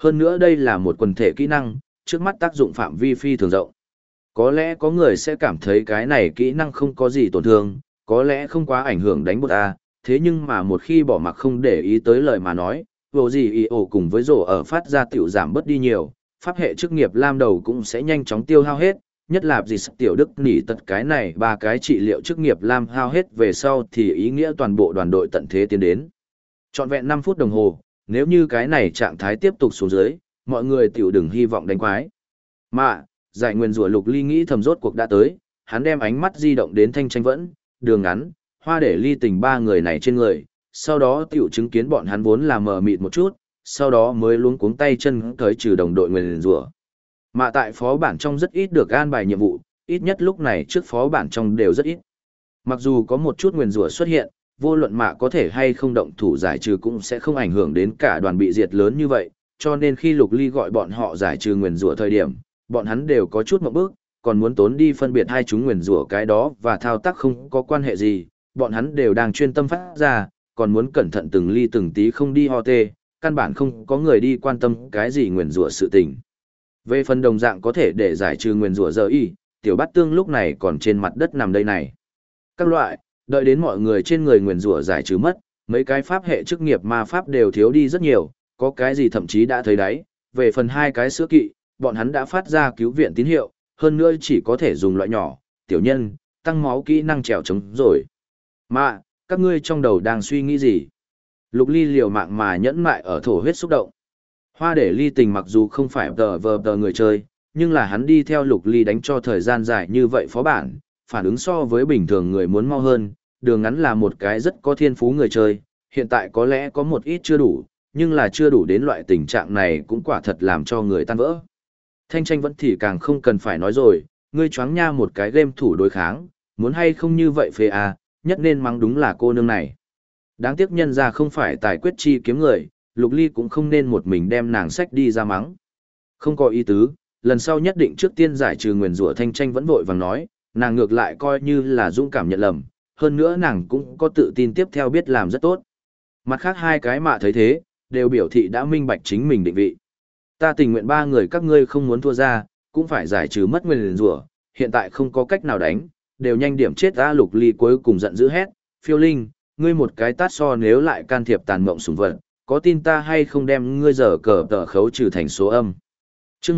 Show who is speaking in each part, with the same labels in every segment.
Speaker 1: Hơn nữa đây là một quần thể kỹ năng, trước mắt tác dụng phạm vi phi thường rộng. Có lẽ có người sẽ cảm thấy cái này kỹ năng không có gì tổn thương, có lẽ không quá ảnh hưởng đánh bột A, thế nhưng mà một khi bỏ mặc không để ý tới lời mà nói, vô gì ý ổ cùng với rổ ở phát ra tiểu giảm bớt đi nhiều, pháp hệ chức nghiệp lam đầu cũng sẽ nhanh chóng tiêu hao hết, nhất là gì tiểu đức nỉ tật cái này ba cái trị liệu chức nghiệp lam hao hết về sau thì ý nghĩa toàn bộ đoàn đội tận thế tiến đến. Trọn vẹn 5 phút đồng hồ, nếu như cái này trạng thái tiếp tục xuống dưới, mọi người tiểu đừng hy vọng đánh quái. Mà, giải nguyên rủa Lục Ly nghĩ thầm rốt cuộc đã tới, hắn đem ánh mắt di động đến Thanh Tranh Vẫn, Đường Ngắn, Hoa để Ly Tình ba người này trên người, sau đó tiểu chứng kiến bọn hắn vốn là mờ mịt một chút, sau đó mới luống cuống tay chân tới trừ đồng đội nguyên rủa. Mà tại phó bản trong rất ít được an bài nhiệm vụ, ít nhất lúc này trước phó bản trong đều rất ít. Mặc dù có một chút nguyên rủa xuất hiện, vô luận mạ có thể hay không động thủ giải trừ cũng sẽ không ảnh hưởng đến cả đoàn bị diệt lớn như vậy, cho nên khi Lục Ly gọi bọn họ giải trừ nguyên rủa thời điểm, bọn hắn đều có chút ngộp bức, còn muốn tốn đi phân biệt hai chúng nguyên rủa cái đó và thao tác không có quan hệ gì, bọn hắn đều đang chuyên tâm phát ra, còn muốn cẩn thận từng ly từng tí không đi ho tê, căn bản không có người đi quan tâm cái gì nguyên rủa sự tình. Về phần đồng dạng có thể để giải trừ nguyên rủa giờ y, tiểu bát tương lúc này còn trên mặt đất nằm đây này. Các loại, đợi đến mọi người trên người nguyên rủa giải trừ mất, mấy cái pháp hệ chức nghiệp ma pháp đều thiếu đi rất nhiều, có cái gì thậm chí đã thấy đáy, về phần hai cái sữa kỵ, bọn hắn đã phát ra cứu viện tín hiệu, hơn nữa chỉ có thể dùng loại nhỏ, tiểu nhân, tăng máu kỹ năng trèo trống rồi. Mà, các ngươi trong đầu đang suy nghĩ gì? Lục Ly liều mạng mà nhẫn mại ở thổ huyết xúc động. Hoa để Ly Tình mặc dù không phải tờ người chơi, nhưng là hắn đi theo Lục Ly đánh cho thời gian dài như vậy phó bản, phản ứng so với bình thường người muốn mau hơn, Đường Ngắn là một cái rất có thiên phú người chơi, hiện tại có lẽ có một ít chưa đủ, nhưng là chưa đủ đến loại tình trạng này cũng quả thật làm cho người tan vỡ. Thanh Tranh Vẫn thì càng không cần phải nói rồi, ngươi choáng nha một cái game thủ đối kháng, muốn hay không như vậy phê à, nhất nên mắng đúng là cô nương này. Đáng tiếc nhân ra không phải tài quyết chi kiếm người, Lục Ly cũng không nên một mình đem nàng sách đi ra mắng. Không có ý tứ, lần sau nhất định trước tiên giải trừ nguyền rủa. Thanh Tranh Vẫn vội vàng nói, nàng ngược lại coi như là dũng cảm nhận lầm, hơn nữa nàng cũng có tự tin tiếp theo biết làm rất tốt. Mặt khác hai cái mạ thấy thế, đều biểu thị đã minh bạch chính mình định vị. Ta tình nguyện ba người các ngươi không muốn thua ra, cũng phải giải trừ mất nguyền rủa, hiện tại không có cách nào đánh, đều nhanh điểm chết ta. Lục Ly cuối cùng giận dữ hét, Phiêu Linh, ngươi một cái tát so nếu lại can thiệp tàn mộng sủng vật, có tin ta hay không đem ngươi giờ cờ tờ khấu trừ thành số âm. Chương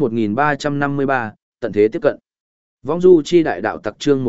Speaker 1: 1353, tận thế tiếp cận. Vong du chi đại đạo tặc chương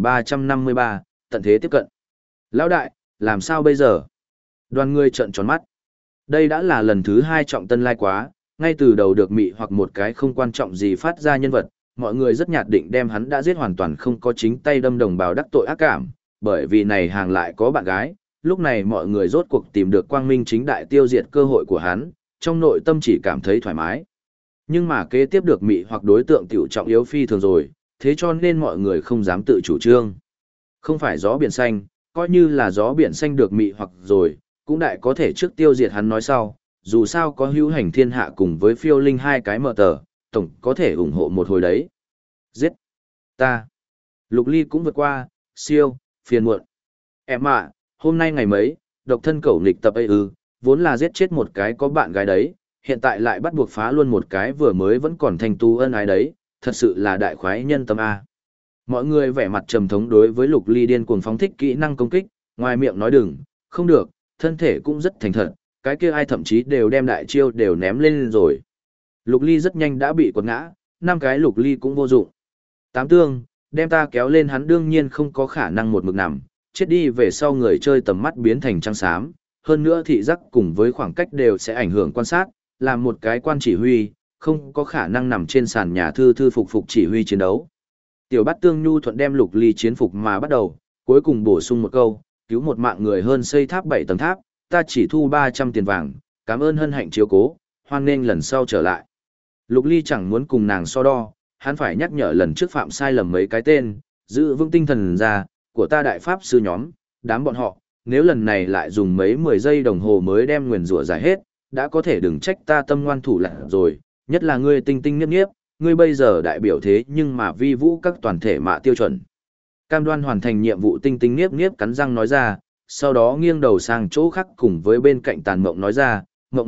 Speaker 1: 1353, tận thế tiếp cận. Lão đại, làm sao bây giờ? Đoàn người trợn tròn mắt. Đây đã là lần thứ 2 trọng tân lai quá, ngay từ đầu được mị hoặc một cái không quan trọng gì phát ra nhân vật, mọi người rất nhạt định đem hắn đã giết hoàn toàn không có chính tay đâm đồng bào đắc tội ác cảm, bởi vì này hàng lại có bạn gái, lúc này mọi người rốt cuộc tìm được quang minh chính đại tiêu diệt cơ hội của hắn, trong nội tâm chỉ cảm thấy thoải mái. Nhưng mà kế tiếp được mị hoặc đối tượng tiểu trọng yếu phi thường rồi, thế cho nên mọi người không dám tự chủ trương. Không phải gió biển xanh, coi như là gió biển xanh được mị hoặc rồi, cũng đại có thể trước tiêu diệt hắn nói sau, dù sao có hữu hành thiên hạ cùng với Phiêu Linh hai cái mở tờ, tổng có thể ủng hộ một hồi đấy. Giết! Ta! Lục Ly cũng vượt qua, siêu, phiền muộn. Em ạ, hôm nay ngày mấy, độc thân cẩu nghịch tập ấy vốn là giết chết một cái có bạn gái đấy, hiện tại lại bắt buộc phá luôn một cái vừa mới vẫn còn thanh tu ân ái đấy, thật sự là đại khoái nhân tâm A. Mọi người vẻ mặt trầm thống đối với Lục Ly điên cuồng phóng thích kỹ năng công kích, ngoài miệng nói đừng, không được, thân thể cũng rất thành thật, cái kia ai thậm chí đều đem đại chiêu đều ném lên rồi. Lục Ly rất nhanh đã bị quật ngã, 5 cái Lục Ly cũng vô dụng. 8 tương, đem ta kéo lên hắn đương nhiên không có khả năng một mực nằm, chết đi về sau người chơi tầm mắt biến thành trắng xám, hơn nữa thị giác cùng với khoảng cách đều sẽ ảnh hưởng quan sát, làm một cái quan chỉ huy, không có khả năng nằm trên sàn nhà thư phục chỉ huy chiến đấu. Tiểu Bát Tương nhu thuận đem Lục Ly chiến phục mà bắt đầu, cuối cùng bổ sung một câu, cứu một mạng người hơn xây tháp 7 tầng tháp, ta chỉ thu 300 tiền vàng, cảm ơn hân hạnh chiếu cố, hoan nghênh lần sau trở lại. Lục Ly chẳng muốn cùng nàng so đo, hắn phải nhắc nhở lần trước phạm sai lầm mấy cái tên, giữ vững tinh thần ra, của ta đại pháp sư nhóm, đám bọn họ, nếu lần này lại dùng mấy 10 giây đồng hồ mới đem nguyền rủa giải hết, đã có thể đừng trách ta tâm ngoan thủ lạ rồi, nhất là ngươi tinh tinh nghiếp nghiếp, ngươi bây giờ đại biểu thế nhưng mà vi vũ các toàn thể mạ tiêu chuẩn. Cam đoan hoàn thành nhiệm vụ tinh tinh nghiếp nghiếp cắn răng nói ra, sau đó nghiêng đầu sang chỗ khác cùng với bên cạnh tàn mộng nói ra, ngộng ngộng,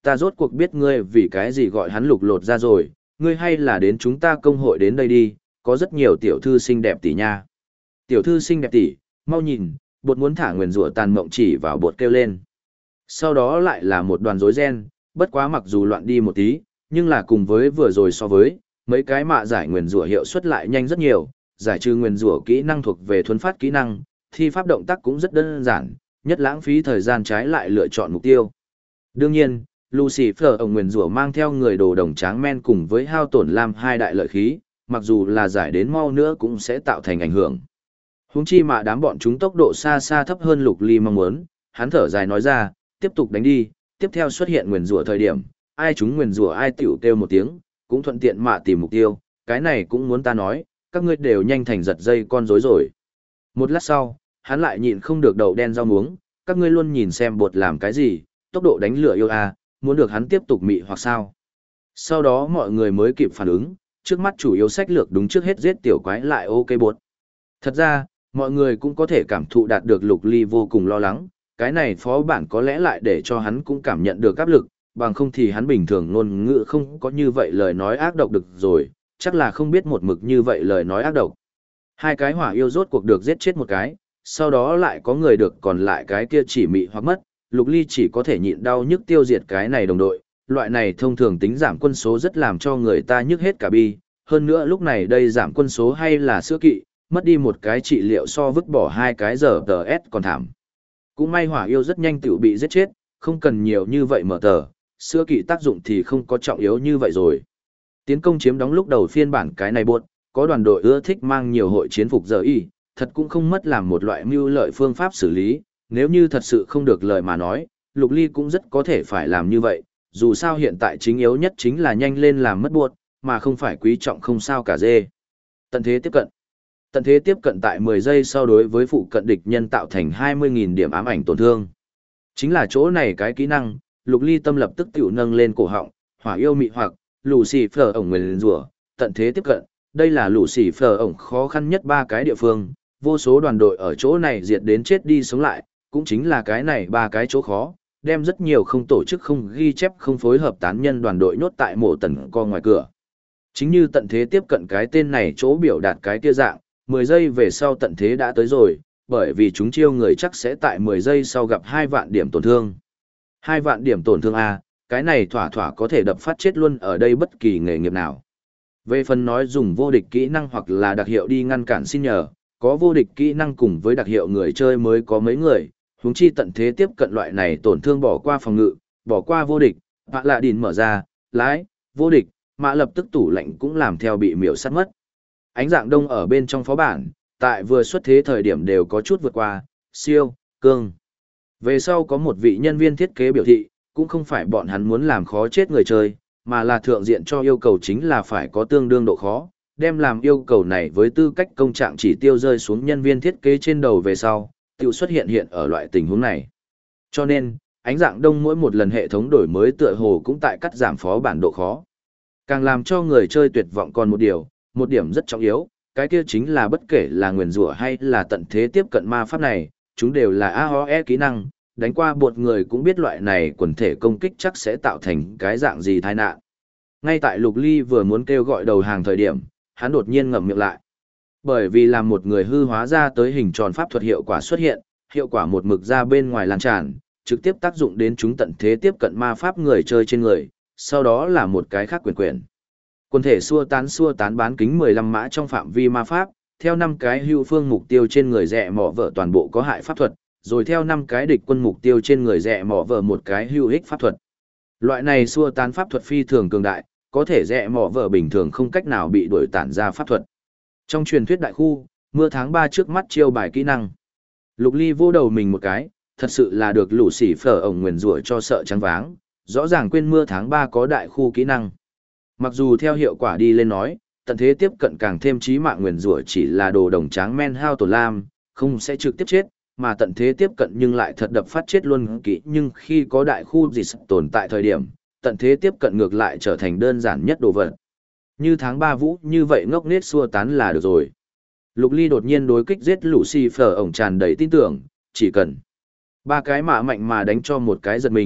Speaker 1: ta rốt cuộc biết ngươi vì cái gì gọi hắn lục lột ra rồi, ngươi hay là đến chúng ta công hội đến đây đi, có rất nhiều tiểu thư xinh đẹp tỷ nha. Tiểu thư xinh đẹp tỷ, mau nhìn, bột muốn thả nguyền rủa tàn mộng chỉ vào bột kêu lên. Sau đó lại là một đoàn rối ren, bất quá mặc dù loạn đi một tí, nhưng là cùng với vừa rồi so với, mấy cái mạ giải nguyền rủa hiệu suất lại nhanh rất nhiều, giải trừ nguyền rủa kỹ năng thuộc về thuấn phát kỹ năng, thi pháp động tác cũng rất đơn giản, nhất lãng phí thời gian trái lại lựa chọn mục tiêu. Đương nhiên, Lucifer ông nguyền rủa mang theo người đồ đồng tráng men cùng với hao tổn lam hai đại lợi khí, mặc dù là giải đến mau nữa cũng sẽ tạo thành ảnh hưởng. Huống chi mà đám bọn chúng tốc độ xa xa thấp hơn Lục Ly mong muốn, hắn thở dài nói ra, tiếp tục đánh đi, tiếp theo xuất hiện nguyền rủa thời điểm, ai chúng nguyền rủa ai tiểu kêu một tiếng, cũng thuận tiện mà tìm mục tiêu, cái này cũng muốn ta nói, các ngươi đều nhanh thành giật dây con rối rồi. Một lát sau, hắn lại nhịn không được đầu đen rau muống, các ngươi luôn nhìn xem bột làm cái gì, tốc độ đánh lửa yêu à, muốn được hắn tiếp tục mị hoặc sao. Sau đó mọi người mới kịp phản ứng, trước mắt chủ yếu sách lược đúng trước hết giết tiểu quái lại ok bột. Thật ra, mọi người cũng có thể cảm thụ đạt được Lục Ly vô cùng lo lắng, cái này phó bản có lẽ lại để cho hắn cũng cảm nhận được áp lực, bằng không thì hắn bình thường ngôn ngữ không có như vậy lời nói ác độc được rồi, chắc là không biết một mực như vậy lời nói ác độc. Hai cái hỏa yêu rốt cuộc được giết chết một cái, sau đó lại có người được còn lại cái kia chỉ mị hoặc mất, Lục Ly chỉ có thể nhịn đau nhức tiêu diệt cái này đồng đội, loại này thông thường tính giảm quân số rất làm cho người ta nhức hết cả bi, hơn nữa lúc này đây giảm quân số hay là sữa kỵ, mất đi một cái trị liệu so vứt bỏ hai cái giờ tờ S còn thảm. Cũng may hỏa yêu rất nhanh tự bị giết chết, không cần nhiều như vậy mở tờ, sữa kỵ tác dụng thì không có trọng yếu như vậy rồi. Tiến công chiếm đóng lúc đầu phiên bản cái này buộc, có đoàn đội ưa thích mang nhiều hội chiến phục giờ y, thật cũng không mất làm một loại mưu lợi phương pháp xử lý, nếu như thật sự không được lời mà nói, Lục Ly cũng rất có thể phải làm như vậy, dù sao hiện tại chính yếu nhất chính là nhanh lên làm mất buộc, mà không phải quý trọng không sao cả dê. Tận thế tiếp cận. Tận thế tiếp cận tại 10 giây sau đối với phụ cận địch nhân tạo thành 20.000 điểm ám ảnh tổn thương. Chính là chỗ này cái kỹ năng, Lục Ly tâm lập tức tiểu nâng lên cổ họng, hỏa yêu mị hoặc, Lucifer ổng nguyền rủa, tận thế tiếp cận, đây là Lucifer ổng khó khăn nhất ba cái địa phương, vô số đoàn đội ở chỗ này diệt đến chết đi sống lại, cũng chính là cái này ba cái chỗ khó, đem rất nhiều không tổ chức không ghi chép không phối hợp tán nhân đoàn đội nhốt tại mộ tần co ngoài cửa. Chính như tận thế tiếp cận cái tên này chỗ biểu đạt cái kia dạng, 10 giây về sau tận thế đã tới rồi, bởi vì chúng chiêu người chắc sẽ tại 10 giây sau gặp 2 vạn điểm tổn thương. 2 vạn điểm tổn thương A, cái này thỏa thỏa có thể đập phát chết luôn ở đây bất kỳ nghề nghiệp nào. Về phần nói dùng vô địch kỹ năng hoặc là đặc hiệu đi ngăn cản xin nhờ, có vô địch kỹ năng cùng với đặc hiệu người chơi mới có mấy người, huống chi tận thế tiếp cận loại này tổn thương bỏ qua phòng ngự, bỏ qua vô địch, Mạ Lạ Đìn mở ra, lái, vô địch, mã lập tức tủ lạnh cũng làm theo bị miểu sát mất. Ánh dạng đông ở bên trong phó bản, tại vừa xuất thế thời điểm đều có chút vượt qua, siêu, cương. Về sau có một vị nhân viên thiết kế biểu thị, cũng không phải bọn hắn muốn làm khó chết người chơi, mà là thượng diện cho yêu cầu chính là phải có tương đương độ khó, đem làm yêu cầu này với tư cách công trạng chỉ tiêu rơi xuống nhân viên thiết kế trên đầu về sau, tự xuất hiện ở loại tình huống này. Cho nên, ánh dạng đông mỗi một lần hệ thống đổi mới tựa hồ cũng tại cắt giảm phó bản độ khó. Càng làm cho người chơi tuyệt vọng còn một điểm rất trọng yếu, cái kia chính là bất kể là nguyền rủa hay là tận thế tiếp cận ma pháp này, chúng đều là AOE kỹ năng, đánh qua bột người cũng biết loại này quần thể công kích chắc sẽ tạo thành cái dạng gì tai nạn. Ngay tại Lục Ly vừa muốn kêu gọi đầu hàng thời điểm, hắn đột nhiên ngậm miệng lại. Bởi vì làm một người hư hóa ra tới hình tròn pháp thuật hiệu quả xuất hiện, hiệu quả một mực ra bên ngoài lan tràn, trực tiếp tác dụng đến chúng tận thế tiếp cận ma pháp người chơi trên người, sau đó là một cái khác quyền. Quần thể xua tán bán kính 15 mã trong phạm vi ma pháp, theo 5 cái hữu phương mục tiêu trên người rẹ mỏ vợ toàn bộ có hại pháp thuật, rồi theo 5 cái địch quân mục tiêu trên người rẹ mỏ vợ một cái hữu ích pháp thuật. Loại này xua tán pháp thuật phi thường cường đại, có thể rẹ mỏ vợ bình thường không cách nào bị đuổi tản ra pháp thuật. Trong truyền thuyết đại khu, mưa tháng 3 trước mắt chiêu bài kỹ năng. Lục Ly vô đầu mình một cái, thật sự là được lũ xỉ phở ổng nguyền rủa cho sợ trắng váng, rõ ràng quên mưa tháng 3 có đại khu kỹ năng. Mặc dù theo hiệu quả đi lên nói, tận thế tiếp cận càng thêm chí mạng nguyền rủa chỉ là đồ đồng tráng men hao tổn lam, không sẽ trực tiếp chết, mà tận thế tiếp cận nhưng lại thật đập phát chết luôn kỹ, nhưng khi có đại khu gì tồn tại thời điểm, tận thế tiếp cận ngược lại trở thành đơn giản nhất đồ vật. Như tháng 3 vũ như vậy ngốc nết xua tán là được rồi. Lục Ly đột nhiên đối kích giết Lucy phở ổng tràn đầy tin tưởng, chỉ cần 3 cái mạ mạnh mà đánh cho một cái giật mình,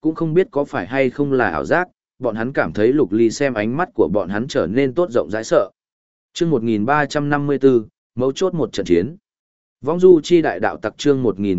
Speaker 1: cũng không biết có phải hay không là ảo giác, bọn hắn cảm thấy Lục Ly xem ánh mắt của bọn hắn trở nên tốt rộng rãi sợ. Chương 1354, mấu chốt một trận chiến. Vong du chi đại đạo tặc chương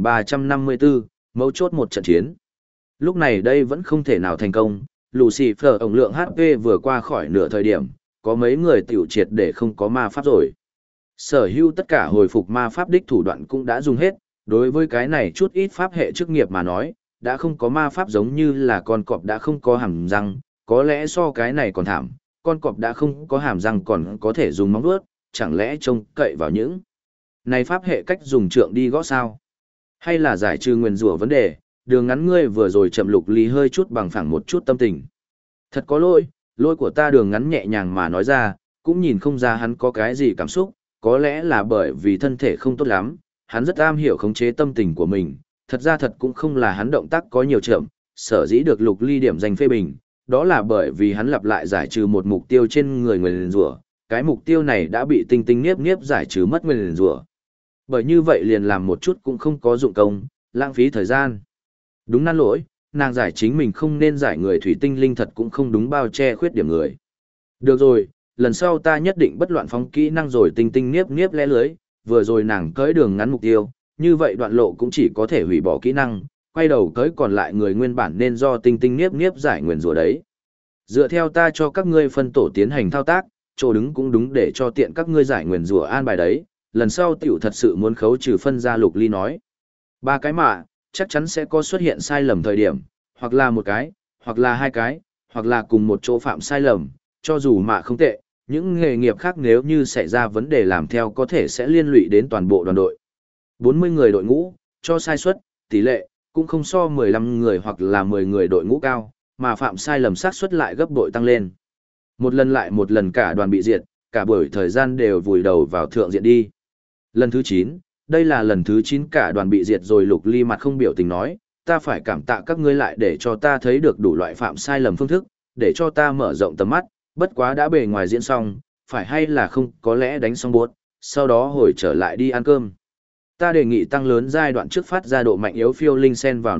Speaker 1: 1354, mấu chốt một trận chiến. Lúc này đây vẫn không thể nào thành công, Lucifer ổng lượng HP vừa qua khỏi nửa thời điểm, có mấy người tiểu triệt để không có ma pháp rồi. Sở hữu tất cả hồi phục ma pháp đích thủ đoạn cũng đã dùng hết, đối với cái này chút ít pháp hệ chức nghiệp mà nói, đã không có ma pháp giống như là con cọp đã không có hàm răng, có lẽ so cái này còn thảm, con cọp đã không có hàm răng còn có thể dùng móng vuốt, chẳng lẽ trông cậy vào những này pháp hệ cách dùng trượng đi gõ sao? Hay là giải trừ nguyền rủa vấn đề, đường ngắn ngươi vừa rồi chậm Lục Ly hơi chút bằng phẳng một chút tâm tình. Thật có lỗi, lỗi của ta, đường ngắn nhẹ nhàng mà nói ra, cũng nhìn không ra hắn có cái gì cảm xúc, có lẽ là bởi vì thân thể không tốt lắm, hắn rất am hiểu khống chế tâm tình của mình, thật ra thật cũng không là hắn động tác có nhiều chậm, sở dĩ được Lục Ly điểm danh phê bình, đó là bởi vì hắn lặp lại giải trừ một mục tiêu trên người nguyền rủa, cái mục tiêu này đã bị tinh tinh nghiếp nghiếp giải trừ mất nguyền rủa. Bởi như vậy liền làm một chút cũng không có dụng công, lãng phí thời gian. Đúng nan lỗi, nàng giải chính mình không nên giải người thủy tinh linh thật cũng không đúng bao che khuyết điểm người. Được rồi, lần sau ta nhất định bất loạn phóng kỹ năng rồi tinh tinh nghiếp nghiếp lẽ lưới, vừa rồi nàng cưỡi đường ngắn mục tiêu, như vậy đoạn lộ cũng chỉ có thể hủy bỏ kỹ năng, quay đầu cưỡi còn lại người nguyên bản nên do tinh tinh nghiếp nghiếp giải nguyền rủa đấy. Dựa theo ta cho các ngươi phân tổ tiến hành thao tác, chỗ đứng cũng đúng để cho tiện các ngươi giải nguyền rủa an bài đấy, lần sau tiểu thật sự muốn khấu trừ phân ra. Lục Ly nói. Ba cái mà, chắc chắn sẽ có xuất hiện sai lầm thời điểm, hoặc là một cái, hoặc là hai cái, hoặc là cùng một chỗ phạm sai lầm, cho dù mà không tệ, những nghề nghiệp khác nếu như xảy ra vấn đề làm theo có thể sẽ liên lụy đến toàn bộ đoàn đội. 40 người đội ngũ, cho sai suất, tỷ lệ, cũng không so 15 người hoặc là 10 người đội ngũ cao, mà phạm sai lầm xác suất lại gấp bội tăng lên. Một lần lại một lần cả đoàn bị diệt, cả buổi thời gian đều vùi đầu vào thượng diện đi. Lần thứ 9, đây là lần thứ 9 cả đoàn bị diệt rồi. Lục Ly mặt không biểu tình nói, ta phải cảm tạ các ngươi lại để cho ta thấy được đủ loại phạm sai lầm phương thức, để cho ta mở rộng tầm mắt, bất quá đã bề ngoài diễn xong, phải hay là không có lẽ đánh xong buốt, sau đó hồi trở lại đi ăn cơm. Ta đề nghị tăng lớn giai đoạn trước phát ra độ mạnh yếu. Phiêu Linh xen vào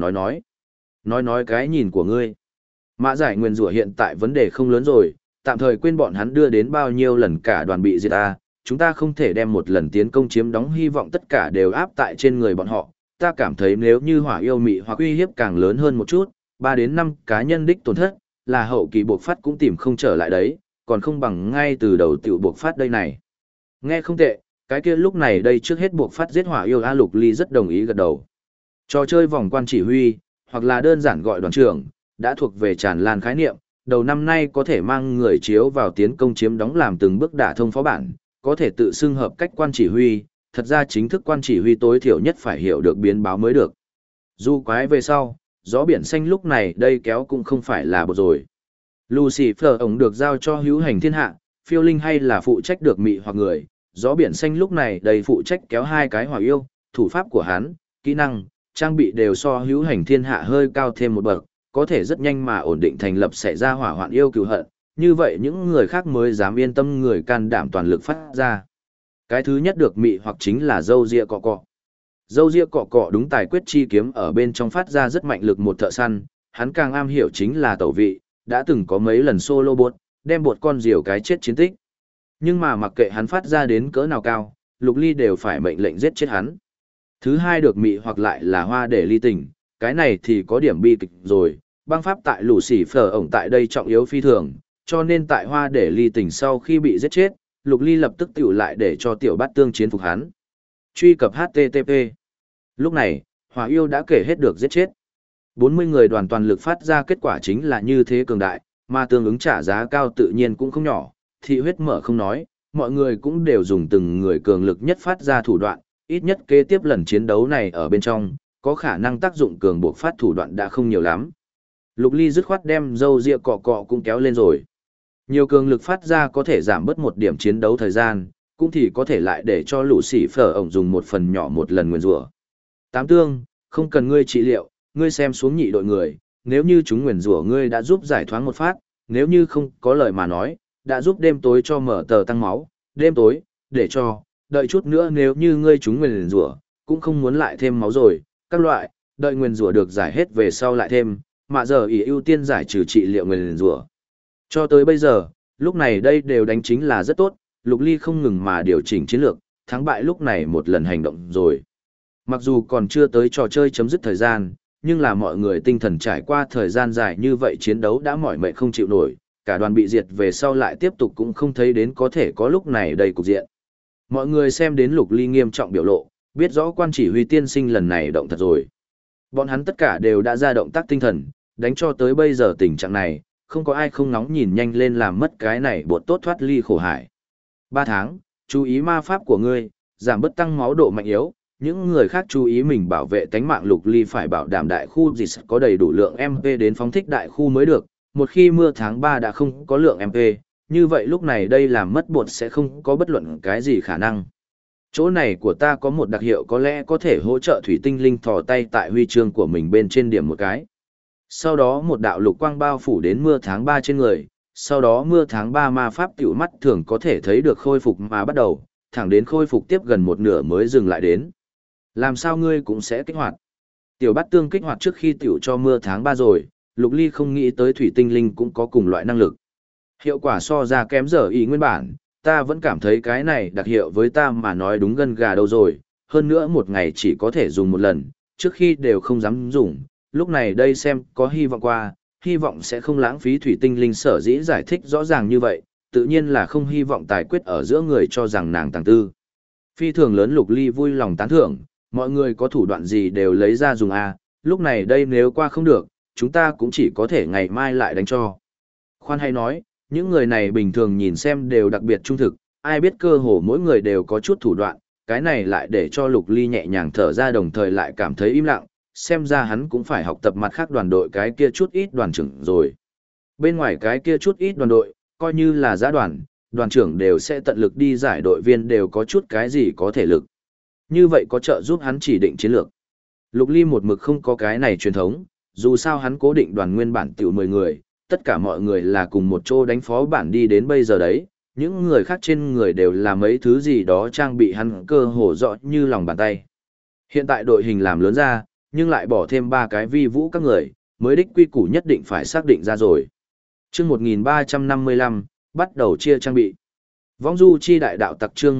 Speaker 1: nói cái nhìn của ngươi. Mã giải nguyên rủa hiện tại vấn đề không lớn rồi, tạm thời quên bọn hắn đưa đến bao nhiêu lần cả đoàn bị diệt ta, chúng ta không thể đem một lần tiến công chiếm đóng hy vọng tất cả đều áp tại trên người bọn họ. Ta cảm thấy nếu như hỏa yêu mị hoặc uy hiếp càng lớn hơn một chút, 3 đến 5 cá nhân đích tổn thất, là hậu kỳ buộc phát cũng tìm không trở lại đấy, còn không bằng ngay từ đầu tiểu buộc phát đây này. Nghe không tệ, cái kia lúc này đây trước hết buộc phát giết hỏa yêu. A. Lục Ly rất đồng ý gật đầu. Trò chơi vòng quan chỉ huy, hoặc là đơn giản gọi đoàn trưởng, đã thuộc về tràn lan khái niệm, đầu năm nay có thể mang người chiếu vào tiến công chiếm đóng làm từng bước đả thông phó bản, có thể tự xưng hợp cách quan chỉ huy, thật ra chính thức quan chỉ huy tối thiểu nhất phải hiểu được biến báo mới được. Dù quái về sau, gió biển xanh lúc này đây kéo cũng không phải là bột rồi. Lucifer ổng được giao cho hữu hành thiên hạ, Phiêu Linh hay là phụ trách được mị hoặc người, gió biển xanh lúc này đây phụ trách kéo hai cái hỏa yêu, thủ pháp của hắn, kỹ năng, trang bị đều so hữu hành thiên hạ hơi cao thêm một bậc, có thể rất nhanh mà ổn định thành lập xảy ra hỏa hoạn yêu cừu hận, như vậy những người khác mới dám yên tâm người can đảm toàn lực phát ra. Cái thứ nhất được mị hoặc chính là dâu ria cọ cọ. Dâu ria cọ cọ đúng tài quyết chi kiếm ở bên trong phát ra rất mạnh lực một thợ săn, hắn càng am hiểu chính là tẩu vị, đã từng có mấy lần solo bột, đem bột con diều cái chết chiến tích. Nhưng mà mặc kệ hắn phát ra đến cỡ nào cao, Lục Ly đều phải mệnh lệnh giết chết hắn. Thứ hai được mị hoặc lại là hoa để ly tình, cái này thì có điểm bi kịch rồi, băng pháp tại Lucifer ổng tại đây trọng yếu phi thường, cho nên tại hoa để ly tình sau khi bị giết chết, Lục Ly lập tức tiểu lại để cho tiểu bát tương chiến phục hắn. Truy cập HTTP. Lúc này, hỏa yêu đã kể hết được giết chết. 40 người đoàn toàn lực phát ra kết quả chính là như thế cường đại, mà tương ứng trả giá cao tự nhiên cũng không nhỏ, thị huyết mở không nói, mọi người cũng đều dùng từng người cường lực nhất phát ra thủ đoạn, ít nhất kế tiếp lần chiến đấu này ở bên trong, có khả năng tác dụng cường buộc phát thủ đoạn đã không nhiều lắm. Lục Ly dứt khoát đem dâu ria cọ cọ cũng kéo lên rồi. Nhiều cường lực phát ra có thể giảm bớt một điểm chiến đấu thời gian, cũng thì có thể lại để cho Lucifer ổng dùng một phần nhỏ một lần nguyền rủa. Tám tương, không cần ngươi trị liệu, ngươi xem xuống nhị đội người, nếu như chúng nguyền rủa ngươi đã giúp giải thoáng một phát, nếu như không có lời mà nói, đã giúp đêm tối cho mở tờ tăng máu, đêm tối, để cho, đợi chút nữa nếu như ngươi chúng nguyền rủa, cũng không muốn lại thêm máu rồi, các loại, đợi nguyền rủa được giải hết về sau lại thêm, mạ giờ ý ưu tiên giải trừ trị liệu người liền rủa. Cho tới bây giờ, lúc này đây đều đánh chính là rất tốt, Lục Ly không ngừng mà điều chỉnh chiến lược, thắng bại lúc này một lần hành động rồi. Mặc dù còn chưa tới trò chơi chấm dứt thời gian, nhưng là mọi người tinh thần trải qua thời gian dài như vậy chiến đấu đã mỏi mệt không chịu nổi, cả đoàn bị diệt về sau lại tiếp tục cũng không thấy đến có thể có lúc này đầy cục diện. Mọi người xem đến Lục Ly nghiêm trọng biểu lộ, biết rõ quan chỉ huy tiên sinh lần này động thật rồi. Bọn hắn tất cả đều đã ra động tác tinh thần, đánh cho tới bây giờ tình trạng này, không có ai không nóng nhìn nhanh lên làm mất cái này bột tốt thoát ly khổ hải. 3 tháng, chú ý ma pháp của ngươi, giảm bớt tăng máu độ mạnh yếu, những người khác chú ý mình bảo vệ tánh mạng. Lục Ly phải bảo đảm đại khu dịch có đầy đủ lượng MP đến phóng thích đại khu mới được, một khi mưa tháng 3 đã không có lượng MP, như vậy lúc này đây làm mất bột sẽ không có bất luận cái gì khả năng. Chỗ này của ta có một đặc hiệu có lẽ có thể hỗ trợ thủy tinh linh thò tay tại huy chương của mình bên trên điểm một cái. Sau đó một đạo lục quang bao phủ đến mưa tháng 3 trên người, sau đó mưa tháng 3 ma pháp tiểu mắt thường có thể thấy được khôi phục mà bắt đầu, thẳng đến khôi phục tiếp gần một nửa mới dừng lại đến. Làm sao ngươi cũng sẽ kích hoạt? Tiểu bát tương kích hoạt trước khi tiểu cho mưa tháng 3 rồi, Lục Ly không nghĩ tới thủy tinh linh cũng có cùng loại năng lực. Hiệu quả so ra kém giờ ý nguyên bản, ta vẫn cảm thấy cái này đặc hiệu với ta mà nói đúng gân gà đâu rồi, hơn nữa một ngày chỉ có thể dùng một lần, trước khi đều không dám dùng, lúc này đây xem có hy vọng qua, hy vọng sẽ không lãng phí thủy tinh linh sở dĩ giải thích rõ ràng như vậy, tự nhiên là không hy vọng tài quyết ở giữa người cho rằng nàng tàng tư. Phi thường lớn Lục Ly vui lòng tán thưởng, mọi người có thủ đoạn gì đều lấy ra dùng a, lúc này đây nếu qua không được, chúng ta cũng chỉ có thể ngày mai lại đánh cho. Khoan hay nói, những người này bình thường nhìn xem đều đặc biệt trung thực, ai biết cơ hồ mỗi người đều có chút thủ đoạn, cái này lại để cho Lục Ly nhẹ nhàng thở ra đồng thời lại cảm thấy im lặng, xem ra hắn cũng phải học tập mặt khác đoàn đội cái kia chút ít đoàn trưởng rồi. Bên ngoài cái kia chút ít đoàn đội, coi như là giã đoàn, đoàn trưởng đều sẽ tận lực đi giải đội viên đều có chút cái gì có thể lực. Như vậy có trợ giúp hắn chỉ định chiến lược. Lục Ly một mực không có cái này truyền thống, dù sao hắn cố định đoàn nguyên bản tiểu 10 người, tất cả mọi người là cùng một chỗ đánh phó bản đi đến bây giờ đấy, những người khác trên người đều là mấy thứ gì đó trang bị hắn cơ hồ rõ như lòng bàn tay. Hiện tại đội hình làm lớn ra, nhưng lại bỏ thêm 3 cái vi vũ các người, mới đích quy củ nhất định phải xác định ra rồi. Chương 1355, bắt đầu chia trang bị. Vong du chi đại đạo tặc chương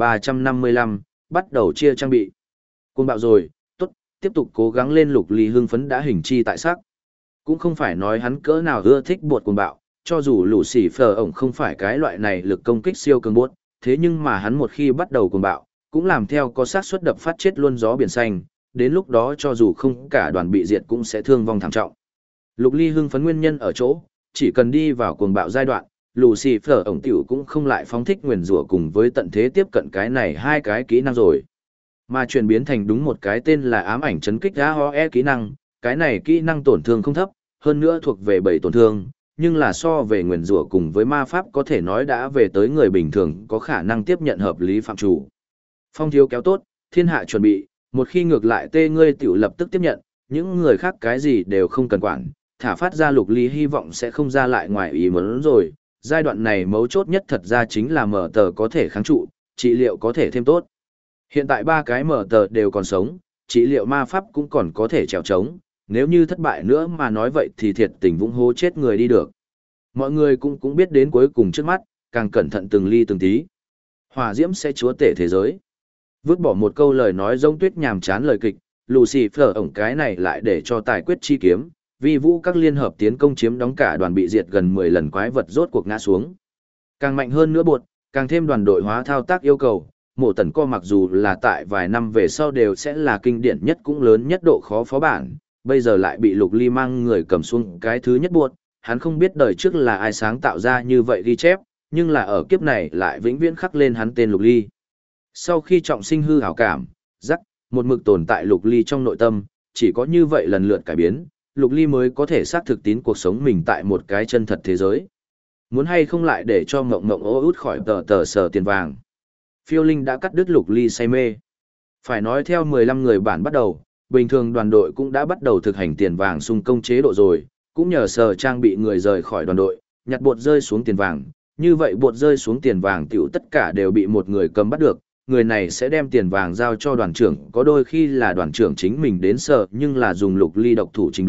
Speaker 1: 1355, bắt đầu chia trang bị. Cuồng bạo rồi, tốt, tiếp tục cố gắng lên. Lục Ly hưng phấn đã hình chi tại sắc. Cũng không phải nói hắn cỡ nào ưa thích bột cuồng bạo, cho dù lũ xỉ phở ổng không phải cái loại này lực công kích siêu cường bốt, thế nhưng mà hắn một khi bắt đầu cuồng bạo, cũng làm theo có xác suất đập phát chết luôn gió biển xanh, đến lúc đó cho dù không cả đoàn bị diệt cũng sẽ thương vong thảm trọng. Lục Ly hưng phấn nguyên nhân ở chỗ, chỉ cần đi vào cuồng bạo giai đoạn, lũ xỉ phở ổng tiểu cũng không lại phóng thích nguyền rủa cùng với tận thế tiếp cận cái này hai cái kỹ năng rồi. Mà chuyển biến thành đúng một cái tên là ám ảnh chấn kích AOE kỹ năng, cái này kỹ năng tổn thương không thấp, hơn nữa thuộc về 7 tổn thương, nhưng là so về nguyền rủa cùng với ma pháp có thể nói đã về tới người bình thường có khả năng tiếp nhận hợp lý phạm chủ. Phong thiếu kéo tốt, thiên hạ chuẩn bị, một khi ngược lại tê ngươi tiểu lập tức tiếp nhận, những người khác cái gì đều không cần quản, thả phát ra. Lục Ly hy vọng sẽ không ra lại ngoài ý muốn rồi, giai đoạn này mấu chốt nhất thật ra chính là mở tờ có thể kháng trụ, trị liệu có thể thêm tốt. Hiện tại 3 cái mở tờ đều còn sống, trị liệu ma pháp cũng còn có thể trèo trống, nếu như thất bại nữa mà nói vậy thì thiệt tình vũng hố chết người đi được. Mọi người cũng biết đến cuối cùng trước mắt, càng cẩn thận từng ly từng tí. Hỏa diễm sẽ chúa tể thế giới. Vứt bỏ một câu lời nói giống tuyết nhàm chán lời kịch, Lucy Fleur ổng cái này lại để cho tài quyết chi kiếm, vi vũ các liên hợp tiến công chiếm đóng cả đoàn bị diệt gần 10 lần quái vật rốt cuộc ngã xuống. Càng mạnh hơn nữa buộc, càng thêm đoàn đội hóa thao tác yêu cầu, mộ tần co mặc dù là tại vài năm về sau đều sẽ là kinh điển nhất cũng lớn nhất độ khó phó bản, bây giờ lại bị Lục Ly mang người cầm xuống cái thứ nhất buộc, hắn không biết đời trước là ai sáng tạo ra như vậy ghi chép, nhưng là ở kiếp này lại vĩnh viễn khắc lên hắn tên Lục Ly. Sau khi trọng sinh hư hảo cảm, rắc, một mực tồn tại Lục Ly trong nội tâm, chỉ có như vậy lần lượt cải biến, Lục Ly mới có thể xác thực tín cuộc sống mình tại một cái chân thật thế giới. Muốn hay không lại để cho mộng mộng ô út khỏi tờ sờ tiền vàng. Phiêu Linh đã cắt đứt Lục Ly say mê. Phải nói theo 15 người bản bắt đầu, bình thường đoàn đội cũng đã bắt đầu thực hành tiền vàng xung công chế độ rồi, cũng nhờ sở trang bị người rời khỏi đoàn đội, nhặt bột rơi xuống tiền vàng, như vậy bột rơi xuống tiền vàng tiểu tất cả đều bị một người cầm bắt được, người này sẽ đem tiền vàng giao cho đoàn trưởng, có đôi khi là đoàn trưởng chính mình đến sở nhưng là dùng Lục Ly độc thủ trình độ,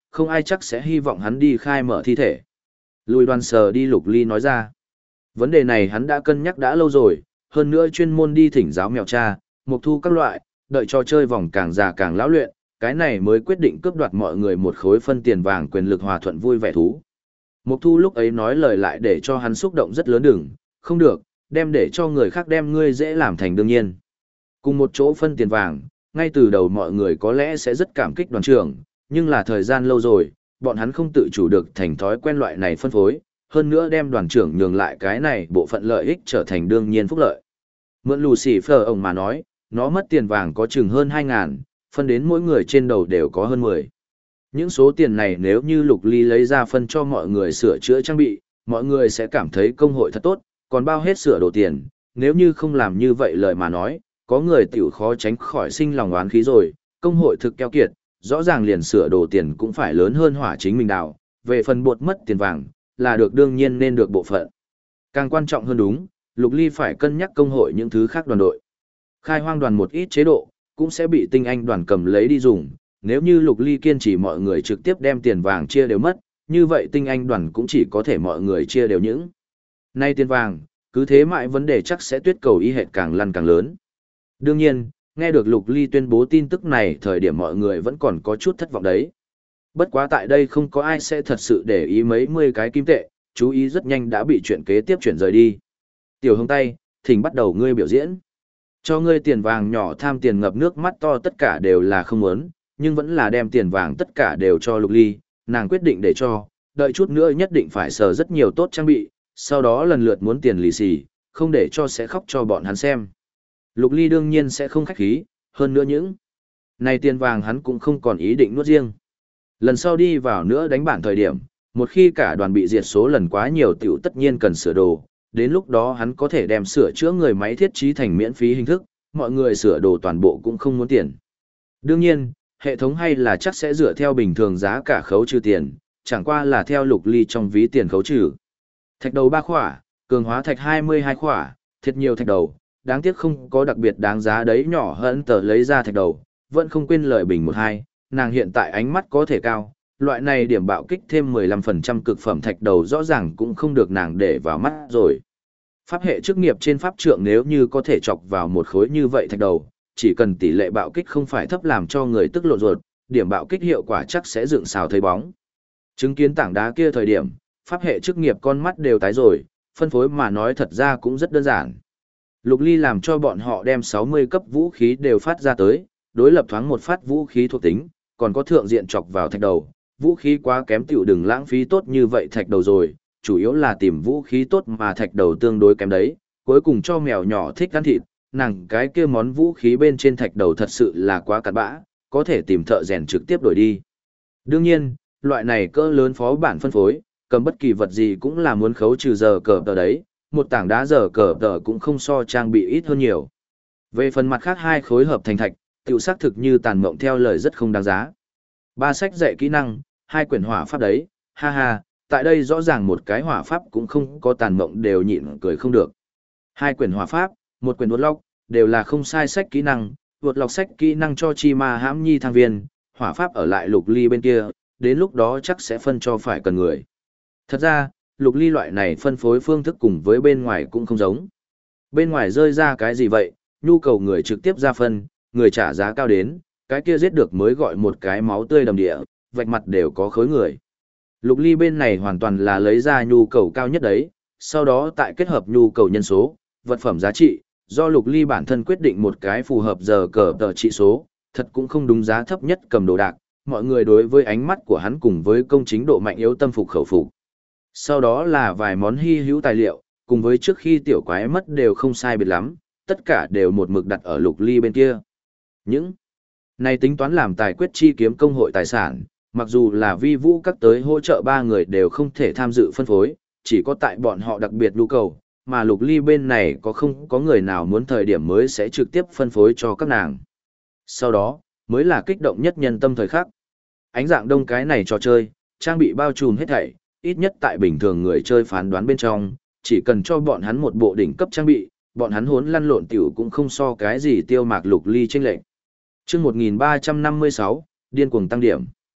Speaker 1: không ai chắc sẽ hy vọng hắn đi khai mở thi thể. Lùi đoàn sờ đi Lục Ly nói ra. Vấn đề này hắn đã cân nhắc đã lâu rồi, hơn nữa chuyên môn đi thỉnh giáo mèo cha, mục thu các loại, đợi cho chơi vòng càng già càng lão luyện, cái này mới quyết định cướp đoạt mọi người một khối phân tiền vàng quyền lực hòa thuận vui vẻ thú. Mục thu lúc ấy nói lời lại để cho hắn xúc động rất lớn đừng, không được, đem để cho người khác đem ngươi dễ làm thành đương nhiên. Cùng một chỗ phân tiền vàng, ngay từ đầu mọi người có lẽ sẽ rất cảm kích đoàn trưởng, nhưng là thời gian lâu rồi, bọn hắn không tự chủ được thành thói quen loại này phân phối, hơn nữa đem đoàn trưởng nhường lại cái này bộ phận lợi ích trở thành đương nhiên phúc lợi. Mượn lù xỉ phở ông mà nói, nó mất tiền vàng có chừng hơn 2.000, phân đến mỗi người trên đầu đều có hơn 10. Những số tiền này nếu như Lục Ly lấy ra phân cho mọi người sửa chữa trang bị, mọi người sẽ cảm thấy công hội thật tốt, còn bao hết sửa đồ tiền, nếu như không làm như vậy lời mà nói, có người tiểu khó tránh khỏi sinh lòng oán khí rồi, công hội thực keo kiệt, rõ ràng liền sửa đồ tiền cũng phải lớn hơn hỏa chính mình đào, về phần bột mất tiền vàng, là được đương nhiên nên được bộ phận. Càng quan trọng hơn đúng, Lục Ly phải cân nhắc công hội những thứ khác đoàn đội. Khai hoang đoàn một ít chế độ, cũng sẽ bị tinh anh đoàn cầm lấy đi dùng, nếu như Lục Ly kiên trì mọi người trực tiếp đem tiền vàng chia đều mất, như vậy tinh anh đoàn cũng chỉ có thể mọi người chia đều những. Nay tiền vàng, cứ thế mãi vấn đề chắc sẽ tuyết cầu y hệt càng lăn càng lớn. Đương nhiên, nghe được Lục Ly tuyên bố tin tức này thời điểm mọi người vẫn còn có chút thất vọng đấy. Bất quá tại đây không có ai sẽ thật sự để ý mấy mươi cái kim tệ, chú ý rất nhanh đã bị chuyện kế tiếp chuyển rời đi. Tiểu Hồng Tay, thỉnh bắt đầu ngươi biểu diễn. Cho ngươi tiền vàng nhỏ tham tiền ngập nước mắt to tất cả đều là không muốn, nhưng vẫn là đem tiền vàng tất cả đều cho Lục Ly, nàng quyết định để cho, đợi chút nữa nhất định phải sờ rất nhiều tốt trang bị, sau đó lần lượt muốn tiền lì xì, không để cho sẽ khóc cho bọn hắn xem. Lục Ly đương nhiên sẽ không khách khí, hơn nữa những này tiền vàng hắn cũng không còn ý định nuốt riêng. Lần sau đi vào nữa đánh bản thời điểm, một khi cả đoàn bị diệt số lần quá nhiều tiểu tất nhiên cần sửa đồ, đến lúc đó hắn có thể đem sửa chữa người máy thiết trí thành miễn phí hình thức, mọi người sửa đồ toàn bộ cũng không muốn tiền. Đương nhiên, hệ thống hay là chắc sẽ dựa theo bình thường giá cả khấu trừ tiền, chẳng qua là theo Lục Ly trong ví tiền khấu trừ. Thạch đầu 3 khỏa, cường hóa thạch 22 khỏa, thiệt nhiều thạch đầu, đáng tiếc không có đặc biệt đáng giá đấy nhỏ hơn tờ lấy ra thạch đầu, vẫn không quên lời bình 12, nàng hiện tại ánh mắt có thể cao, loại này điểm bạo kích thêm 15% cực phẩm thạch đầu rõ ràng cũng không được nàng để vào mắt rồi. Pháp hệ chức nghiệp trên pháp trượng nếu như có thể chọc vào một khối như vậy thạch đầu, chỉ cần tỷ lệ bạo kích không phải thấp làm cho người tức lộn ruột, điểm bạo kích hiệu quả chắc sẽ dựng xào thấy bóng. Chứng kiến tảng đá kia thời điểm, pháp hệ chức nghiệp con mắt đều tái rồi, phân phối mà nói thật ra cũng rất đơn giản. Lục Ly làm cho bọn họ đem 60 cấp vũ khí đều phát ra tới, đối lập thoáng một phát vũ khí thuộc tính, còn có thượng diện chọc vào thạch đầu, vũ khí quá kém tiểu đừng lãng phí tốt như vậy thạch đầu rồi, chủ yếu là tìm vũ khí tốt mà thạch đầu tương đối kém đấy, cuối cùng cho mèo nhỏ thích ăn thịt, nàng cái kia món vũ khí bên trên thạch đầu thật sự là quá cặn bã, có thể tìm thợ rèn trực tiếp đổi đi. Đương nhiên, loại này cỡ lớn phó bản phân phối, cầm bất kỳ vật gì cũng là muốn khấu trừ giờ cờ tờ đấy, một tảng đá giờ cờ tờ cũng không so trang bị ít hơn nhiều. Về phần mặt khác hai khối hợp thành thạch, tiểu xác thực như tàn mộng theo lời rất không đáng giá. 3 sách dạy kỹ năng, 2 quyển hỏa pháp đấy, ha ha, tại đây rõ ràng một cái hỏa pháp cũng không có tàn mộng đều nhịn cười không được. 2 quyển hỏa pháp, 1 quyển vượt lọc, đều là không sai sách kỹ năng, vượt lọc sách kỹ năng cho chi ma hãm nhi thăng viên, hỏa pháp ở lại Lục Ly bên kia, đến lúc đó chắc sẽ phân cho phải cần người. Thật ra, Lục Ly loại này phân phối phương thức cùng với bên ngoài cũng không giống. Bên ngoài rơi ra cái gì vậy, nhu cầu người trực tiếp ra phân, người trả giá cao đến, cái kia giết được mới gọi một cái máu tươi đầm địa, vạch mặt đều có khối người. Lục Ly bên này hoàn toàn là lấy ra nhu cầu cao nhất đấy, sau đó tại kết hợp nhu cầu nhân số, vật phẩm giá trị, do Lục Ly bản thân quyết định một cái phù hợp giờ cờ tờ trị số, thật cũng không đúng giá thấp nhất cầm đồ đạc, mọi người đối với ánh mắt của hắn cùng với công chính độ mạnh yếu tâm phục khẩu phục. Sau đó là vài món hy hữu tài liệu, cùng với trước khi tiểu quái mất đều không sai biệt lắm, tất cả đều một mực đặt ở Lục Ly bên kia. Những này tính toán làm tài quyết chi kiếm công hội tài sản, mặc dù là vi vũ các tới hỗ trợ 3 người đều không thể tham dự phân phối, chỉ có tại bọn họ đặc biệt nhu cầu, mà Lục Ly bên này không có người nào muốn thời điểm mới sẽ trực tiếp phân phối cho các nàng. Sau đó, mới là kích động nhất nhân tâm thời khắc. Ánh dạng đông cái này trò chơi, trang bị bao trùm hết thảy, ít nhất tại bình thường người chơi phán đoán bên trong, chỉ cần cho bọn hắn một bộ đỉnh cấp trang bị, bọn hắn hốn lăn lộn tiểu cũng không so cái gì tiêu mạc Lục Ly chênh lệch. Chương 1356, điên cuồng tăng điểm.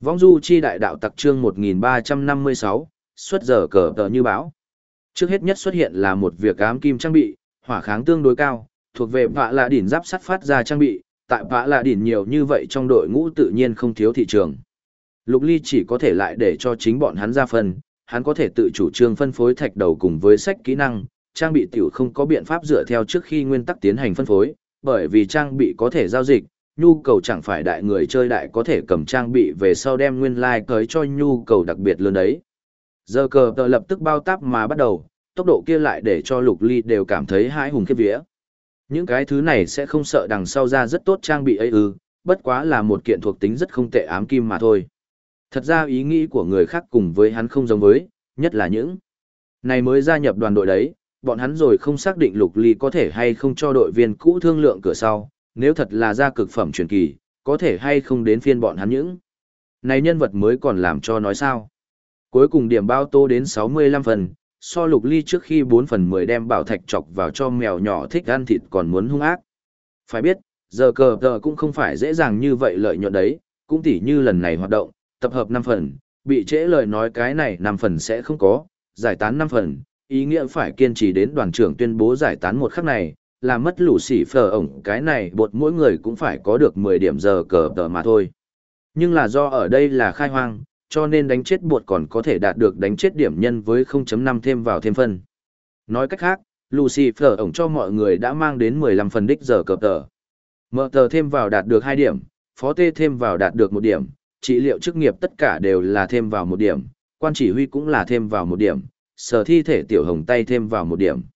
Speaker 1: Vong du chi đại đạo tặc chương 1356, xuất giờ cờ tờ như bão. Trước hết nhất xuất hiện là một việc ám kim trang bị, hỏa kháng tương đối cao, thuộc về vạ lạ đỉnh giáp sắt phát ra trang bị, tại vạ lạ đỉnh nhiều như vậy trong đội ngũ tự nhiên không thiếu thị trường. Lục Ly chỉ có thể lại để cho chính bọn hắn ra phân, hắn có thể tự chủ trương phân phối thạch đầu cùng với sách kỹ năng, trang bị tiểu không có biện pháp dựa theo trước khi nguyên tắc tiến hành phân phối, bởi vì trang bị có thể giao dịch, nhu cầu chẳng phải đại người chơi đại có thể cầm trang bị về sau đem nguyên lai tới cho nhu cầu đặc biệt lớn đấy. Giờ cờ tờ lập tức bao táp mà bắt đầu, tốc độ kia lại để cho Lục Ly đều cảm thấy hãi hùng khiếp vía. Những cái thứ này sẽ không sợ đằng sau ra rất tốt trang bị ấy bất quá là một kiện thuộc tính rất không tệ ám kim mà thôi. Thật ra ý nghĩ của người khác cùng với hắn không giống với, nhất là những này mới gia nhập đoàn đội đấy, bọn hắn rồi không xác định Lục Ly có thể hay không cho đội viên cũ thương lượng cửa sau, nếu thật là ra cực phẩm truyền kỳ, có thể hay không đến phiên bọn hắn những này nhân vật mới còn làm cho nói sao. Cuối cùng điểm bao tô đến 65 phần, so Lục Ly trước khi 4 phần 10 đem bảo thạch chọc vào cho mèo nhỏ thích ăn thịt còn muốn hung ác. Phải biết, giờ cờ tờ cũng không phải dễ dàng như vậy lợi nhuận đấy, cũng tỉ như lần này hoạt động, tập hợp 5 phần, bị trễ lời nói cái này 5 phần sẽ không có, giải tán 5 phần, ý nghĩa phải kiên trì đến đoàn trưởng tuyên bố giải tán một khắc này, làm mất lũ xỉ phở ổng cái này bột mỗi người cũng phải có được 10 điểm giờ cờ tờ mà thôi. Nhưng là do ở đây là khai hoang, cho nên đánh chết bột còn có thể đạt được đánh chết điểm nhân với 0.5 thêm vào thêm phân. Nói cách khác, Lucifer ổng cho mọi người đã mang đến 15 phần đích giờ cờ tờ. Mở tờ thêm vào đạt được 2 điểm, phó tê thêm vào đạt được 1 điểm, trị liệu chức nghiệp tất cả đều là thêm vào 1 điểm, quan chỉ huy cũng là thêm vào 1 điểm, sở thi thể tiểu hồng tay thêm vào 1 điểm.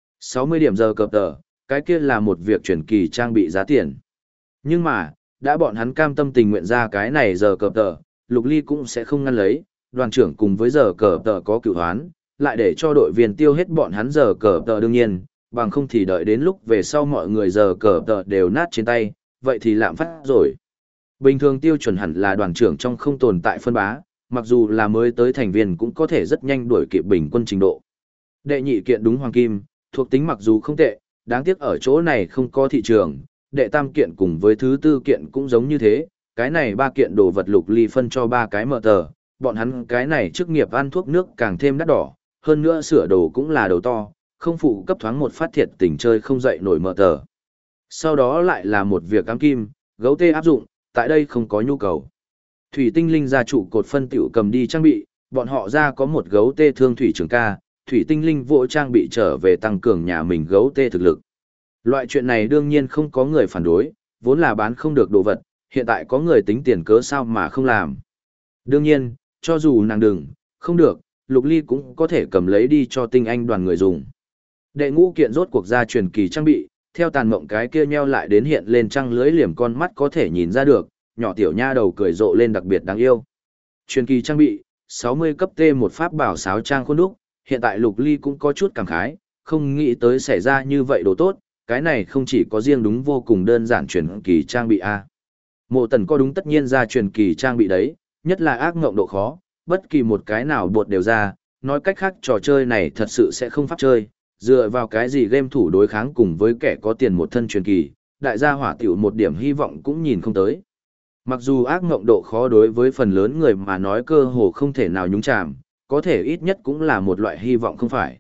Speaker 1: 60 điểm giờ cờ tờ, cái kia là một việc chuyển kỳ trang bị giá tiền. Nhưng mà, đã bọn hắn cam tâm tình nguyện ra cái này giờ cờ tờ, Lục Ly cũng sẽ không ngăn lấy, đoàn trưởng cùng với giờ cờ tờ có cửu hoán, lại để cho đội viên tiêu hết bọn hắn giờ cờ tờ đương nhiên, bằng không thì đợi đến lúc về sau mọi người giờ cờ tờ đều nát trên tay, vậy thì lạm phát rồi. Bình thường tiêu chuẩn hẳn là đoàn trưởng trong không tồn tại phân bá, mặc dù là mới tới thành viên cũng có thể rất nhanh đuổi kịp bình quân trình độ. Đệ nhị kiện đúng hoàng kim, thuộc tính mặc dù không tệ, đáng tiếc ở chỗ này không có thị trường, đệ tam kiện cùng với thứ tư kiện cũng giống như thế, cái này 3 kiện đồ vật Lục Ly phân cho 3 cái mở tờ, bọn hắn cái này chức nghiệp ăn thuốc nước càng thêm đắt đỏ, hơn nữa sửa đồ cũng là đầu to, không phụ cấp thoáng một phát thiệt tình chơi không dậy nổi mở tờ. Sau đó lại là một việc ám kim, gấu tê áp dụng, tại đây không có nhu cầu. Thủy tinh linh gia trụ cột phân tiểu cầm đi trang bị, bọn họ ra có một gấu tê thương thủy trường ca, thủy tinh linh vỗ trang bị trở về tăng cường nhà mình gấu tê thực lực. Loại chuyện này đương nhiên không có người phản đối, vốn là bán không được đồ vật, hiện tại có người tính tiền cớ sao mà không làm. Đương nhiên, cho dù nàng đừng, không được, Lục Ly cũng có thể cầm lấy đi cho tinh anh đoàn người dùng. Đệ ngũ kiện rốt cuộc ra truyền kỳ trang bị, theo tàn mộng cái kia nheo lại đến hiện lên trăng lưới liềm con mắt có thể nhìn ra được, nhỏ tiểu nha đầu cười rộ lên đặc biệt đáng yêu. Truyền kỳ trang bị, 60 cấp T một pháp bảo sáo trang khuôn đúc, hiện tại Lục Ly cũng có chút cảm khái, không nghĩ tới xảy ra như vậy đồ tốt, cái này không chỉ có riêng đúng vô cùng đơn giản truyền kỳ trang bị A. Mộ Tần có đúng tất nhiên ra truyền kỳ trang bị đấy, nhất là ác ngộng độ khó, bất kỳ một cái nào bột đều ra, nói cách khác trò chơi này thật sự sẽ không pháp chơi, dựa vào cái gì game thủ đối kháng cùng với kẻ có tiền một thân truyền kỳ, đại gia hỏa tiểu một điểm hy vọng cũng nhìn không tới. Mặc dù ác ngộng độ khó đối với phần lớn người mà nói cơ hồ không thể nào nhúng chạm, có thể ít nhất cũng là một loại hy vọng không phải.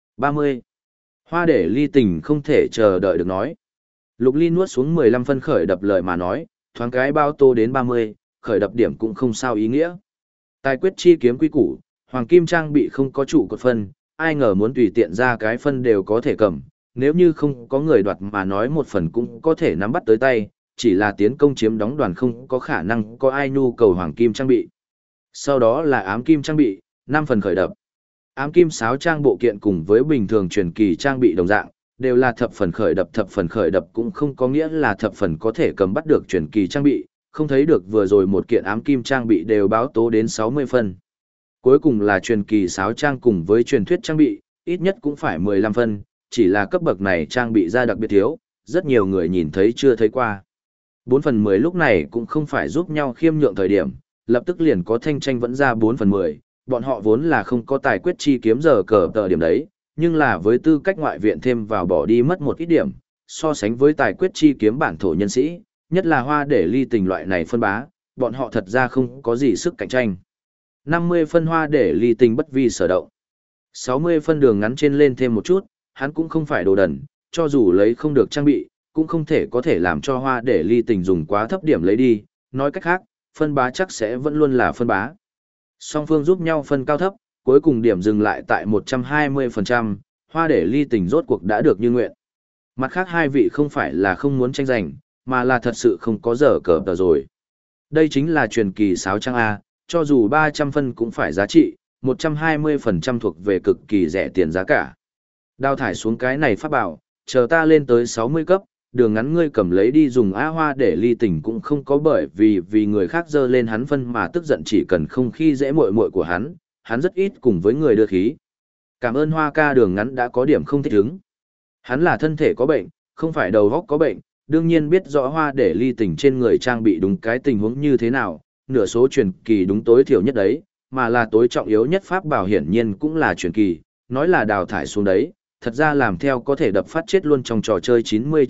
Speaker 1: 30. Hoa để ly tình không thể chờ đợi được nói. Lục Ly nuốt xuống 15 phân khởi đập lời mà nói, thoáng cái bao tô đến 30, khởi đập điểm cũng không sao ý nghĩa. Tài quyết chi kiếm quy củ, hoàng kim trang bị không có trụ cột phân, ai ngờ muốn tùy tiện ra cái phân đều có thể cầm, nếu như không có người đoạt mà nói một phần cũng có thể nắm bắt tới tay, chỉ là tiến công chiếm đóng đoàn không có khả năng có ai nhu cầu hoàng kim trang bị. Sau đó là ám kim trang bị, 5 phần khởi đập. Ám kim sáo trang bộ kiện cùng với bình thường truyền kỳ trang bị đồng dạng, đều là thập phần khởi đập cũng không có nghĩa là thập phần có thể cầm bắt được truyền kỳ trang bị, không thấy được vừa rồi một kiện ám kim trang bị đều báo tố đến 60 phân. Cuối cùng là truyền kỳ sáo trang cùng với truyền thuyết trang bị, ít nhất cũng phải 15 phân, chỉ là cấp bậc này trang bị ra đặc biệt thiếu, rất nhiều người nhìn thấy chưa thấy qua. 4 phần 10 lúc này cũng không phải giúp nhau khiêm nhượng thời điểm, lập tức liền có thanh tranh vẫn ra 4 phần 10, bọn họ vốn là không có tài quyết chi kiếm giờ cờ tờ điểm đấy, nhưng là với tư cách ngoại viện thêm vào bỏ đi mất một ít điểm, so sánh với tài quyết chi kiếm bản thổ nhân sĩ, nhất là hoa để ly tình loại này phân bá, bọn họ thật ra không có gì sức cạnh tranh. 50 phân hoa để ly tình bất vi sở động. 60 phân đường ngắn trên lên thêm một chút, hắn cũng không phải đồ đần, cho dù lấy không được trang bị, cũng không thể có thể làm cho hoa để ly tình dùng quá thấp điểm lấy đi, nói cách khác, phân bá chắc sẽ vẫn luôn là phân bá. Song phương giúp nhau phân cao thấp, cuối cùng điểm dừng lại tại 120%, hoa để ly tình rốt cuộc đã được như nguyện. Mặt khác hai vị không phải là không muốn tranh giành, mà là thật sự không có giờ cờ tờ rồi. Đây chính là truyền kỳ sáo trang A, cho dù 300 phân cũng phải giá trị, 120% thuộc về cực kỳ rẻ tiền giá cả. Đào thải xuống cái này pháp bảo, chờ ta lên tới 60 cấp, đường ngắn ngươi cầm lấy đi dùng á hoa để ly tình cũng không có bởi vì người khác dơ lên hắn phân mà tức giận, chỉ cần không khi dễ muội muội của hắn rất ít cùng với người đưa khí. Cảm ơn hoa ca, đường ngắn đã có điểm không thích ứng. Hắn là thân thể có bệnh, không phải đầu óc có bệnh, đương nhiên biết rõ hoa để ly tình trên người trang bị đúng cái tình huống như thế nào, nửa số truyền kỳ đúng tối thiểu nhất đấy, mà là tối trọng yếu nhất pháp bảo hiển nhiên cũng là truyền kỳ, nói là đào thải xuống đấy, thật ra làm theo có thể đập phát chết luôn trong trò chơi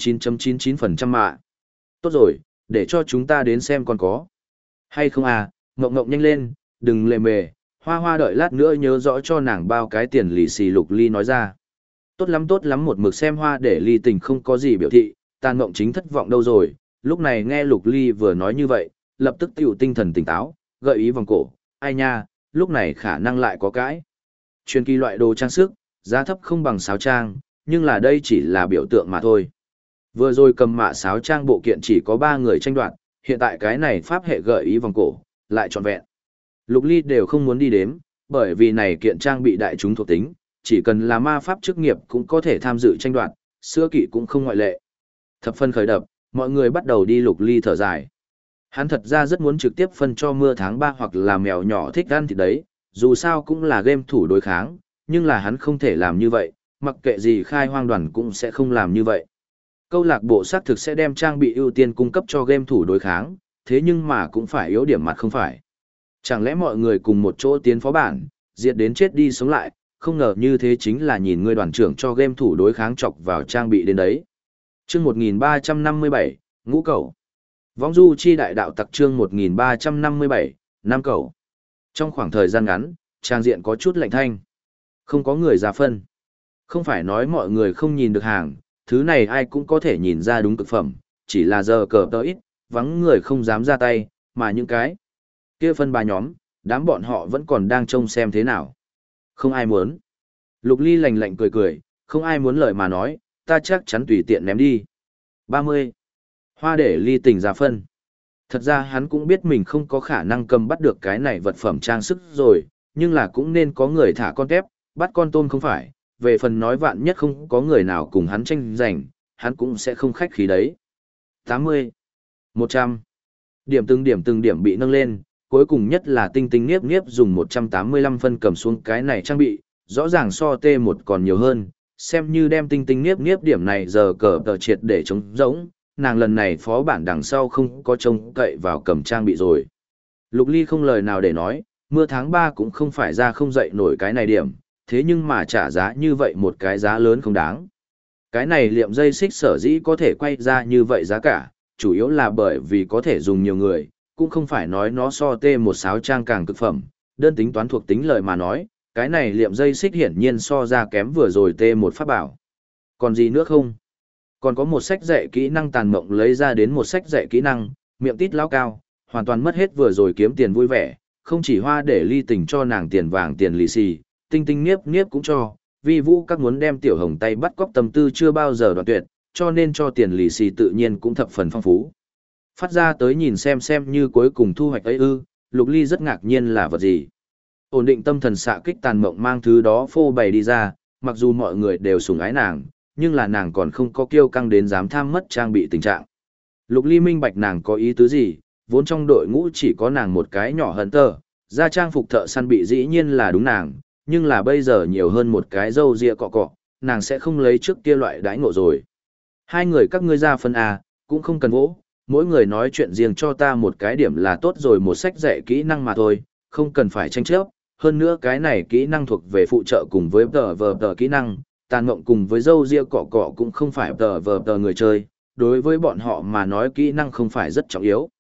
Speaker 1: 99.99% mạ. Tốt rồi, để cho chúng ta đến xem còn có hay không à, ngộng ngộng nhanh lên, đừng lề mề, hoa hoa đợi lát nữa nhớ rõ cho nàng bao cái tiền lì xì. Lục Ly nói ra. Tốt lắm, một mực xem hoa để ly tình không có gì biểu thị, Tàn Ngộng chính thất vọng đâu rồi, lúc này nghe Lục Ly vừa nói như vậy, lập tức tiểu tinh thần tỉnh táo, gợi ý vòng cổ, ai nha, lúc này khả năng lại có cãi. Truyền kỳ loại đồ trang sức, giá thấp không bằng sáo trang, nhưng là đây chỉ là biểu tượng mà thôi. Vừa rồi cầm mạ sáo trang bộ kiện chỉ có 3 người tranh đoạt, hiện tại cái này pháp hệ gợi ý vòng cổ, lại trọn vẹn. Lục Ly đều không muốn đi đếm, bởi vì này kiện trang bị đại chúng thuộc tính, chỉ cần là ma pháp chức nghiệp cũng có thể tham dự tranh đoạt, xưa kỵ cũng không ngoại lệ. Thập phân khởi đập, mọi người bắt đầu đi. Lục Ly thở dài. Hắn thật ra rất muốn trực tiếp phân cho mưa tháng 3 hoặc là mèo nhỏ thích ăn thịt đấy, dù sao cũng là game thủ đối kháng, nhưng là hắn không thể làm như vậy, mặc kệ gì khai hoang đoàn cũng sẽ không làm như vậy. Câu lạc bộ xác thực sẽ đem trang bị ưu tiên cung cấp cho game thủ đối kháng, thế nhưng mà cũng phải yếu điểm mặt không phải. Chẳng lẽ mọi người cùng một chỗ tiến phó bản, diệt đến chết đi sống lại, không ngờ như thế chính là nhìn người đoàn trưởng cho game thủ đối kháng chọc vào trang bị đến đấy. Chương 1357, Ngũ Cẩu. Vong du chi đại đạo tặc, chương 1357, Nam Cẩu. Trong khoảng thời gian ngắn, trang diện có chút lạnh thanh. Không có người ra phân. Không phải nói mọi người không nhìn được hàng, thứ này ai cũng có thể nhìn ra đúng cực phẩm, chỉ là giờ cờ tớ ít, vắng người không dám ra tay, mà những cái kia phân ba nhóm, đám bọn họ vẫn còn đang trông xem thế nào. Không ai muốn. Lục Ly lạnh lạnh cười cười, không ai muốn lời mà nói, ta chắc chắn tùy tiện ném đi. 30. Hoa để ly tình ra phân. Thật ra hắn cũng biết mình không có khả năng cầm bắt được cái này vật phẩm trang sức rồi, nhưng là cũng nên có người thả con tép, bắt con tôm không phải, về phần nói vạn nhất không có người nào cùng hắn tranh giành, hắn cũng sẽ không khách khí đấy. 80. 100. Điểm từng điểm bị nâng lên, cuối cùng nhất là tinh tinh nghiếp nghiếp dùng 185 phân cầm xuống cái này trang bị, rõ ràng so T1 còn nhiều hơn, xem như đem tinh tinh nghiếp nghiếp điểm này giờ cờ tờ triệt để chống rỗng, nàng lần này phó bản đằng sau không có trông cậy vào cầm trang bị rồi. Lục Ly không lời nào để nói, mưa tháng 3 cũng không phải ra không dậy nổi cái này điểm, thế nhưng mà trả giá như vậy một cái giá lớn không đáng. Cái này liệm dây xích sở dĩ có thể quay ra như vậy giá cả, chủ yếu là bởi vì có thể dùng nhiều người, cũng không phải nói nó so T1 sáo trang càng cực phẩm, đơn tính toán thuộc tính lời mà nói, cái này liệm dây xích hiển nhiên so ra kém vừa rồi T1 pháp bảo. Còn gì nữa không? Còn có một sách dạy kỹ năng Tàn Mộng lấy ra đến một sách dạy kỹ năng, miệng tít lao cao, hoàn toàn mất hết vừa rồi kiếm tiền vui vẻ, không chỉ hoa để ly tình cho nàng tiền vàng tiền lì xì, tinh tinh nghiếp nghiếp cũng cho, vì vũ các muốn đem tiểu hồng tay bắt cóc tâm tư chưa bao giờ đoạn tuyệt, cho nên cho tiền lì xì tự nhiên cũng thập phần phong phú. Phát ra tới nhìn xem như cuối cùng thu hoạch ấy ư, Lục Ly rất ngạc nhiên là vật gì. Ổn định tâm thần xạ kích Tàn Mộng mang thứ đó phô bày đi ra, mặc dù mọi người đều sủng ái nàng, nhưng là nàng còn không có kiêu căng đến dám tham mất trang bị tình trạng. Lục Ly minh bạch nàng có ý tứ gì, vốn trong đội ngũ chỉ có nàng một cái nhỏ hận tờ, ra trang phục thợ săn bị dĩ nhiên là đúng nàng, nhưng là bây giờ nhiều hơn một cái râu ria cọ cọ, nàng sẽ không lấy trước kia loại đãi ngộ rồi. Hai người các ngươi ra phân A, cũng không cần vỗ, mỗi người nói chuyện riêng cho ta một cái điểm là tốt rồi, một sách dạy kỹ năng mà thôi, không cần phải tranh chấp. Hơn nữa cái này kỹ năng thuộc về phụ trợ cùng với tờ kỹ năng, Tàn Mộng cùng với dâu ria cọ cọ cũng không phải tờ người chơi, đối với bọn họ mà nói kỹ năng không phải rất trọng yếu.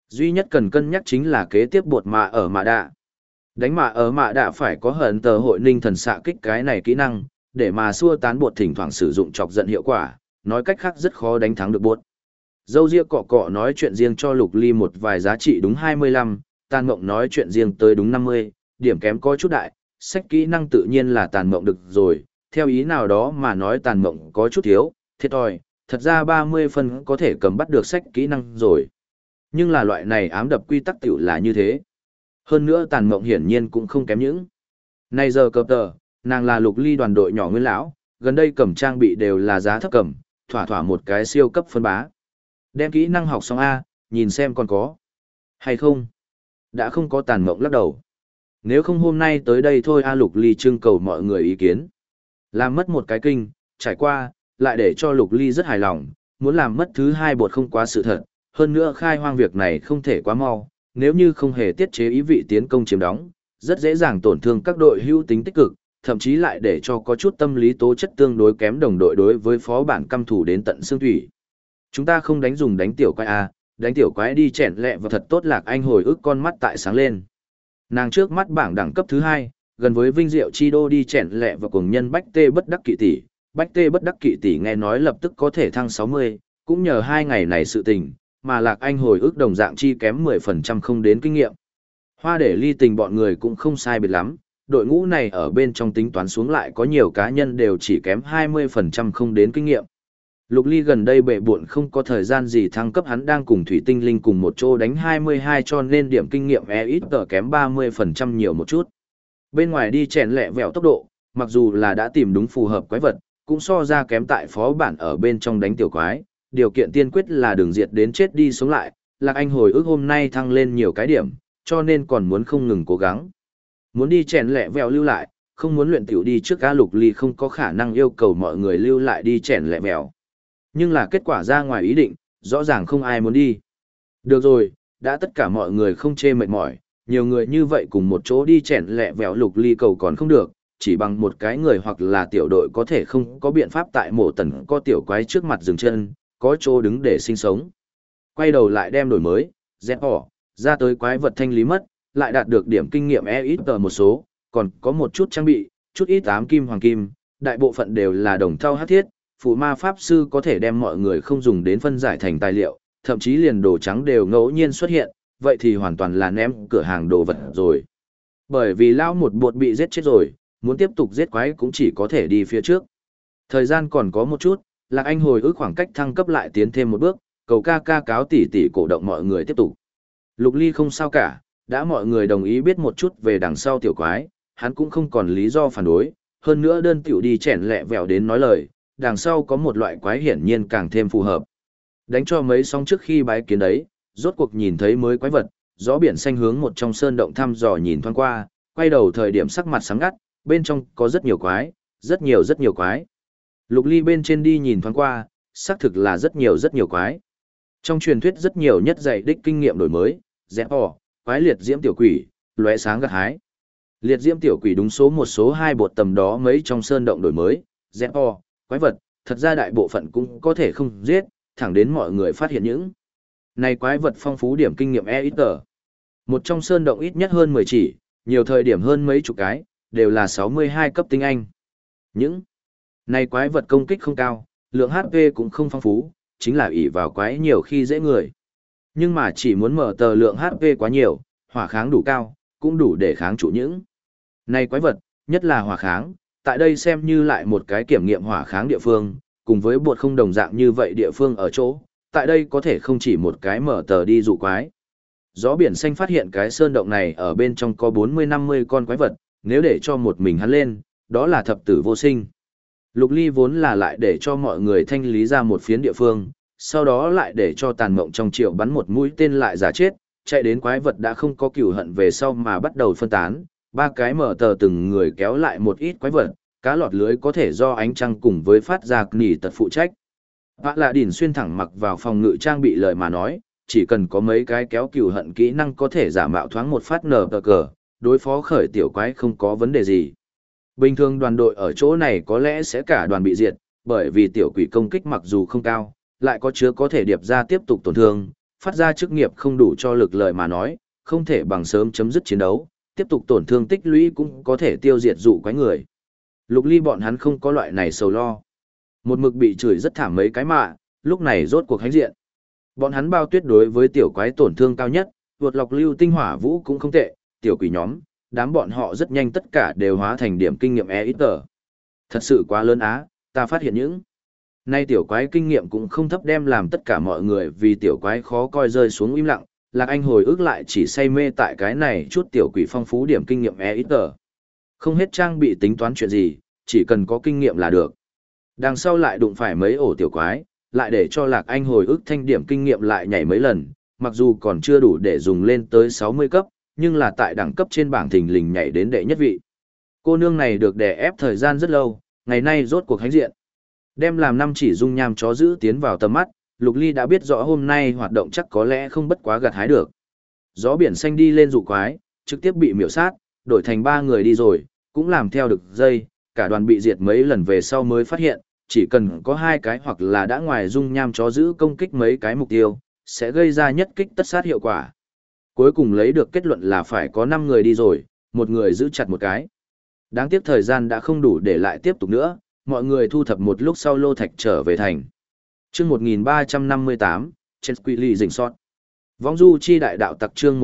Speaker 1: Duy nhất cần cân nhắc chính là kế tiếp bột mạ ở mạ đạ. Đánh mạ ở mạ đạ phải có hận tờ hội ninh thần xạ kích cái này kỹ năng, để mà xua tán bột thỉnh thoảng sử dụng chọc giận hiệu quả, nói cách khác rất khó đánh thắng được bột. Dâu ria cọ cọ nói chuyện riêng cho Lục Ly một vài giá trị đúng 25, Tàn Mộng nói chuyện riêng tới đúng 50, điểm kém có chút đại, sách kỹ năng tự nhiên là Tàn Mộng được rồi, theo ý nào đó mà nói Tàn Mộng có chút thiếu, thiệt thòi, thật ra 30 phân có thể cầm bắt được sách kỹ năng rồi. Nhưng là loại này ám đập quy tắc tiểu là như thế. Hơn nữa Tàn Mộng hiển nhiên cũng không kém những. Này giờ cập tờ, nàng là Lục Ly đoàn đội nhỏ nguyên lão, gần đây cầm trang bị đều là giá thấp cầm, thỏa thỏa một cái siêu cấp phân bá. Đem kỹ năng học xong A, nhìn xem còn có. Hay không? Đã không có Tàn Mộng lắc đầu. Nếu không hôm nay tới đây thôi A, Lục Ly trưng cầu mọi người ý kiến. Làm mất một cái kinh, trải qua, lại để cho Lục Ly rất hài lòng, muốn làm mất thứ hai bột không quá sự thật, hơn nữa khai hoang việc này không thể quá mau, nếu như không hề tiết chế ý vị tiến công chiếm đóng, rất dễ dàng tổn thương các đội hữu tính tích cực, thậm chí lại để cho có chút tâm lý tố chất tương đối kém đồng đội đối với phó bản căm thủ đến tận xương thủy. Chúng ta không đánh dùng đánh tiểu quái A, đánh tiểu quái đi chèn lẹ và thật tốt Lạc Anh hồi ức con mắt tại sáng lên. Nàng trước mắt bảng đẳng cấp thứ hai, gần với vinh diệu chi đô đi chèn lẹ và cùng nhân Bách Tê Bất Đắc Kỵ Tỷ. Bách Tê Bất Đắc Kỵ Tỷ nghe nói lập tức có thể thăng 60, cũng nhờ 2 ngày này sự tình, mà Lạc Anh hồi ức đồng dạng chi kém 10% không đến kinh nghiệm. Hoa để ly tình bọn người cũng không sai biệt lắm, đội ngũ này ở bên trong tính toán xuống lại có nhiều cá nhân đều chỉ kém 20% không đến kinh nghiệm. Lục Ly gần đây bệ buộn không có thời gian gì thăng cấp, hắn đang cùng Thủy Tinh Linh cùng một chỗ đánh 22 cho nên điểm kinh nghiệm ít tờ kém 30% nhiều một chút. Bên ngoài đi chèn lẹ vẹo tốc độ, mặc dù là đã tìm đúng phù hợp quái vật, cũng so ra kém tại phó bản ở bên trong đánh tiểu quái, điều kiện tiên quyết là đường diệt đến chết đi sống lại, Lạc Anh hồi ức hôm nay thăng lên nhiều cái điểm, cho nên còn muốn không ngừng cố gắng. Muốn đi chèn lẹ vẹo lưu lại, không muốn luyện tiểu đi trước cá. Lục Ly không có khả năng yêu cầu mọi người lưu lại đi chèn lẹ vẹo. Nhưng là kết quả ra ngoài ý định, rõ ràng không ai muốn đi. Được rồi, đã tất cả mọi người không chê mệt mỏi, nhiều người như vậy cùng một chỗ đi chèn lẹ vẹo Lục Ly cầu còn không được, chỉ bằng một cái người hoặc là tiểu đội có thể không có biện pháp tại mộ tần có tiểu quái trước mặt dừng chân, có chỗ đứng để sinh sống. Quay đầu lại đem đổi mới, dẹp bỏ, ra tới quái vật thanh lý mất, lại đạt được điểm kinh nghiệm ít tờ một số, còn có một chút trang bị, chút ít ám kim hoàng kim, đại bộ phận đều là đồng thau hắc thiết, phụ ma pháp sư có thể đem mọi người không dùng đến phân giải thành tài liệu, thậm chí liền đồ trắng đều ngẫu nhiên xuất hiện, vậy thì hoàn toàn là ném cửa hàng đồ vật rồi. Bởi vì lão một bột bị giết chết rồi, muốn tiếp tục giết quái cũng chỉ có thể đi phía trước. Thời gian còn có một chút, Lạc Anh hồi ức khoảng cách thăng cấp lại tiến thêm một bước, cầu ca ca cáo tỉ tỉ cổ động mọi người tiếp tục. Lục Ly không sao cả, đã mọi người đồng ý biết một chút về đằng sau tiểu quái, hắn cũng không còn lý do phản đối, hơn nữa đơn tiểu đi chèn lẹ vẹo đến nói lời, đằng sau có một loại quái hiển nhiên càng thêm phù hợp. Đánh cho mấy sóng trước khi bái kiến đấy, rốt cuộc nhìn thấy mới quái vật, gió biển xanh hướng một trong sơn động thăm dò nhìn thoáng qua, quay đầu thời điểm sắc mặt sáng ngắt, bên trong có rất nhiều quái, rất nhiều quái. Lục Ly bên trên đi nhìn thoáng qua, xác thực là rất nhiều quái. Trong truyền thuyết rất nhiều nhất dạy đích kinh nghiệm đổi mới, dẹp bỏ, quái liệt diễm tiểu quỷ, lóe sáng gặt hái. Liệt diễm tiểu quỷ đúng số một số 2 bột tầm đó mấy trong sơn động đổi mới, dẹp bỏ, quái vật, thật ra đại bộ phận cũng có thể không giết, thẳng đến mọi người phát hiện những này quái vật phong phú điểm kinh nghiệm ít tờ. Một trong sơn động ít nhất hơn 10 chỉ, nhiều thời điểm hơn mấy chục cái, đều là 62 cấp tinh anh. Những này quái vật công kích không cao, lượng HP cũng không phong phú, chính là ỷ vào quái nhiều khi dễ người. Nhưng mà chỉ muốn mở tờ lượng HP quá nhiều, hỏa kháng đủ cao, cũng đủ để kháng trụ những này quái vật, nhất là hỏa kháng, tại đây xem như lại một cái kiểm nghiệm hỏa kháng địa phương, cùng với bột không đồng dạng như vậy địa phương ở chỗ, tại đây có thể không chỉ một cái mở tờ đi dụ quái. Gió biển xanh phát hiện cái sơn động này ở bên trong có 40-50 con quái vật, nếu để cho một mình hắn lên, đó là thập tử vô sinh. Lục Ly vốn là lại để cho mọi người thanh lý ra một phiến địa phương, sau đó lại để cho Tàn Mộng trong triệu bắn một mũi tên lại giả chết, chạy đến quái vật đã không có cừu hận về sau mà bắt đầu phân tán, 3 cái mở tờ từng người kéo lại một ít quái vật, cá lọt lưới có thể do ánh trăng cùng với phát ra nỉ tật phụ trách. Vạ Lạ Đỉnh xuyên thẳng mặc vào phòng ngự trang bị lời mà nói, chỉ cần có mấy cái kéo cừu hận kỹ năng có thể giả mạo thoáng một phát nở tờ cờ, đối phó khởi tiểu quái không có vấn đề gì. Bình thường đoàn đội ở chỗ này có lẽ sẽ cả đoàn bị diệt, bởi vì tiểu quỷ công kích mặc dù không cao, lại có chứa có thể điệp ra tiếp tục tổn thương, phát ra chức nghiệp không đủ cho lực lợi mà nói, không thể bằng sớm chấm dứt chiến đấu, tiếp tục tổn thương tích lũy cũng có thể tiêu diệt dụ quái người. Lục Ly bọn hắn không có loại này sầu lo. Một mực bị chửi rất thảm mấy cái mạ, lúc này rốt cuộc hãnh diện. Bọn hắn bao tuyết đối với tiểu quái tổn thương cao nhất, vượt lọc lưu tinh hỏa vũ cũng không tệ, tiểu quỷ nhóm, đám bọn họ rất nhanh tất cả đều hóa thành điểm kinh nghiệm ít tờ. Thật sự quá lớn á, ta phát hiện những nay tiểu quái kinh nghiệm cũng không thấp, đem làm tất cả mọi người vì tiểu quái khó coi rơi xuống im lặng. Lạc Anh hồi ức lại chỉ say mê tại cái này chút tiểu quỷ phong phú điểm kinh nghiệm ít tờ. Không hết trang bị tính toán chuyện gì, chỉ cần có kinh nghiệm là được. Đằng sau lại đụng phải mấy ổ tiểu quái, lại để cho Lạc Anh hồi ức thanh điểm kinh nghiệm lại nhảy mấy lần, mặc dù còn chưa đủ để dùng lên tới 60 cấp, nhưng là tại đẳng cấp trên bảng thình lình nhảy đến đệ nhất vị. Cô nương này được đè ép thời gian rất lâu, ngày nay rốt cuộc hãnh diện. Đem làm năm chỉ dung nham chó giữ tiến vào tầm mắt, Lục Ly đã biết rõ hôm nay hoạt động chắc có lẽ không bất quá gặt hái được. Gió biển xanh đi lên dụ quái, trực tiếp bị miểu sát, đổi thành 3 người đi rồi, cũng làm theo được dây, cả đoàn bị diệt mấy lần về sau mới phát hiện, chỉ cần có 2 cái hoặc là đã ngoài dung nham chó giữ công kích mấy cái mục tiêu, sẽ gây ra nhất kích tất sát hiệu quả. Cuối cùng lấy được kết luận là phải có 5 người đi rồi, một người giữ chặt một cái. Đáng tiếc thời gian đã không đủ để lại tiếp tục nữa, mọi người thu thập một lúc sau lô thạch trở về thành. Chương 1358, Chèn Quỷ Lì rình sót. Vong du chi đại đạo tặc chương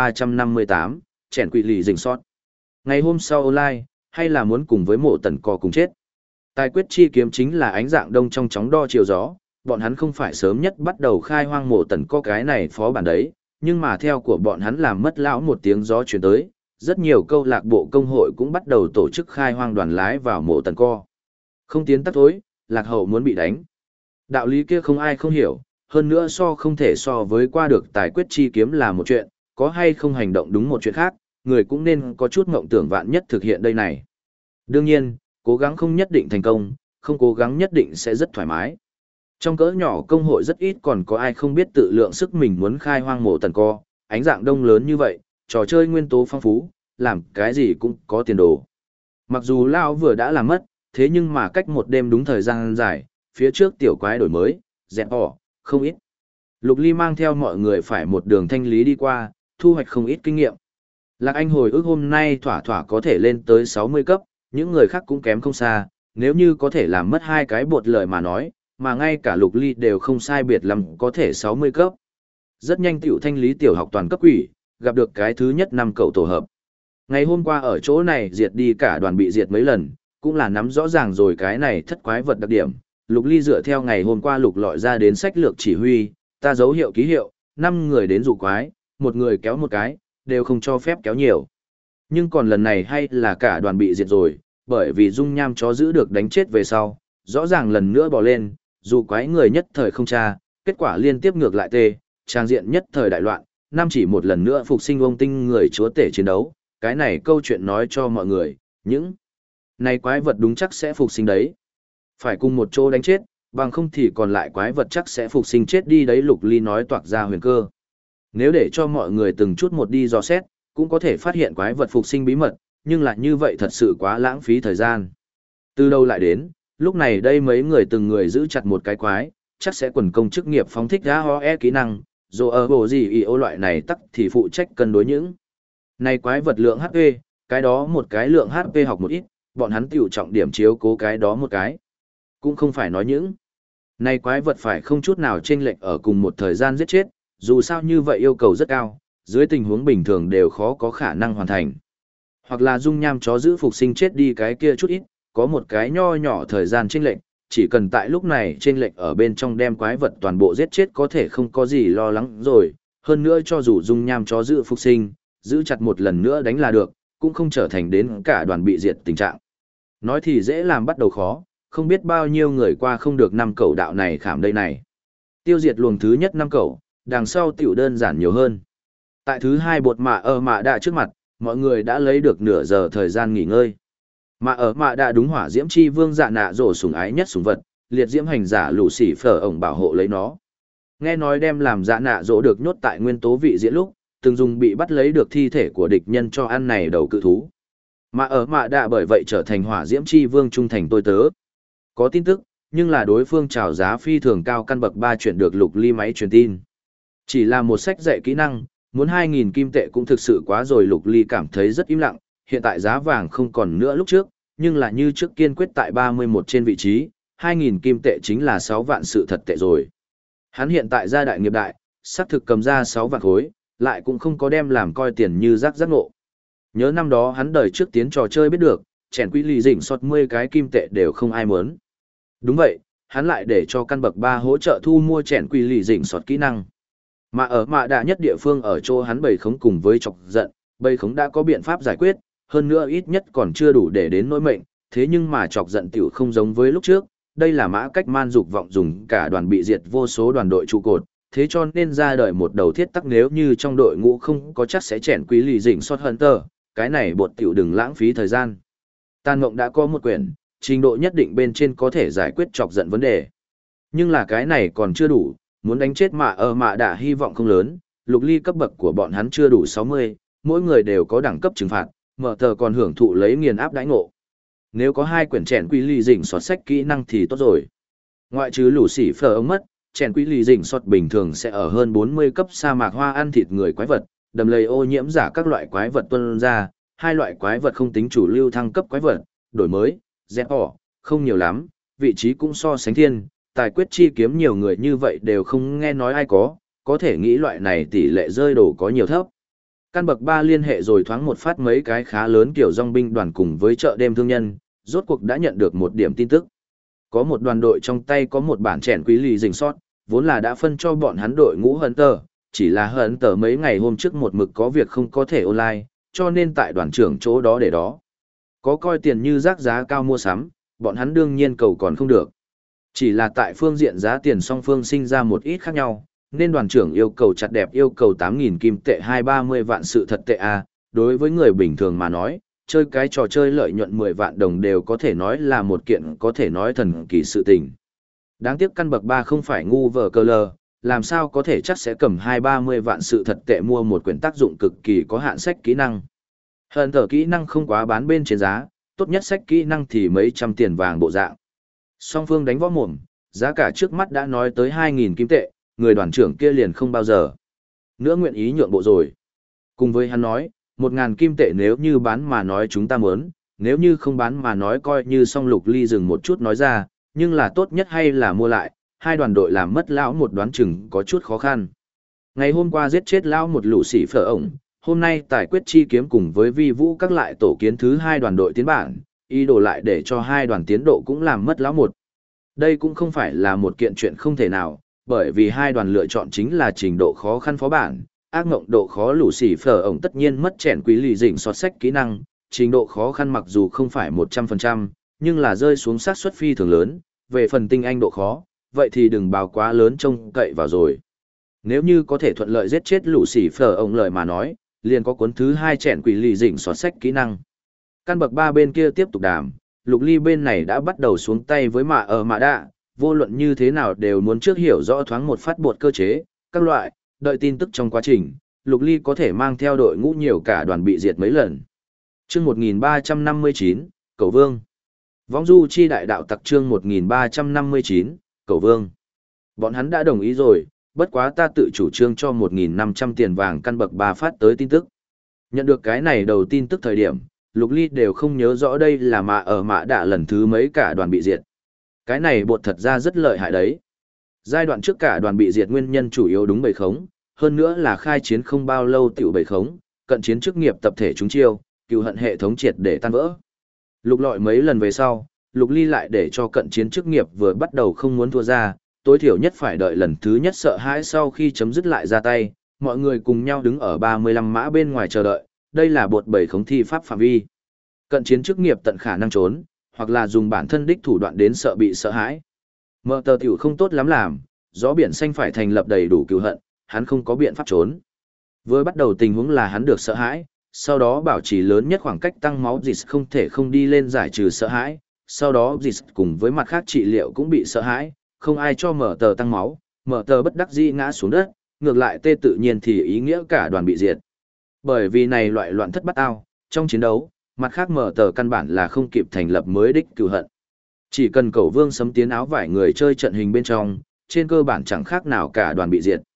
Speaker 1: 1358, Chèn Quỷ Lì rình sót. Ngày hôm sau online, hay là muốn cùng với Mộ Tần Co cùng chết. Tài quyết chi kiếm chính là ánh dạng đông trong chóng đo chiều gió, bọn hắn không phải sớm nhất bắt đầu khai hoang Mộ Tần Co cái này phó bản đấy, nhưng mà theo của bọn hắn làm mất lão một tiếng gió truyền tới, rất nhiều câu lạc bộ công hội cũng bắt đầu tổ chức khai hoang đoàn lái vào Mộ Tần Co. Không tiến tắt thối, lạc hậu muốn bị đánh. Đạo lý kia không ai không hiểu, hơn nữa không thể so với qua được tài quyết chi kiếm là một chuyện, có hay không hành động đúng một chuyện khác, người cũng nên có chút mộng tưởng vạn nhất thực hiện đây này. Đương nhiên, cố gắng không nhất định thành công, không cố gắng nhất định sẽ rất thoải mái. Trong cỡ nhỏ công hội rất ít còn có ai không biết tự lượng sức mình muốn khai hoang Mộ Tần Co, ánh dạng đông lớn như vậy, trò chơi nguyên tố phong phú, làm cái gì cũng có tiền đồ. Mặc dù Lao vừa đã làm mất, thế nhưng mà cách một đêm đúng thời gian dài, phía trước tiểu quái đổi mới, dẹp bỏ, không ít. Lục Ly mang theo mọi người phải một đường thanh lý đi qua, thu hoạch không ít kinh nghiệm. Lạc Anh hồi ức hôm nay thỏa thỏa có thể lên tới 60 cấp, những người khác cũng kém không xa, nếu như có thể làm mất 2 cái bột lời mà nói, mà ngay cả Lục Ly đều không sai biệt lắm có thể 60 cấp. Rất nhanh tiểu thanh lý tiểu học toàn cấp quỷ, gặp được cái thứ nhất 5 cậu tổ hợp. Ngày hôm qua ở chỗ này diệt đi cả đoàn bị diệt mấy lần, cũng là nắm rõ ràng rồi cái này thất quái vật đặc điểm. Lục Ly dựa theo ngày hôm qua lục lọi ra đến sách lược chỉ huy, ta dấu hiệu ký hiệu, 5 người đến dụ quái, một người kéo một cái, đều không cho phép kéo nhiều. Nhưng còn lần này hay là cả đoàn bị diệt rồi, bởi vì dung nham chó giữ được đánh chết về sau, rõ ràng lần nữa bỏ lên, dụ quái người nhất thời không tra, kết quả liên tiếp ngược lại tê, trang diện nhất thời đại loạn, năm chỉ một lần nữa phục sinh ông tinh người chúa tể chiến đấu, cái này câu chuyện nói cho mọi người, những này quái vật đúng chắc sẽ phục sinh đấy. Phải cùng một chỗ đánh chết, bằng không thì còn lại quái vật chắc sẽ phục sinh chết đi đấy. Lục Ly nói toạc ra huyền cơ. Nếu để cho mọi người từng chút một đi dò xét, cũng có thể phát hiện quái vật phục sinh bí mật, nhưng lại như vậy thật sự quá lãng phí thời gian. Từ đâu lại đến, lúc này đây mấy người từng người giữ chặt một cái quái, chắc sẽ quần công chức nghiệp phóng thích ra ho e kỹ năng, dù ở bộ gì ý ô loại này tắc thì phụ trách cân đối những này quái vật lượng HP, cái đó một cái lượng HP học một ít, bọn hắn tiểu trọng điểm chiếu cố cái đó một cái. Cũng không phải nói những này quái vật phải không chút nào chênh lệch ở cùng một thời gian giết chết, dù sao như vậy yêu cầu rất cao, dưới tình huống bình thường đều khó có khả năng hoàn thành. Hoặc là dung nham chó giữ phục sinh chết đi cái kia chút ít, có một cái nho nhỏ thời gian chênh lệch, chỉ cần tại lúc này chênh lệch ở bên trong đem quái vật toàn bộ giết chết có thể không có gì lo lắng rồi, hơn nữa cho dù dung nham chó giữ phục sinh, giữ chặt một lần nữa đánh là được, cũng không trở thành đến cả đoàn bị diệt tình trạng. Nói thì dễ làm bắt đầu khó, không biết bao nhiêu người qua không được 5 cẩu đạo này khảm đây này. Tiêu diệt luồng thứ nhất 5 cẩu, đằng sau tiểu đơn giản nhiều hơn. Tại thứ 2 bột mạ đạ trước mặt, mọi người đã lấy được nửa giờ thời gian nghỉ ngơi. Mạ đạ đúng hỏa diễm chi vương dạ nạ rổ sủng ái nhất sủng vật, liệt diễm hành giả lũ xỉ phở ổng bảo hộ lấy nó. Nghe nói đem làm dạ nạ rổ được nhốt tại nguyên tố vị diễn lúc, từng dùng bị bắt lấy được thi thể của địch nhân cho ăn này đầu cự thú. Mạ đạ bởi vậy trở thành hỏa diễm chi vương trung thành tôi tớ. Có tin tức, nhưng là đối phương chào giá phi thường cao căn bậc 3 chuyển được Lục Ly máy truyền tin. Chỉ là một sách dạy kỹ năng, muốn 2.000 kim tệ cũng thực sự quá rồi. Lục Ly cảm thấy rất im lặng, hiện tại giá vàng không còn nữa lúc trước, nhưng là như trước kiên quyết tại 31 trên vị trí, 2.000 kim tệ chính là 6 vạn sự thật tệ rồi. Hắn hiện tại gia đại nghiệp đại, xác thực cầm ra 6 vạn khối, lại cũng không có đem làm coi tiền như rác rác ngộ. Nhớ năm đó hắn đời trước tiến trò chơi biết được, chèn quỹ lì dỉnh sọt 10 cái kim tệ đều không ai muốn. Đúng vậy, hắn lại để cho căn bậc 3 hỗ trợ thu mua chèn quỹ lì dỉnh sọt kỹ năng. Mà ở mạ đạ nhất địa phương ở chỗ hắn bầy khống cùng với chọc giận, bầy khống đã có biện pháp giải quyết, hơn nữa ít nhất còn chưa đủ để đến nỗi mệnh, thế nhưng mà chọc giận tiểu không giống với lúc trước, đây là mã cách man dục vọng dùng cả đoàn bị diệt vô số đoàn đội trụ cột, thế cho nên ra đời một đầu thiết tắc nếu như trong đội ngũ không có chắc sẽ chèn quý lì dỉnh sót hunter, cái này bột tiểu đừng lãng phí thời gian. Tàn Mộng đã có một quyển, trình độ nhất định bên trên có thể giải quyết chọc giận vấn đề. Nhưng là cái này còn chưa đủ, muốn đánh chết mạ ở mạ đã hy vọng không lớn, Lục Ly cấp bậc của bọn hắn chưa đủ 60, mỗi người đều có đẳng cấp trừng phạt, mở tờ còn hưởng thụ lấy nghiền áp đãi ngộ. Nếu có 2 quyển chèn quý lì dỉnh sót sách kỹ năng thì tốt rồi. Ngoại trừ lũ xỉ phở ông mất, chèn quý lì dỉnh sót bình thường sẽ ở hơn 40 cấp sa mạc hoa ăn thịt người quái vật, đầm lầy ô nhiễm giả các loại quái vật tuân ra, 2 loại quái vật không tính chủ lưu thăng cấp quái vật, đổi mới, dẹp bỏ, không nhiều lắm, vị trí cũng so sánh thiên, tài quyết chi kiếm nhiều người như vậy đều không nghe nói ai có thể nghĩ loại này tỷ lệ rơi đổ có nhiều thấp. Căn bậc 3 liên hệ rồi thoáng một phát mấy cái khá lớn kiểu dòng binh đoàn cùng với chợ đêm thương nhân, rốt cuộc đã nhận được một điểm tin tức. Có một đoàn đội trong tay có một bản chèn quý lì dình sót, vốn là đã phân cho bọn hắn đội ngũ Hunter, chỉ là Hunter mấy ngày hôm trước một mực có việc không có thể online, cho nên tại đoàn trưởng chỗ đó để đó. Có coi tiền như rác giá cao mua sắm, bọn hắn đương nhiên cầu còn không được. Chỉ là tại phương diện giá tiền song phương sinh ra một ít khác nhau, nên đoàn trưởng yêu cầu chặt đẹp yêu cầu 8.000 kim tệ 230 vạn sự thật tệ a. Đối với người bình thường mà nói, chơi cái trò chơi lợi nhuận 10 vạn đồng đều có thể nói là một kiện có thể nói thần kỳ sự tình. Đáng tiếc căn bậc 3 không phải ngu vờ cơ lờ, làm sao có thể chắc sẽ cầm 230 vạn sự thật tệ mua một quyển tác dụng cực kỳ có hạn sách kỹ năng. Hơn thở kỹ năng không quá bán bên trên giá, tốt nhất sách kỹ năng thì mấy trăm tiền vàng bộ dạng. Song phương đánh võ mồm, giá cả trước mắt đã nói tới 2.000 kim tệ, người đoàn trưởng kia liền không bao giờ nữa nguyện ý nhượng bộ rồi. Cùng với hắn nói, 1.000 kim tệ nếu như bán mà nói chúng ta muốn, nếu như không bán mà nói coi như xong. Lục Ly dừng một chút nói ra, nhưng là tốt nhất hay là mua lại, 2 đoàn đội làm mất lão một đoán chừng có chút khó khăn. Ngày hôm qua giết chết lão một lũ sĩ phở ổng, hôm nay tài quyết chi kiếm cùng với vi vũ các lại tổ kiến thứ 2 đoàn đội tiến bản, ý đồ lại để cho 2 đoàn tiến độ cũng làm mất lão một. Đây cũng không phải là một kiện chuyện không thể nào, bởi vì 2 đoàn lựa chọn chính là trình độ khó khăn phó bản, ác ngộng độ khó lũ xỉ phở ổng tất nhiên mất chèn quý lì dỉnh sọt sách kỹ năng, trình độ khó khăn mặc dù không phải 100%, nhưng là rơi xuống xác suất phi thường lớn, về phần tinh anh độ khó, vậy thì đừng báo quá lớn trông cậy vào rồi. Nếu như có thể thuận lợi giết chết lũ xỉ phở ổng lời mà nói, liền có cuốn thứ 2 chèn quý lì dỉnh sọt sách kỹ năng. Căn bậc 3 bên kia tiếp tục đàm, Lục Ly bên này đã bắt đầu xuống tay với mạ ở mạ đạ, vô luận như thế nào đều muốn trước hiểu rõ thoáng một phát bột cơ chế, các loại, đợi tin tức trong quá trình, Lục Ly có thể mang theo đội ngũ nhiều cả đoàn bị diệt mấy lần. Chương 1359, Cẩu Vương. Võng du chi đại đạo tặc chương 1359, Cẩu Vương. Bọn hắn đã đồng ý rồi, bất quá ta tự chủ trương cho 1.500 tiền vàng căn bậc 3 phát tới tin tức. Nhận được cái này đầu tin tức thời điểm, Lục Ly đều không nhớ rõ đây là mạ ở mạ đạ lần thứ mấy cả đoàn bị diệt. Cái này bột thật ra rất lợi hại đấy. Giai đoạn trước cả đoàn bị diệt nguyên nhân chủ yếu đúng bầy khống, hơn nữa là khai chiến không bao lâu tiểu bầy khống, cận chiến chức nghiệp tập thể chúng chiêu, cựu hận hệ thống triệt để tan vỡ. Lục lọi mấy lần về sau, Lục Ly lại để cho cận chiến chức nghiệp vừa bắt đầu không muốn thua ra, tối thiểu nhất phải đợi lần thứ nhất sợ hãi sau khi chấm dứt lại ra tay, mọi người cùng nhau đứng ở 35 mã bên ngoài chờ đợi, đây là bột bầy khống thi pháp phạm vi. Cận chiến chức nghiệp tận khả năng trốn, hoặc là dùng bản thân đích thủ đoạn đến sợ bị sợ hãi. Mở tờ tiểu không tốt lắm làm, gió biển xanh phải thành lập đầy đủ cừu hận, hắn không có biện pháp trốn. Với bắt đầu tình huống là hắn được sợ hãi, sau đó bảo trì lớn nhất khoảng cách tăng máu dịch không thể không đi lên giải trừ sợ hãi, sau đó dịch cùng với mặt khác trị liệu cũng bị sợ hãi, không ai cho mở tờ tăng máu, mở tờ bất đắc dĩ ngã xuống đất, ngược lại tê tự nhiên thì ý nghĩa cả đoàn bị diệt. Bởi vì này loại loạn thất bát ao, trong chiến đấu, mặt khác mở tờ căn bản là không kịp thành lập mới đích cừu hận. Chỉ cần Cẩu Vương sấm tiến áo vải người chơi trận hình bên trong, trên cơ bản chẳng khác nào cả đoàn bị diệt.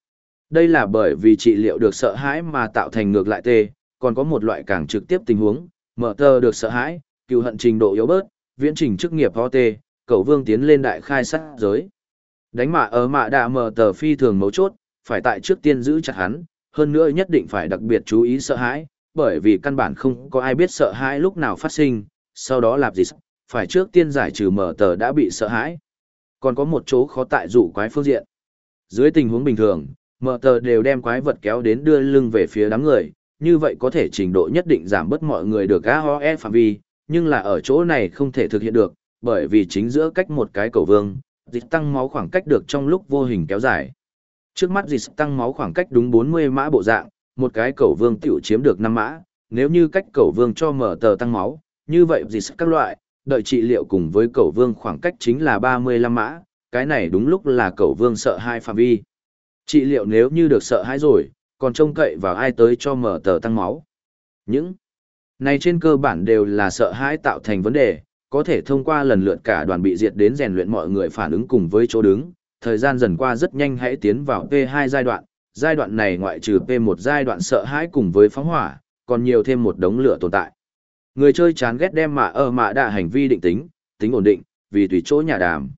Speaker 1: Đây là bởi vì trị liệu được sợ hãi mà tạo thành ngược lại tê, còn có một loại càng trực tiếp tình huống, mở tờ được sợ hãi, cừu hận trình độ yếu bớt, viễn trình chức nghiệp ho tê, cẩu vương tiến lên đại khai sát giới. Đánh mạ ở mạ đạ mở tờ phi thường mấu chốt, phải tại trước tiên giữ chặt hắn, hơn nữa nhất định phải đặc biệt chú ý sợ hãi, bởi vì căn bản không có ai biết sợ hãi lúc nào phát sinh, sau đó làm gì, phải trước tiên giải trừ mở tờ đã bị sợ hãi. Còn có một chỗ khó tại dụ quái phương diện. Dưới tình huống bình thường, mở tờ đều đem quái vật kéo đến đưa lưng về phía đám người, như vậy có thể trình độ nhất định giảm bớt mọi người được AOE phạm vi, nhưng là ở chỗ này không thể thực hiện được, bởi vì chính giữa cách một cái cầu vương, dịch tăng máu khoảng cách được trong lúc vô hình kéo dài. Trước mắt dịch tăng máu khoảng cách đúng 40 mã bộ dạng, một cái cầu vương tiểu chiếm được 5 mã, nếu như cách cầu vương cho mở tờ tăng máu, như vậy dịch các loại, đợi trị liệu cùng với cầu vương khoảng cách chính là 35 mã, cái này đúng lúc là cầu vương sợ hai phạm vi. Trị liệu nếu như được sợ hãi rồi, còn trông cậy vào ai tới cho mở tờ tăng máu. Những này trên cơ bản đều là sợ hãi tạo thành vấn đề, có thể thông qua lần lượt cả đoàn bị diệt đến rèn luyện mọi người phản ứng cùng với chỗ đứng. Thời gian dần qua rất nhanh hãy tiến vào P2 giai đoạn này ngoại trừ P1 giai đoạn sợ hãi cùng với phóng hỏa, còn nhiều thêm một đống lửa tồn tại. Người chơi chán ghét đem mạ đạ hành vi định tính ổn định, vì tùy chỗ nhà đàm.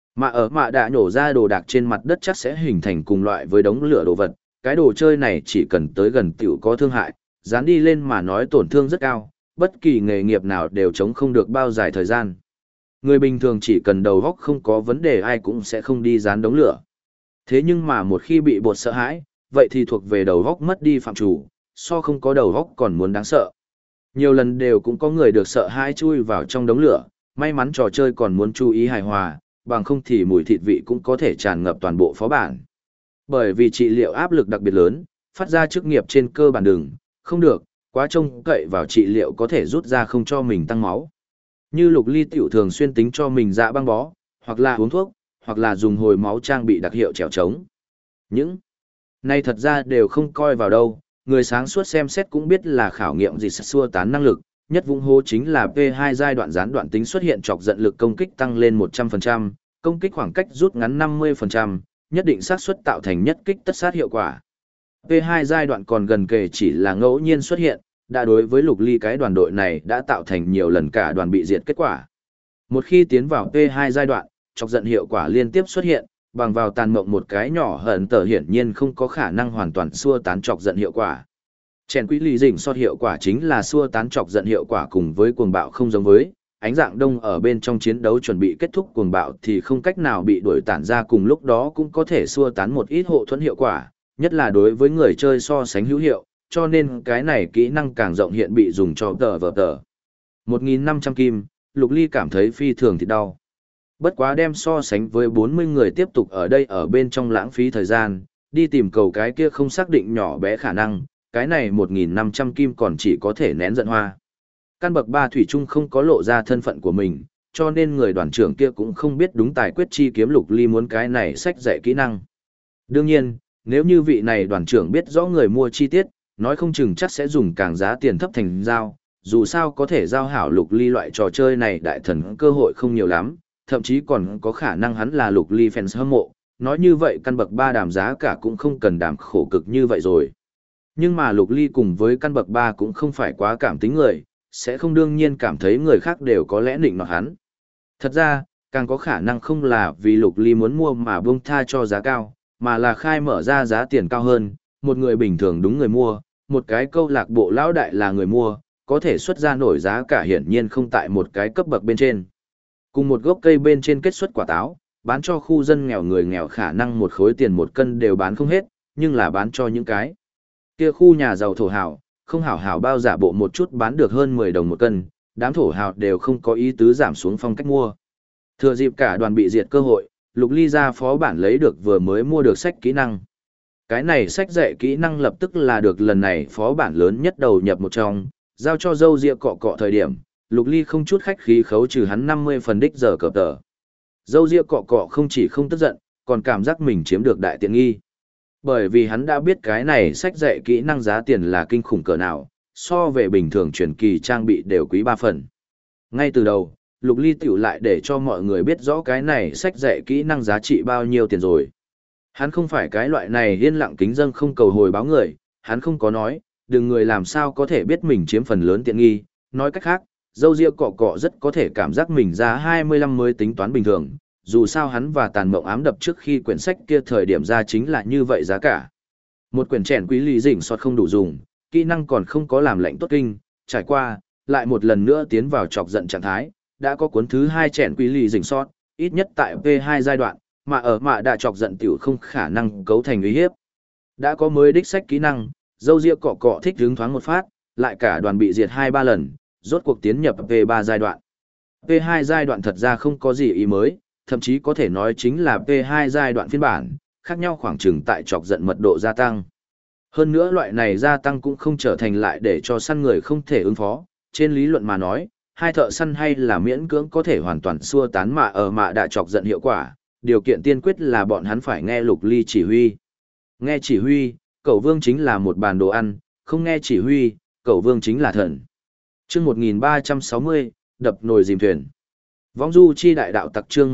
Speaker 1: Mạ đạ nhổ ra đồ đạc trên mặt đất chắc sẽ hình thành cùng loại với đống lửa đồ vật, cái đồ chơi này chỉ cần tới gần tiểu có thương hại, dán đi lên mà nói tổn thương rất cao, bất kỳ nghề nghiệp nào đều chống không được bao dài thời gian. Người bình thường chỉ cần đầu góc không có vấn đề ai cũng sẽ không đi dán đống lửa. Thế nhưng mà một khi bị bột sợ hãi, vậy thì thuộc về đầu góc mất đi phạm chủ, so không có đầu góc còn muốn đáng sợ. Nhiều lần đều cũng có người được sợ hãi chui vào trong đống lửa, may mắn trò chơi còn muốn chú ý hài hòa, bằng không thì mùi thịt vị cũng có thể tràn ngập toàn bộ phó bản. Bởi vì trị liệu áp lực đặc biệt lớn, phát ra chức nghiệp trên cơ bản đừng, không được, quá trông cậy vào trị liệu có thể rút ra không cho mình tăng máu. Như Lục Ly tiểu thường xuyên tính cho mình dạ băng bó, hoặc là uống thuốc, hoặc là dùng hồi máu trang bị đặc hiệu trèo trống. Những này thật ra đều không coi vào đâu, người sáng suốt xem xét cũng biết là khảo nghiệm gì sẽ xua tán năng lực, nhất vũng hô chính là P2 giai đoạn gián đoạn tính xuất hiện chọc giận lực công kích tăng lên 100%, công kích khoảng cách rút ngắn 50%, nhất định xác suất tạo thành nhất kích tất sát hiệu quả. P2 giai đoạn còn gần kề chỉ là ngẫu nhiên xuất hiện, đã đối với Lục Ly cái đoàn đội này đã tạo thành nhiều lần cả đoàn bị diệt kết quả. Một khi tiến vào P2 giai đoạn, chọc giận hiệu quả liên tiếp xuất hiện, bằng vào tàn mộng một cái nhỏ hận tờ hiển nhiên không có khả năng hoàn toàn xua tán chọc giận hiệu quả. Chèn quỹ lì dình sót hiệu quả chính là xua tán chọc giận hiệu quả cùng với cuồng bạo không giống với, ánh dạng đông ở bên trong chiến đấu chuẩn bị kết thúc cuồng bạo thì không cách nào bị đuổi tản ra cùng lúc đó cũng có thể xua tán một ít hộ thuẫn hiệu quả, nhất là đối với người chơi so sánh hữu hiệu, cho nên cái này kỹ năng càng rộng hiện bị dùng cho tờ. 1.500 kim, Lục Ly cảm thấy phi thường thì đau. Bất quá đem so sánh với 40 người tiếp tục ở đây ở bên trong lãng phí thời gian, đi tìm cầu cái kia không xác định nhỏ bé khả năng, cái này 1.500 kim còn chỉ có thể nén giận hoa. Căn bậc 3 thủy chung không có lộ ra thân phận của mình, cho nên người đoàn trưởng kia cũng không biết đúng tài quyết chi kiếm Lục Ly muốn cái này sách dạy kỹ năng. Đương nhiên, nếu như vị này đoàn trưởng biết rõ người mua chi tiết, nói không chừng chắc sẽ dùng càng giá tiền thấp thành giao, dù sao có thể giao hảo Lục Ly loại trò chơi này đại thần cơ hội không nhiều lắm, thậm chí còn có khả năng hắn là Lục Ly fans hâm mộ, nói như vậy căn bậc 3 đàm giá cả cũng không cần đàm khổ cực như vậy rồi. Nhưng mà Lục Ly cùng với căn bậc 3 cũng không phải quá cảm tính người, sẽ không đương nhiên cảm thấy người khác đều có lẽ định nọt hắn. Thật ra, càng có khả năng không là vì Lục Ly muốn mua mà buông tha cho giá cao, mà là khai mở ra giá tiền cao hơn, một người bình thường đúng người mua, một cái câu lạc bộ lão đại là người mua, có thể xuất ra nổi giá cả hiển nhiên không tại một cái cấp bậc bên trên. Cùng một gốc cây bên trên kết xuất quả táo, bán cho khu dân nghèo người nghèo khả năng một khối tiền một cân đều bán không hết, nhưng là bán cho những cái kia khu nhà giàu thổ hào, không hảo hảo bao giả bộ một chút bán được hơn 10 đồng một cân, đám thổ hào đều không có ý tứ giảm xuống phong cách mua. Thừa dịp cả đoàn bị diệt cơ hội, Lục Ly ra phó bản lấy được vừa mới mua được sách kỹ năng. Cái này sách dạy kỹ năng lập tức là được lần này phó bản lớn nhất đầu nhập một trong, giao cho dâu ria cọ cọ thời điểm, Lục Ly không chút khách khí khấu trừ hắn 50 phần đích giờ cờ tờ. Dâu ria cọ cọ không chỉ không tức giận, còn cảm giác mình chiếm được đại tiện nghi. Bởi vì hắn đã biết cái này sách dạy kỹ năng giá tiền là kinh khủng cỡ nào, so về bình thường truyền kỳ trang bị đều quý 3 phần. Ngay từ đầu, Lục Ly tiểu lại để cho mọi người biết rõ cái này sách dạy kỹ năng giá trị bao nhiêu tiền rồi. Hắn không phải cái loại này yên lặng kính dâng không cầu hồi báo người, hắn không có nói, đừng người làm sao có thể biết mình chiếm phần lớn tiện nghi, nói cách khác, dâu ria cọ cọ rất có thể cảm giác mình ra 25 mới tính toán bình thường, dù sao hắn và tàn mộng ám đập trước khi quyển sách kia thời điểm ra chính là như vậy giá cả. Một quyển trẻn quý lý dỉnh sọt không đủ dùng, kỹ năng còn không có làm lệnh tốt kinh, trải qua, lại một lần nữa tiến vào chọc giận trạng thái, đã có cuốn thứ 2 trẻn quý lý dỉnh sọt, ít nhất tại P2 giai đoạn, mà ở mạ đã chọc giận tiểu không khả năng cấu thành uy hiếp. Đã có mới đích sách kỹ năng, dâu ria cọ cọ thích hứng thoáng một phát, lại cả đoàn bị diệt 2-3 lần, rốt cuộc tiến nhập P3 giai đoạn. P2 giai đoạn thật ra không có gì ý mới, thậm chí có thể nói chính là P2 giai đoạn phiên bản, khác nhau khoảng chừng tại chọc giận mật độ gia tăng. Hơn nữa loại này gia tăng cũng không trở thành lại để cho săn người không thể ứng phó, trên lý luận mà nói, hai thợ săn hay là miễn cưỡng có thể hoàn toàn xua tán mạ ở mạ đã chọc giận hiệu quả, điều kiện tiên quyết là bọn hắn phải nghe Lục Ly chỉ huy. Nghe chỉ huy, Cẩu Vương chính là một bàn đồ ăn, không nghe chỉ huy, Cẩu Vương chính là thần. Chương 1360, đập nồi dìm thuyền. Vong du chi đại đạo tặc chương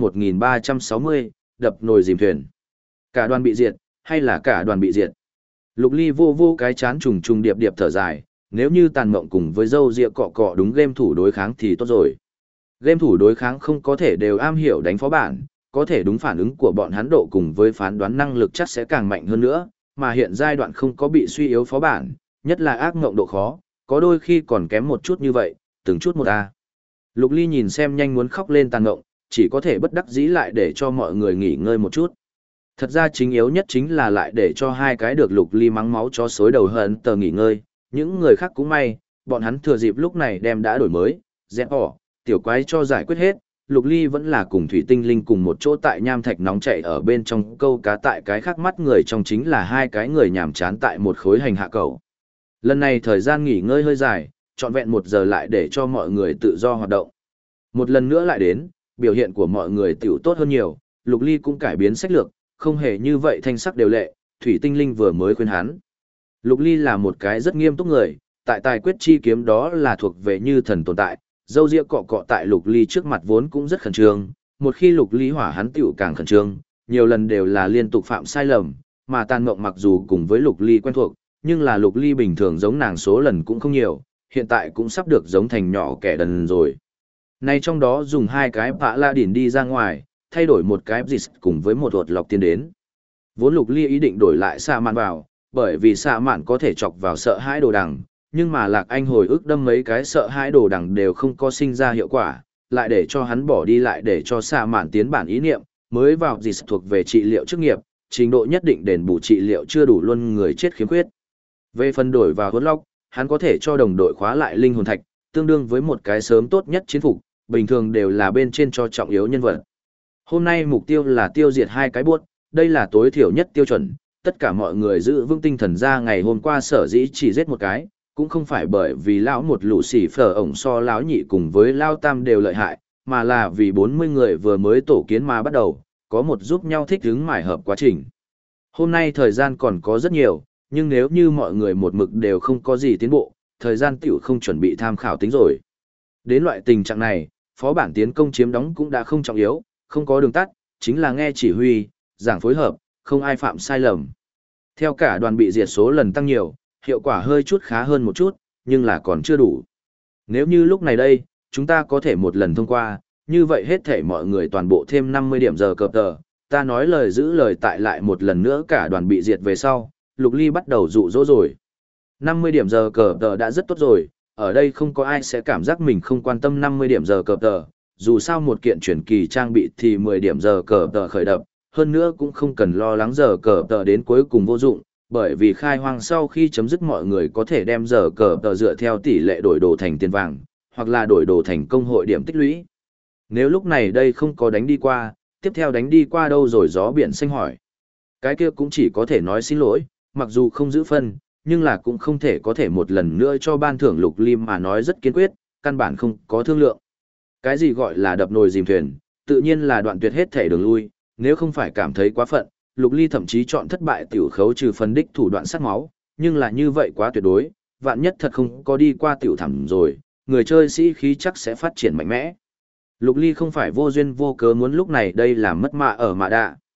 Speaker 1: 1360, đập nồi dìm thuyền. Cả đoàn bị diệt, hay là cả đoàn bị diệt? Lục Ly vô vô cái chán trùng trùng điệp điệp thở dài, nếu như tàn mộng cùng với dâu ria cọ cọ đúng game thủ đối kháng thì tốt rồi. Game thủ đối kháng không có thể đều am hiểu đánh phó bản, có thể đúng phản ứng của bọn hắn độ cùng với phán đoán năng lực chắc sẽ càng mạnh hơn nữa, mà hiện giai đoạn không có bị suy yếu phó bản, nhất là ác ngộng độ khó, có đôi khi còn kém một chút như vậy, từng chút một a. Lục Ly nhìn xem nhanh muốn khóc lên tàn ngộng, chỉ có thể bất đắc dĩ lại để cho mọi người nghỉ ngơi một chút. Thật ra chính yếu nhất chính là lại để cho hai cái được Lục Ly mắng máu cho xối đầu hận tờ nghỉ ngơi, những người khác cũng may, bọn hắn thừa dịp lúc này đem đã đổi mới, dẹp bỏ, tiểu quái cho giải quyết hết, Lục Ly vẫn là cùng Thủy Tinh Linh cùng một chỗ tại nham thạch nóng chảy ở bên trong câu cá tại cái khác mắt người trong chính là hai cái người nhàm chán tại một khối hành hạ cầu. Lần này thời gian nghỉ ngơi hơi dài, trọn vẹn 1 giờ lại để cho mọi người tự do hoạt động. Một lần nữa lại đến, biểu hiện của mọi người tiểu tốt hơn nhiều, Lục Ly cũng cải biến sách lược, không hề như vậy thanh sắc đều lệ, Thủy Tinh Linh vừa mới khuyên hắn. Lục Ly là một cái rất nghiêm túc người, tại tài quyết chi kiếm đó là thuộc về như thần tồn tại, dâu ria cọ cọ tại Lục Ly trước mặt vốn cũng rất khẩn trương, một khi Lục Ly hỏa hắn tiểu càng khẩn trương, nhiều lần đều là liên tục phạm sai lầm, mà Tàn Mộng mặc dù cùng với Lục Ly quen thuộc, nhưng là Lục Ly bình thường giống nàng số lần cũng không nhiều, hiện tại cũng sắp được giống thành nhỏ kẻ đần rồi. Nay trong đó dùng 2 cái bạ la đỉn đi ra ngoài, thay đổi một cái dịch cùng với một hột lọc tiến đến. Vốn Lục Ly ý định đổi lại xạ mạn vào, bởi vì xạ mạn có thể chọc vào sợ hãi đồ đằng, nhưng mà Lạc Anh hồi ức đâm mấy cái sợ hãi đồ đằng đều không có sinh ra hiệu quả, lại để cho hắn bỏ đi lại để cho xạ mạn tiến bản ý niệm, mới vào dịch thuộc về trị liệu chức nghiệp, trình độ nhất định đền bù trị liệu chưa đủ luôn người chết khiếm khuyết. Về phần đổi vào hốt lóc, hắn có thể cho đồng đội khóa lại linh hồn thạch, tương đương với một cái sớm tốt nhất chiến phục, bình thường đều là bên trên cho trọng yếu nhân vật. Hôm nay mục tiêu là tiêu diệt 2 cái buốt, đây là tối thiểu nhất tiêu chuẩn, tất cả mọi người giữ vững tinh thần ra ngày hôm qua sở dĩ chỉ giết một cái, cũng không phải bởi vì lão một lũ xỉ phở ổng so lão nhị cùng với lão tam đều lợi hại, mà là vì 40 người vừa mới tổ kiến mà bắt đầu, có một giúp nhau thích ứng mải hợp quá trình. Hôm nay thời gian còn có rất nhiều, nhưng nếu như mọi người một mực đều không có gì tiến bộ, thời gian tiểu không chuẩn bị tham khảo tính rồi. Đến loại tình trạng này, phó bản tiến công chiếm đóng cũng đã không trọng yếu, không có đường tắt, chính là nghe chỉ huy, giảng phối hợp, không ai phạm sai lầm. Theo cả đoàn bị diệt số lần tăng nhiều, hiệu quả hơi chút khá hơn một chút, nhưng là còn chưa đủ. Nếu như lúc này đây, chúng ta có thể một lần thông qua, như vậy hết thể mọi người toàn bộ thêm 50 điểm giờ cập tờ, ta nói lời giữ lời tại lại một lần nữa cả đoàn bị diệt về sau, Lục Ly bắt đầu dụ dỗ rồi. 50 điểm giờ cờ tờ đã rất tốt rồi, ở đây không có ai sẽ cảm giác mình không quan tâm 50 điểm giờ cờ tờ, dù sao một kiện chuyển kỳ trang bị thì 10 điểm giờ cờ tờ khởi đập, hơn nữa cũng không cần lo lắng giờ cờ tờ đến cuối cùng vô dụng, bởi vì khai hoang sau khi chấm dứt mọi người có thể đem giờ cờ tờ dựa theo tỷ lệ đổi đồ thành tiền vàng, hoặc là đổi đồ thành công hội điểm tích lũy. Nếu lúc này đây không có đánh đi qua, tiếp theo đánh đi qua đâu rồi gió biển xanh hỏi. Cái kia cũng chỉ có thể nói xin lỗi, mặc dù không giữ phân, nhưng là cũng không thể có thể một lần nữa cho ban thưởng Lục Ly mà nói rất kiên quyết, căn bản không có thương lượng. Cái gì gọi là đập nồi dìm thuyền, tự nhiên là đoạn tuyệt hết thể đường lui, nếu không phải cảm thấy quá phận, Lục Ly thậm chí chọn thất bại tiểu khấu trừ phân đích thủ đoạn sát máu, nhưng là như vậy quá tuyệt đối, vạn nhất thật không có đi qua tiểu thẳm rồi, người chơi sĩ khí chắc sẽ phát triển mạnh mẽ. Lục Ly không phải vô duyên vô cớ muốn lúc này đây làm mất mạ ở mạ đạ.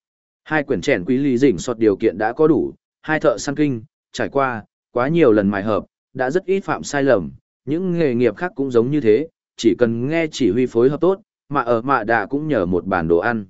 Speaker 1: Hai quyển trẻn quý lý dỉnh sọt điều kiện đã có đủ, hai thợ săn kinh, trải qua, quá nhiều lần mài hợp, đã rất ít phạm sai lầm, những nghề nghiệp khác cũng giống như thế, chỉ cần nghe chỉ huy phối hợp tốt, mà ở mạ đạ cũng nhờ một bản đồ ăn.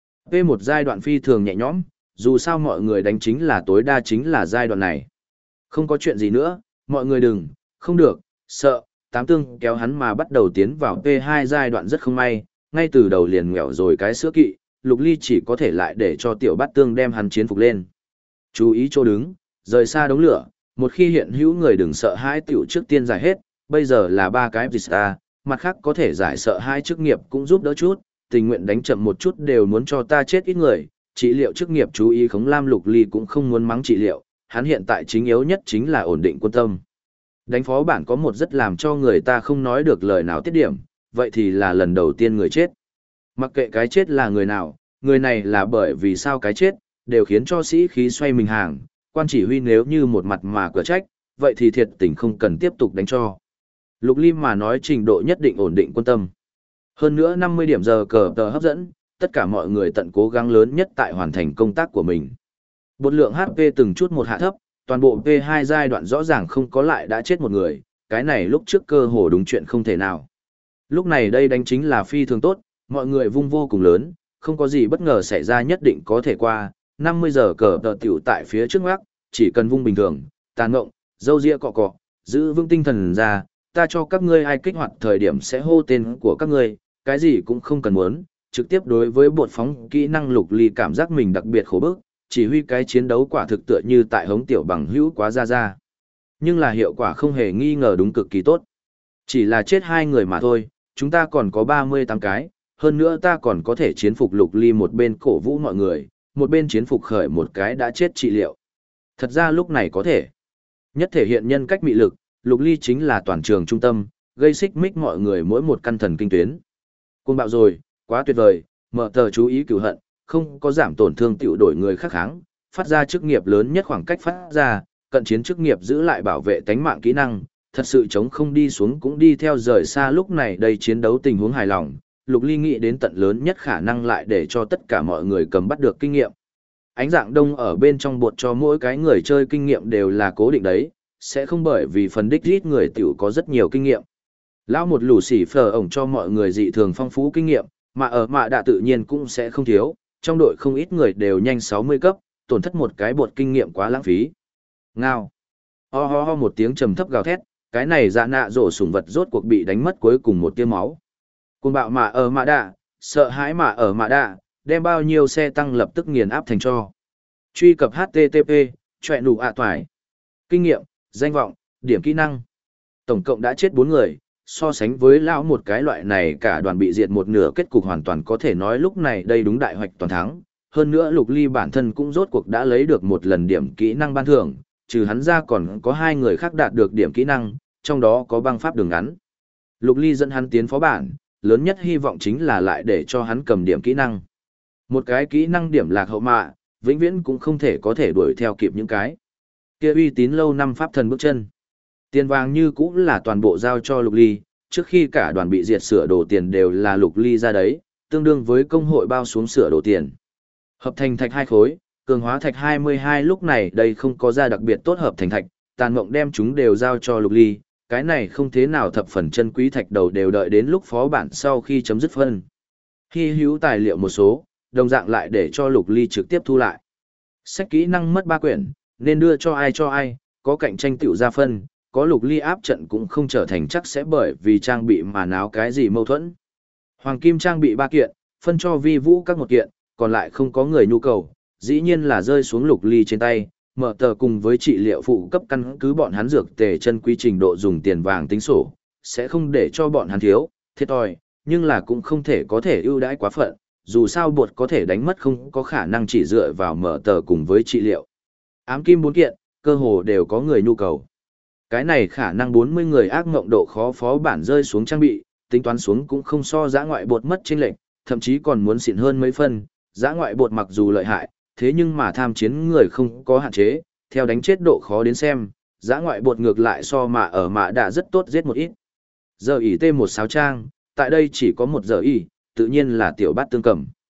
Speaker 1: P1 giai đoạn phi thường nhẹ nhõm, dù sao mọi người đánh chính là tối đa chính là giai đoạn này. Không có chuyện gì nữa, mọi người đừng, không được, sợ, tám tương kéo hắn mà bắt đầu tiến vào P2 giai đoạn rất không may, ngay từ đầu liền nghèo rồi cái sữa kỵ, Lục Ly chỉ có thể lại để cho tiểu bát tương đem hắn chiến phục lên. Chú ý chỗ đứng, rời xa đống lửa, một khi hiện hữu người đừng sợ hãi tiểu trước tiên giải hết, bây giờ là 3 cái Vista, mặt khác có thể giải sợ hai chức nghiệp cũng giúp đỡ chút, tình nguyện đánh chậm một chút đều muốn cho ta chết ít người, trị liệu chức nghiệp chú ý Khống Lam Lục Ly cũng không muốn mắng trị liệu, hắn hiện tại chính yếu nhất chính là ổn định quân tâm. Đánh phó bản có một rất làm cho người ta không nói được lời nào tiết điểm, vậy thì là lần đầu tiên người chết. Mặc kệ cái chết là người nào, người này là bởi vì sao cái chết, đều khiến cho sĩ khí xoay mình hàng, quan chỉ huy nếu như một mặt mà cửa trách, vậy thì thiệt tình không cần tiếp tục đánh cho. Lục Lim mà nói trình độ nhất định ổn định quân tâm. Hơn nữa 50 điểm giờ cờ tờ hấp dẫn, tất cả mọi người tận cố gắng lớn nhất tại hoàn thành công tác của mình. Bột lượng HP từng chút một hạ thấp, toàn bộ P2 giai đoạn rõ ràng không có lại đã chết một người, cái này lúc trước cơ hồ đúng chuyện không thể nào. Lúc này đây đánh chính là phi thường tốt, mọi người vung vô cùng lớn, không có gì bất ngờ xảy ra nhất định có thể qua, 50 giờ cờ tờ tiểu tại phía trước ngoác, chỉ cần vung bình thường, tàn ngộng, dâu ria cọ cọ, giữ vững tinh thần ra, ta cho các ngươi ai kích hoạt thời điểm sẽ hô tên của các ngươi, cái gì cũng không cần muốn, trực tiếp đối với bột phóng kỹ năng Lục Ly cảm giác mình đặc biệt khổ bức, chỉ huy cái chiến đấu quả thực tựa như tại hống tiểu bằng hữu quá ra. Nhưng là hiệu quả không hề nghi ngờ đúng cực kỳ tốt. Chỉ là chết 2 người mà thôi, chúng ta còn có 38 cái, hơn nữa ta còn có thể chiến phục Lục Ly một bên cổ vũ mọi người, một bên chiến phục khởi một cái đã chết trị liệu. Thật ra lúc này có thể nhất thể hiện nhân cách mị lực, Lục Ly chính là toàn trường trung tâm, gây xích mích mọi người mỗi một căn thần kinh tuyến. Cuồng bạo rồi, quá tuyệt vời, mở tờ chú ý cửu hận, không có giảm tổn thương tiểu đổi người khác kháng, phát ra chức nghiệp lớn nhất khoảng cách phát ra, cận chiến chức nghiệp giữ lại bảo vệ tánh mạng kỹ năng, thật sự chống không đi xuống cũng đi theo rời xa lúc này đây chiến đấu tình huống hài lòng, Lục Ly nghĩ đến tận lớn nhất khả năng lại để cho tất cả mọi người cầm bắt được kinh nghiệm. Ánh dạng đông ở bên trong bột cho mỗi cái người chơi kinh nghiệm đều là cố định đấy, sẽ không bởi vì phần đích rít người tiểu có rất nhiều kinh nghiệm. Lão một lù xỉ phở ổng cho mọi người dị thường phong phú kinh nghiệm, mà ở mạ đạ tự nhiên cũng sẽ không thiếu, trong đội không ít người đều nhanh 60 cấp, tổn thất một cái bột kinh nghiệm quá lãng phí. Ngao. Ho ho ho một tiếng trầm thấp gào thét, cái này dạ nạ rổ sủng vật rốt cuộc bị đánh mất cuối cùng một tia máu. Cuồng bạo mà ở mạ đạ, sợ hãi mà ở mạ đạ, đem bao nhiêu xe tăng lập tức nghiền áp thành cho. Truy cập HTTP, chọe nụ toải. Kinh nghiệm, danh vọng, điểm kỹ năng. Tổng cộng đã chết 4 người, so sánh với lão một cái loại này cả đoàn bị diệt một nửa kết cục hoàn toàn có thể nói lúc này đây đúng đại hoạch toàn thắng. Hơn nữa Lục Ly bản thân cũng rốt cuộc đã lấy được một lần điểm kỹ năng ban thưởng, trừ hắn ra còn có 2 người khác đạt được điểm kỹ năng, trong đó có băng pháp đường ngắn. Lục Ly dẫn hắn tiến phó bản, lớn nhất hy vọng chính là lại để cho hắn cầm điểm kỹ năng. Một cái kỹ năng điểm lạc hậu mạ, vĩnh viễn cũng không thể có thể đuổi theo kịp những cái kia uy tín lâu năm pháp thần bước chân. Tiền vàng như cũ là toàn bộ giao cho Lục Ly, trước khi cả đoàn bị diệt sửa đồ tiền đều là Lục Ly ra đấy, tương đương với công hội bao xuống sửa đồ tiền. Hợp thành thạch 2 khối, cường hóa thạch 22 lúc này đây không có ra đặc biệt tốt hợp thành thạch, tàn mộng đem chúng đều giao cho Lục Ly, cái này không thế nào thập phần chân quý thạch đầu đều đợi đến lúc phó bản sau khi chấm dứt phân. Hy hữu tài liệu một số, đồng dạng lại để cho Lục Ly trực tiếp thu lại. Sách kỹ năng mất 3 quyển, nên đưa cho ai, có cạnh tranh tiểu ra phân, có Lục Ly áp trận cũng không trở thành chắc sẽ bởi vì trang bị mà náo cái gì mâu thuẫn. Hoàng kim trang bị 3 kiện, phân cho vi vũ các một kiện, còn lại không có người nhu cầu, dĩ nhiên là rơi xuống Lục Ly trên tay, mở tờ cùng với trị liệu phụ cấp căn cứ bọn hắn dược tề chân quý trình độ dùng tiền vàng tính sổ, sẽ không để cho bọn hắn thiếu, thiệt thòi, nhưng là cũng không thể có thể ưu đãi quá phận, dù sao bột có thể đánh mất không có khả năng chỉ dựa vào mở tờ cùng với trị liệu. Ám kim 4 kiện, cơ hồ đều có người nhu cầu. Cái này khả năng 40 người ác mộng độ khó phó bản rơi xuống trang bị, tính toán xuống cũng không so dã ngoại bột mất chênh lệch, thậm chí còn muốn xịn hơn mấy phân, dã ngoại bột mặc dù lợi hại, thế nhưng mà tham chiến người không có hạn chế, theo đánh chết độ khó đến xem, dã ngoại bột ngược lại so mà ở mạ đã rất tốt giết một ít. Giờ ỉ T1 sáo trang, tại đây chỉ có một giờ ỉ, tự nhiên là tiểu bát tương cầm.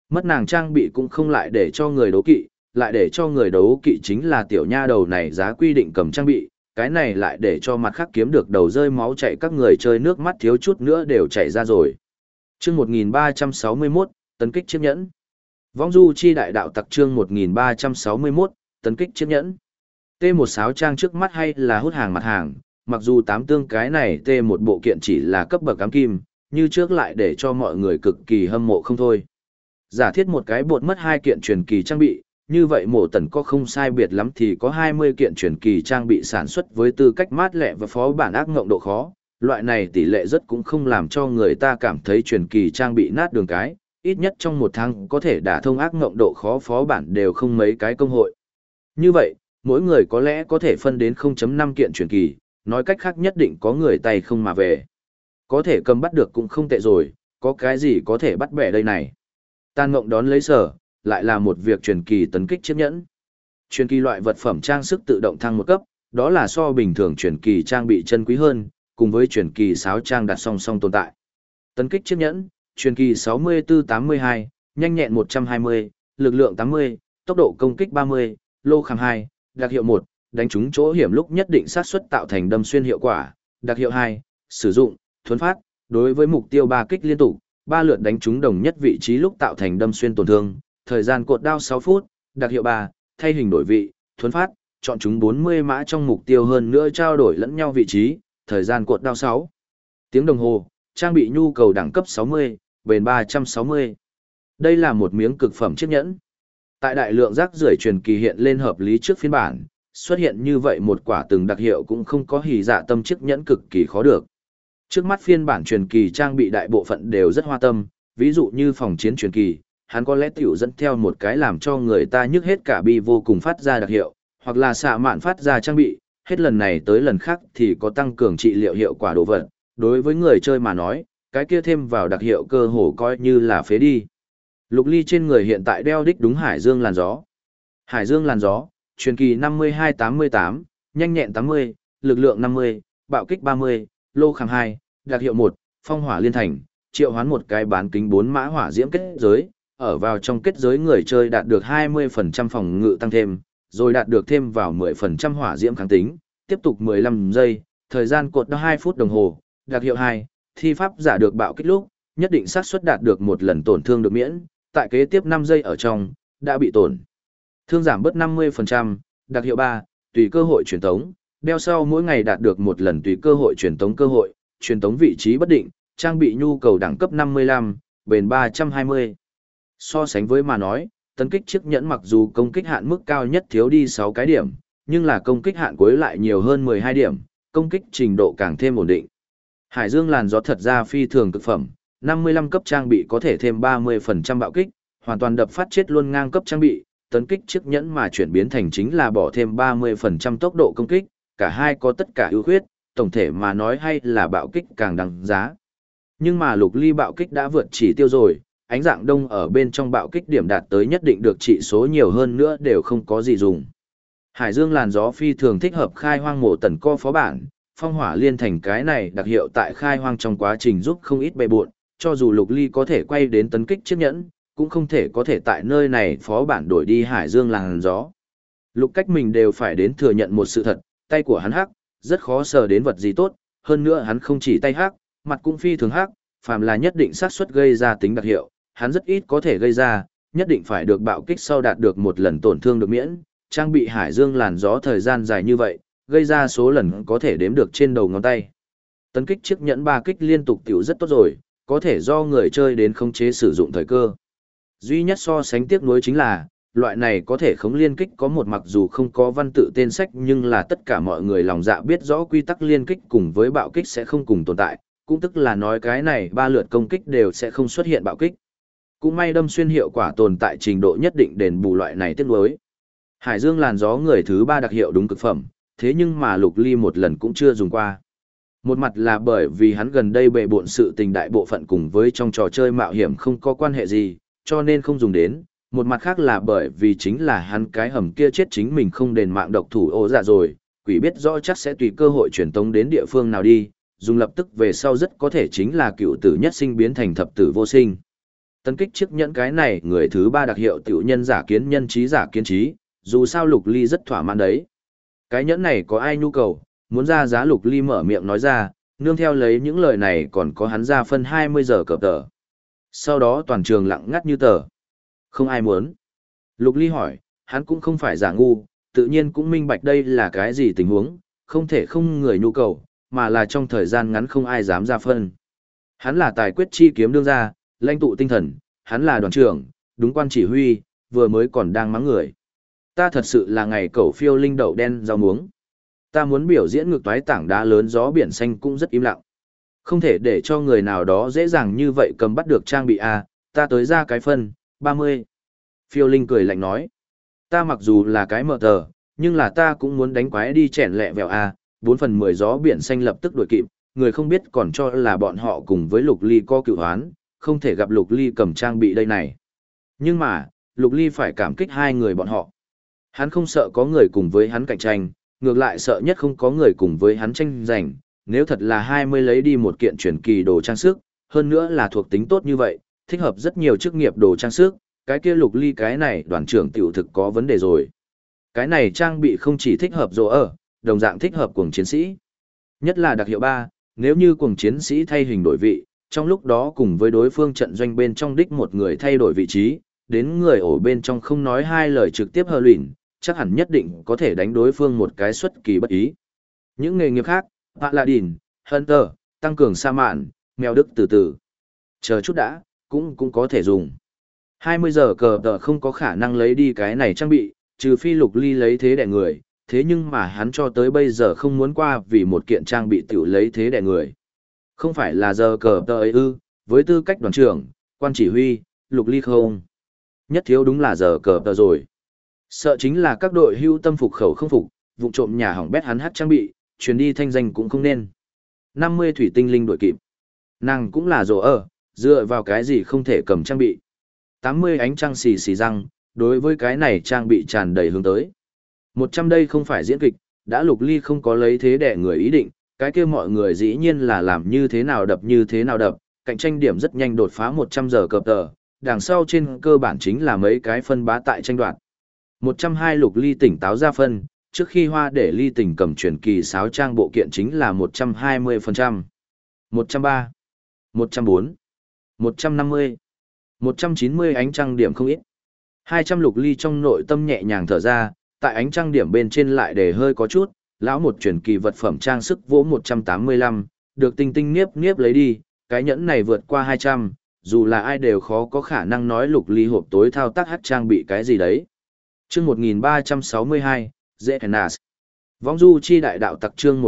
Speaker 1: Mất nàng trang bị cũng không lại để cho người đấu kỵ, lại để cho người đấu kỵ chính là tiểu nha đầu này giá quy định cầm trang bị, cái này lại để cho mặt khác kiếm được đầu rơi máu chảy, các người chơi nước mắt thiếu chút nữa đều chảy ra rồi. Chương 1361, tấn kích chiếc nhẫn. Vong du chi đại đạo tặc chương 1361, tấn kích chiếc nhẫn. T1 sáo trang trước mắt hay là hút hàng mặt hàng, mặc dù tám tương cái này T1 bộ kiện chỉ là cấp bậc ám kim, như trước lại để cho mọi người cực kỳ hâm mộ không thôi. Giả thiết một cái bột mất 2 kiện truyền kỳ trang bị, như vậy mổ tần có không sai biệt lắm thì có 20 kiện truyền kỳ trang bị sản xuất với tư cách mát lẹ và phó bản ác ngộng độ khó. Loại này tỷ lệ rất cũng không làm cho người ta cảm thấy truyền kỳ trang bị nát đường cái, ít nhất trong một tháng có thể đả thông ác ngộng độ khó phó bản đều không mấy cái công hội. Như vậy, mỗi người có lẽ có thể phân đến 0.5 kiện truyền kỳ, nói cách khác nhất định có người tay không mà về. Có thể cầm bắt được cũng không tệ rồi, có cái gì có thể bắt bẻ đây này. Tàn ngộng đón lấy sở, lại là một việc truyền kỳ tấn kích chiếc nhẫn. Truyền kỳ loại vật phẩm trang sức tự động thăng một cấp, đó là so bình thường truyền kỳ trang bị chân quý hơn, cùng với truyền kỳ sáo trang đặt song song tồn tại. Tấn kích chiếc nhẫn, truyền kỳ 64-82, nhanh nhẹn 120, lực lượng 80, tốc độ công kích 30, lô kháng 2, đặc hiệu 1, đánh trúng chỗ hiểm lúc nhất định xác suất tạo thành đâm xuyên hiệu quả, đặc hiệu 2, sử dụng, thuấn phát, đối với mục tiêu 3 kích liên tục, 3 lượt đánh trúng đồng nhất vị trí lúc tạo thành đâm xuyên tổn thương, thời gian cột đao 6 phút, đặc hiệu 3, thay hình đổi vị, thuấn phát, chọn chúng 40 mã trong mục tiêu hơn nữa trao đổi lẫn nhau vị trí, thời gian cột đao 6 tiếng đồng hồ, trang bị nhu cầu đẳng cấp 60, bền 360. Đây là một miếng cực phẩm chiếc nhẫn. Tại đại lượng rác rưởi truyền kỳ hiện lên hợp lý trước phiên bản, xuất hiện như vậy một quả từng đặc hiệu cũng không có hỉ dạ tâm chiếc nhẫn cực kỳ khó được. Trước mắt phiên bản truyền kỳ trang bị đại bộ phận đều rất hoa tâm, ví dụ như phòng chiến truyền kỳ, hắn có lẽ tiểu dẫn theo một cái làm cho người ta nhức hết cả bi vô cùng phát ra đặc hiệu, hoặc là xạ mạn phát ra trang bị, hết lần này tới lần khác thì có tăng cường trị liệu hiệu quả đồ vật. Đối với người chơi mà nói, cái kia thêm vào đặc hiệu cơ hồ coi như là phế đi. Lục Ly trên người hiện tại đeo đích đúng Hải Dương làn gió. Hải Dương làn gió, truyền kỳ 52-88, nhanh nhẹn 80, lực lượng 50, bạo kích 30, lô kháng 2, đặc hiệu 1, phong hỏa liên thành, triệu hoán một cái bán kính 4 mã hỏa diễm kết giới, ở vào trong kết giới người chơi đạt được 20% phòng ngự tăng thêm, rồi đạt được thêm vào 10% hỏa diễm kháng tính, tiếp tục 15 giây, thời gian cột đao 2 phút đồng hồ, đặc hiệu 2, thi pháp giả được bạo kích lúc, nhất định xác suất đạt được một lần tổn thương được miễn, tại kế tiếp 5 giây ở trong, đã bị tổn thương giảm bớt 50%, đặc hiệu 3, tùy cơ hội truyền tống, đeo sau mỗi ngày đạt được một lần tùy cơ hội truyền tống vị trí bất định, trang bị nhu cầu đẳng cấp 55, bền 320. So sánh với mà nói, tấn kích chiếc nhẫn mặc dù công kích hạn mức cao nhất thiếu đi 6 cái điểm, nhưng là công kích hạn cuối lại nhiều hơn 12 điểm, công kích trình độ càng thêm ổn định. Hải Dương làn gió thật ra phi thường cực phẩm, 55 cấp trang bị có thể thêm 30% bạo kích, hoàn toàn đập phát chết luôn ngang cấp trang bị, tấn kích chiếc nhẫn mà chuyển biến thành chính là bỏ thêm 30% tốc độ công kích, cả hai có tất cả ưu khuyết, tổng thể mà nói hay là bạo kích càng đáng giá. Nhưng mà Lục Ly bạo kích đã vượt chỉ tiêu rồi, ánh dạng đông ở bên trong bạo kích điểm đạt tới nhất định được trị số nhiều hơn nữa đều không có gì dùng. Hải Dương làn gió phi thường thích hợp khai hoang mộ tần co phó bản, phong hỏa liên thành cái này đặc hiệu tại khai hoang trong quá trình giúp không ít bề bộn, cho dù Lục Ly có thể quay đến tấn kích chiếc nhẫn, cũng không thể có thể tại nơi này phó bản đổi đi Hải Dương làn gió. Lục cách mình đều phải đến thừa nhận một sự thật, tay của hắn hắc, rất khó sờ đến vật gì tốt, hơn nữa hắn không chỉ tay hắc, mặt cũng phi thường hắc, phàm là nhất định xác suất gây ra tính đặc hiệu, hắn rất ít có thể gây ra, nhất định phải được bạo kích sau đạt được một lần tổn thương được miễn, trang bị Hải Dương làn gió thời gian dài như vậy, gây ra số lần có thể đếm được trên đầu ngón tay. Tấn kích chiếc nhẫn 3 kích liên tục tiểu rất tốt rồi, có thể do người chơi đến khống chế sử dụng thời cơ. Duy nhất so sánh tiếc nuối chính là, loại này có thể khống liên kích có một mặc dù không có văn tự tên sách nhưng là tất cả mọi người lòng dạ biết rõ quy tắc liên kích cùng với bạo kích sẽ không cùng tồn tại, cũng tức là nói cái này 3 lượt công kích đều sẽ không xuất hiện bạo kích. Cũng may đâm xuyên hiệu quả tồn tại trình độ nhất định đền bù loại này tiếc nuối. Hải Dương làn gió người thứ 3 đặc hiệu đúng cực phẩm, thế nhưng mà Lục Ly một lần cũng chưa dùng qua. Một mặt là bởi vì hắn gần đây bệ bộn sự tình đại bộ phận cùng với trong trò chơi mạo hiểm không có quan hệ gì, cho nên không dùng đến. Một mặt khác là bởi vì chính là hắn cái hầm kia chết chính mình không đền mạng độc thủ ô dạ rồi, quỷ biết rõ chắc sẽ tùy cơ hội truyền tống đến địa phương nào đi, dùng lập tức về sau rất có thể chính là cựu tử nhất sinh biến thành thập tử vô sinh. Tấn kích chiếc nhẫn cái này người thứ ba đặc hiệu tiểu nhân giả kiến nhân trí giả kiến trí, dù sao Lục Ly rất thỏa mãn đấy. Cái nhẫn này có ai nhu cầu, muốn ra giá Lục Ly mở miệng nói ra, nương theo lấy những lời này còn có hắn ra phân 20 giờ cờ tờ. Sau đó toàn trường lặng ngắt như tờ. Không ai muốn. Lục Ly hỏi, hắn cũng không phải giả ngu, tự nhiên cũng minh bạch đây là cái gì tình huống, không thể không người nhu cầu, mà là trong thời gian ngắn không ai dám ra phân. Hắn là tài quyết chi kiếm đương gia, lãnh tụ tinh thần, hắn là đoàn trưởng, đúng quan chỉ huy, vừa mới còn đang mắng người. Ta thật sự là ngày cẩu phiêu linh đậu đen rau muống. Ta muốn biểu diễn ngược toái tảng đá lớn gió biển xanh cũng rất im lặng. Không thể để cho người nào đó dễ dàng như vậy cầm bắt được trang bị A, ta tới ra cái phân, 30. Phiêu linh cười lạnh nói. Ta mặc dù là cái mờ tờ, nhưng là ta cũng muốn đánh quái đi chèn lẹ vẹo A, 4/10 gió biển xanh lập tức đuổi kịp, người không biết còn cho là bọn họ cùng với Lục Ly có cựu hoán, không thể gặp Lục Ly cầm trang bị đây này. Nhưng mà, Lục Ly phải cảm kích hai người bọn họ. Hắn không sợ có người cùng với hắn cạnh tranh, ngược lại sợ nhất không có người cùng với hắn tranh giành. Nếu thật là 20 lấy đi một kiện truyền kỳ đồ trang sức, hơn nữa là thuộc tính tốt như vậy, thích hợp rất nhiều chức nghiệp đồ trang sức, cái kia Lục Ly cái này đoàn trưởng tiểu thực có vấn đề rồi. Cái này trang bị không chỉ thích hợp rồ ở, đồng dạng thích hợp cuồng chiến sĩ. Nhất là đặc hiệu 3, nếu như cuồng chiến sĩ thay hình đổi vị, trong lúc đó cùng với đối phương trận doanh bên trong đích một người thay đổi vị trí, đến người ổ bên trong không nói hai lời trực tiếp hờ luyện, chắc hẳn nhất định có thể đánh đối phương một cái xuất kỳ bất ý. Những nghề nghiệp khác, Paladin, Hunter, tăng cường sa mạn, mèo đức từ từ. Chờ chút đã, cũng có thể dùng. 20 giờ cờ tờ không có khả năng lấy đi cái này trang bị, trừ phi Lục Ly lấy thế đẻ người, thế nhưng mà hắn cho tới bây giờ không muốn qua vì một kiện trang bị tiểu lấy thế đẻ người. Không phải là giờ cờ tờ ấy ư, với tư cách đoàn trưởng, quan chỉ huy, Lục Ly không. Nhất thiếu đúng là giờ cờ tờ rồi. Sợ chính là các đội hưu tâm phục khẩu không phục, vụ trộm nhà hỏng bét hắn hát trang bị, chuyến đi thanh danh cũng không nên. 50 thủy tinh linh đuổi kịp. Nàng cũng là rổ ở, dựa vào cái gì không thể cầm trang bị. 80 ánh trăng xì xì răng, đối với cái này trang bị tràn đầy hướng tới. 100 đây không phải diễn kịch, đã Lục Ly không có lấy thế để người ý định, cái kia mọi người dĩ nhiên là làm như thế nào đập, cạnh tranh điểm rất nhanh đột phá 100 giờ cập tờ, đằng sau trên cơ bản chính là mấy cái phân bá tại tranh đoạt. 102 Lục Ly tỉnh táo ra phân, trước khi hoa để Ly tỉnh cầm truyền kỳ sáo trang bộ kiện chính là 120%. 103, 104, 150, 190 ánh trăng điểm không ít. 200 Lục Ly trong nội tâm nhẹ nhàng thở ra, tại ánh trăng điểm bên trên lại để hơi có chút, lão một truyền kỳ vật phẩm trang sức vỗ 185, được tinh tinh niếp niếp lấy đi, cái nhẫn này vượt qua 200, dù là ai đều khó có khả năng nói Lục Ly hộp tối thao tác hát trang bị cái gì đấy. Chương 1362, Dễ Nas. Vong du chi đại đạo tặc chương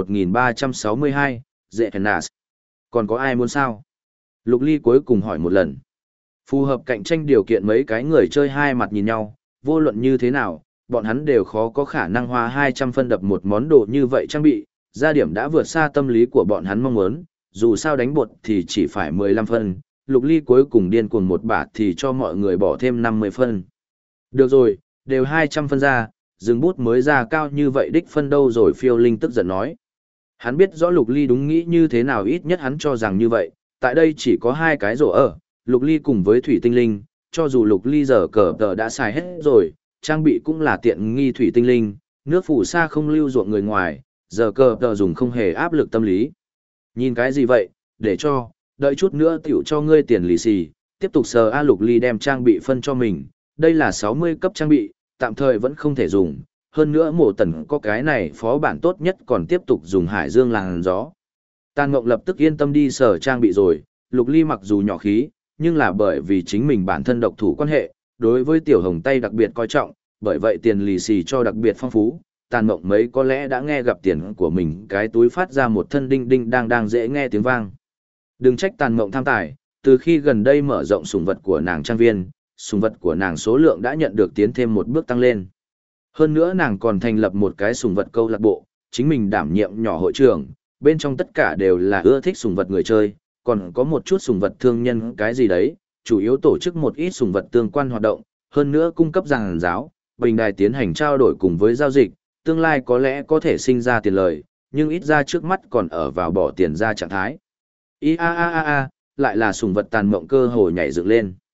Speaker 1: 1362, Dễ Nas. Còn có ai muốn sao? Lục Ly cuối cùng hỏi một lần. Phù hợp cạnh tranh điều kiện mấy cái người chơi hai mặt nhìn nhau, vô luận như thế nào, bọn hắn đều khó có khả năng hoa 200 phân đập một món đồ như vậy trang bị, gia điểm đã vượt xa tâm lý của bọn hắn mong muốn, dù sao đánh bột thì chỉ phải 15 phân, Lục Ly cuối cùng điên cuồng một bả thì cho mọi người bỏ thêm 50 phân. Được rồi, đều 200 phân ra, dừng bút mới ra cao như vậy đích phân đâu rồi phiêu linh tức giận nói. Hắn biết rõ Lục Ly đúng nghĩ như thế nào ít nhất hắn cho rằng như vậy, tại đây chỉ có hai cái rổ ở, Lục Ly cùng với Thủy Tinh Linh, cho dù Lục Ly giờ cờ tờ đã xài hết rồi, trang bị cũng là tiện nghi Thủy Tinh Linh, nước phủ xa không lưu ruộng người ngoài, giờ cờ tờ dùng không hề áp lực tâm lý. Nhìn cái gì vậy, để cho, đợi chút nữa tiểu cho ngươi tiền lì xì, tiếp tục sờ A Lục Ly đem trang bị phân cho mình, đây là 60 cấp trang bị, tạm thời vẫn không thể dùng, hơn nữa mổ tần có cái này phó bản tốt nhất còn tiếp tục dùng hải dương làn gió. Tàn Ngộng lập tức yên tâm đi sờ trang bị rồi, Lục Ly mặc dù nhỏ khí, nhưng là bởi vì chính mình bản thân độc thủ quan hệ, đối với Tiểu Hồng Tây đặc biệt coi trọng, bởi vậy tiền lì xì cho đặc biệt phong phú. Tàn Ngộng mấy có lẽ đã nghe gặp tiền của mình cái túi phát ra một thân đinh đinh đang dễ nghe tiếng vang. Đừng trách Tàn Ngộng tham tài, từ khi gần đây mở rộng sủng vật của nàng trang viên, sủng vật của nàng số lượng đã nhận được tiến thêm một bước tăng lên. Hơn nữa nàng còn thành lập một cái sủng vật câu lạc bộ, chính mình đảm nhiệm nhỏ hội trưởng, bên trong tất cả đều là ưa thích sủng vật người chơi, còn có một chút sủng vật thương nhân cái gì đấy, chủ yếu tổ chức một ít sủng vật tương quan hoạt động, hơn nữa cung cấp giảng giáo, bình đài tiến hành trao đổi cùng với giao dịch, tương lai có lẽ có thể sinh ra tiền lời, nhưng ít ra trước mắt còn ở vào bỏ tiền ra trạng thái. Lại là sủng vật Tàn Mộng cơ hồ nhảy dựng lên.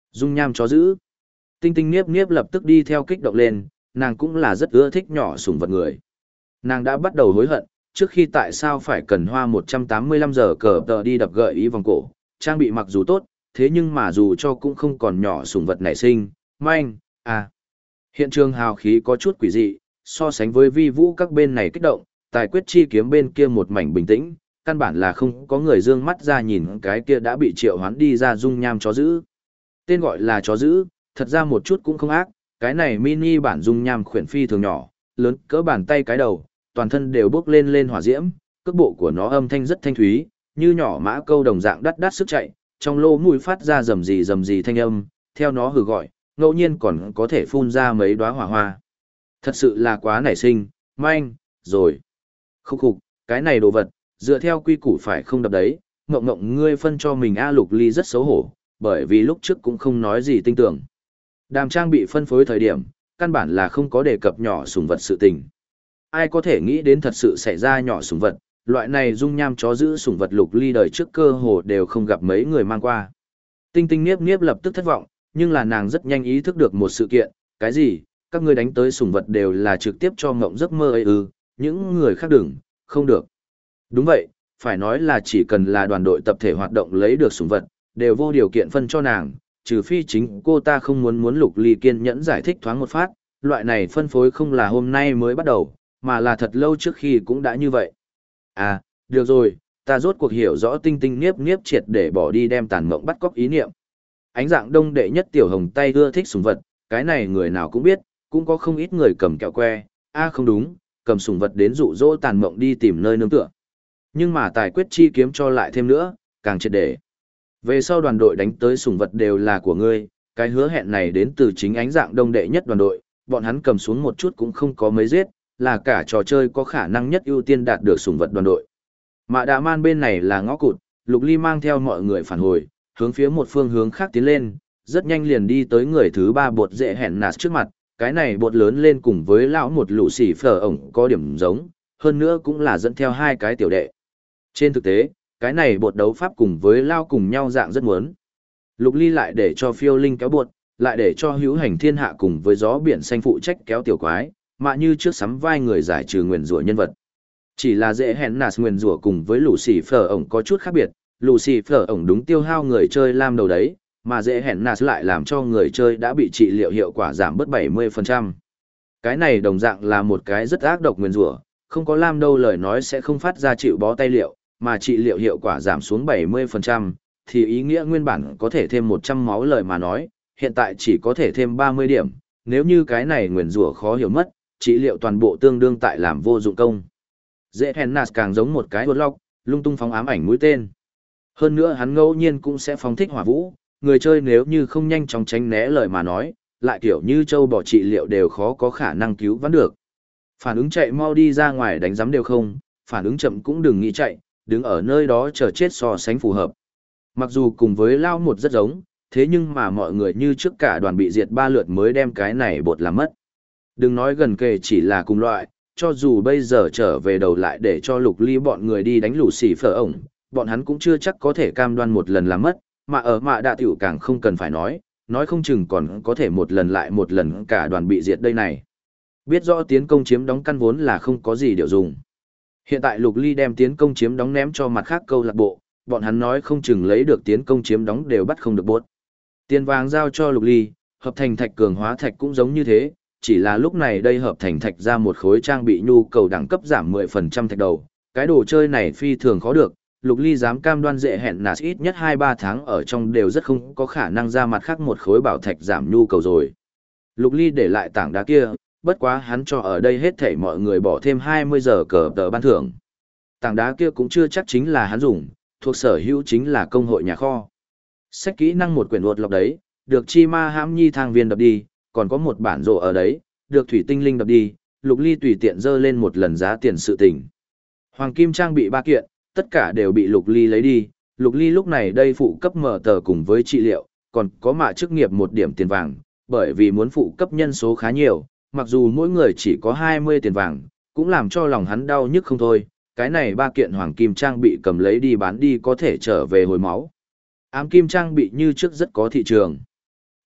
Speaker 1: Dung nham chó dữ. Tinh Tinh Niếp Niếp lập tức đi theo kích động lên, nàng cũng là rất ưa thích nhỏ sủng vật người. Nàng đã bắt đầu hối hận, trước khi tại sao phải cần hoa 185 giờ cờ tờ đi đập gợi ý vòng cổ, trang bị mặc dù tốt, thế nhưng mà dù cho cũng không còn nhỏ sủng vật nảy sinh, manh, à. Hiện trường hào khí có chút quỷ dị, so sánh với vi vũ các bên này kích động, tài quyết chi kiếm bên kia một mảnh bình tĩnh, căn bản là không có người dương mắt ra nhìn cái kia đã bị triệu hoán đi ra dung nham chó dữ. Tên gọi là chó dữ, thật ra một chút cũng không ác, cái này mini bản dung nham khuyển phi thường nhỏ, lớn cỡ bàn tay cái đầu, toàn thân đều bốc lên lên hỏa diễm, cước bộ của nó âm thanh rất thanh thúy, như nhỏ mã câu đồng dạng đắt đắt sức chạy, trong lỗ mũi phát ra rầm rì thanh âm, theo nó hừ gọi, ngẫu nhiên còn có thể phun ra mấy đóa hỏa hoa. Thật sự là quá nảy sinh, manh, rồi. Khúc khục, cái này đồ vật, dựa theo quy củ phải không đập đấy, ngộng ngộng ngươi phân cho mình A Lục Ly rất xấu hổ, bởi vì lúc trước cũng không nói gì tinh tưởng. Đàm trang bị phân phối thời điểm, căn bản là không có đề cập nhỏ sủng vật sự tình. Ai có thể nghĩ đến thật sự xảy ra nhỏ sủng vật, loại này dung nham chó giữ sủng vật Lục Ly đời trước cơ hồ đều không gặp mấy người mang qua. Tinh Tinh Niếp Niếp lập tức thất vọng, nhưng là nàng rất nhanh ý thức được một sự kiện, cái gì, các ngươi đánh tới sủng vật đều là trực tiếp cho ngộng giấc mơ ấy ư, những người khác đừng, không được. Đúng vậy, phải nói là chỉ cần là đoàn đội tập thể hoạt động lấy được sủng vật, đều vô điều kiện phân cho nàng, trừ phi chính cô ta không muốn Lục Ly kiên nhẫn giải thích thoáng một phát, loại này phân phối không là hôm nay mới bắt đầu, mà là thật lâu trước khi cũng đã như vậy. À, được rồi, ta rốt cuộc hiểu rõ Tinh Tinh Niếp Niếp triệt để bỏ đi đem tàn mộng bắt cóc ý niệm. Ánh dạng đông đệ nhất tiểu hồng tay ưa thích sủng vật, cái này người nào cũng biết, cũng có không ít người cầm kẹo que, không đúng, cầm sủng vật đến dụ dỗ tàn mộng đi tìm nơi nương tựa. Nhưng mà tài quyết chi kiếm cho lại thêm nữa, càng triệt để. Về sau đoàn đội đánh tới sủng vật đều là của ngươi, cái hứa hẹn này đến từ chính ánh dạng đông đệ nhất đoàn đội, bọn hắn cầm xuống một chút cũng không có mấy giết, là cả trò chơi có khả năng nhất ưu tiên đạt được sủng vật đoàn đội. Mà Đạ Man bên này là ngõ cụt, Lục Ly mang theo mọi người phản hồi, hướng phía một phương hướng khác tiến lên, rất nhanh liền đi tới người thứ ba bột dễ hẹn nạt trước mặt, cái này bột lớn lên cùng với lão một lũ xỉ phở ổng có điểm giống, hơn nữa cũng là dẫn theo hai cái tiểu đệ. Trên thực tế, cái này bột đấu pháp cùng với lao cùng nhau dạng rất muốn. Lục Ly lại để cho phiêu linh kéo bột, lại để cho hữu hành thiên hạ cùng với gió biển xanh phụ trách kéo tiểu quái, mà như trước sắm vai người giải trừ nguyền rủa nhân vật. Chỉ là dễ hẹn nạt nguyền rủa cùng với lũ xỉ phở ổng có chút khác biệt, lũ xỉ phở ổng đúng tiêu hao người chơi lam đầu đấy, mà dễ hẹn nạt lại làm cho người chơi đã bị trị liệu hiệu quả giảm bớt 70%. Cái này đồng dạng là một cái rất ác độc nguyền rủa, không có lam đâu lời nói sẽ không phát ra chịu bó tay liệu, mà trị liệu hiệu quả giảm xuống 70%, thì ý nghĩa nguyên bản có thể thêm 100 máu lời mà nói, hiện tại chỉ có thể thêm 30 điểm, nếu như cái này nguyền rủa khó hiểu mất, trị liệu toàn bộ tương đương tại làm vô dụng công. Dễ hèn nạt càng giống một cái hột lọc, lung tung phóng ám ảnh mũi tên. Hơn nữa hắn ngẫu nhiên cũng sẽ phóng thích hỏa vũ, người chơi nếu như không nhanh chóng tránh né lời mà nói, lại kiểu như châu bò trị liệu đều khó có khả năng cứu vãn được. Phản ứng chạy mau đi ra ngoài đánh giấm đều không, phản ứng chậm cũng đừng nghĩ chạy, đứng ở nơi đó chờ chết so sánh phù hợp. Mặc dù cùng với lao một rất giống, thế nhưng mà mọi người như trước cả đoàn bị diệt 3 lượt mới đem cái này bột làm mất. Đừng nói gần kề chỉ là cùng loại, cho dù bây giờ trở về đầu lại để cho Lục Ly bọn người đi đánh lũ xỉ phở ổng, bọn hắn cũng chưa chắc có thể cam đoan một lần làm mất, mà ở mạ đạ tiểu càng không cần phải nói không chừng còn có thể một lần lại một lần cả đoàn bị diệt đây này. Biết rõ tiến công chiếm đóng căn vốn là không có gì điều dùng. Hiện tại Lục Ly đem tiến công chiếm đóng ném cho mặt khác câu lạc bộ, bọn hắn nói không chừng lấy được tiến công chiếm đóng đều bắt không được bốt. Tiền vàng giao cho Lục Ly, hợp thành thạch cường hóa thạch cũng giống như thế, chỉ là lúc này đây hợp thành thạch ra một khối trang bị nhu cầu đẳng cấp giảm 10% thạch đầu, cái đồ chơi này phi thường khó được, Lục Ly dám cam đoan dễ hẹn nạt ít nhất 2-3 tháng ở trong đều rất không có khả năng ra mặt khác một khối bảo thạch giảm nhu cầu rồi. Lục Ly để lại tảng đá kia, bất quá hắn cho ở đây hết thảy mọi người bỏ thêm 20 giờ cờ tờ ban thưởng. Tảng đá kia cũng chưa chắc chính là hắn dùng, thuộc sở hữu chính là công hội nhà kho. Sách kỹ năng một quyển uột lọc đấy, được chi ma hãm nhi thang viên đập đi, còn có một bản rộ ở đấy, được thủy tinh linh đập đi, Lục Ly tùy tiện dơ lên một lần giá tiền sự tình. Hoàng kim trang bị 3 kiện, tất cả đều bị Lục Ly lấy đi, Lục Ly lúc này đây phụ cấp mở tờ cùng với trị liệu, còn có mạ chức nghiệp 1 điểm tiền vàng, bởi vì muốn phụ cấp nhân số khá nhiều, mặc dù mỗi người chỉ có 20 tiền vàng, cũng làm cho lòng hắn đau nhức không thôi, cái này 3 kiện hoàng kim trang bị cầm lấy đi bán đi có thể trở về hồi máu. Ám kim trang bị như trước rất có thị trường.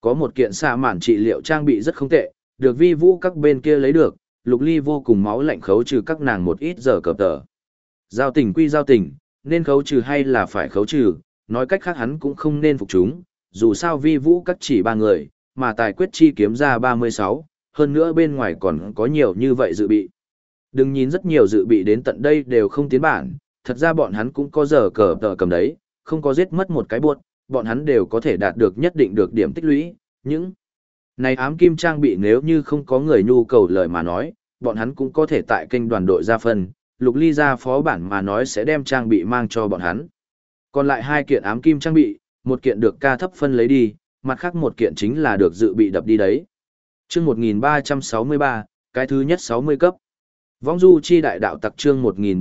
Speaker 1: Có một kiện xạ mạn trị liệu trang bị rất không tệ, được vi vũ các bên kia lấy được, Lục Ly vô cùng máu lạnh khấu trừ các nàng một ít giờ cờ tờ. Giao tình quy giao tình, nên khấu trừ hay là phải khấu trừ, nói cách khác hắn cũng không nên phục chúng, dù sao vi vũ các chỉ 3 người, mà tài quyết chi kiếm ra 36, hơn nữa bên ngoài còn có nhiều như vậy dự bị. Đừng nhìn rất nhiều dự bị đến tận đây đều không tiến bản, thật ra bọn hắn cũng có giờ cờ tờ cầm đấy, không có giết mất một cái buốt, bọn hắn đều có thể đạt được nhất định được điểm tích lũy, những này ám kim trang bị nếu như không có người nhu cầu lời mà nói, bọn hắn cũng có thể tại kênh đoàn đội ra phân, Lục Ly ra phó bản mà nói sẽ đem trang bị mang cho bọn hắn. Còn lại 2 kiện ám kim trang bị, một kiện được ca thấp phân lấy đi, mặt khác một kiện chính là được dự bị đập đi đấy. Chương 1363, cái thứ nhất 60 cấp. Vong du chi đại đạo tặc chương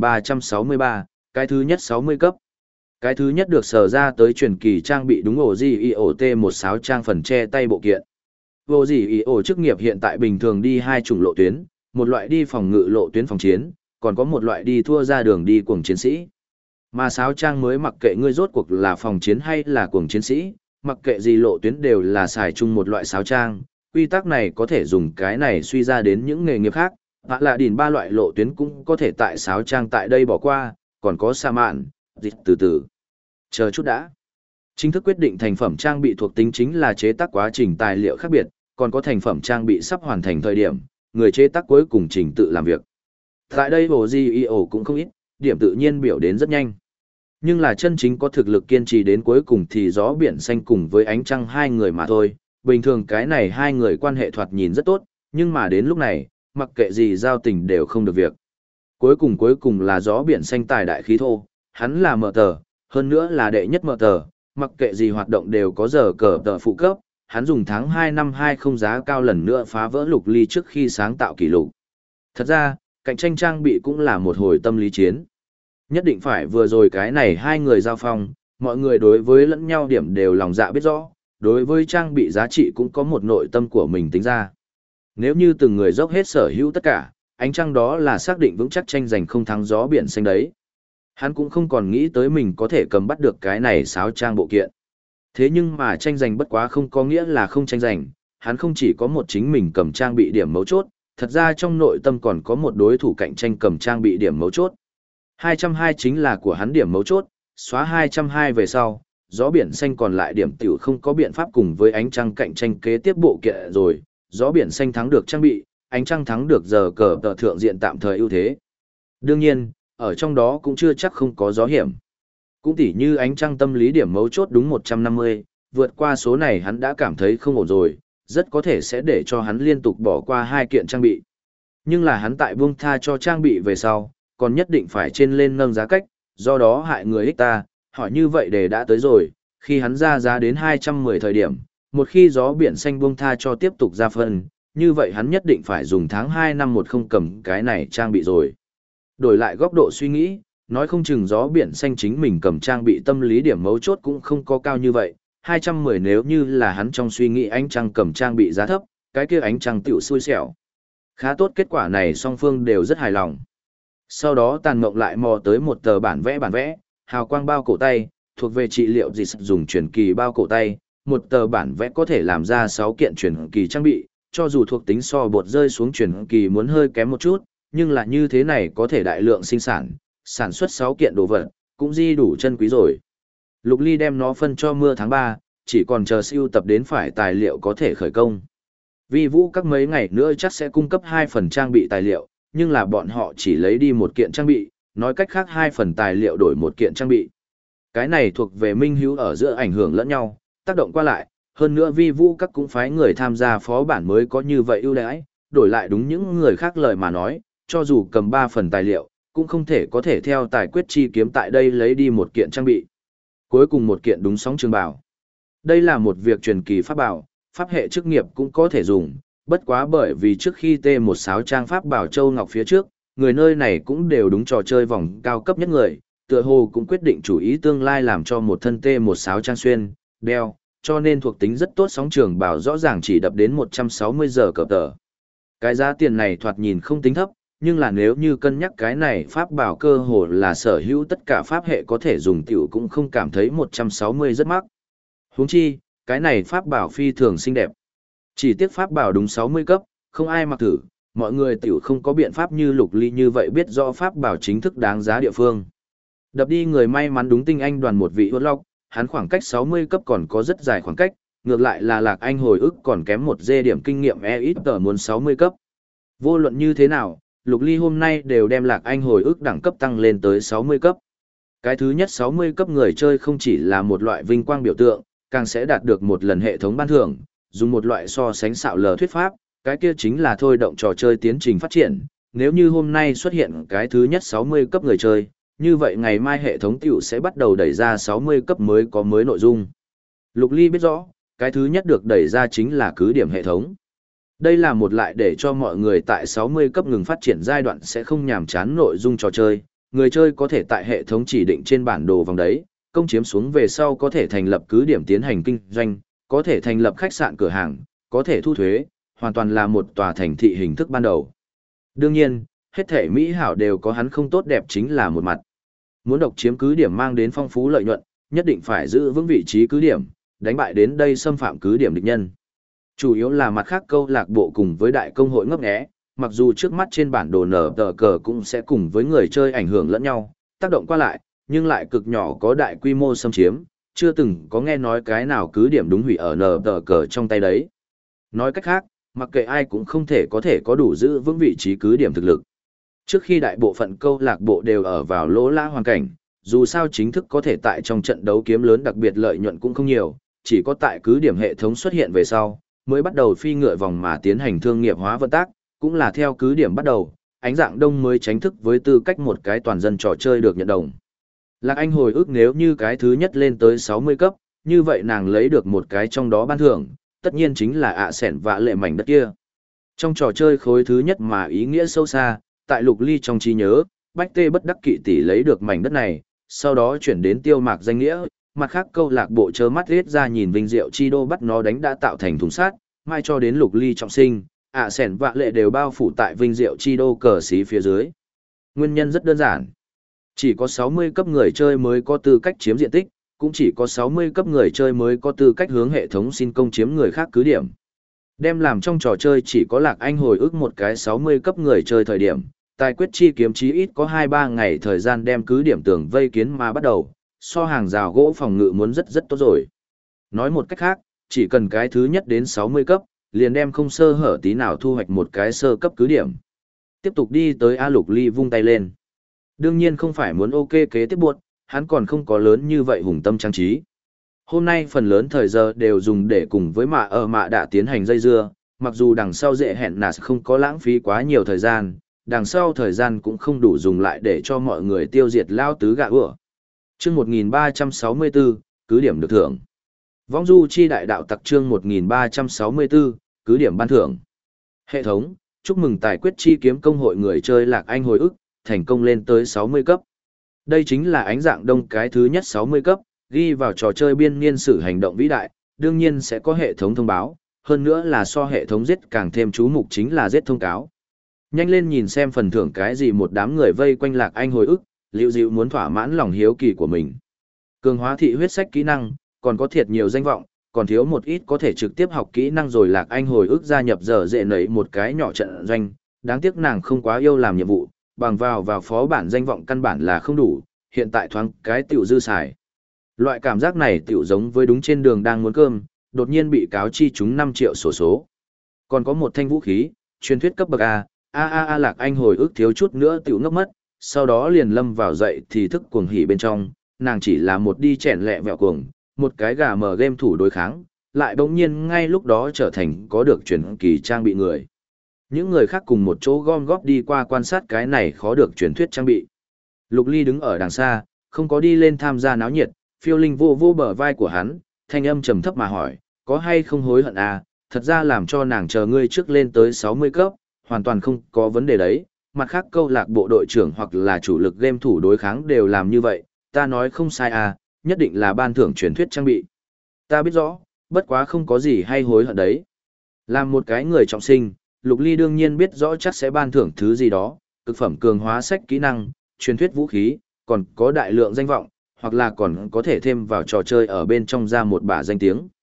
Speaker 1: 1363, cái thứ nhất 60 cấp. Cái thứ nhất được sở ra tới truyền kỳ trang bị đúng ổ gì IOT16 trang phần che tay bộ kiện. Vô gì IO chức nghiệp hiện tại bình thường đi 2 chủng lộ tuyến, một loại đi phòng ngự lộ tuyến phòng chiến, còn có một loại đi thua ra đường đi cuồng chiến sĩ. Mà sáo trang mới mặc kệ ngươi rốt cuộc là phòng chiến hay là cuồng chiến sĩ, mặc kệ gì lộ tuyến đều là xài chung một loại sáo trang, quy tắc này có thể dùng cái này suy ra đến những nghề nghiệp khác, hoặc là đỉn 3 loại lộ tuyến cũng có thể tại sáo trang tại đây bỏ qua, còn có sa mạn, dịch từ từ. Chờ chút đã. Chính thức quyết định thành phẩm trang bị thuộc tính chính là chế tác quá trình tài liệu khác biệt, còn có thành phẩm trang bị sắp hoàn thành thời điểm, người chế tác cuối cùng trình tự làm việc. Tại đây hồ GEO cũng không ít, điểm tự nhiên biểu đến rất nhanh. Nhưng là chân chính có thực lực kiên trì đến cuối cùng thì gió biển xanh cùng với ánh trăng 2 người mà thôi. Bình thường cái này 2 người quan hệ thoạt nhìn rất tốt, nhưng mà đến lúc này, mặc kệ gì giao tình đều không được việc. Cuối cùng là gió biển xanh tài đại khí thô, hắn là mở tờ, hơn nữa là đệ nhất mở tờ, mặc kệ gì hoạt động đều có giờ cờ tờ phụ cấp, hắn dùng tháng 2 năm 20 giá cao lần nữa phá vỡ Lục Ly trước khi sáng tạo kỷ lục. Thật ra, cạnh tranh trang bị cũng là một hồi tâm lý chiến. Nhất định phải vừa rồi cái này 2 người giao phong, mọi người đối với lẫn nhau điểm đều lòng dạ biết rõ, đối với trang bị giá trị cũng có một nội tâm của mình tính ra. Nếu như từng người dốc hết sở hữu tất cả, ánh trăng đó là xác định vững chắc tranh giành không thắng gió biển xanh đấy. Hắn cũng không còn nghĩ tới mình có thể cầm bắt được cái này sáo trang bộ kiện. Thế nhưng mà tranh giành bất quá không có nghĩa là không tranh giành, hắn không chỉ có một chính mình cầm trang bị điểm mấu chốt, thật ra trong nội tâm còn có một đối thủ cạnh tranh cầm trang bị điểm mấu chốt. 220 chính là của hắn điểm mấu chốt, xóa 220 về sau, gió biển xanh còn lại điểm tiểu không có biện pháp cùng với ánh trăng cạnh tranh kế tiếp bộ kiện rồi, gió biển xanh thắng được trang bị, ánh trăng thắng được giờ cờ tờ thượng diện tạm thời ưu thế. Đương nhiên, ở trong đó cũng chưa chắc không có gió hiểm. Cũng tỉ như ánh trăng tâm lý điểm mấu chốt đúng 150, vượt qua số này hắn đã cảm thấy không ổn rồi, rất có thể sẽ để cho hắn liên tục bỏ qua 2 kiện trang bị. Nhưng là hắn tại buông tha cho trang bị về sau, còn nhất định phải trên lên nâng giá cách, do đó hại người ích ta, hỏi như vậy để đã tới rồi, khi hắn ra giá đến 210 thời điểm, một khi gió biển xanh buông tha cho tiếp tục ra phân, như vậy hắn nhất định phải dùng tháng 2 năm 10 cầm cái này trang bị rồi. Đổi lại góc độ suy nghĩ, nói không chừng gió biển xanh chính mình cầm trang bị tâm lý điểm mấu chốt cũng không có cao như vậy, 210 nếu như là hắn trong suy nghĩ ánh trăng cầm trang bị giá thấp, cái kia ánh trăng tiểu xui xẻo. Khá tốt kết quả này song phương đều rất hài lòng. Sau đó Tàn Mộng lại mò tới một tờ bản vẽ, hào quang bao cổ tay, thuộc về trị liệu gì dùng truyền kỳ bao cổ tay, một tờ bản vẽ có thể làm ra 6 kiện truyền kỳ trang bị, cho dù thuộc tính so bột rơi xuống truyền kỳ muốn hơi kém một chút, nhưng là như thế này có thể đại lượng sinh sản xuất 6 kiện đồ vật, cũng di đủ chân quý rồi. Lục Ly đem nó phân cho mưa tháng 3, chỉ còn chờ siêu tập đến phải tài liệu có thể khởi công. Vi Vũ các mấy ngày nữa chắc sẽ cung cấp 2 phần trang bị tài liệu, nhưng là bọn họ chỉ lấy đi 1 kiện trang bị, nói cách khác 2 phần tài liệu đổi 1 kiện trang bị. Cái này thuộc về minh hữu ở giữa ảnh hưởng lẫn nhau, tác động qua lại, hơn nữa Vi Vũ các cũng phái người tham gia phó bản mới có như vậy ưu đãi, đổi lại đúng những người khác lời mà nói, cho dù cầm 3 phần tài liệu, cũng không thể có thể theo tài quyết chi kiếm tại đây lấy đi 1 kiện trang bị. Cuối cùng 1 kiện đúng sóng trường bảo. Đây là một việc truyền kỳ pháp bảo, pháp hệ chức nghiệp cũng có thể dùng, bất quá bởi vì trước khi T16 trang pháp bảo Châu Ngọc phía trước, người nơi này cũng đều đúng trò chơi vòng cao cấp nhất người, tựa hồ cũng quyết định chủ ý tương lai làm cho một thân T16 trang xuyên, đeo, cho nên thuộc tính rất tốt sóng trường bảo rõ ràng chỉ đập đến 160 giờ cờ tờ. Cái giá tiền này thoạt nhìn không tính thấp, nhưng là nếu như cân nhắc cái này pháp bảo cơ hồ là sở hữu tất cả pháp hệ có thể dùng tiểu cũng không cảm thấy 160 rất mắc. Huống chi, cái này pháp bảo phi thường xinh đẹp. Chỉ tiếc pháp bảo đúng 60 cấp, không ai mặc thử, mọi người tiểu không có biện pháp như Lục Ly như vậy biết rõ pháp bảo chính thức đáng giá địa phương. Đập đi người may mắn đúng tinh anh đoàn một vị hốt lóc, hắn khoảng cách 60 cấp còn có rất dài khoảng cách, ngược lại là Lạc Anh hồi ức còn kém một dê điểm kinh nghiệm ít tờ muốn 60 cấp. Vô luận như thế nào, Lục Ly hôm nay đều đem Lạc Anh hồi ức đẳng cấp tăng lên tới 60 cấp. Cái thứ nhất 60 cấp người chơi không chỉ là một loại vinh quang biểu tượng, càng sẽ đạt được một lần hệ thống ban thưởng, dùng một loại so sánh xạo lờ thuyết pháp, cái kia chính là thôi động trò chơi tiến trình phát triển. Nếu như hôm nay xuất hiện cái thứ nhất 60 cấp người chơi, như vậy ngày mai hệ thống tiểu sẽ bắt đầu đẩy ra 60 cấp mới có mới nội dung. Lục Ly biết rõ, cái thứ nhất được đẩy ra chính là cứ điểm hệ thống. Đây là một lại để cho mọi người tại 60 cấp ngừng phát triển giai đoạn sẽ không nhàm chán nội dung trò chơi, người chơi có thể tại hệ thống chỉ định trên bản đồ vòng đấy, công chiếm xuống về sau có thể thành lập cứ điểm tiến hành kinh doanh, có thể thành lập khách sạn cửa hàng, có thể thu thuế, hoàn toàn là một tòa thành thị hình thức ban đầu. Đương nhiên, hết thể Mỹ hảo đều có hắn không tốt đẹp chính là một mặt. Muốn độc chiếm cứ điểm mang đến phong phú lợi nhuận, nhất định phải giữ vững vị trí cứ điểm, đánh bại đến đây xâm phạm cứ điểm địch nhân. Chủ yếu là mặt khác câu lạc bộ cùng với đại công hội ngấp nghé, mặc dù trước mắt trên bản đồ nở tờ cờ cũng sẽ cùng với người chơi ảnh hưởng lẫn nhau, tác động qua lại, nhưng lại cực nhỏ có đại quy mô xâm chiếm, chưa từng có nghe nói cái nào cứ điểm đúng hủy ở nở tờ cờ trong tay đấy. Nói cách khác, mặc kệ ai cũng không thể có đủ giữ vững vị trí cứ điểm thực lực. Trước khi đại bộ phận câu lạc bộ đều ở vào lỗ lã hoàn cảnh, dù sao chính thức có thể tại trong trận đấu kiếm lớn đặc biệt lợi nhuận cũng không nhiều, chỉ có tại cứ điểm hệ thống xuất hiện về sau, mới bắt đầu phi ngựa vòng mà tiến hành thương nghiệp hóa vận tác, cũng là theo cứ điểm bắt đầu, ánh dạng đông mới tránh thức với tư cách một cái toàn dân trò chơi được nhận đồng. Lạc Anh hồi ức nếu như cái thứ nhất lên tới 60 cấp, như vậy nàng lấy được một cái trong đó ban thưởng, tất nhiên chính là ạ sẻn vạ lệ mảnh đất kia. Trong trò chơi khối thứ nhất mà ý nghĩa sâu xa, tại Lục Ly trong trí nhớ, Bách Tê bất đắc kỵ tỷ lấy được mảnh đất này, sau đó chuyển đến Tiêu Mạc danh nghĩa, mặt khác câu lạc bộ chớ mắt riết ra nhìn Vinh Diệu Chi Đô bắt nó đánh đã tạo thành thùng sát, mai cho đến Lục Ly trọng sinh, ạ sẻn vạ lệ đều bao phủ tại Vinh Diệu Chi Đô cờ xí phía dưới. Nguyên nhân rất đơn giản. Chỉ có 60 cấp người chơi mới có tư cách chiếm diện tích, cũng chỉ có 60 cấp người chơi mới có tư cách hướng hệ thống xin công chiếm người khác cứ điểm. Đem làm trong trò chơi chỉ có Lạc Anh hồi ức một cái 60 cấp người chơi thời điểm, tài quyết chi kiếm chí ít có 2-3 ngày thời gian đem cứ điểm tường vây kiến mà bắt đầu, so hàng rào gỗ phòng ngự muốn rất rất tốt rồi. Nói một cách khác, chỉ cần cái thứ nhất đến 60 cấp, liền đem không sơ hở tí nào thu hoạch một cái sơ cấp cứ điểm. Tiếp tục đi tới A Lục Ly vung tay lên. Đương nhiên không phải muốn ok kế tiếp buộc, hắn còn không có lớn như vậy hùng tâm trang trí. Hôm nay phần lớn thời giờ đều dùng để cùng với mạ đã tiến hành dây dưa, mặc dù đằng sau dễ hẹn nà không có lãng phí quá nhiều thời gian, đằng sau thời gian cũng không đủ dùng lại để cho mọi người tiêu diệt lao tứ gạ ửa. Chương 1364, cứ điểm được thưởng. Vong du chi đại đạo tặc chương 1364, cứ điểm ban thưởng. Hệ thống, chúc mừng tài quyết chi kiếm công hội người chơi Lạc Anh hồi ức, thành công lên tới 60 cấp. Đây chính là ánh dạng đông cái thứ nhất 60 cấp, ghi vào trò chơi biên niên sử hành động vĩ đại, đương nhiên sẽ có hệ thống thông báo, hơn nữa là so hệ thống giết càng thêm chú mục chính là giết thông cáo. Nhanh lên nhìn xem phần thưởng cái gì một đám người vây quanh Lạc Anh hồi ức, liệu dịu muốn thỏa mãn lòng hiếu kỳ của mình. Cường hóa thị huyết sách kỹ năng, còn có thiệt nhiều danh vọng, còn thiếu một ít có thể trực tiếp học kỹ năng rồi Lạc Anh hồi ức gia nhập giờ dễ nảy một cái nhỏ trận doanh, đáng tiếc nàng không quá yêu làm nhiệm vụ, bằng vào phó bản danh vọng căn bản là không đủ, hiện tại thoáng cái tiểu dư xài. Loại cảm giác này tiểu giống với đúng trên đường đang muốn cơm, đột nhiên bị cáo chi chúng 5 triệu sổ số. Còn có một thanh vũ khí, truyền thuyết cấp bậc A, Lạc Anh hồi ức thiếu chút nữa tiểu ngốc mất, sau đó liền lâm vào dậy thì thức cuồng hỉ bên trong, nàng chỉ là một đi chèn lẹ vẹo cuồng, một cái gà mờ game thủ đối kháng, lại bỗng nhiên ngay lúc đó trở thành có được truyền kỳ trang bị người. Những người khác cùng một chỗ gom góp đi qua quan sát cái này khó được truyền thuyết trang bị. Lục Ly đứng ở đằng xa, không có đi lên tham gia náo nhiệt, phiêu linh vô vô bờ vai của hắn, thanh âm trầm thấp mà hỏi, có hay không hối hận à, thật ra làm cho nàng chờ ngươi trước lên tới 60 cấp, hoàn toàn không có vấn đề đấy, mặt khác câu lạc bộ đội trưởng hoặc là chủ lực game thủ đối kháng đều làm như vậy, ta nói không sai à, nhất định là ban thưởng truyền thuyết trang bị. Ta biết rõ, bất quá không có gì hay hối hận đấy. Làm một cái người trọng sinh, Lục Ly đương nhiên biết rõ chắc sẽ ban thưởng thứ gì đó, cực phẩm cường hóa sách kỹ năng, truyền thuyết vũ khí, còn có đại lượng danh vọng, hoặc là còn có thể thêm vào trò chơi ở bên trong ra một bả danh tiếng.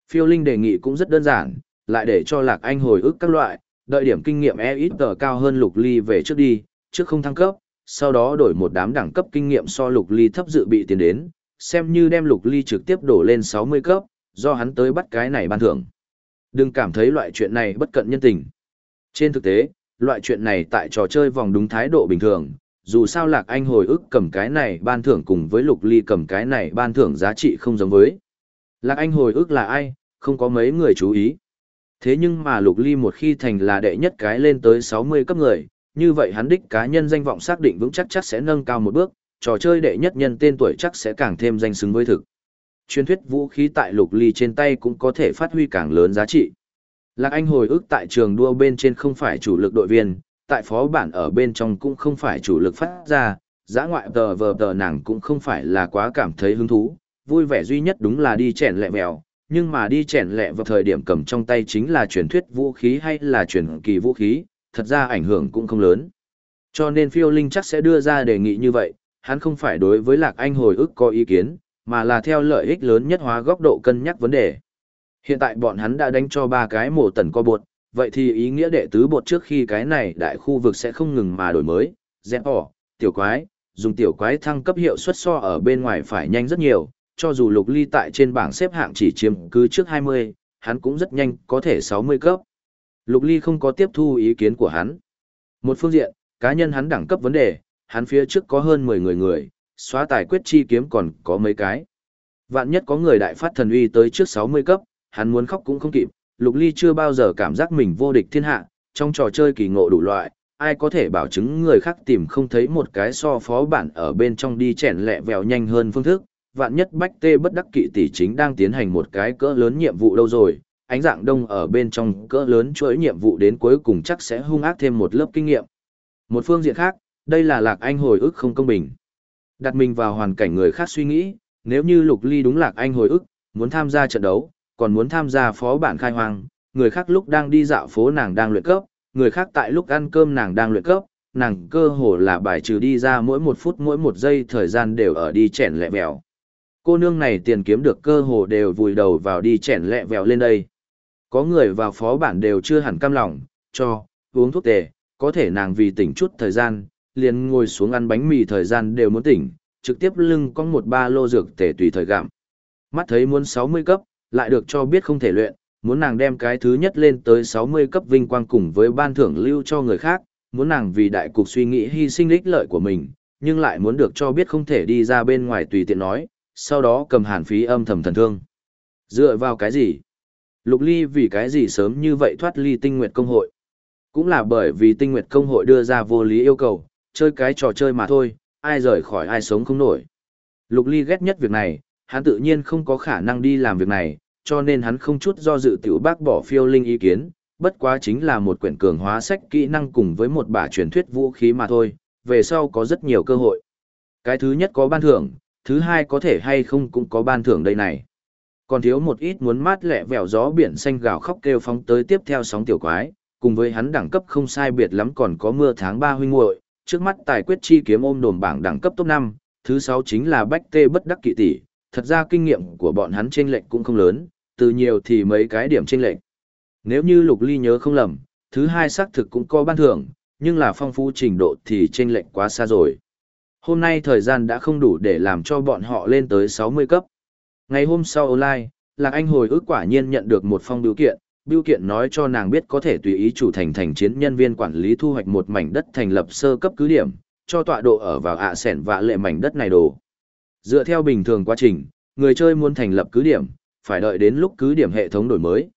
Speaker 1: Phiêu Linh đề nghị cũng rất đơn giản, lại để cho Lạc Anh hồi ức các loại, đợi điểm kinh nghiệm ít cao hơn Lục Ly về trước đi, trước không thăng cấp, sau đó đổi một đám đẳng cấp kinh nghiệm so Lục Ly thấp dự bị tiền đến, xem như đem Lục Ly trực tiếp đổ lên 60 cấp, do hắn tới bắt cái này ban thưởng. Đừng cảm thấy loại chuyện này bất cận nhân tình. Trên thực tế, loại chuyện này tại trò chơi vòng đúng thái độ bình thường, dù sao Lạc Anh hồi ức cầm cái này ban thưởng cùng với Lục Ly cầm cái này ban thưởng giá trị không giống với. Lạc Anh hồi ức là ai, không có mấy người chú ý. Thế nhưng mà Lục Ly một khi thành là đệ nhất cái lên tới 60 cấp người, như vậy hắn đích cá nhân danh vọng xác định vững chắc sẽ nâng cao một bước, trò chơi đệ nhất nhân tên tuổi chắc sẽ càng thêm danh xứng với thực. Truyền thuyết vũ khí tại Lục Ly trên tay cũng có thể phát huy càng lớn giá trị. Lạc Anh hồi ức tại trường đua bên trên không phải chủ lực đội viên, tại phó bản ở bên trong cũng không phải chủ lực phát ra, giã ngoại tờ nàng cũng không phải là quá cảm thấy hứng thú, vui vẻ duy nhất đúng là đi chèn lẹ mèo, nhưng mà đi chèn lẹ vào thời điểm cầm trong tay chính là truyền thuyết vũ khí hay là truyền kỳ vũ khí, thật ra ảnh hưởng cũng không lớn. Cho nên Phiêu Linh chắc sẽ đưa ra đề nghị như vậy, hắn không phải đối với Lạc Anh hồi ức có ý kiến, mà là theo lợi ích lớn nhất hóa góc độ cân nhắc vấn đề. Hiện tại bọn hắn đã đánh cho 3 cái mổ tần co bột, vậy thì ý nghĩa đệ tứ bột trước khi cái này đại khu vực sẽ không ngừng mà đổi mới, dẹp bỏ, tiểu quái, dùng tiểu quái thăng cấp hiệu suất so ở bên ngoài phải nhanh rất nhiều, cho dù Lục Ly tại trên bảng xếp hạng chỉ chiếm cứ trước 20, hắn cũng rất nhanh có thể 60 cấp. Lục Ly không có tiếp thu ý kiến của hắn. Một phương diện, cá nhân hắn đẳng cấp vấn đề, hắn phía trước có hơn 10 người, xóa tài quyết chi kiếm còn có mấy cái. Vạn nhất có người đại phát thần uy tới trước 60 cấp, hắn muốn khóc cũng không kịp. Lục Ly chưa bao giờ cảm giác mình vô địch thiên hạ, trong trò chơi kỳ ngộ đủ loại, ai có thể bảo chứng người khác tìm không thấy một cái so phó bản ở bên trong đi chèn lẹ vèo nhanh hơn phương thức. Vạn nhất Bách Tê bất đắc kỵ tỷ chính đang tiến hành một cái cỡ lớn nhiệm vụ đâu rồi, ánh dạng đông ở bên trong cỡ lớn chuỗi nhiệm vụ đến cuối cùng chắc sẽ hung ác thêm một lớp kinh nghiệm. Một phương diện khác, đây là Lạc Anh hồi ức không công bình. Đặt mình vào hoàn cảnh người khác suy nghĩ, nếu như Lục Ly đúng Lạc Anh hồi ức, muốn tham gia trận đấu, còn muốn tham gia phó bản khai hoang, người khác lúc đang đi dạo phố nàng đang luyện cấp, người khác tại lúc ăn cơm nàng đang luyện cấp, nàng cơ hồ là bài trừ đi ra mỗi 1 phút mỗi 1 giây thời gian đều ở đi chèn lẹ vèo. Cô nương này tiền kiếm được cơ hồ đều vùi đầu vào đi chèn lẹ vèo lên đây. Có người vào phó bản đều chưa hẳn cam lòng, cho, uống thuốc tề, có thể nàng vì tỉnh chút thời gian, liền ngồi xuống ăn bánh mì thời gian đều muốn tỉnh, trực tiếp lưng cong một ba lô dược tề tùy thời gặm. Mắt thấy muốn 60 cấp, lại được cho biết không thể luyện, muốn nàng đem cái thứ nhất lên tới 60 cấp vinh quang cùng với ban thưởng lưu cho người khác, muốn nàng vì đại cục suy nghĩ hy sinh ích lợi của mình, nhưng lại muốn được cho biết không thể đi ra bên ngoài tùy tiện nói, sau đó cầm hàn phí âm thầm thần thương. Dựa vào cái gì? Lục Ly vì cái gì sớm như vậy thoát ly Tinh Nguyệt Công hội? Cũng là bởi vì Tinh Nguyệt Công hội đưa ra vô lý yêu cầu, chơi cái trò chơi mà thôi, ai rời khỏi ai sống không nổi. Lục Ly ghét nhất việc này, hắn tự nhiên không có khả năng đi làm việc này, cho nên hắn không chút do dự tiểu bác bỏ Phiêu Linh ý kiến, bất quá chính là một quyển cường hóa sách kỹ năng cùng với một bả truyền thuyết vũ khí mà thôi, về sau có rất nhiều cơ hội. Cái thứ nhất có ban thưởng, thứ hai có thể hay không cũng có ban thưởng đây này. Còn thiếu một ít muốn mát lẹ vẻo gió biển xanh gào khóc kêu phóng tới tiếp theo sóng tiểu quái, cùng với hắn đẳng cấp không sai biệt lắm còn có mưa tháng 3 huynh muội, trước mắt tài quyết chi kiếm ôm đồm bảng đẳng cấp top 5, thứ 6 chính là Bách Tê bất đắc kỵ tỷ, thật ra kinh nghiệm của bọn hắn chênh lệch cũng không lớn, từ nhiều thì mấy cái điểm chênh lệch. Nếu như Lục Ly nhớ không lầm, thứ hai xác thực cũng có ban thưởng, nhưng là phong phú trình độ thì chênh lệch quá xa rồi. Hôm nay thời gian đã không đủ để làm cho bọn họ lên tới 60 cấp. Ngày hôm sau online, Lạc Anh hồi ức quả nhiên nhận được một phong bưu kiện nói cho nàng biết có thể tùy ý chủ thành chiến nhân viên quản lý thu hoạch một mảnh đất thành lập sơ cấp cứ điểm, cho tọa độ ở vào sẻn vạ lệ mảnh đất này đồ. Dựa theo bình thường quá trình, người chơi muốn thành lập cứ điểm, phải đợi đến lúc cứ điểm hệ thống đổi mới,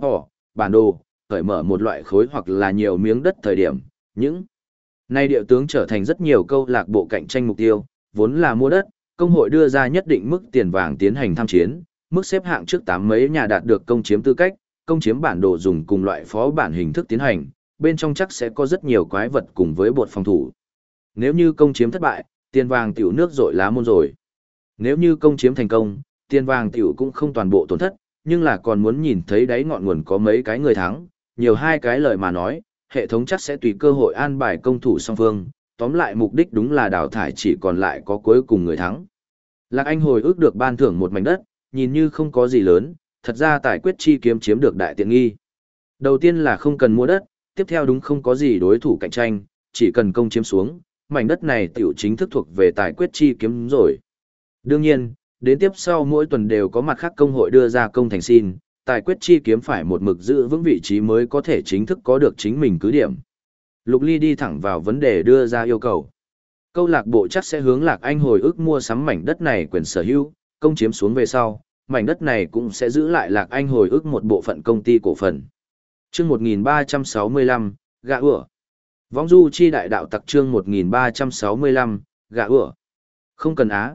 Speaker 1: bản đồ, khởi mở một loại khối hoặc là nhiều miếng đất thời điểm, những nay địa tướng trở thành rất nhiều câu lạc bộ cạnh tranh mục tiêu, vốn là mua đất, công hội đưa ra nhất định mức tiền vàng tiến hành tham chiến, mức xếp hạng trước 8 mấy nhà đạt được công chiếm tư cách, công chiếm bản đồ dùng cùng loại phó bản hình thức tiến hành, bên trong chắc sẽ có rất nhiều quái vật cùng với bột phòng thủ. Nếu như công chiếm thất bại, tiền vàng tiểu nước rội lá môn rồi. Nếu như công chiếm thành công, tiền vàng tiểu cũng không toàn bộ tổn thất, nhưng là còn muốn nhìn thấy đáy ngọn nguồn có mấy cái người thắng, nhiều hai cái lời mà nói, hệ thống chắc sẽ tùy cơ hội an bài công thủ song phương, tóm lại mục đích đúng là đào thải chỉ còn lại có cuối cùng người thắng. Lạc Anh hồi ức được ban thưởng một mảnh đất, nhìn như không có gì lớn, Thật ra tài quyết chi kiếm chiếm được đại tiện nghi. Đầu tiên là không cần mua đất, tiếp theo đúng không có gì đối thủ cạnh tranh, chỉ cần công chiếm xuống, mảnh đất này tiểu chính thức thuộc về tài quyết chi kiếm rồi. Đương nhiên, đến tiếp sau mỗi tuần đều có mặt khác công hội đưa ra công thành xin, tài quyết chi kiếm phải một mực giữ vững vị trí mới có thể chính thức có được chính mình cứ điểm. Lục Ly đi thẳng vào vấn đề đưa ra yêu cầu. Câu lạc bộ chắc sẽ hướng Lạc Anh hồi ức mua sắm mảnh đất này quyền sở hữu, công chiếm xuống về sau, mảnh đất này cũng sẽ giữ lại Lạc Anh hồi ức một bộ phận công ty cổ phần. Chương 1365, gạ ủa. Võng du chi đại đạo tặc chương 1365, gạ ủa. Không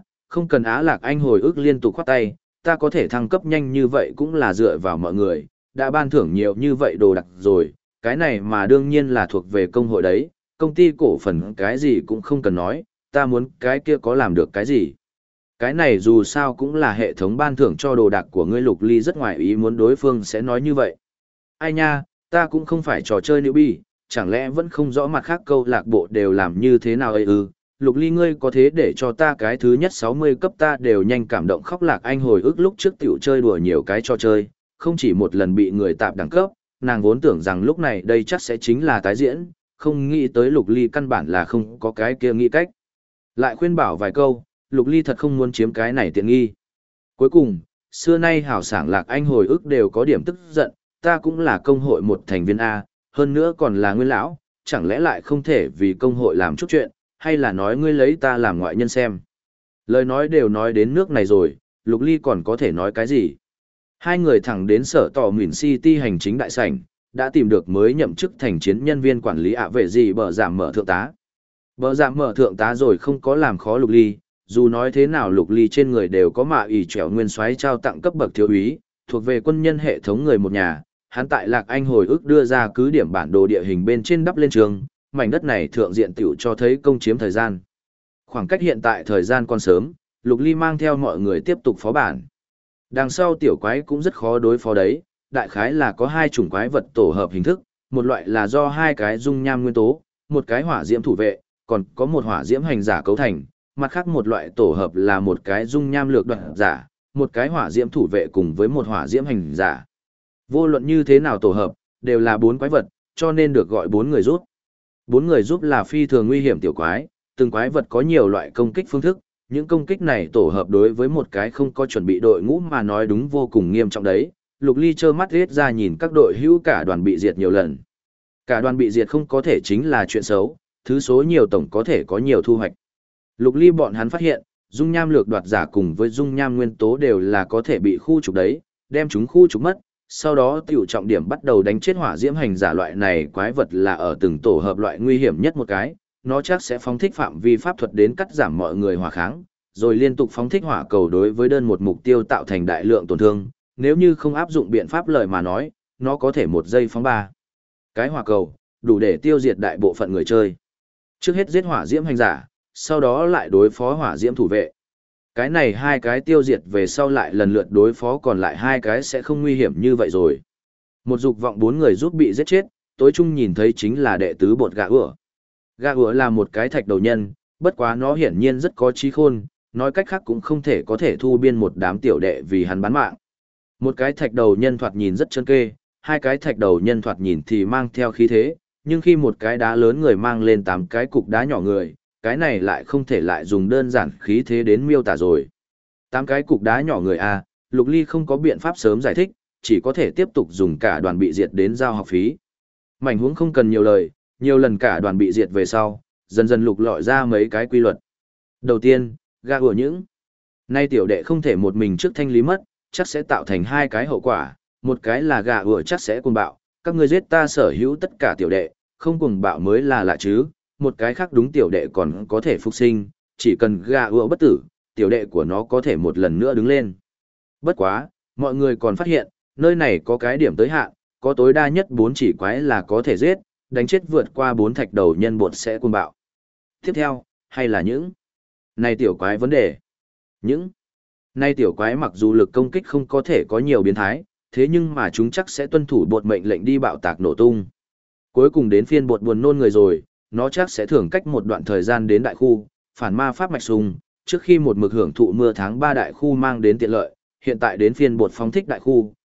Speaker 1: cần á Lạc Anh hồi ức liên tục khoát tay, ta có thể thăng cấp nhanh như vậy cũng là dựa vào mọi người, đã ban thưởng nhiều như vậy đồ đặc rồi, cái này mà đương nhiên là thuộc về công hội đấy, công ty cổ phần cái gì cũng không cần nói, ta muốn cái kia có làm được cái gì. Cái này dù sao cũng là hệ thống ban thưởng cho đồ đạc của ngươi. Lục Ly rất ngoài ý muốn đối phương sẽ nói như vậy. Ai nha, ta cũng không phải trò chơi newbie, chẳng lẽ vẫn không rõ mặt khác câu lạc bộ đều làm như thế nào ấy ư? Lục Ly ngươi có thế để cho ta cái thứ nhất 60 cấp ta đều nhanh cảm động khóc. Lạc Anh hồi ức lúc trước tiểu chơi đùa nhiều cái trò chơi, không chỉ một lần bị người tạp đẳng cấp, nàng vốn tưởng rằng lúc này đây chắc sẽ chính là tái diễn, không nghĩ tới Lục Ly căn bản là không có cái kia nghĩ cách. Lại khuyên bảo vài câu, Lục Ly thật không muốn chiếm cái này tiện nghi. Cuối cùng, xưa nay hào sảng Lạc Anh hồi ức đều có điểm tức giận, ta cũng là công hội một thành viên A, hơn nữa còn là nguyên lão, chẳng lẽ lại không thể vì công hội làm chút chuyện, hay là nói ngươi lấy ta làm ngoại nhân xem. Lời nói đều nói đến nước này rồi, Lục Ly còn có thể nói cái gì. Hai người thẳng đến sở tỏ Mìn City hành chính đại sảnh, đã tìm được mới nhậm chức thành chiến nhân viên quản lý ạ vệ gì bờ giảm mở thượng tá. Bờ giảm mở thượng tá rồi không có làm khó Lục Ly, dù nói thế nào Lục Ly trên người đều có mạ ỷ trẻo nguyên soái trao tặng cấp bậc thiếu úy, thuộc về quân nhân hệ thống người một nhà. Hắn tại Lạc Anh hồi ức đưa ra cứ điểm bản đồ địa hình bên trên đắp lên trường, mảnh đất này thượng diện tiểu cho thấy công chiếm thời gian. Khoảng cách hiện tại thời gian còn sớm, Lục Ly mang theo mọi người tiếp tục phó bản. Đằng sau tiểu quái cũng rất khó đối phó đấy, đại khái là có hai chủng quái vật tổ hợp hình thức, một loại là do hai cái dung nham nguyên tố, một cái hỏa diễm thủ vệ, còn có một hỏa diễm hành giả cấu thành, mặt khác một loại tổ hợp là một cái dung nham lược đoạt giả, một cái hỏa diễm thủ vệ cùng với một hỏa diễm hành giả. Vô luận như thế nào tổ hợp, đều là 4 quái vật, cho nên được gọi 4 người giúp. 4 người giúp là phi thường nguy hiểm tiểu quái, từng quái vật có nhiều loại công kích phương thức, những công kích này tổ hợp đối với một cái không có chuẩn bị đội ngũ mà nói đúng vô cùng nghiêm trọng đấy. Lục Ly trơ mắt riết ra nhìn các đội hữu cả đoàn bị diệt nhiều lần. Cả đoàn bị diệt không có thể chính là chuyện xấu, thứ số nhiều tổng có thể có nhiều thu hoạch. Lục Ly bọn hắn phát hiện, dung nham lược đoạt giả cùng với dung nham nguyên tố đều là có thể bị khu trục đấy, đem chúng khu trục mất, sau đó tiểu trọng điểm bắt đầu đánh chết hỏa diễm hành giả. Loại này quái vật là ở từng tổ hợp loại nguy hiểm nhất một cái, nó chắc sẽ phóng thích phạm vi pháp thuật đến cắt giảm mọi người hỏa kháng, rồi liên tục phóng thích hỏa cầu đối với đơn một mục tiêu tạo thành đại lượng tổn thương, nếu như không áp dụng biện pháp lợi mà nói, nó có thể một giây phóng 3 cái hỏa cầu, đủ để tiêu diệt đại bộ phận người chơi. Trước hết giết hỏa diễm hành giả, sau đó lại đối phó hỏa diễm thủ vệ. Cái này 2 cái tiêu diệt về sau lại lần lượt đối phó còn lại 2 cái sẽ không nguy hiểm như vậy rồi. Một dục vọng 4 người giúp bị giết chết, tối chung nhìn thấy chính là đệ tứ bột gạ ủa. Gạ ủa là một cái thạch đầu nhân, bất quá nó hiển nhiên rất có trí khôn, nói cách khác cũng không thể có thể thu biên một đám tiểu đệ vì hắn bán mạng. Một cái thạch đầu nhân thoạt nhìn rất chân kê, 2 cái thạch đầu nhân thoạt nhìn thì mang theo khí thế, nhưng khi một cái đá lớn người mang lên 8 cái cục đá nhỏ người, cái này lại không thể lại dùng đơn giản khí thế đến miêu tả rồi. 8 cái cục đá nhỏ người A, Lục Ly không có biện pháp sớm giải thích, chỉ có thể tiếp tục dùng cả đoàn bị diệt đến giao học phí. Mảnh huống không cần nhiều lời, nhiều lần cả đoàn bị diệt về sau, dần dần lục lọi ra mấy cái quy luật. Đầu tiên, gạ ủa những. Nay tiểu đệ không thể một mình trước thanh lý mất, chắc sẽ tạo thành 2 cái hậu quả, một cái là gạ ủa chắc sẽ cuồng bạo, các ngươi giết ta sở hữu tất cả tiểu đệ, không cuồng bạo mới là lạ chứ. Một cái khác đúng tiểu đệ còn có thể phục sinh, chỉ cần gạ ủa bất tử, tiểu đệ của nó có thể một lần nữa đứng lên. Bất quá, mọi người còn phát hiện, nơi này có cái điểm tới hạn, có tối đa nhất 4 chỉ quái là có thể giết, đánh chết vượt qua 4 thạch đầu nhân bột sẽ cuồng bạo. Tiếp theo, hay là những này tiểu quái vấn đề. Những này tiểu quái mặc dù lực công kích không có thể có nhiều biến thái, thế nhưng mà chúng chắc sẽ tuân thủ bột mệnh lệnh đi bạo tạc nổ tung. Cuối cùng đến phiên bột buồn nôn người rồi, nó chắc sẽ thường cách một đoạn thời gian đến đại khu, phản ma pháp mạch sung, trước khi một mực hưởng thụ mưa tháng 3 đại khu mang đến tiện lợi, hiện tại đến phiên bột phóng thích đại khu,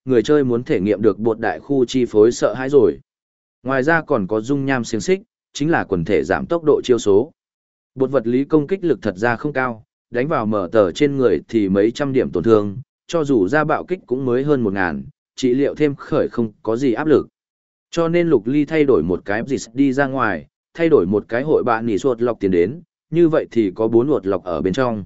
Speaker 1: người chơi muốn thể nghiệm được bột đại khu chi phối sợ hãi rồi. Ngoài ra còn có dung nham xiềng xích, chính là quần thể giảm tốc độ chiêu số. Bột vật lý công kích lực thật ra không cao, đánh vào mở tờ trên người thì mấy trăm điểm tổn thương, cho dù ra bạo kích cũng mới hơn 1000, trị liệu thêm khởi không có gì áp lực. Cho nên Lục Ly thay đổi một cái dịch đi ra ngoài, thay đổi một cái hội bạn nỉ suột lọc tiền đến, như vậy thì có 4 uột lọc ở bên trong.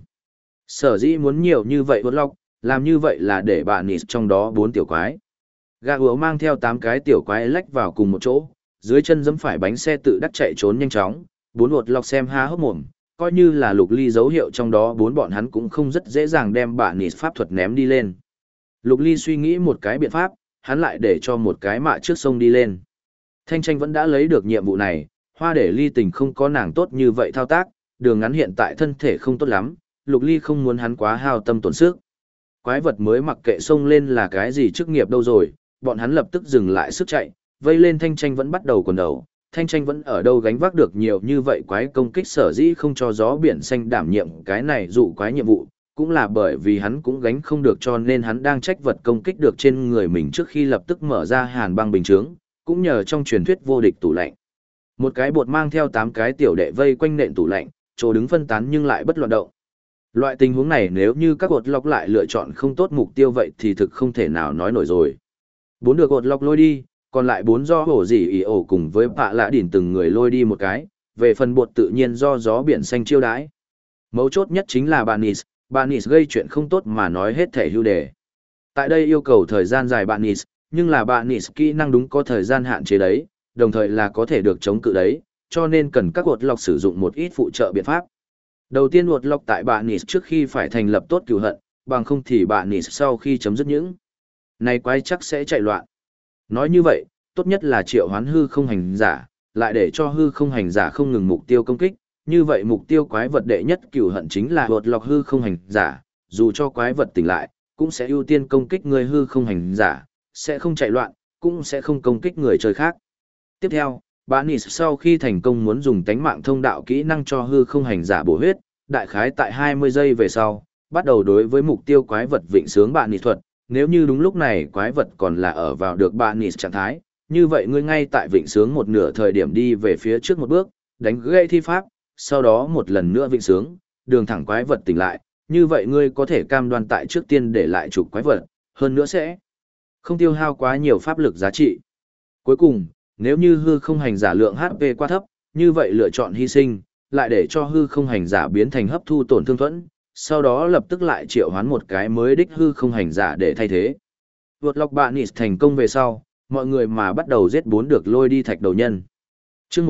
Speaker 1: Sở dĩ muốn nhiều như vậy uột lọc, làm như vậy là để bạn nỉ trong đó 4 tiểu quái. Gà ủa mang theo 8 cái tiểu quái lách vào cùng một chỗ, dưới chân giẫm phải bánh xe tự đắc chạy trốn nhanh chóng, 4 uột lọc xem há hốc mồm, coi như là Lục Ly dấu hiệu trong đó 4 bọn hắn cũng không rất dễ dàng đem bạn nỉ pháp thuật ném đi lên. Lục Ly suy nghĩ một cái biện pháp, hắn lại để cho một cái mạ trước sông đi lên. Thanh Tranh vẫn đã lấy được nhiệm vụ này, Hoa để Ly tình không có nàng tốt như vậy thao tác, đường ngắn hiện tại thân thể không tốt lắm, Lục Ly không muốn hắn quá hao tâm tổn sức. Quái vật mới mặc kệ sông lên là cái gì chức nghiệp đâu rồi, bọn hắn lập tức dừng lại sức chạy, vây lên Thanh Tranh vẫn bắt đầu quần đầu. Thanh Tranh vẫn ở đâu gánh vác được nhiều như vậy quái công kích, sở dĩ không cho gió biển xanh đảm nhiệm cái này dụ quái nhiệm vụ, cũng là bởi vì hắn cũng gánh không được, cho nên hắn đang trách vật công kích được trên người mình trước khi lập tức mở ra hàn băng bình chướng, cũng nhờ trong truyền thuyết vô địch tủ lạnh. Một cái bột mang theo 8 cái tiểu đệ vây quanh nện tủ lạnh, chỗ đứng phân tán nhưng lại bất loạn động. Loại tình huống này nếu như các bột lọc lại lựa chọn không tốt mục tiêu vậy thì thực không thể nào nói nổi rồi. 4 được bột lọc lôi đi, còn lại 4 do hổ dỉ ỉ ổ cùng với bạ lạ đỉn từng người lôi đi một cái, về phần bột tự nhiên do gió biển xanh chiêu đãi. Mấu chốt nhất chính là Banis gây chuyện không tốt mà nói hết thể hưu đề. Tại đây yêu cầu thời gian dài Banis, nhưng là Banis kỹ năng đúng có thời gian hạn chế đấy, đồng thời là có thể được chống cự đấy, cho nên cần các uột lọc sử dụng một ít phụ trợ biện pháp. Đầu tiên uột lọc tại Banis trước khi phải thành lập tốt cừu hận, bằng không thì Banis sau khi chấm dứt những này quái chắc sẽ chạy loạn. Nói như vậy, tốt nhất là triệu hoán hư không hành giả, lại để cho hư không hành giả không ngừng mục tiêu công kích, như vậy mục tiêu quái vật đệ nhất cừu hận chính là uột lọc hư không hành giả, dù cho quái vật tỉnh lại, cũng sẽ ưu tiên công kích người hư không hành giả, sẽ không chạy loạn, cũng sẽ không công kích người chơi khác. Tiếp theo, Banis sau khi thành công muốn dùng tánh mạng thông đạo kỹ năng cho hư không hành giả bổ huyết, đại khái tại 20 giây về sau, bắt đầu đối với mục tiêu quái vật vịnh sướng Banis thuật, nếu như đúng lúc này quái vật còn là ở vào được Banis trạng thái, như vậy ngươi ngay tại vịnh sướng một nửa thời điểm đi về phía trước một bước, đánh gãy thi pháp, sau đó một lần nữa vịnh sướng, đường thẳng quái vật tỉnh lại, như vậy ngươi có thể cam đoan tại trước tiên để lại trục quái vật, hơn nữa sẽ không tiêu hao quá nhiều pháp lực giá trị. Cuối cùng, nếu như hư không hành giả lượng HP quá thấp, như vậy lựa chọn hy sinh, lại để cho hư không hành giả biến thành hấp thu tổn thương thuẫn, sau đó lập tức lại triệu hoán một cái mới đích hư không hành giả để thay thế. Vượt lọc Banis thành công về sau, mọi người mà bắt đầu giết 4 được lôi đi thạch đầu nhân. Chương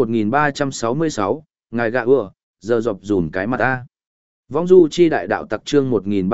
Speaker 1: 1366, ngài gạ ưa, giờ dọc dùm cái mặt A. Vong du chi đại đạo tặc chương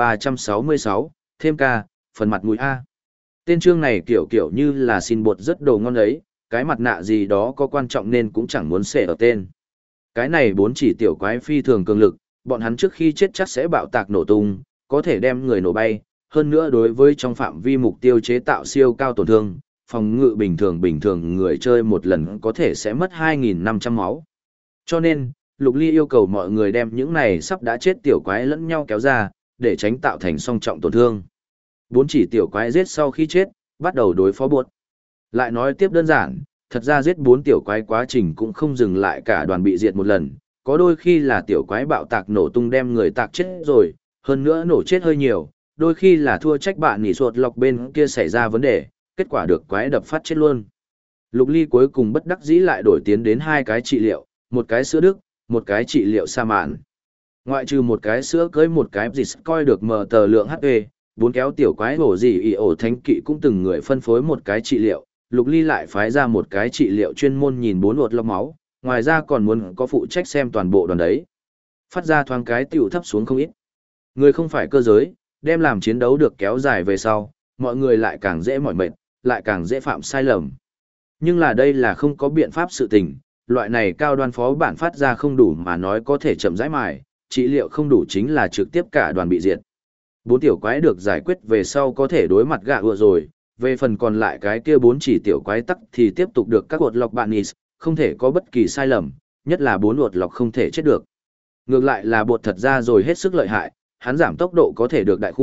Speaker 1: 1366, thêm ca, phần mặt mũi A. Tên chương này kiểu như là xin bột rất đồ ngon ấy, cái mặt nạ gì đó có quan trọng nên cũng chẳng muốn xẻ ở tên. Cái này 4 chỉ tiểu quái phi thường cường lực, bọn hắn trước khi chết chắc sẽ bạo tạc nổ tung, có thể đem người nổ bay, hơn nữa đối với trong phạm vi mục tiêu chế tạo siêu cao tổn thương, phòng ngự bình thường người chơi một lần có thể sẽ mất 2.500 máu. Cho nên, Lục Ly yêu cầu mọi người đem những này sắp đã chết tiểu quái lẫn nhau kéo ra, để tránh tạo thành song trọng tổn thương. 4 chỉ tiểu quái giết sau khi chết, bắt đầu đối phó bột. Lại nói tiếp đơn giản, thật ra giết 4 tiểu quái quá trình cũng không dừng lại cả đoàn bị diệt một lần, có đôi khi là tiểu quái bạo tạc nổ tung đem người tạc chết rồi, hơn nữa nổ chết hơi nhiều, đôi khi là thua trách bạn nỉ suột lọc bên kia xảy ra vấn đề, kết quả được quái đập phát chết luôn. Lục Ly cuối cùng bất đắc dĩ lại đổi tiến đến 2 cái trị liệu, một cái sữa đức, một cái trị liệu sa mạn. Ngoại trừ một cái sữa cưới một cái dịch coi được mờ tờ lượng HP, 4 kéo tiểu quái hổ gì ỉ ổ thánh kỵ cũng từng người phân phối một cái trị liệu, Lục Ly lại phái ra một cái trị liệu chuyên môn nhìn 4 uột lọc máu, ngoài ra còn muốn có phụ trách xem toàn bộ đoàn đấy. Phát ra thoáng cái tiểu thấp xuống không ít. Người không phải cơ giới, đem làm chiến đấu được kéo dài về sau, mọi người lại càng dễ mỏi mệt, lại càng dễ phạm sai lầm. Nhưng là đây là không có biện pháp sự tình, loại này cao đoan phó bản phát ra không đủ mà nói có thể chậm rãi mài, trị liệu không đủ chính là trực tiếp cả đoàn bị diệt. 4 tiểu quái được giải quyết về sau có thể đối mặt gạ ựa rồi, về phần còn lại cái kia 4 chỉ tiểu quái tắc thì tiếp tục được các uột lọc Banis, không thể có bất kỳ sai lầm, nhất là 4 uột lọc không thể chết được. Ngược lại là bột thật ra rồi hết sức lợi hại, hắn giảm tốc độ có thể được đại khu,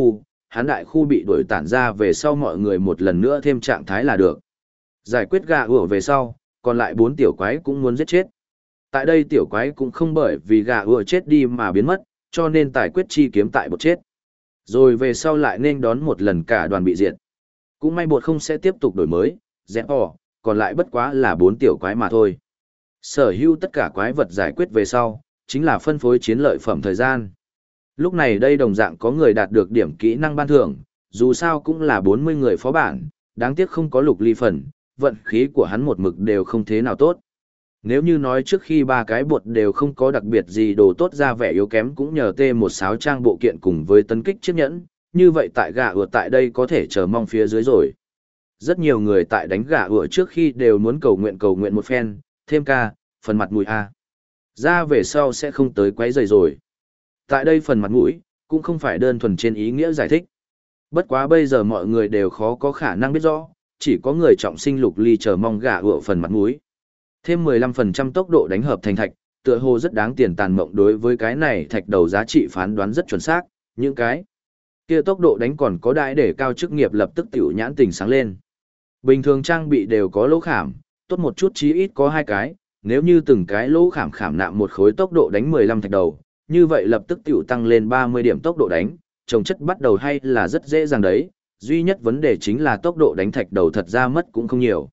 Speaker 1: hắn đại khu bị đuổi tản ra về sau mọi người một lần nữa thêm trạng thái là được. Giải quyết gà ủa về sau, còn lại 4 tiểu quái cũng muốn giết chết. Tại đây tiểu quái cũng không bởi vì gà ủa chết đi mà biến mất, cho nên tài quyết chi kiếm tại bột chết. Rồi về sau lại nên đón một lần cả đoàn bị diệt. Cũng may bột không sẽ tiếp tục đổi mới, dẹp bỏ, còn lại bất quá là 4 tiểu quái mà thôi. Sở hữu tất cả quái vật giải quyết về sau, chính là phân phối chiến lợi phẩm thời gian. Lúc này đây đồng dạng có người đạt được điểm kỹ năng ban thưởng, dù sao cũng là 40 người phó bản, đáng tiếc không có Lục Ly phần, vận khí của hắn một mực đều không thế nào tốt. Nếu như nói trước khi 3 cái bột đều không có đặc biệt gì đồ tốt ra vẻ yếu kém cũng nhờ T16 trang bộ kiện cùng với tấn kích chiếc nhẫn, như vậy tại gà ủa tại đây có thể chờ mong phía dưới rồi. Rất nhiều người tại đánh gà ủa trước khi đều muốn cầu nguyện một phen, thêm ca, phần mặt mũi A. Ra về sau sẽ không tới quấy rầy rồi. Tại đây phần mặt mũi, cũng không phải đơn thuần trên ý nghĩa giải thích. Bất quá bây giờ mọi người đều khó có khả năng biết rõ, chỉ có người trọng sinh Lục Ly chờ mong gà ủa phần mặt mũi. Thêm 15% tốc độ đánh hợp thành thạch, tựa hồ rất đáng tiền tàn mộng đối với cái này thạch đầu giá trị phán đoán rất chuẩn xác, những cái kia tốc độ đánh còn có đại để cao chức nghiệp lập tức tiểu nhãn tình sáng lên. Bình thường trang bị đều có lỗ khảm, tốt một chút chí ít có 2 cái, nếu như từng cái lỗ khảm khảm nạm một khối tốc độ đánh 15 thạch đầu, như vậy lập tức tiểu tăng lên 30 điểm tốc độ đánh, trồng chất bắt đầu hay là rất dễ dàng đấy, duy nhất vấn đề chính là tốc độ đánh thạch đầu thật ra mất cũng không nhiều.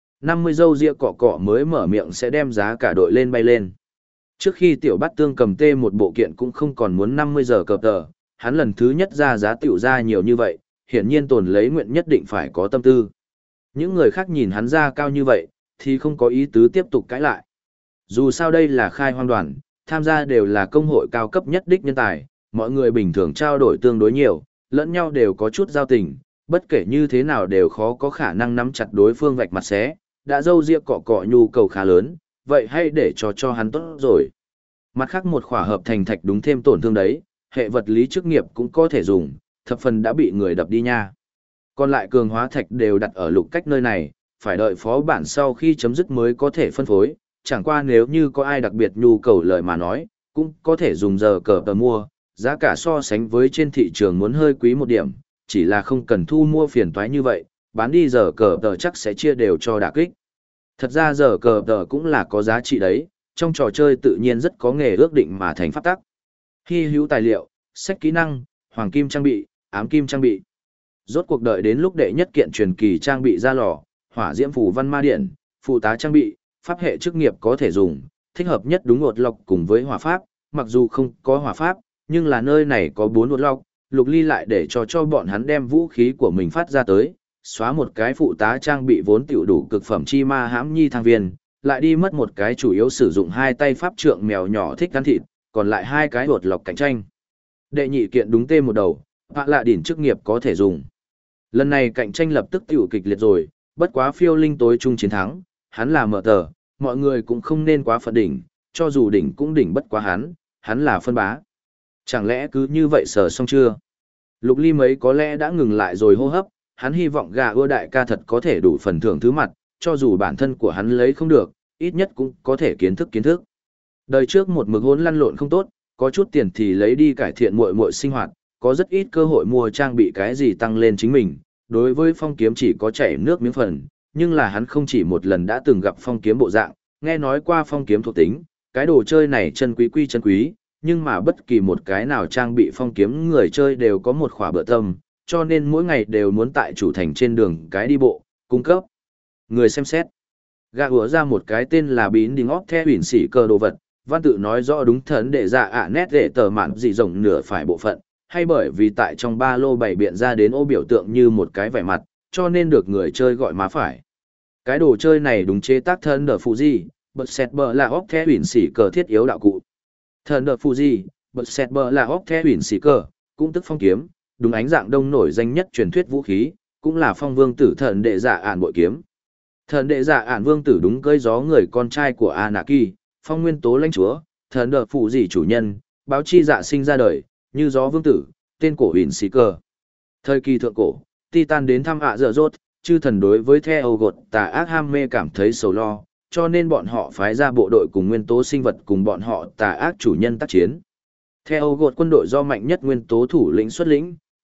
Speaker 1: 50 dâu ria cọ cọ mới mở miệng sẽ đem giá cả đội lên bay lên. Trước khi tiểu bát tương cầm tê một bộ kiện cũng không còn muốn 50 giờ cập tờ, hắn lần thứ nhất ra giá tiểu ra nhiều như vậy, hiển nhiên tồn lấy nguyện nhất định phải có tâm tư. Những người khác nhìn hắn ra cao như vậy, thì không có ý tứ tiếp tục cãi lại. Dù sao đây là khai hoang đoàn, tham gia đều là công hội cao cấp nhất đích nhân tài, mọi người bình thường trao đổi tương đối nhiều, lẫn nhau đều có chút giao tình, bất kể như thế nào đều khó có khả năng nắm chặt đối phương vạch mặt xé, đã dâu ria cọ cọ nhu cầu khá lớn, vậy hay để cho hắn tốt rồi. Mặt khác một khỏa hợp thành thạch đúng thêm tổn thương đấy, hệ vật lý chức nghiệp cũng có thể dùng, thập phần đã bị người đập đi nha. Còn lại cường hóa thạch đều đặt ở lục cách nơi này, phải đợi phó bản sau khi chấm dứt mới có thể phân phối, chẳng qua nếu như có ai đặc biệt nhu cầu lời mà nói, cũng có thể dùng giờ cờ tờ mua, giá cả so sánh với trên thị trường muốn hơi quý một điểm, chỉ là không cần thu mua phiền toái như vậy, bán đi giờ cờ tờ chắc sẽ chia đều cho đả kích. Thật ra giờ cờ tờ cũng là có giá trị đấy, trong trò chơi tự nhiên rất có nghề ước định mà thành pháp tắc. Hy hữu tài liệu, sách kỹ năng, hoàng kim trang bị, ám kim trang bị. Rốt cuộc đợi đến lúc đệ nhất kiện truyền kỳ trang bị ra lò, hỏa diễm phù văn ma điện, phụ tá trang bị, pháp hệ chức nghiệp có thể dùng, thích hợp nhất đúng ột lọc cùng với hỏa pháp, mặc dù không có hỏa pháp, nhưng là nơi này có 4 ột lọc, Lục Ly lại để cho bọn hắn đem vũ khí của mình phát ra tới, xóa một cái phụ tá trang bị vốn tiểu đủ cực phẩm chi ma hãm nhi thang viên, lại đi mất một cái chủ yếu sử dụng 2 tay pháp trượng mèo nhỏ thích ăn thịt, còn lại 2 cái ột lọc cạnh tranh. Đệ nhị kiện đúng tê một đầu, họa lạ đỉnh chức nghiệp có thể dùng. Lần này cạnh tranh lập tức tiểu kịch liệt rồi, bất quá phiêu linh tối trung chiến thắng, hắn là mở tờ, mọi người cũng không nên quá phận đỉnh, cho dù đỉnh cũng đỉnh bất quá hắn là phân bá. Chẳng lẽ cứ như vậy sờ xong chưa? Lục Ly mấy có lẽ đã ngừng lại rồi hô hấp, hắn hy vọng gà ưa đại ca thật có thể đủ phần thưởng thứ mặt, cho dù bản thân của hắn lấy không được, ít nhất cũng có thể kiến thức. Đời trước một mực hôn lăn lộn không tốt, có chút tiền thì lấy đi cải thiện muội sinh hoạt, có rất ít cơ hội mua trang bị cái gì tăng lên chính mình. Đối với phong kiếm chỉ có chảy nước miếng phần, nhưng là hắn không chỉ một lần đã từng gặp phong kiếm bộ dạng, nghe nói qua phong kiếm thuộc tính, cái đồ chơi này chân quý quy chân quý, nhưng mà bất kỳ một cái nào trang bị phong kiếm người chơi đều có một khỏa bựa tâm, cho nên mỗi ngày đều muốn tại chủ thành trên đường cái đi bộ, cung cấp. Người xem xét. Gà ủa ra một cái tên là Bín Đình Óc The Huỳnh Sĩ Cơ đồ vật, văn tự nói rõ đúng thần để dạ nét để tờ mạn dị rộng nửa phải bộ phận, hay bởi vì tại trong ba lô bày biện ra đến ô biểu tượng như một cái vẻ mặt, cho nên được người chơi gọi má phải. Cái đồ chơi này đúng chế tác thần đờ phụ gì, bật xẹt bờ là óc The Huỳnh Sĩ Cơ thiết yếu đạo cụ. Thần đờ phụ gì, bật xẹt bờ là óc The Huỳnh Sĩ Cơ, cũng tức phong kiếm, đúng ánh dạng đông nổi danh nhất truyền thuyết vũ khí, cũng là phong vương tử thần đệ dạ ản bội kiếm. Thần đệ dạ ản vương tử đúng cơi gió người con trai của Anaki, phong nguyên tố lãnh chúa, thần đờ phụ gì chủ nhân, báo chi dạ sinh ra đời, như gió vương tử, tên cổ Huỳnh Sĩ Cơ. Thời kỳ thượng cổ, Titan đến thăm ạ dở dốt, chư thần đối với theo gột tà ác ham mê cảm thấy sầu lo, cho nên bọn họ phái ra bộ đội cùng nguyên tố sinh vật cùng bọn họ tà ác chủ nhân tác chiến. Theo gột quân đội do mạnh nhất nguyên tố thủ lĩnh xuất lĩnh,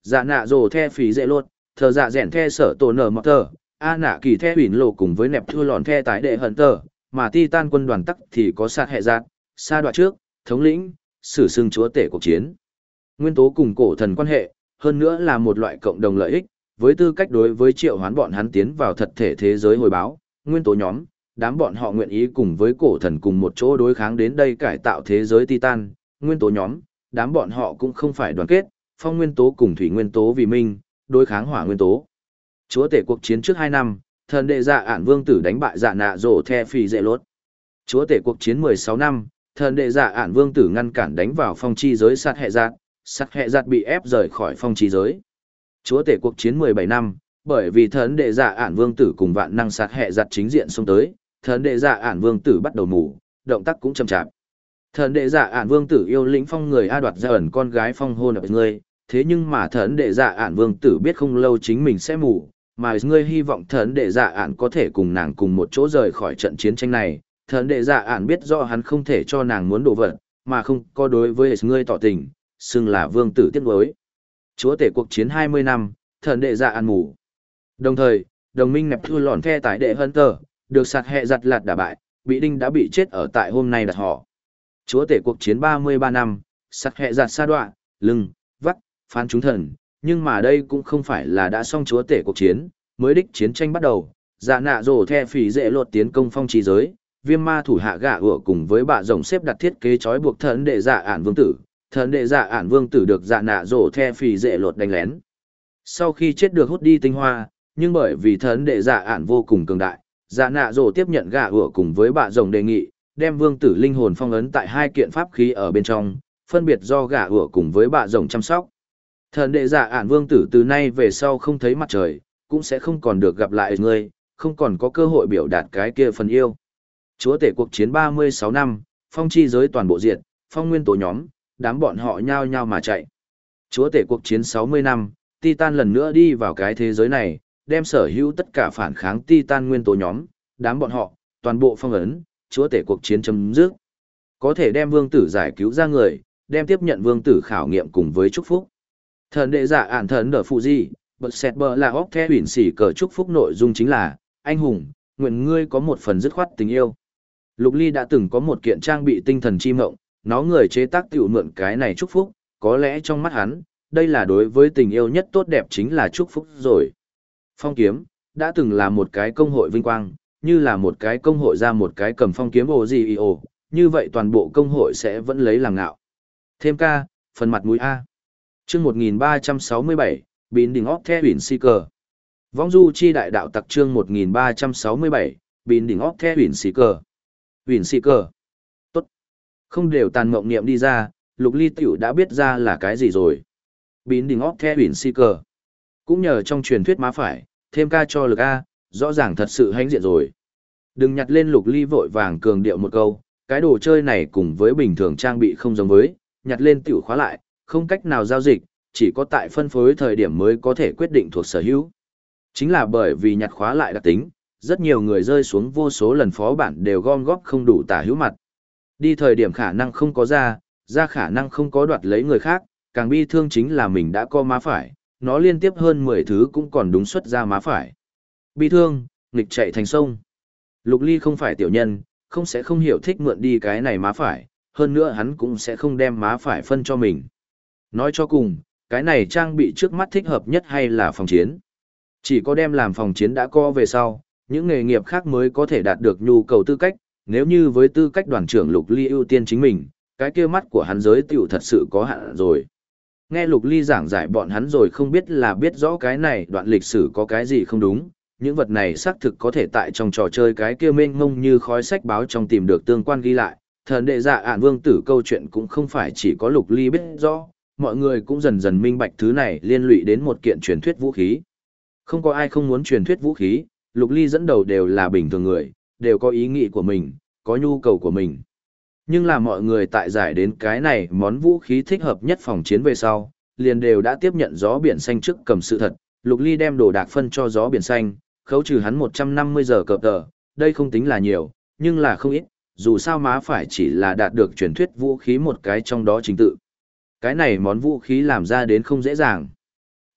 Speaker 1: dạ nạ rồ the phí dễ lột, thờ dạ rèn the sở tổ nở mọt tờ, a nạ kỳ the huỳnh lộ cùng với nẹp thua lòn the tái đệ hận tờ, mà Titan quân đoàn tắc thì có sát hệ giạt, sa đoạn trước, thống lĩnh, sử xưng chúa tể cuộc chiến. Nguyên tố cùng cổ thần quan hệ, hơn nữa là một loại cộng đồng lợi ích, với tư cách đối với triệu hoán bọn hắn tiến vào thật thể thế giới hồi báo, nguyên tố nhóm, đám bọn họ nguyện ý cùng với cổ thần cùng một chỗ đối kháng đến đây cải tạo thế giới Titan, nguyên tố nhóm, đám bọn họ cũng không phải đoàn kết, phong nguyên tố cùng thủy nguyên tố vì minh, đối kháng hỏa nguyên tố. Chúa tể cuộc chiến trước 2 năm, thần đệ dạ ản vương tử đánh bại dạ nạ rổ the phi dễ lốt. Chúa tể cuộc chiến 16 năm, thần đệ dạ ản vương tử ngăn cản đánh vào phong chi giới sát hệ giạt bị ép rời khỏi phong chi giới. Chúa tể cuộc chiến 17 năm, bởi vì thần đệ dạ ản vương tử cùng vạn năng sát hệ giạt chính diện xông tới, thần đệ dạ ản vương tử bắt đầu mù, động tác cũng chậm chạp. Thần đệ dạ ản vương tử yêu lĩnh phong người A đoạt ra ẩn con gái phong hôn ở người, thế nhưng mà thần đệ dạ ản vương tử biết không lâu chính mình sẽ mù, mà ngươi hy vọng thần đệ dạ ản có thể cùng nàng cùng một chỗ rời khỏi trận chiến tranh này. Thần đệ dạ ản biết rõ hắn không thể cho nàng muốn đồ vật, mà không có đối với ngươi tỏ tình, xưng là vương tử tiếc nuối. Chúa tể cuộc chiến 20 năm, thần đệ dạ ản mù. Đồng thời, đồng minh nẹp thua lòn the tái đệ hơn tờ, được sạt hệ giặt lạt đả bại, bị đinh đã bị chết ở tại hôm nay đặt họ. Chúa tể cuộc chiến 33 năm, sạt hệ giặt sa đoạ, lưng, vắt, phán chúng thần, nhưng mà đây cũng không phải là đã xong chúa tể cuộc chiến, mới đích chiến tranh bắt đầu, dạ nạ rổ the phỉ dễ lột tiến công phong trí giới, viêm ma thủ hạ gạ ủa cùng với bạ rồng xếp đặt thiết kế trói buộc thần đệ dạ ản vương tử, thần đệ dạ ản vương tử được dạ nạ rổ the phỉ dễ lột đánh lén. Sau khi chết được hút đi tinh hoa, nhưng bởi vì thần đệ dạ ản vô cùng cường đại, dạ nạ rổ tiếp nhận gạ ủa cùng với bạ rồng đề nghị, đem vương tử linh hồn phong ấn tại 2 kiện pháp khí ở bên trong, phân biệt do gạ ủa cùng với bạ rồng chăm sóc. Thần đệ dạ ản vương tử từ nay về sau không thấy mặt trời, cũng sẽ không còn được gặp lại ngươi, không còn có cơ hội biểu đạt cái kia phần yêu. Chúa tể cuộc chiến 36 năm, phong chi giới toàn bộ diệt, phong nguyên tố nhóm, đám bọn họ nhao nhao mà chạy. Chúa tể cuộc chiến 60 năm, Titan lần nữa đi vào cái thế giới này, đem sở hữu tất cả phản kháng Titan nguyên tố nhóm, đám bọn họ, toàn bộ phong ấn, chúa tể cuộc chiến chấm dứt. Có thể đem vương tử giải cứu ra người, đem tiếp nhận vương tử khảo nghiệm cùng với chúc phúc. Thần đệ dạ ản thần đỡ phụ gì, bật xẹt bờ là óc the huyền xỉ cờ chúc phúc nội dung chính là, anh hùng, nguyện ngươi có một phần dứt khoát tình yêu. Lục Ly đã từng có một kiện trang bị tinh thần chi mộng, nó người chế tác tiểu mượn cái này chúc phúc, có lẽ trong mắt hắn, đây là đối với tình yêu nhất tốt đẹp chính là chúc phúc rồi. Phong kiếm, đã từng là một cái công hội vinh quang, như là một cái công hội ra một cái cầm phong kiếm ồ, như vậy toàn bộ công hội sẽ vẫn lấy làm ngạo. Thêm ca, phần mặt mũi A. Chương 1367, Bín đỉnh óc the huyền si cờ. Vong du chi đại đạo tặc chương 1367, Bín đỉnh óc the huyền si cờ. Huyền si cờ. Tốt. Không đều tàn mộng niệm đi ra, Lục Ly tiểu đã biết ra là cái gì rồi. Bín đỉnh óc the huyền si cờ. Cũng nhờ trong truyền thuyết má phải, thêm ca cho lực A, rõ ràng thật sự hãnh diện rồi. Đừng nhặt lên Lục Ly vội vàng cường điệu một câu, cái đồ chơi này cùng với bình thường trang bị không giống với, nhặt lên tiểu khóa lại, không cách nào giao dịch, chỉ có tại phân phối thời điểm mới có thể quyết định thuộc sở hữu. Chính là bởi vì nhặt khóa lại đặc tính, rất nhiều người rơi xuống vô số lần phó bản đều gom góp không đủ tả hữu mặt. Đi thời điểm khả năng không có ra khả năng không có đoạt lấy người khác, càng bi thương chính là mình đã có má phải, nó liên tiếp hơn 10 thứ cũng còn đúng xuất ra má phải. Bi thương, nghịch chạy thành sông. Lục Ly không phải tiểu nhân, sẽ không hiểu thích mượn đi cái này má phải, hơn nữa hắn cũng sẽ không đem má phải phân cho mình. Nói cho cùng, cái này trang bị trước mắt thích hợp nhất hay là phòng chiến. Chỉ có đem làm phòng chiến đã có về sau, những nghề nghiệp khác mới có thể đạt được nhu cầu tư cách, nếu như với tư cách đoàn trưởng Lục Ly ưu tiên chính mình, cái kia mắt của hắn giới tiểu thật sự có hạn rồi. Nghe Lục Ly giảng giải bọn hắn rồi không biết là biết rõ cái này đoạn lịch sử có cái gì không đúng, những vật này xác thực có thể tại trong trò chơi cái kia mênh mông như khói sách báo trong tìm được tương quan ghi lại. Thần đệ dạ ản vương tử câu chuyện cũng không phải chỉ có Lục Ly biết rõ, mọi người cũng dần dần minh bạch thứ này liên lụy đến một kiện truyền thuyết vũ khí. Không có ai không muốn truyền thuyết vũ khí, Lục Ly dẫn đầu đều là bình thường người, đều có ý nghĩ của mình, có nhu cầu của mình. Nhưng là mọi người tại giải đến cái này món vũ khí thích hợp nhất phòng chiến về sau, liền đều đã tiếp nhận gió biển xanh trước cầm sự thật, Lục Ly đem đồ đạc phân cho gió biển xanh, khấu trừ hắn 150 giờ cờ tờ, đây không tính là nhiều, nhưng là không ít, dù sao má phải chỉ là đạt được truyền thuyết vũ khí một cái trong đó trình tự. Cái này món vũ khí làm ra đến không dễ dàng.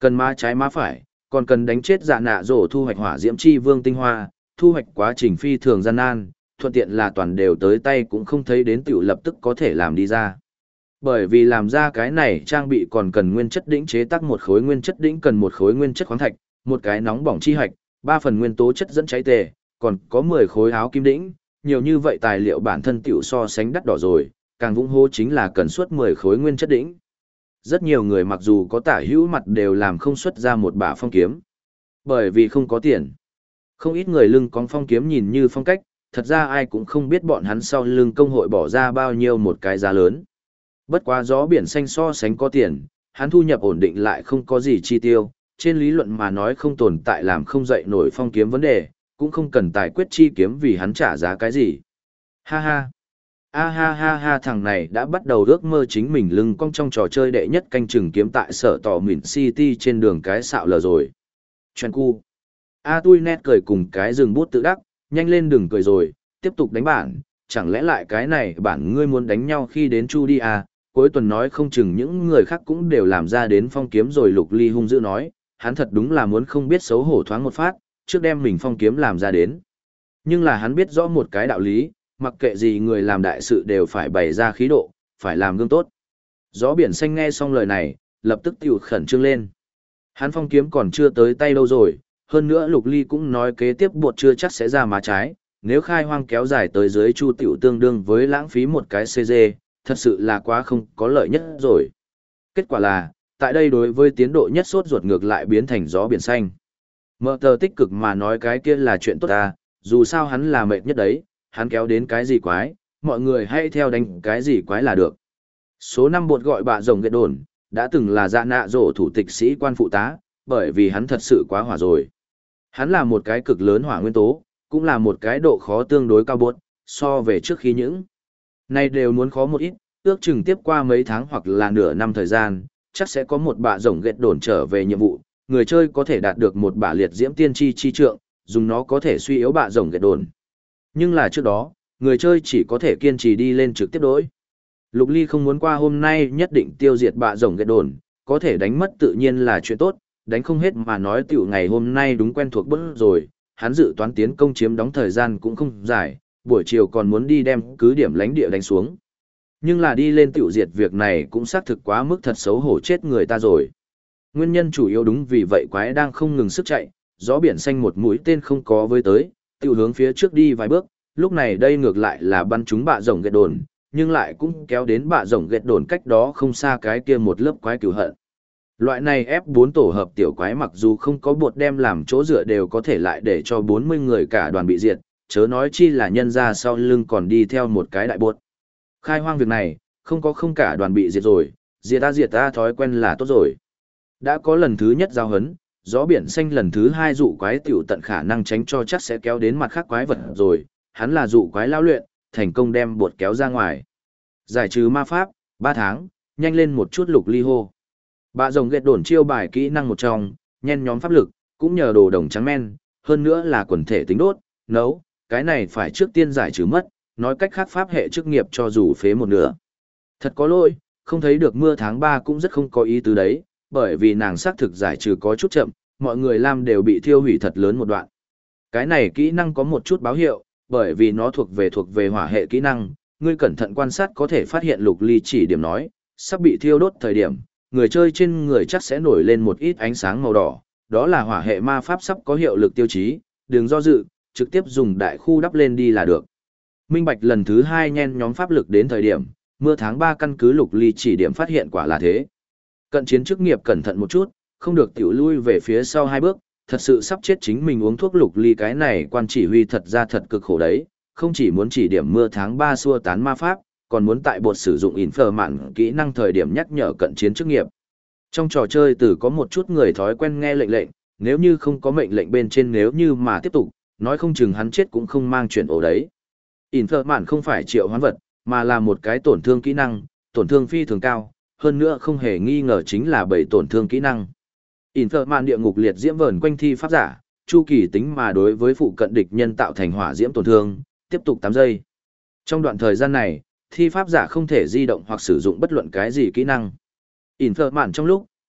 Speaker 1: Cần má trái má phải, còn cần đánh chết dạ nạ rổ thu hoạch hỏa diễm chi vương tinh hoa, thu hoạch quá trình phi thường gian nan, thuận tiện là toàn đều tới tay cũng không thấy đến tiểu lập tức có thể làm đi ra. Bởi vì làm ra cái này trang bị còn cần nguyên chất đỉnh chế tác một khối nguyên chất đỉnh cần một khối nguyên chất khoáng thạch, một cái nóng bỏng chi hạch, 3 phần nguyên tố chất dẫn cháy tề, còn có 10 khối áo kim đỉnh, nhiều như vậy tài liệu bản thân tiểu so sánh đắt đỏ rồi, càng vũng hô chính là cần suốt 10 khối nguyên chất đỉnh. Rất nhiều người mặc dù có tả hữu mặt đều làm không xuất ra một bả phong kiếm. Bởi vì không có tiền. Không ít người lưng cong phong kiếm nhìn như phong cách, thật ra ai cũng không biết bọn hắn sau lưng công hội bỏ ra bao nhiêu một cái giá lớn. Bất quá gió biển xanh so sánh có tiền, hắn thu nhập ổn định lại không có gì chi tiêu, trên lý luận mà nói không tồn tại làm không dậy nổi phong kiếm vấn đề, cũng không cần tài quyết chi kiếm vì hắn trả giá cái gì. Ha ha. A ha ha ha thằng này đã bắt đầu ước mơ chính mình lưng cong trong trò chơi đệ nhất canh chừng kiếm tại sở tỏ mịn City trên đường cái xạo lờ rồi. Chuyện cu. A tui nét cười cùng cái rừng bút tự đắc, nhanh lên đừng cười rồi, tiếp tục đánh bản, chẳng lẽ lại cái này bản ngươi muốn đánh nhau khi đến Chu đi à, cuối tuần nói không chừng những người khác cũng đều làm ra đến phong kiếm rồi. Lục Ly hung dữ nói, hắn thật đúng là muốn không biết xấu hổ thoáng một phát, trước đem mình phong kiếm làm ra đến. Nhưng là hắn biết rõ một cái đạo lý, mặc kệ gì người làm đại sự đều phải bày ra khí độ, phải làm gương tốt. Gió biển xanh nghe xong lời này, lập tức tiểu khẩn trương lên. Hắn phong kiếm còn chưa tới tay đâu rồi, hơn nữa Lục Ly cũng nói kế tiếp bột chưa chắc sẽ ra má trái, nếu khai hoang kéo dài tới dưới Chu tiểu tương đương với lãng phí một cái CG, thật sự là quá không có lợi nhất rồi. Kết quả là, tại đây đối với tiến độ nhất sốt ruột ngược lại biến thành gió biển xanh. Mở tờ tích cực mà nói cái kia là chuyện tốt à, dù sao hắn là mệt nhất đấy, hắn kéo đến cái gì quái, mọi người hãy theo đánh cái gì quái là được. Số 5 bột gọi bạ rồng ghét đồn, đã từng là dạ nạ rổ thủ tịch sĩ quan phụ tá, bởi vì hắn thật sự quá hỏa rồi. Hắn là một cái cực lớn hỏa nguyên tố, cũng là một cái độ khó tương đối cao bột, so về trước khi những này đều muốn khó một ít, ước chừng tiếp qua mấy tháng hoặc là nửa năm thời gian, chắc sẽ có một bạ rồng ghét đồn trở về nhiệm vụ, người chơi có thể đạt được một bạ liệt diễm tiên tri chi trượng, dùng nó có thể suy yếu bạ rồng ghét đồn. Nhưng là trước đó, người chơi chỉ có thể kiên trì đi lên trực tiếp đối. Lục Ly không muốn qua hôm nay nhất định tiêu diệt bạ rồng ghét đồn, có thể đánh mất tự nhiên là chuyện tốt, đánh không hết mà nói tiểu ngày hôm nay đúng quen thuộc bớt rồi, hắn dự toán tiến công chiếm đóng thời gian cũng không dài, buổi chiều còn muốn đi đem cứ điểm lãnh địa đánh xuống. Nhưng là đi lên tiểu diệt việc này cũng xác thực quá mức thật xấu hổ chết người ta rồi. Nguyên nhân chủ yếu đúng vì vậy quái đang không ngừng sức chạy, gió biển xanh một mũi tên không có với tới, tiểu hướng phía trước đi vài bước, lúc này đây ngược lại là bắn trúng bạ rồng ghét đồn, nhưng lại cũng kéo đến bạ rồng ghét đồn cách đó không xa cái kia một lớp quái cửu hận. Loại này F4 tổ hợp tiểu quái mặc dù không có bột đem làm chỗ dựa đều có thể lại để cho 40 người cả đoàn bị diệt, chớ nói chi là nhân ra sau lưng còn đi theo một cái đại bột. Khai hoang việc này, không cả đoàn bị diệt rồi, diệt ta thói quen là tốt rồi. Đã có lần thứ nhất giao hấn, gió biển xanh lần thứ hai dụ quái tiểu tận khả năng tránh cho chắc sẽ kéo đến mặt khác quái vật rồi, hắn là dụ quái lao luyện, thành công đem bột kéo ra ngoài. Giải trừ ma pháp, 3 tháng, nhanh lên một chút. Lục Ly hô. Bạ rồng ghét đồn chiêu bài kỹ năng một trong, nhen nhóm pháp lực, cũng nhờ đồ đồng trắng men, hơn nữa là quần thể tính đốt, nấu, cái này phải trước tiên giải trừ mất, nói cách khác pháp hệ chức nghiệp cho dù phế một nửa. Thật có lỗi, không thấy được mưa tháng 3 cũng rất không có ý tứ đấy, bởi vì nàng xác thực giải trừ có chút chậm, mọi người làm đều bị thiêu hủy thật lớn một đoạn. Cái này kỹ năng có một chút báo hiệu, bởi vì nó thuộc về hỏa hệ kỹ năng, ngươi cẩn thận quan sát có thể phát hiện Lục Ly chỉ điểm nói, sắp bị thiêu đốt thời điểm, người chơi trên người chắc sẽ nổi lên một ít ánh sáng màu đỏ, đó là hỏa hệ ma pháp sắp có hiệu lực tiêu chí, đừng do dự, trực tiếp dùng đại khu đắp lên đi là được. Minh Bạch lần thứ 2 nhen nhóm pháp lực đến thời điểm, mưa tháng 3 căn cứ Lục Ly chỉ điểm phát hiện quả là thế. Cận chiến chức nghiệp cẩn thận một chút, không được tiểu lui về phía sau 2 bước, thật sự sắp chết chính mình uống thuốc Lục Ly cái này quan chỉ huy thật ra thật cực khổ đấy, không chỉ muốn chỉ điểm mưa tháng 3 xua tán ma pháp, còn muốn tại bột sử dụng infer mạn kỹ năng thời điểm nhắc nhở cận chiến chức nghiệp. Trong trò chơi từ có một chút người thói quen nghe lệnh, nếu như không có mệnh lệnh bên trên nếu như mà tiếp tục, nói không chừng hắn chết cũng không mang chuyện ổ đấy. Infer mạn không phải triệu hoán vật, mà là một cái tổn thương kỹ năng, tổn thương phi thường cao, hơn nữa không hề nghi ngờ chính là 7 tổn thương kỹ năng. Infer mạn địa ngục liệt diễm vờn quanh thi pháp giả, chu kỳ tính mà đối với phụ cận địch nhân tạo thành hỏa diễm tổn thương, tiếp tục 8 giây. Trong đoạn thời gian này, thi pháp giả không thể di động hoặc sử dụng bất luận cái gì kỹ năng. Infer mạn trong lúc,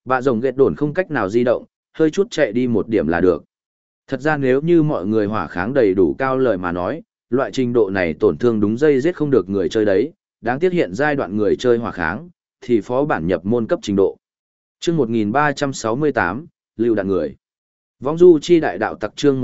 Speaker 1: Bạ rồng ghét đồn không cách nào di động, hơi chút chạy đi một điểm là được. Thật ra nếu như mọi người hỏa kháng đầy đủ cao lời mà nói, loại trình độ này tổn thương đúng dây giết không được người chơi đấy, đáng tiếc hiện giai đoạn người chơi hỏa kháng, thì phó bản nhập môn cấp trình độ. Chương 1368, lưu đạn người. Vong du chi đại đạo tặc chương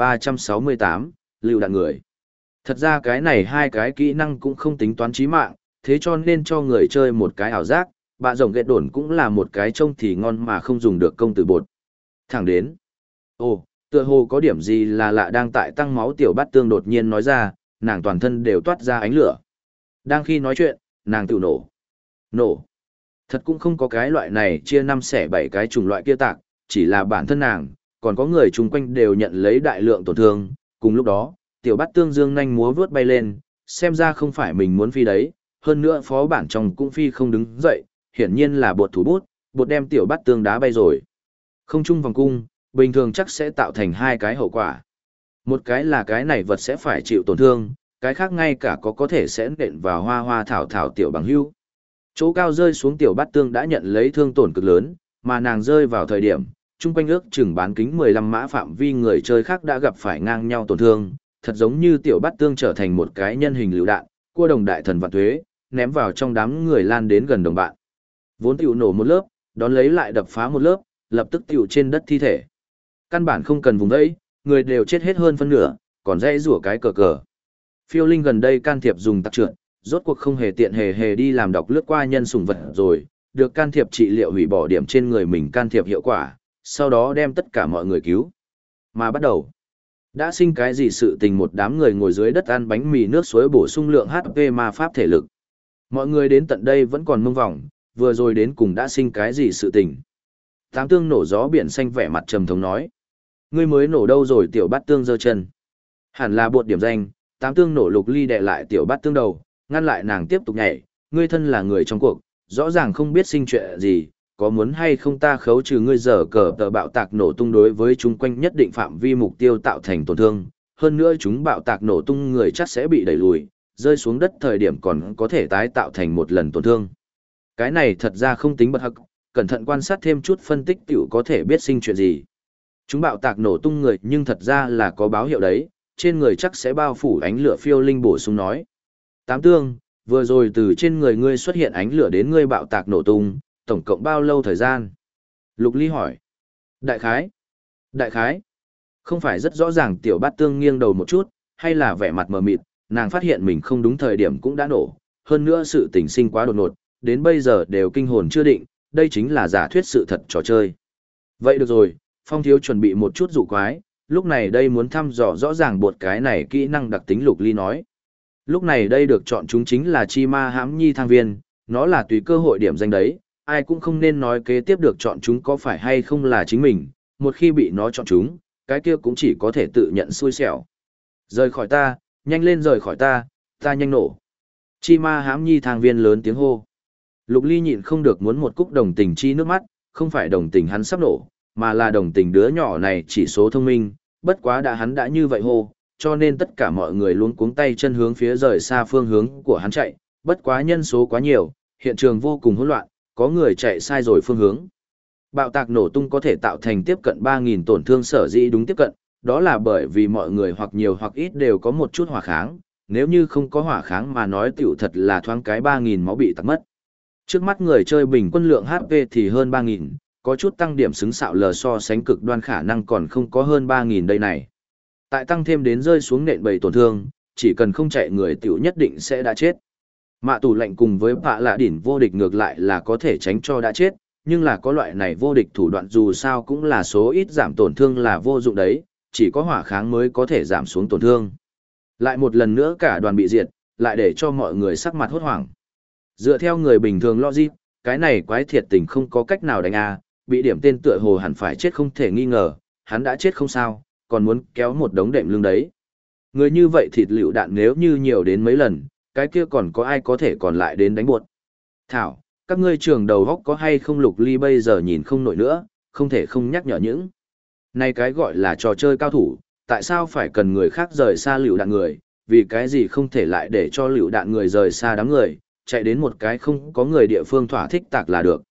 Speaker 1: 1368, lưu đạn người. Thật ra cái này hai cái kỹ năng cũng không tính toán chí mạng, thế cho nên cho người chơi một cái ảo giác, bạ rồng ghét đồn cũng là một cái trông thì ngon mà không dùng được công tử bột. Thẳng đến. Ồ, tựa hồ có điểm gì là lạ đang tại tăng máu tiểu bát tương đột nhiên nói ra, nàng toàn thân đều toát ra ánh lửa. Đang khi nói chuyện, nàng tự nổ. Nổ. Thật cũng không có cái loại này chia 5 xẻ 7 cái chủng loại kia tạc, chỉ là bản thân nàng, còn có người chung quanh đều nhận lấy đại lượng tổn thương. Cùng lúc đó, tiểu bát tương dương nhanh múa vướt bay lên, xem ra không phải mình muốn phi đấy, hơn nữa phó bản trong cũng phi không đứng dậy, hiển nhiên là bột thủ bút, bột đem tiểu bát tương đá bay rồi. Không chung vòng cung, bình thường chắc sẽ tạo thành hai cái hậu quả. Một cái là cái này vật sẽ phải chịu tổn thương, cái khác ngay cả có thể sẽ nện vào hoa hoa thảo thảo tiểu bằng hưu. Chỗ cao rơi xuống tiểu bát tương đã nhận lấy thương tổn cực lớn, mà nàng rơi vào thời điểm, chung quanh ước chừng bán kính 15 mã phạm vi người chơi khác đã gặp phải ngang nhau tổn thương, thật giống như tiểu bát tương trở thành một cái nhân hình lựu đạn, cua đồng đại thần vạn tuế, ném vào trong đám người lan đến gần đồng bạn. Vốn tiểu nổ một lớp, đón lấy lại đập phá một lớp, lập tức tiểu trên đất thi thể. Căn bản không cần vùng đấy, người đều chết hết hơn phân nửa, còn dãy rủa cái cờ cờ. Phiêu Linh gần đây can thiệp dùng tắc trượt, rốt cuộc không hề tiện hề đi làm đọc lướt qua nhân sủng vật rồi, được can thiệp trị liệu hủy bỏ điểm trên người mình can thiệp hiệu quả, sau đó đem tất cả mọi người cứu. Mà bắt đầu, đã sinh cái gì sự tình một đám người ngồi dưới đất ăn bánh mì nước suối bổ sung lượng HP ma pháp thể lực. Mọi người đến tận đây vẫn còn mông vòng, vừa rồi đến cùng đã sinh cái gì sự tình. Tám tương nổ gió biển xanh vẻ mặt trầm thống nói. Ngươi mới nổ đâu rồi tiểu bát tương giơ chân. Hẳn là bột điểm danh, tám tương nổ Lục Ly đè lại tiểu bát tương đầu, ngăn lại nàng tiếp tục nhảy. Ngươi thân là người trong cuộc, rõ ràng không biết sinh chuyện gì, có muốn hay không ta khấu trừ ngươi giờ cờ tờ bạo tạc nổ tung đối với chúng quanh nhất định phạm vi mục tiêu tạo thành tổn thương. Hơn nữa chúng bạo tạc nổ tung người chắc sẽ bị đẩy lùi, rơi xuống đất thời điểm còn có thể tái tạo thành một lần tổn thương. Cái này thật ra không tính bật hắc, cẩn thận quan sát thêm chút phân tích tiểu có thể biết sinh chuyện gì. Chúng bạo tạc nổ tung người nhưng thật ra là có báo hiệu đấy, trên người chắc sẽ bao phủ ánh lửa. Phiêu Linh bổ sung nói. Tám tương, vừa rồi từ trên người ngươi xuất hiện ánh lửa đến ngươi bạo tạc nổ tung, tổng cộng bao lâu thời gian? Lục Ly hỏi. Đại khái. Đại khái. Không phải rất rõ ràng tiểu bát tương nghiêng đầu một chút, hay là vẻ mặt mờ mịt, nàng phát hiện mình không đúng thời điểm cũng đã nổ, hơn nữa sự tình sinh quá đột ngột, đến bây giờ đều kinh hồn chưa định, đây chính là giả thuyết sự thật trò chơi. Vậy được rồi, Phong thiếu chuẩn bị một chút dụ quái, lúc này đây muốn thăm dò rõ ràng bột cái này kỹ năng đặc tính. Lục Ly nói. Lúc này đây được chọn chúng chính là chi ma hãm nhi thang viên, nó là tùy cơ hội điểm danh đấy, ai cũng không nên nói kế tiếp được chọn chúng có phải hay không là chính mình, một khi bị nó chọn chúng, cái kia cũng chỉ có thể tự nhận xui xẻo. Rời khỏi ta, nhanh lên rời khỏi ta nhanh nổ. Chi ma hãm nhi thang viên lớn tiếng hô. Lục Ly nhịn không được muốn một cúc đồng tình chi nước mắt, không phải đồng tình hắn sắp nổ, mà là đồng tình đứa nhỏ này chỉ số thông minh, bất quá hắn đã như vậy hô, cho nên tất cả mọi người luống cuống tay chân hướng phía rời xa phương hướng của hắn chạy, bất quá nhân số quá nhiều, hiện trường vô cùng hỗn loạn, có người chạy sai rồi phương hướng. Bạo tạc nổ tung có thể tạo thành tiếp cận 3.000 tổn thương, sở dĩ đúng tiếp cận, đó là bởi vì mọi người hoặc nhiều hoặc ít đều có một chút hỏa kháng, nếu như không có hỏa kháng mà nói tiểu thật là thoáng cái 3.000 máu bị tắc mất. Trước mắt người chơi bình quân lượng HP thì hơn 3.000, có chút tăng điểm xứng xạo lờ so sánh cực đoan khả năng còn không có hơn 3.000 đây này. Tại tăng thêm đến rơi xuống nện bầy tổn thương, chỉ cần không chạy người tiểu nhất định sẽ đã chết. Mạ tủ lạnh cùng với bạ lạ đỉnh vô địch ngược lại là có thể tránh cho đã chết, nhưng là có loại này vô địch thủ đoạn dù sao cũng là số ít giảm tổn thương là vô dụng đấy, chỉ có hỏa kháng mới có thể giảm xuống tổn thương. Lại một lần nữa cả đoàn bị diệt, lại để cho mọi người sắc mặt hốt hoảng. Dựa theo người bình thường logic, cái này quái thiệt tình không có cách nào đánh a, bị điểm tên tựa hồ hẳn phải chết không thể nghi ngờ, hắn đã chết không sao, còn muốn kéo một đống đệm lưng đấy. Người như vậy thịt lựu đạn nếu như nhiều đến mấy lần, cái kia còn có ai có thể còn lại đến đánh buột. Thảo, các ngươi trường đầu góc có hay không? Lục Ly bây giờ nhìn không nổi nữa, không thể không nhắc nhở những. Này cái gọi là trò chơi cao thủ, tại sao phải cần người khác rời xa lựu đạn người, vì cái gì không thể lại để cho lựu đạn người rời xa đám người, chạy đến một cái không có người địa phương thỏa thích tạc là được.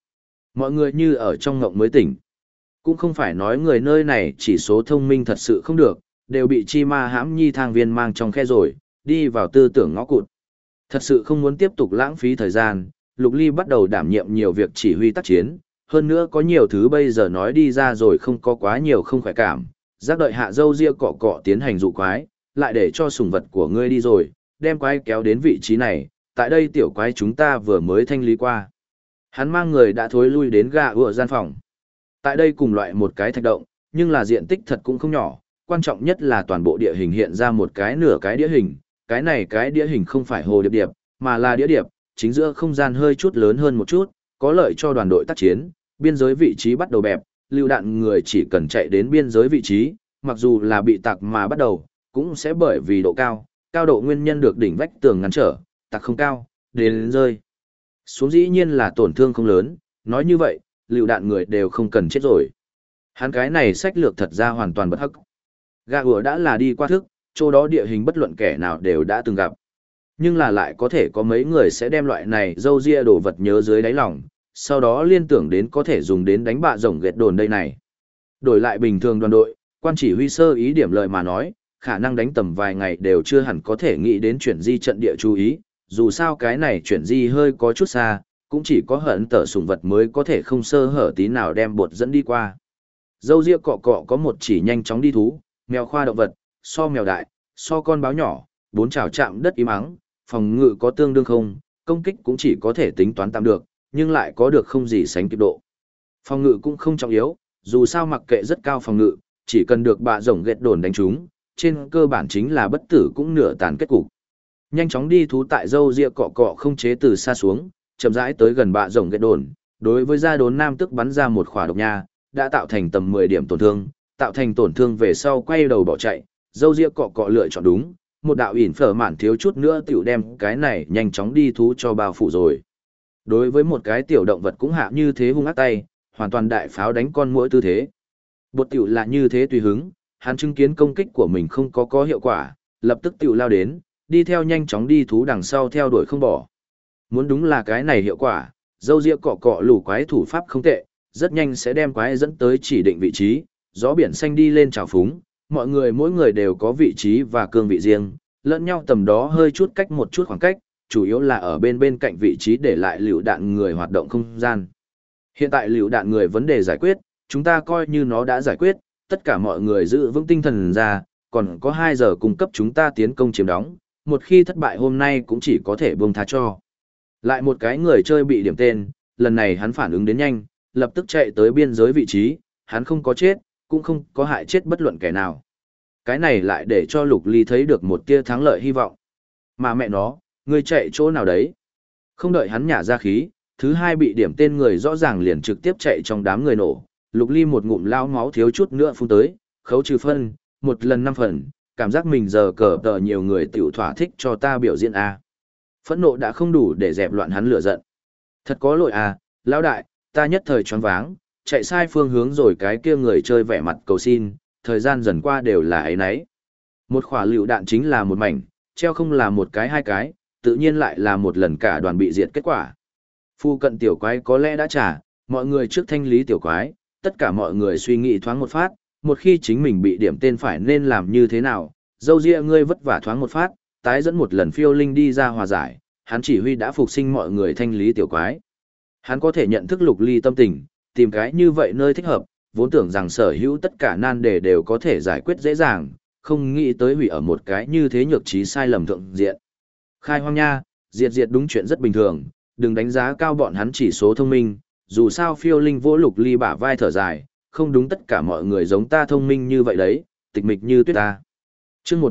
Speaker 1: Mọi người như ở trong ngộng mới tỉnh. Cũng không phải nói người nơi này chỉ số thông minh thật sự không được, đều bị chi ma hãm nhi thang viên mang trong khe rồi, đi vào tư tưởng ngõ cụt. Thật sự không muốn tiếp tục lãng phí thời gian, Lục Ly bắt đầu đảm nhiệm nhiều việc chỉ huy tác chiến, hơn nữa có nhiều thứ bây giờ nói đi ra rồi không có quá nhiều không khỏe cảm, giác đợi hạ dâu ria cọ cọ tiến hành dụ quái, lại để cho sủng vật của ngươi đi rồi, đem quái kéo đến vị trí này, tại đây tiểu quái chúng ta vừa mới thanh lý qua. Hắn mang người đã thối lui đến gà ựa gian phòng. Tại đây cùng loại một cái thạch động, nhưng là diện tích thật cũng không nhỏ, quan trọng nhất là toàn bộ địa hình hiện ra một cái nửa cái đĩa hình, cái này cái đĩa hình không phải hồ điệp điệp, mà là đĩa điệp, chính giữa không gian hơi chút lớn hơn một chút, có lợi cho đoàn đội tác chiến, biên giới vị trí bắt đầu bẹp, lưu đạn người chỉ cần chạy đến biên giới vị trí, mặc dù là bị tạc mà bắt đầu, cũng sẽ bởi vì độ cao, cao độ nguyên nhân được đỉnh vách tường ngăn trở, tạc không cao, đến rơi. Xuống dĩ nhiên là tổn thương không lớn, nói như vậy, lưu đạn người đều không cần chết rồi. Hắn cái này sách lược thật ra hoàn toàn bất hắc. Gà ủa đã là đi qua thức, chỗ đó địa hình bất luận kẻ nào đều đã từng gặp. Nhưng là lại có thể có mấy người sẽ đem loại này dâu ria đồ vật nhớ dưới đáy lòng, sau đó liên tưởng đến có thể dùng đến đánh bạ rồng ghét đồn đây này. Đổi lại bình thường đoàn đội, quan chỉ huy sơ ý điểm lợi mà nói, khả năng đánh tầm vài ngày đều chưa hẳn có thể nghĩ đến chuyển di trận địa chú ý, dù sao cái này chuyển di hơi có chút xa, cũng chỉ có hận tở sủng vật mới có thể không sơ hở tí nào đem bột dẫn đi qua. Dâu ria cọ cọ có một chỉ nhanh chóng đi thú, mèo khoa động vật, so mèo đại, so con báo nhỏ, bốn chảo chạm đất im ắng, phòng ngự có tương đương không, công kích cũng chỉ có thể tính toán tạm được, nhưng lại có được không gì sánh kịp độ. Phòng ngự cũng không trọng yếu, dù sao mặc kệ rất cao phòng ngự, chỉ cần được bạ rồng ghét đồn đánh trúng, trên cơ bản chính là bất tử cũng nửa tàn kết cục. Nhanh chóng đi thú tại dâu ria cọ cọ không chế từ xa xuống, chậm rãi tới gần bạ rồng ghét đồn, đối với gia đốn nam tức bắn ra một khỏa độc nha, đã tạo thành tầm 10 điểm tổn thương, tạo thành tổn thương về sau quay đầu bỏ chạy, dâu ria cọ cọ lựa chọn đúng, một đạo ỉn phở mạn thiếu chút nữa tiểu đem cái này nhanh chóng đi thú cho bao phủ rồi. Đối với một cái tiểu động vật cũng hạ như thế hung ác tay, hoàn toàn đại pháo đánh con muỗi tư thế. Bột tiểu là như thế tùy hứng, hắn chứng kiến công kích của mình không có hiệu quả, lập tức tiểu lao đến, đi theo nhanh chóng đi thú đằng sau theo đuổi không bỏ. Muốn đúng là cái này hiệu quả, dâu ria cọ cọ lù quái thủ pháp không tệ, rất nhanh sẽ đem quái dẫn tới chỉ định vị trí, gió biển xanh đi lên trào phúng, mọi người mỗi người đều có vị trí và cương vị riêng, lẫn nhau tầm đó hơi chút cách một chút khoảng cách, chủ yếu là ở bên cạnh vị trí để lại lựu đạn người hoạt động không gian. Hiện tại lựu đạn người vấn đề giải quyết, chúng ta coi như nó đã giải quyết, tất cả mọi người giữ vững tinh thần ra, còn có 2 giờ cung cấp chúng ta tiến công chiếm đóng, một khi thất bại hôm nay cũng chỉ có thể buông tha cho. Lại một cái người chơi bị điểm tên, lần này hắn phản ứng đến nhanh, lập tức chạy tới biên giới vị trí, hắn không có chết, cũng không có hại chết bất luận kẻ nào. Cái này lại để cho Lục Ly thấy được một tia thắng lợi hy vọng. Mà mẹ nó, ngươi chạy chỗ nào đấy? Không đợi hắn nhả ra khí, thứ hai bị điểm tên người rõ ràng liền trực tiếp chạy trong đám người nổ. Lục Ly một ngụm lao máu thiếu chút nữa phun tới, khấu trừ phân, một lần 5 phần, cảm giác mình giờ cờ tờ nhiều người tiểu thỏa thích cho ta biểu diễn A. Phẫn nộ đã không đủ để dẹp loạn hắn lửa giận. Thật có lỗi à, lão đại, ta nhất thời choáng váng, chạy sai phương hướng rồi cái kia người chơi vẻ mặt cầu xin, thời gian dần qua đều là ấy nấy. Một quả lựu đạn chính là một mảnh, treo không là một cái hai cái, tự nhiên lại là một lần cả đoàn bị diệt kết quả. Phu cận tiểu quái có lẽ đã trả, mọi người trước thanh lý tiểu quái, tất cả mọi người suy nghĩ thoáng một phát, một khi chính mình bị điểm tên phải nên làm như thế nào, dâu ria ngươi vất vả thoáng một phát, tái dẫn một lần phiêu linh đi ra hòa giải, hắn chỉ huy đã phục sinh mọi người thanh lý tiểu quái. Hắn có thể nhận thức Lục Ly tâm tình, tìm cái như vậy nơi thích hợp, vốn tưởng rằng sở hữu tất cả nan đề đều có thể giải quyết dễ dàng, không nghĩ tới hủy ở một cái như thế nhược trí sai lầm thượng diện. Khai hoang nha, diệt đúng chuyện rất bình thường, đừng đánh giá cao bọn hắn chỉ số thông minh, dù sao phiêu linh vỗ Lục Ly bả vai thở dài, không đúng tất cả mọi người giống ta thông minh như vậy đấy, tịch mịch như tuyết ta. Chương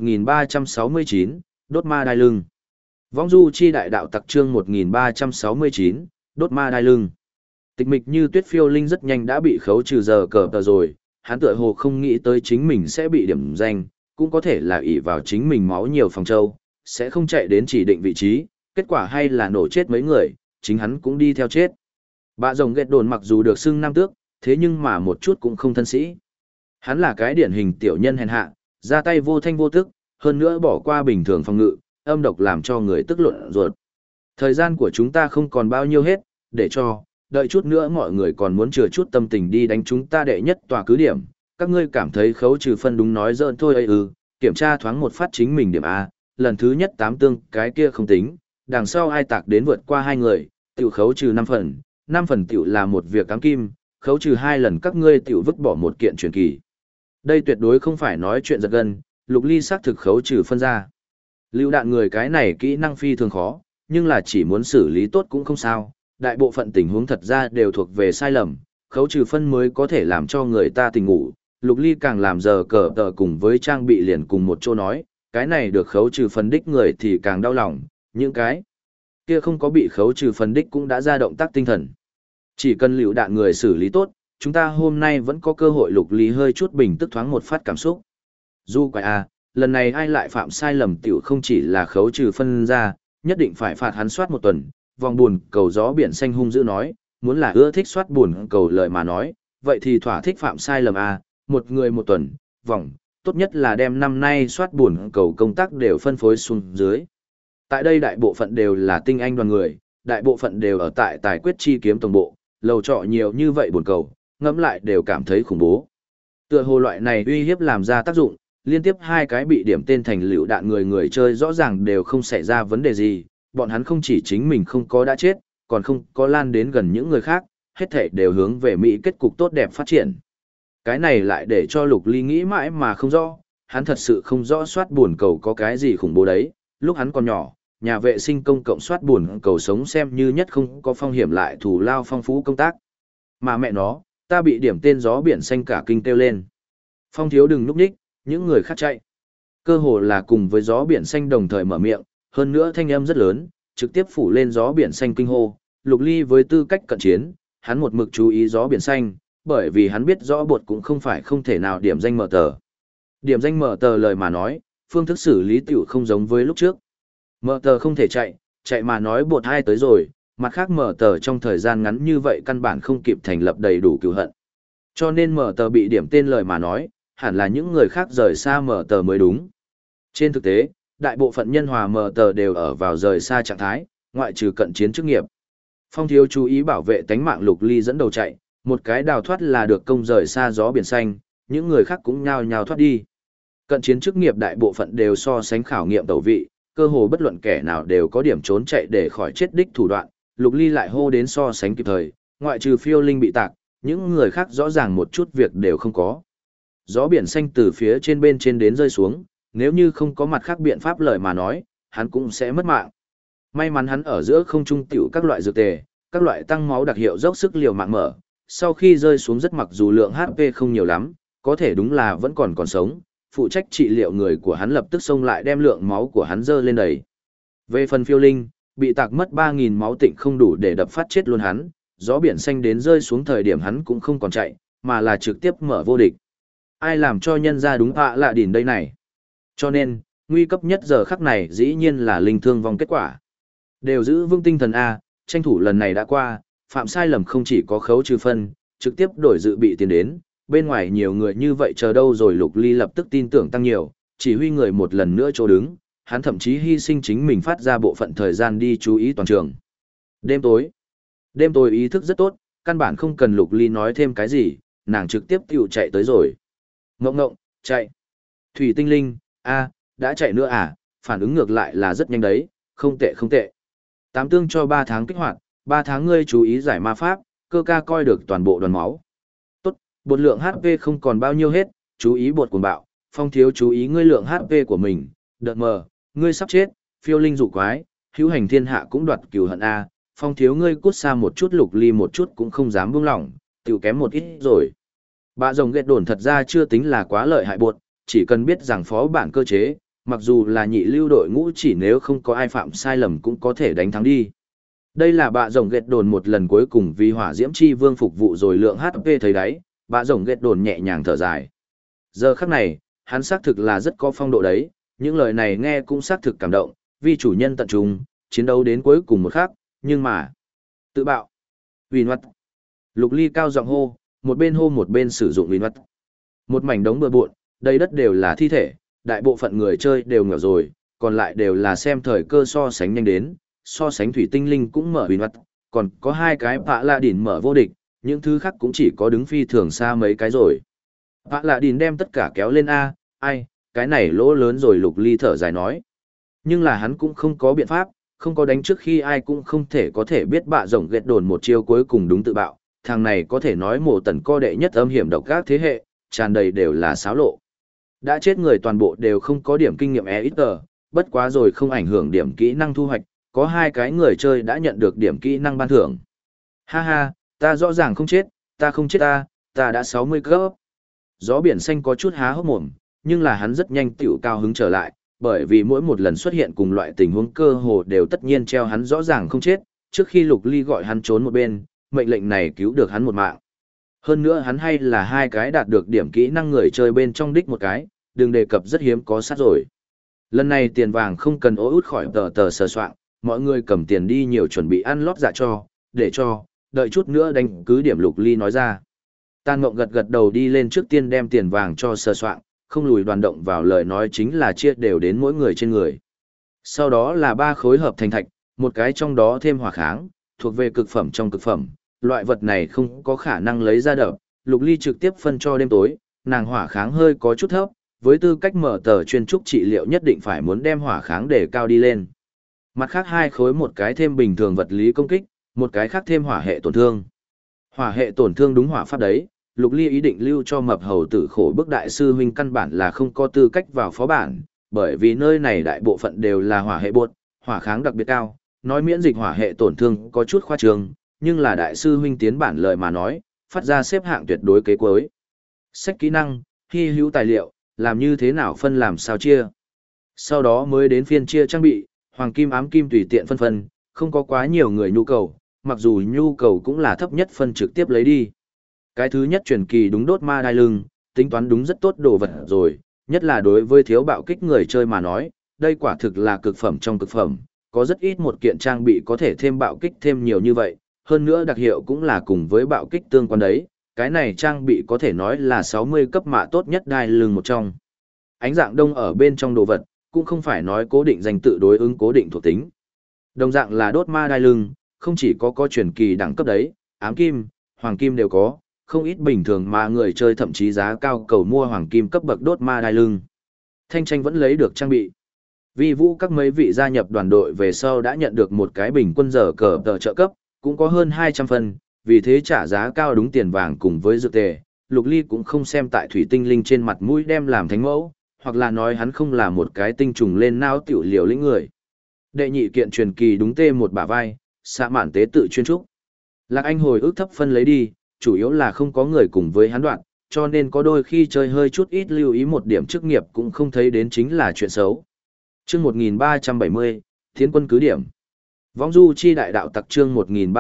Speaker 1: 1369, đốt ma đai lưng. Vong du chi đại đạo tặc chương 1369, đốt ma đai lưng. Tịch mịch như tuyết phiêu linh rất nhanh đã bị khấu trừ giờ cờ tờ rồi, hắn tựa hồ không nghĩ tới chính mình sẽ bị điểm danh, cũng có thể là ỷ vào chính mình máu nhiều phòng châu, sẽ không chạy đến chỉ định vị trí, kết quả hay là nổ chết mấy người, chính hắn cũng đi theo chết. Bạ rồng ghét đồn mặc dù được xưng nam tước, thế nhưng mà một chút cũng không thân sĩ. Hắn là cái điển hình tiểu nhân hèn hạ, ra tay vô thanh vô tức, hơn nữa bỏ qua bình thường phòng ngự, âm độc làm cho người tức luận ruột. Thời gian của chúng ta không còn bao nhiêu hết, để cho, đợi chút nữa mọi người còn muốn chừa chút tâm tình đi đánh chúng ta đệ nhất tòa cứ điểm, các ngươi cảm thấy khấu trừ phân đúng nói dỡn thôi ấy kiểm tra thoáng một phát chính mình điểm A, lần thứ nhất 8 tương cái kia không tính, đằng sau ai tạc đến vượt qua 2 người, tiểu khấu trừ 5 phần tiểu là một việc cám kim, khấu trừ 2 lần các ngươi tiểu vứt bỏ một kiện truyền kỳ. Đây tuyệt đối không phải nói chuyện giật gân, Lục Ly xác thực khấu trừ phân ra. Lưu đạn người cái này kỹ năng phi thường khó, nhưng là chỉ muốn xử lý tốt cũng không sao, đại bộ phận tình huống thật ra đều thuộc về sai lầm, khấu trừ phân mới có thể làm cho người ta tỉnh ngủ. Lục Ly càng làm giờ cờ tờ cùng với trang bị liền cùng một chỗ nói, cái này được khấu trừ phân đích người thì càng đau lòng, những cái kia không có bị khấu trừ phân đích cũng đã ra động tác tinh thần. Chỉ cần lưu đạn người xử lý tốt, chúng ta hôm nay vẫn có cơ hội. Lục Ly hơi chút bình tức thoáng một phát cảm xúc. Du quái lần này ai lại phạm sai lầm tiểu không chỉ là khấu trừ phân ra, nhất định phải phạt hắn soát một tuần. Vòng buồn cầu gió biển xanh hung dữ nói, muốn là ưa thích soát buồn cầu lời mà nói, vậy thì thỏa thích phạm sai lầm một người một tuần, vòng, tốt nhất là đem năm nay soát buồn cầu công tác đều phân phối xuống dưới. Tại đây đại bộ phận đều là tinh anh đoàn người, đại bộ phận đều ở tại tài quyết chi kiếm tổng bộ, lầu trọ nhiều như vậy buồn cầu, ngẫm lại đều cảm thấy khủng bố. Tựa hồ loại này uy hiếp làm ra tác dụng, liên tiếp 2 cái bị điểm tên thành lựu đạn người chơi rõ ràng đều không xảy ra vấn đề gì, bọn hắn không chỉ chính mình không có đã chết, còn không có lan đến gần những người khác, hết thảy đều hướng về Mỹ kết cục tốt đẹp phát triển. Cái này lại để cho Lục Ly nghĩ mãi mà không rõ, hắn thật sự không rõ soát buồn cầu có cái gì khủng bố đấy, lúc hắn còn nhỏ, nhà vệ sinh công cộng soát buồn cầu sống xem như nhất không có phong hiểm lại thù lao phong phú công tác. Mà mẹ nó, ta bị điểm tên gió biển xanh cả kinh kêu lên. Phong thiếu đừng núp ních, những người khác chạy. Cơ hồ là cùng với gió biển xanh đồng thời mở miệng, hơn nữa thanh âm rất lớn, trực tiếp phủ lên gió biển xanh kinh hô. Lục Ly với tư cách cận chiến, hắn một mực chú ý gió biển xanh, bởi vì hắn biết rõ bột cũng không phải không thể nào điểm danh mở tờ. Điểm danh mở tờ lời mà nói, phương thức xử lý tiểu không giống với lúc trước. Mở tờ không thể chạy mà nói bột hai tới rồi, mặt khác mở tờ trong thời gian ngắn như vậy căn bản không kịp thành lập đầy đủ cừu hận. Cho nên mở tờ bị điểm tên lời mà nói, hẳn là những người khác rời xa mở tờ mới đúng. Trên thực tế, đại bộ phận nhân hòa mở tờ đều ở vào rời xa trạng thái, ngoại trừ cận chiến chức nghiệp. Phong thiếu chú ý bảo vệ tánh mạng Lục Ly dẫn đầu chạy, một cái đào thoát là được công rời xa gió biển xanh, những người khác cũng nhao nhao thoát đi. Cận chiến chức nghiệp đại bộ phận đều so sánh khảo nghiệm tẩu vị, cơ hồ bất luận kẻ nào đều có điểm trốn chạy để khỏi chết đích thủ đoạn. Lục Ly lại hô đến so sánh kịp thời, ngoại trừ phiêu linh bị tạc, những người khác rõ ràng một chút việc đều không có. Gió biển xanh từ phía trên bên trên đến rơi xuống, nếu như không có mặt khác biện pháp lời mà nói, hắn cũng sẽ mất mạng. May mắn hắn ở giữa không trung tiểu các loại dược tề, các loại tăng máu đặc hiệu dốc sức liều mạng mở, sau khi rơi xuống rất mặc dù lượng HP không nhiều lắm, có thể đúng là vẫn còn sống, phụ trách trị liệu người của hắn lập tức xông lại đem lượng máu của hắn dơ lên đầy. Về phần phiêu linh, bị tạc mất 3.000 máu tịnh không đủ để đập phát chết luôn hắn, gió biển xanh đến rơi xuống thời điểm hắn cũng không còn chạy, mà là trực tiếp mở vô địch. Ai làm cho nhân ra đúng lạ đỉn đây này. Cho nên, nguy cấp nhất giờ khắc này dĩ nhiên là linh thương vong kết quả. Đều giữ vững tinh thần A, tranh thủ lần này đã qua, phạm sai lầm không chỉ có khấu trừ phân, trực tiếp đổi dự bị tiền đến, bên ngoài nhiều người như vậy chờ đâu rồi. Lục Ly lập tức tin tưởng tăng nhiều, chỉ huy người một lần nữa chỗ đứng, hắn thậm chí hy sinh chính mình phát ra bộ phận thời gian đi chú ý toàn trường. Đêm tối ý thức rất tốt, căn bản không cần Lục Ly nói thêm cái gì, nàng trực tiếp tiểu chạy tới rồi. Ngộng, chạy. Thủy tinh linh, đã chạy nữa à, phản ứng ngược lại là rất nhanh đấy, không tệ. 8 tương cho 3 tháng kích hoạt, 3 tháng ngươi chú ý giải ma pháp, cơ ca coi được toàn bộ đoàn máu. Tốt, bột lượng HP không còn bao nhiêu hết, chú ý bột cuồng bạo, Phong thiếu chú ý ngươi lượng HP của mình, đợt mờ, ngươi sắp chết, phiêu linh dụ quái, hữu hành thiên hạ cũng đoạt cừu hận A, Phong thiếu ngươi cút xa một chút. Lục Ly một chút cũng không dám buông lỏng, tiểu kém một ít rồi. Bạ rồng ghét đồn thật ra chưa tính là quá lợi hại bột, chỉ cần biết rằng phó bản cơ chế, mặc dù là nhị lưu đội ngũ chỉ nếu không có ai phạm sai lầm cũng có thể đánh thắng đi. Đây là bạ rồng ghét đồn một lần cuối cùng vì hỏa diễm chi vương phục vụ rồi lượng HP thấy đáy, bạ rồng ghét đồn nhẹ nhàng thở dài. Giờ khắc này, hắn xác thực là rất có phong độ đấy, những lời này nghe cũng xác thực cảm động, vì chủ nhân tận trung, chiến đấu đến cuối cùng một khắc, nhưng mà tự bạo. Vì ngoặt. Lục Ly cao giọng hô, một bên sử dụng vì ngoặt. Một mảnh đống bừa bộn, đầy đất đều là thi thể, đại bộ phận người chơi đều ngờ rồi, còn lại đều là xem thời cơ so sánh nhanh đến, so sánh thủy tinh linh cũng mở vì ngoặt, còn có hai cái Pạ Lạ Đỉn mở vô địch, những thứ khác cũng chỉ có đứng phi thường xa mấy cái rồi. Pạ Lạ Đỉn đem tất cả kéo lên A, ai, cái này lỗ lớn rồi. Lục Ly thở dài nói. Nhưng là hắn cũng không có biện pháp, không có đánh trước khi ai cũng không thể có thể biết bạ rồng ghét đồn một chiêu cuối cùng đúng tự bạo. Thằng này có thể nói mổ tần co đệ nhất âm hiểm độc các thế hệ, tràn đầy đều là xáo lộ. Đã chết người toàn bộ đều không có điểm kinh nghiệm ít bất quá rồi không ảnh hưởng điểm kỹ năng thu hoạch, có hai cái người chơi đã nhận được điểm kỹ năng ban thưởng. Ha ha, ta rõ ràng không chết, ta không chết ta đã 60 cấp. Gió biển xanh có chút há hốc mồm, nhưng là hắn rất nhanh tiểu cao hứng trở lại, bởi vì mỗi một lần xuất hiện cùng loại tình huống cơ hồ đều tất nhiên treo hắn rõ ràng không chết, trước khi Lục Ly gọi hắn trốn một bên, mệnh lệnh này cứu được hắn một mạng. Hơn nữa hắn hay là hai cái đạt được điểm kỹ năng người chơi bên trong đích một cái, đừng đề cập rất hiếm có sát rồi. Lần này tiền vàng không cần ố út khỏi tờ sờ soạn, mọi người cầm tiền đi nhiều chuẩn bị ăn lót dạ cho, để cho, đợi chút nữa đánh cứ điểm. Lục Ly nói ra. Tàn Mộng gật gật đầu đi lên trước tiên đem tiền vàng cho sờ soạn, không lùi đoàn động vào lời nói chính là chia đều đến mỗi người trên người. Sau đó là 3 khối hợp thành thạch, một cái trong đó thêm hỏa kháng, thuộc về cực phẩm trong cực phẩm, loại vật này không có khả năng lấy ra đập. Lục Ly trực tiếp phân cho đêm tối, nàng hỏa kháng hơi có chút thấp, với tư cách mở tờ chuyên trúc trị liệu nhất định phải muốn đem hỏa kháng để cao đi lên. Mặt khác 2 khối, một cái thêm bình thường vật lý công kích, một cái khác thêm hỏa hệ tổn thương. Hỏa hệ tổn thương đúng hỏa pháp đấy, Lục Ly ý định lưu cho mập hầu tử khổ bức đại sư huynh căn bản là không có tư cách vào phó bản, bởi vì nơi này đại bộ phận đều là hỏa hệ bột, hỏa kháng đặc biệt cao, nói miễn dịch hỏa hệ tổn thương có chút khoa trương, nhưng là đại sư huynh tiến bản lời mà nói, phát ra xếp hạng tuyệt đối kế cuối. Sách kỹ năng, hy hữu tài liệu, làm như thế nào phân làm sao chia. Sau đó mới đến phiên chia trang bị, hoàng kim ám kim tùy tiện phân, không có quá nhiều người nhu cầu, mặc dù nhu cầu cũng là thấp nhất phân trực tiếp lấy đi. Cái thứ nhất truyền kỳ đúng đốt ma đai lưng, tính toán đúng rất tốt đồ vật rồi, nhất là đối với thiếu bạo kích người chơi mà nói, đây quả thực là cực phẩm trong cực phẩm, có rất ít một kiện trang bị có thể thêm bạo kích thêm nhiều như vậy, hơn nữa đặc hiệu cũng là cùng với bạo kích tương quan đấy, cái này trang bị có thể nói là 60 cấp mạ tốt nhất đai lưng một trong. Ánh dạng đông ở bên trong đồ vật, cũng không phải nói cố định danh tự đối ứng cố định thuộc tính. Đồng dạng là đốt ma đai lưng, không chỉ có truyền kỳ đẳng cấp đấy, ám kim, hoàng kim đều có, không ít bình thường mà người chơi thậm chí giá cao cầu mua hoàng kim cấp bậc đốt ma đai lưng. Thanh tranh vẫn lấy được trang bị. Vi Vũ các mấy vị gia nhập đoàn đội về sau đã nhận được một cái bình quân giờ cờ tờ trợ cấp, cũng có hơn 200 phần, vì thế trả giá cao đúng tiền vàng cùng với dược tề. Lục Ly cũng không xem tại thủy tinh linh trên mặt mũi đem làm thánh mẫu, hoặc là nói hắn không là một cái tinh trùng lên nao tiểu liều lĩnh người. Đệ nhị kiện truyền kỳ đúng tê một bả vai, xạ mạn tế tự chuyên trúc. Lạc Anh hồi ức thấp phân lấy đi, chủ yếu là không có người cùng với hắn đoạn, cho nên có đôi khi chơi hơi chút ít lưu ý một điểm chức nghiệp cũng không thấy đến chính là chuyện xấu. Chương 1370, Tiến quân cứ điểm. Vong du chi đại đạo tặc chương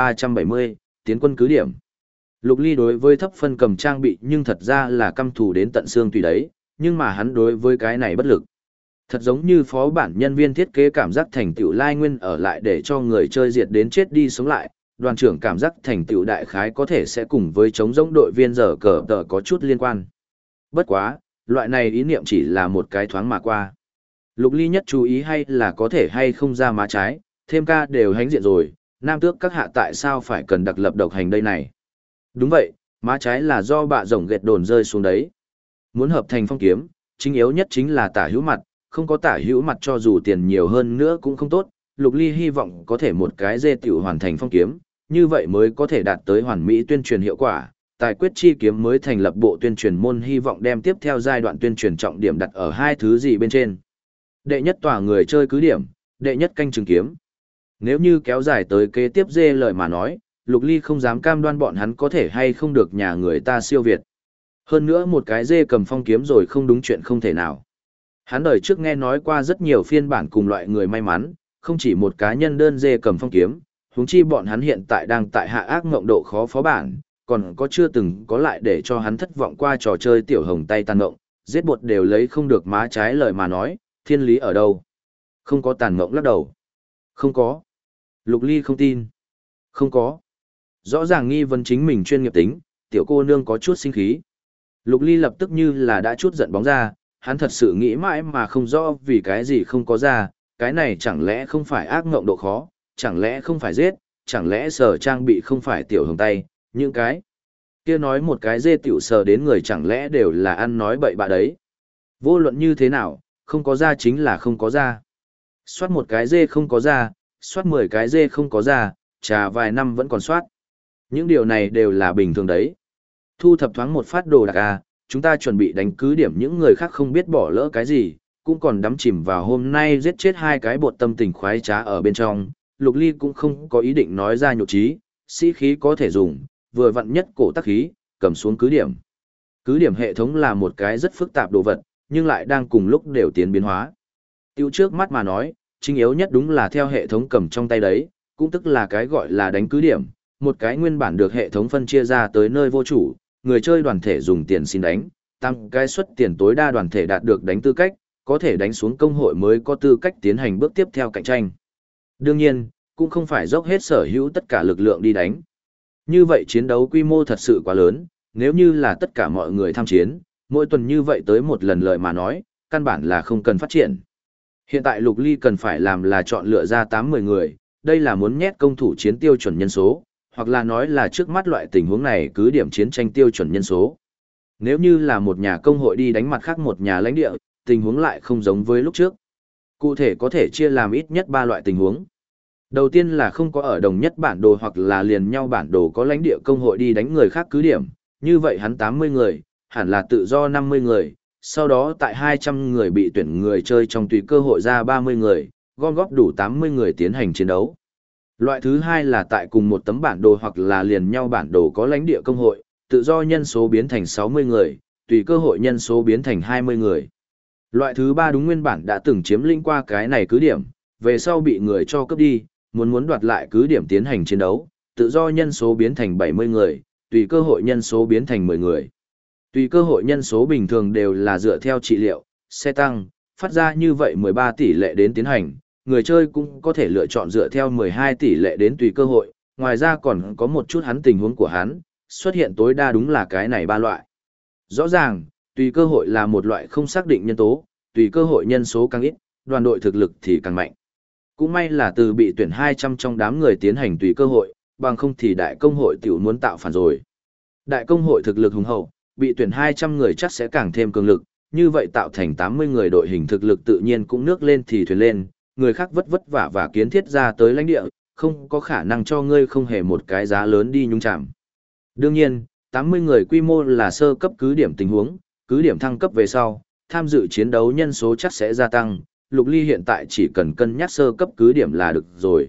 Speaker 1: 1370, Tiến quân cứ điểm. Lục Ly đối với thấp phân cầm trang bị nhưng thật ra là căm thù đến tận xương tùy đấy, nhưng mà hắn đối với cái này bất lực. Thật giống như phó bản nhân viên thiết kế cảm giác thành tựu lai nguyên ở lại để cho người chơi diệt đến chết đi sống lại, đoàn trưởng cảm giác thành tựu đại khái có thể sẽ cùng với chống giống đội viên giờ cờ tờ có chút liên quan. Bất quá, loại này ý niệm chỉ là một cái thoáng mà qua. Lục Ly nhất chú ý hay là có thể hay không ra má trái, thêm ca đều hánh diện rồi, nam tước các hạ tại sao phải cần đặc lập độc hành đây này. Đúng vậy, má trái là do bạ rồng ghệt đồn rơi xuống đấy. Muốn hợp thành phong kiếm, chính yếu nhất chính là tả hữu mặt, không có tả hữu mặt cho dù tiền nhiều hơn nữa cũng không tốt. Lục Ly hy vọng có thể một cái dê tiểu hoàn thành phong kiếm, như vậy mới có thể đạt tới hoàn mỹ tuyên truyền hiệu quả. Tài quyết chi kiếm mới thành lập bộ tuyên truyền môn, hy vọng đem tiếp theo giai đoạn tuyên truyền trọng điểm đặt ở hai thứ gì bên trên. Đệ nhất tòa người chơi cứ điểm, đệ nhất canh trường kiếm. Nếu như kéo dài tới kế tiếp dê lời mà nói, Lục Ly không dám cam đoan bọn hắn có thể hay không được nhà người ta siêu việt. Hơn nữa một cái dê cầm phong kiếm rồi không đúng chuyện không thể nào. Hắn đời trước nghe nói qua rất nhiều phiên bản cùng loại người may mắn, không chỉ một cá nhân đơn dê cầm phong kiếm, huống chi bọn hắn hiện tại đang tại hạ ác ngộng độ khó phó bản, còn có chưa từng có lại để cho hắn thất vọng qua trò chơi tiểu hồng tay tàn ngộng, giết bột đều lấy không được má trái lời mà nói, thiên lý ở đâu? Không có tàn ngộng lắc đầu. Không có. Lục Ly không tin. Không có. Rõ ràng nghi vấn chính mình chuyên nghiệp tính, tiểu cô nương có chút sinh khí. Lục Ly lập tức như là đã chút giận bóng ra, hắn thật sự nghĩ mãi mà không rõ vì cái gì không có ra, cái này chẳng lẽ không phải ác ngộng độ khó, chẳng lẽ không phải giết, chẳng lẽ sở trang bị không phải tiểu hồng tay, những cái kia nói một cái dê tiểu sờ đến người chẳng lẽ đều là ăn nói bậy bạ đấy. Vô luận như thế nào, không có da chính là không có da. Soát một cái dê không có da, soát 10 cái dê không có da, trà vài năm vẫn còn soát. Những điều này đều là bình thường đấy. Thu thập thoáng một phát đồ đạc à, chúng ta chuẩn bị đánh cứ điểm những người khác không biết bỏ lỡ cái gì, cũng còn đắm chìm vào hôm nay giết chết 2 cái bột tâm tình khoái trá ở bên trong. Lục Ly cũng không có ý định nói ra nhục trí, sĩ khí có thể dùng, vừa vặn nhất cổ tắc khí, cầm xuống cứ điểm. Cứ điểm hệ thống là một cái rất phức tạp đồ vật, nhưng lại đang cùng lúc đều tiến biến hóa. Tiêu trước mắt mà nói, chính yếu nhất đúng là theo hệ thống cầm trong tay đấy, cũng tức là cái gọi là đánh cứ điểm, một cái nguyên bản được hệ thống phân chia ra tới nơi vô chủ, người chơi đoàn thể dùng tiền xin đánh, tăng cái suất tiền tối đa đoàn thể đạt được đánh tư cách, có thể đánh xuống công hội mới có tư cách tiến hành bước tiếp theo cạnh tranh. Đương nhiên, cũng không phải dốc hết sở hữu tất cả lực lượng đi đánh. Như vậy chiến đấu quy mô thật sự quá lớn, nếu như là tất cả mọi người tham chiến, mỗi tuần như vậy tới một lần lợi mà nói, căn bản là không cần phát triển. Hiện tại Lục Ly cần phải làm là chọn lựa ra 8-10 người, đây là muốn nhét công thủ chiến tiêu chuẩn nhân số, hoặc là nói là trước mắt loại tình huống này cứ điểm chiến tranh tiêu chuẩn nhân số. Nếu như là một nhà công hội đi đánh mặt khác một nhà lãnh địa, tình huống lại không giống với lúc trước. Cụ thể có thể chia làm ít nhất 3 loại tình huống. Đầu tiên là không có ở đồng nhất bản đồ hoặc là liền nhau bản đồ có lãnh địa công hội đi đánh người khác cứ điểm, như vậy hắn 80 người, hẳn là tự do 50 người, sau đó tại 200 người bị tuyển người chơi trong tùy cơ hội ra 30 người, gom góp đủ 80 người tiến hành chiến đấu. Loại thứ hai là tại cùng một tấm bản đồ hoặc là liền nhau bản đồ có lãnh địa công hội, tự do nhân số biến thành 60 người, tùy cơ hội nhân số biến thành 20 người. Loại thứ ba đúng nguyên bản đã từng chiếm lĩnh qua cái này cứ điểm, về sau bị người cho cướp đi, muốn đoạt lại cứ điểm tiến hành chiến đấu, tự do nhân số biến thành 70 người, tùy cơ hội nhân số biến thành 10 người. Tùy cơ hội nhân số bình thường đều là dựa theo trị liệu, xe tăng, phát ra như vậy 13 tỷ lệ đến tiến hành, người chơi cũng có thể lựa chọn dựa theo 12 tỷ lệ đến tùy cơ hội, ngoài ra còn có một chút hắn tình huống của hắn, xuất hiện tối đa đúng là cái này 3 loại. Rõ ràng, tùy cơ hội là một loại không xác định nhân tố, tùy cơ hội nhân số càng ít, đoàn đội thực lực thì càng mạnh. Cũng may là từ bị tuyển 200 trong đám người tiến hành tùy cơ hội, bằng không thì đại công hội tiểu muốn tạo phản rồi. Đại công hội thực lực hùng hậu, bị tuyển 200 người chắc sẽ càng thêm cường lực, như vậy tạo thành 80 người đội hình thực lực tự nhiên cũng nước lên thì thuyền lên, người khác vất vất vả và kiến thiết ra tới lãnh địa, không có khả năng cho ngươi không hề một cái giá lớn đi nhúng chạm. Đương nhiên, 80 người quy mô là sơ cấp cứ điểm tình huống, cứ điểm thăng cấp về sau, tham dự chiến đấu nhân số chắc sẽ gia tăng, Lục Ly hiện tại chỉ cần cân nhắc sơ cấp cứ điểm là được rồi.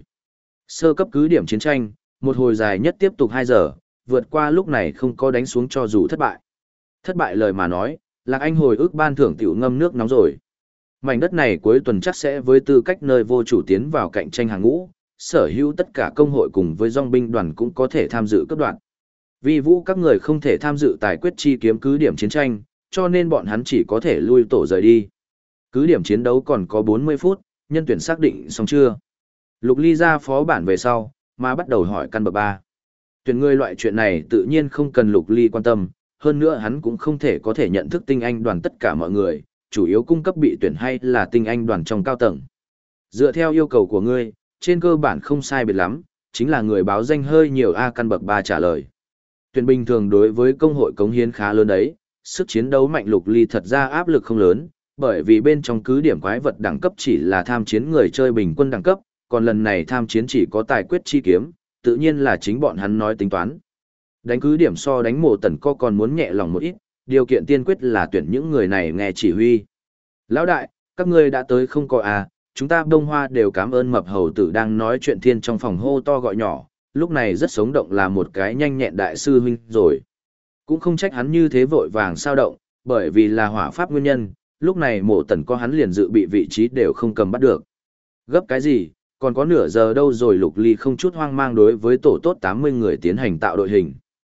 Speaker 1: Sơ cấp cứ điểm chiến tranh, một hồi dài nhất tiếp tục 2 giờ, vượt qua lúc này không có đánh xuống cho dù thất bại. Thất bại lời mà nói, Lạc Anh hồi ức ban thưởng tiểu ngâm nước nóng rồi. Mảnh đất này cuối tuần chắc sẽ với tư cách nơi vô chủ tiến vào cạnh tranh hàng ngũ, sở hữu tất cả công hội cùng với dòng binh đoàn cũng có thể tham dự cấp đoạn. Vì vũ các người không thể tham dự tài quyết chi kiếm cứ điểm chiến tranh, cho nên bọn hắn chỉ có thể lui tổ rời đi. Cứ điểm chiến đấu còn có 40 phút, nhân tuyển xác định xong chưa? Lục Ly ra phó bản về sau, mà bắt đầu hỏi căn bậc 3. Tuyển người loại chuyện này tự nhiên không cần Lục Ly quan tâm, hơn nữa hắn cũng không thể có thể nhận thức tinh anh đoàn tất cả mọi người, chủ yếu cung cấp bị tuyển hay là tinh anh đoàn trong cao tầng. Dựa theo yêu cầu của ngươi, trên cơ bản không sai biệt lắm, chính là người báo danh hơi nhiều A căn bậc 3 trả lời. Tuyển bình thường đối với công hội cống hiến khá lớn đấy, sức chiến đấu mạnh Lục Ly thật ra áp lực không lớn, bởi vì bên trong cứ điểm quái vật đẳng cấp chỉ là tham chiến người chơi bình quân đẳng cấp, còn lần này tham chiến chỉ có tài quyết chi kiếm, tự nhiên là chính bọn hắn nói tính toán. Đánh cứ điểm so đánh mộ tần co còn muốn nhẹ lòng một ít, điều kiện tiên quyết là tuyển những người này nghe chỉ huy. Lão đại, các ngươi đã tới không có à, chúng ta Đông Hoa đều cảm ơn mập hầu tử đang nói chuyện thiên trong phòng hô to gọi nhỏ, lúc này rất sống động là một cái nhanh nhẹn đại sư huynh rồi. Cũng không trách hắn như thế vội vàng sao động, bởi vì là hỏa pháp nguyên nhân, lúc này mộ tần có hắn liền dự bị vị trí đều không cầm bắt được. Gấp cái gì, còn có nửa giờ đâu rồi. Lục Ly không chút hoang mang đối với tổ tốt 80 người tiến hành tạo đội hình.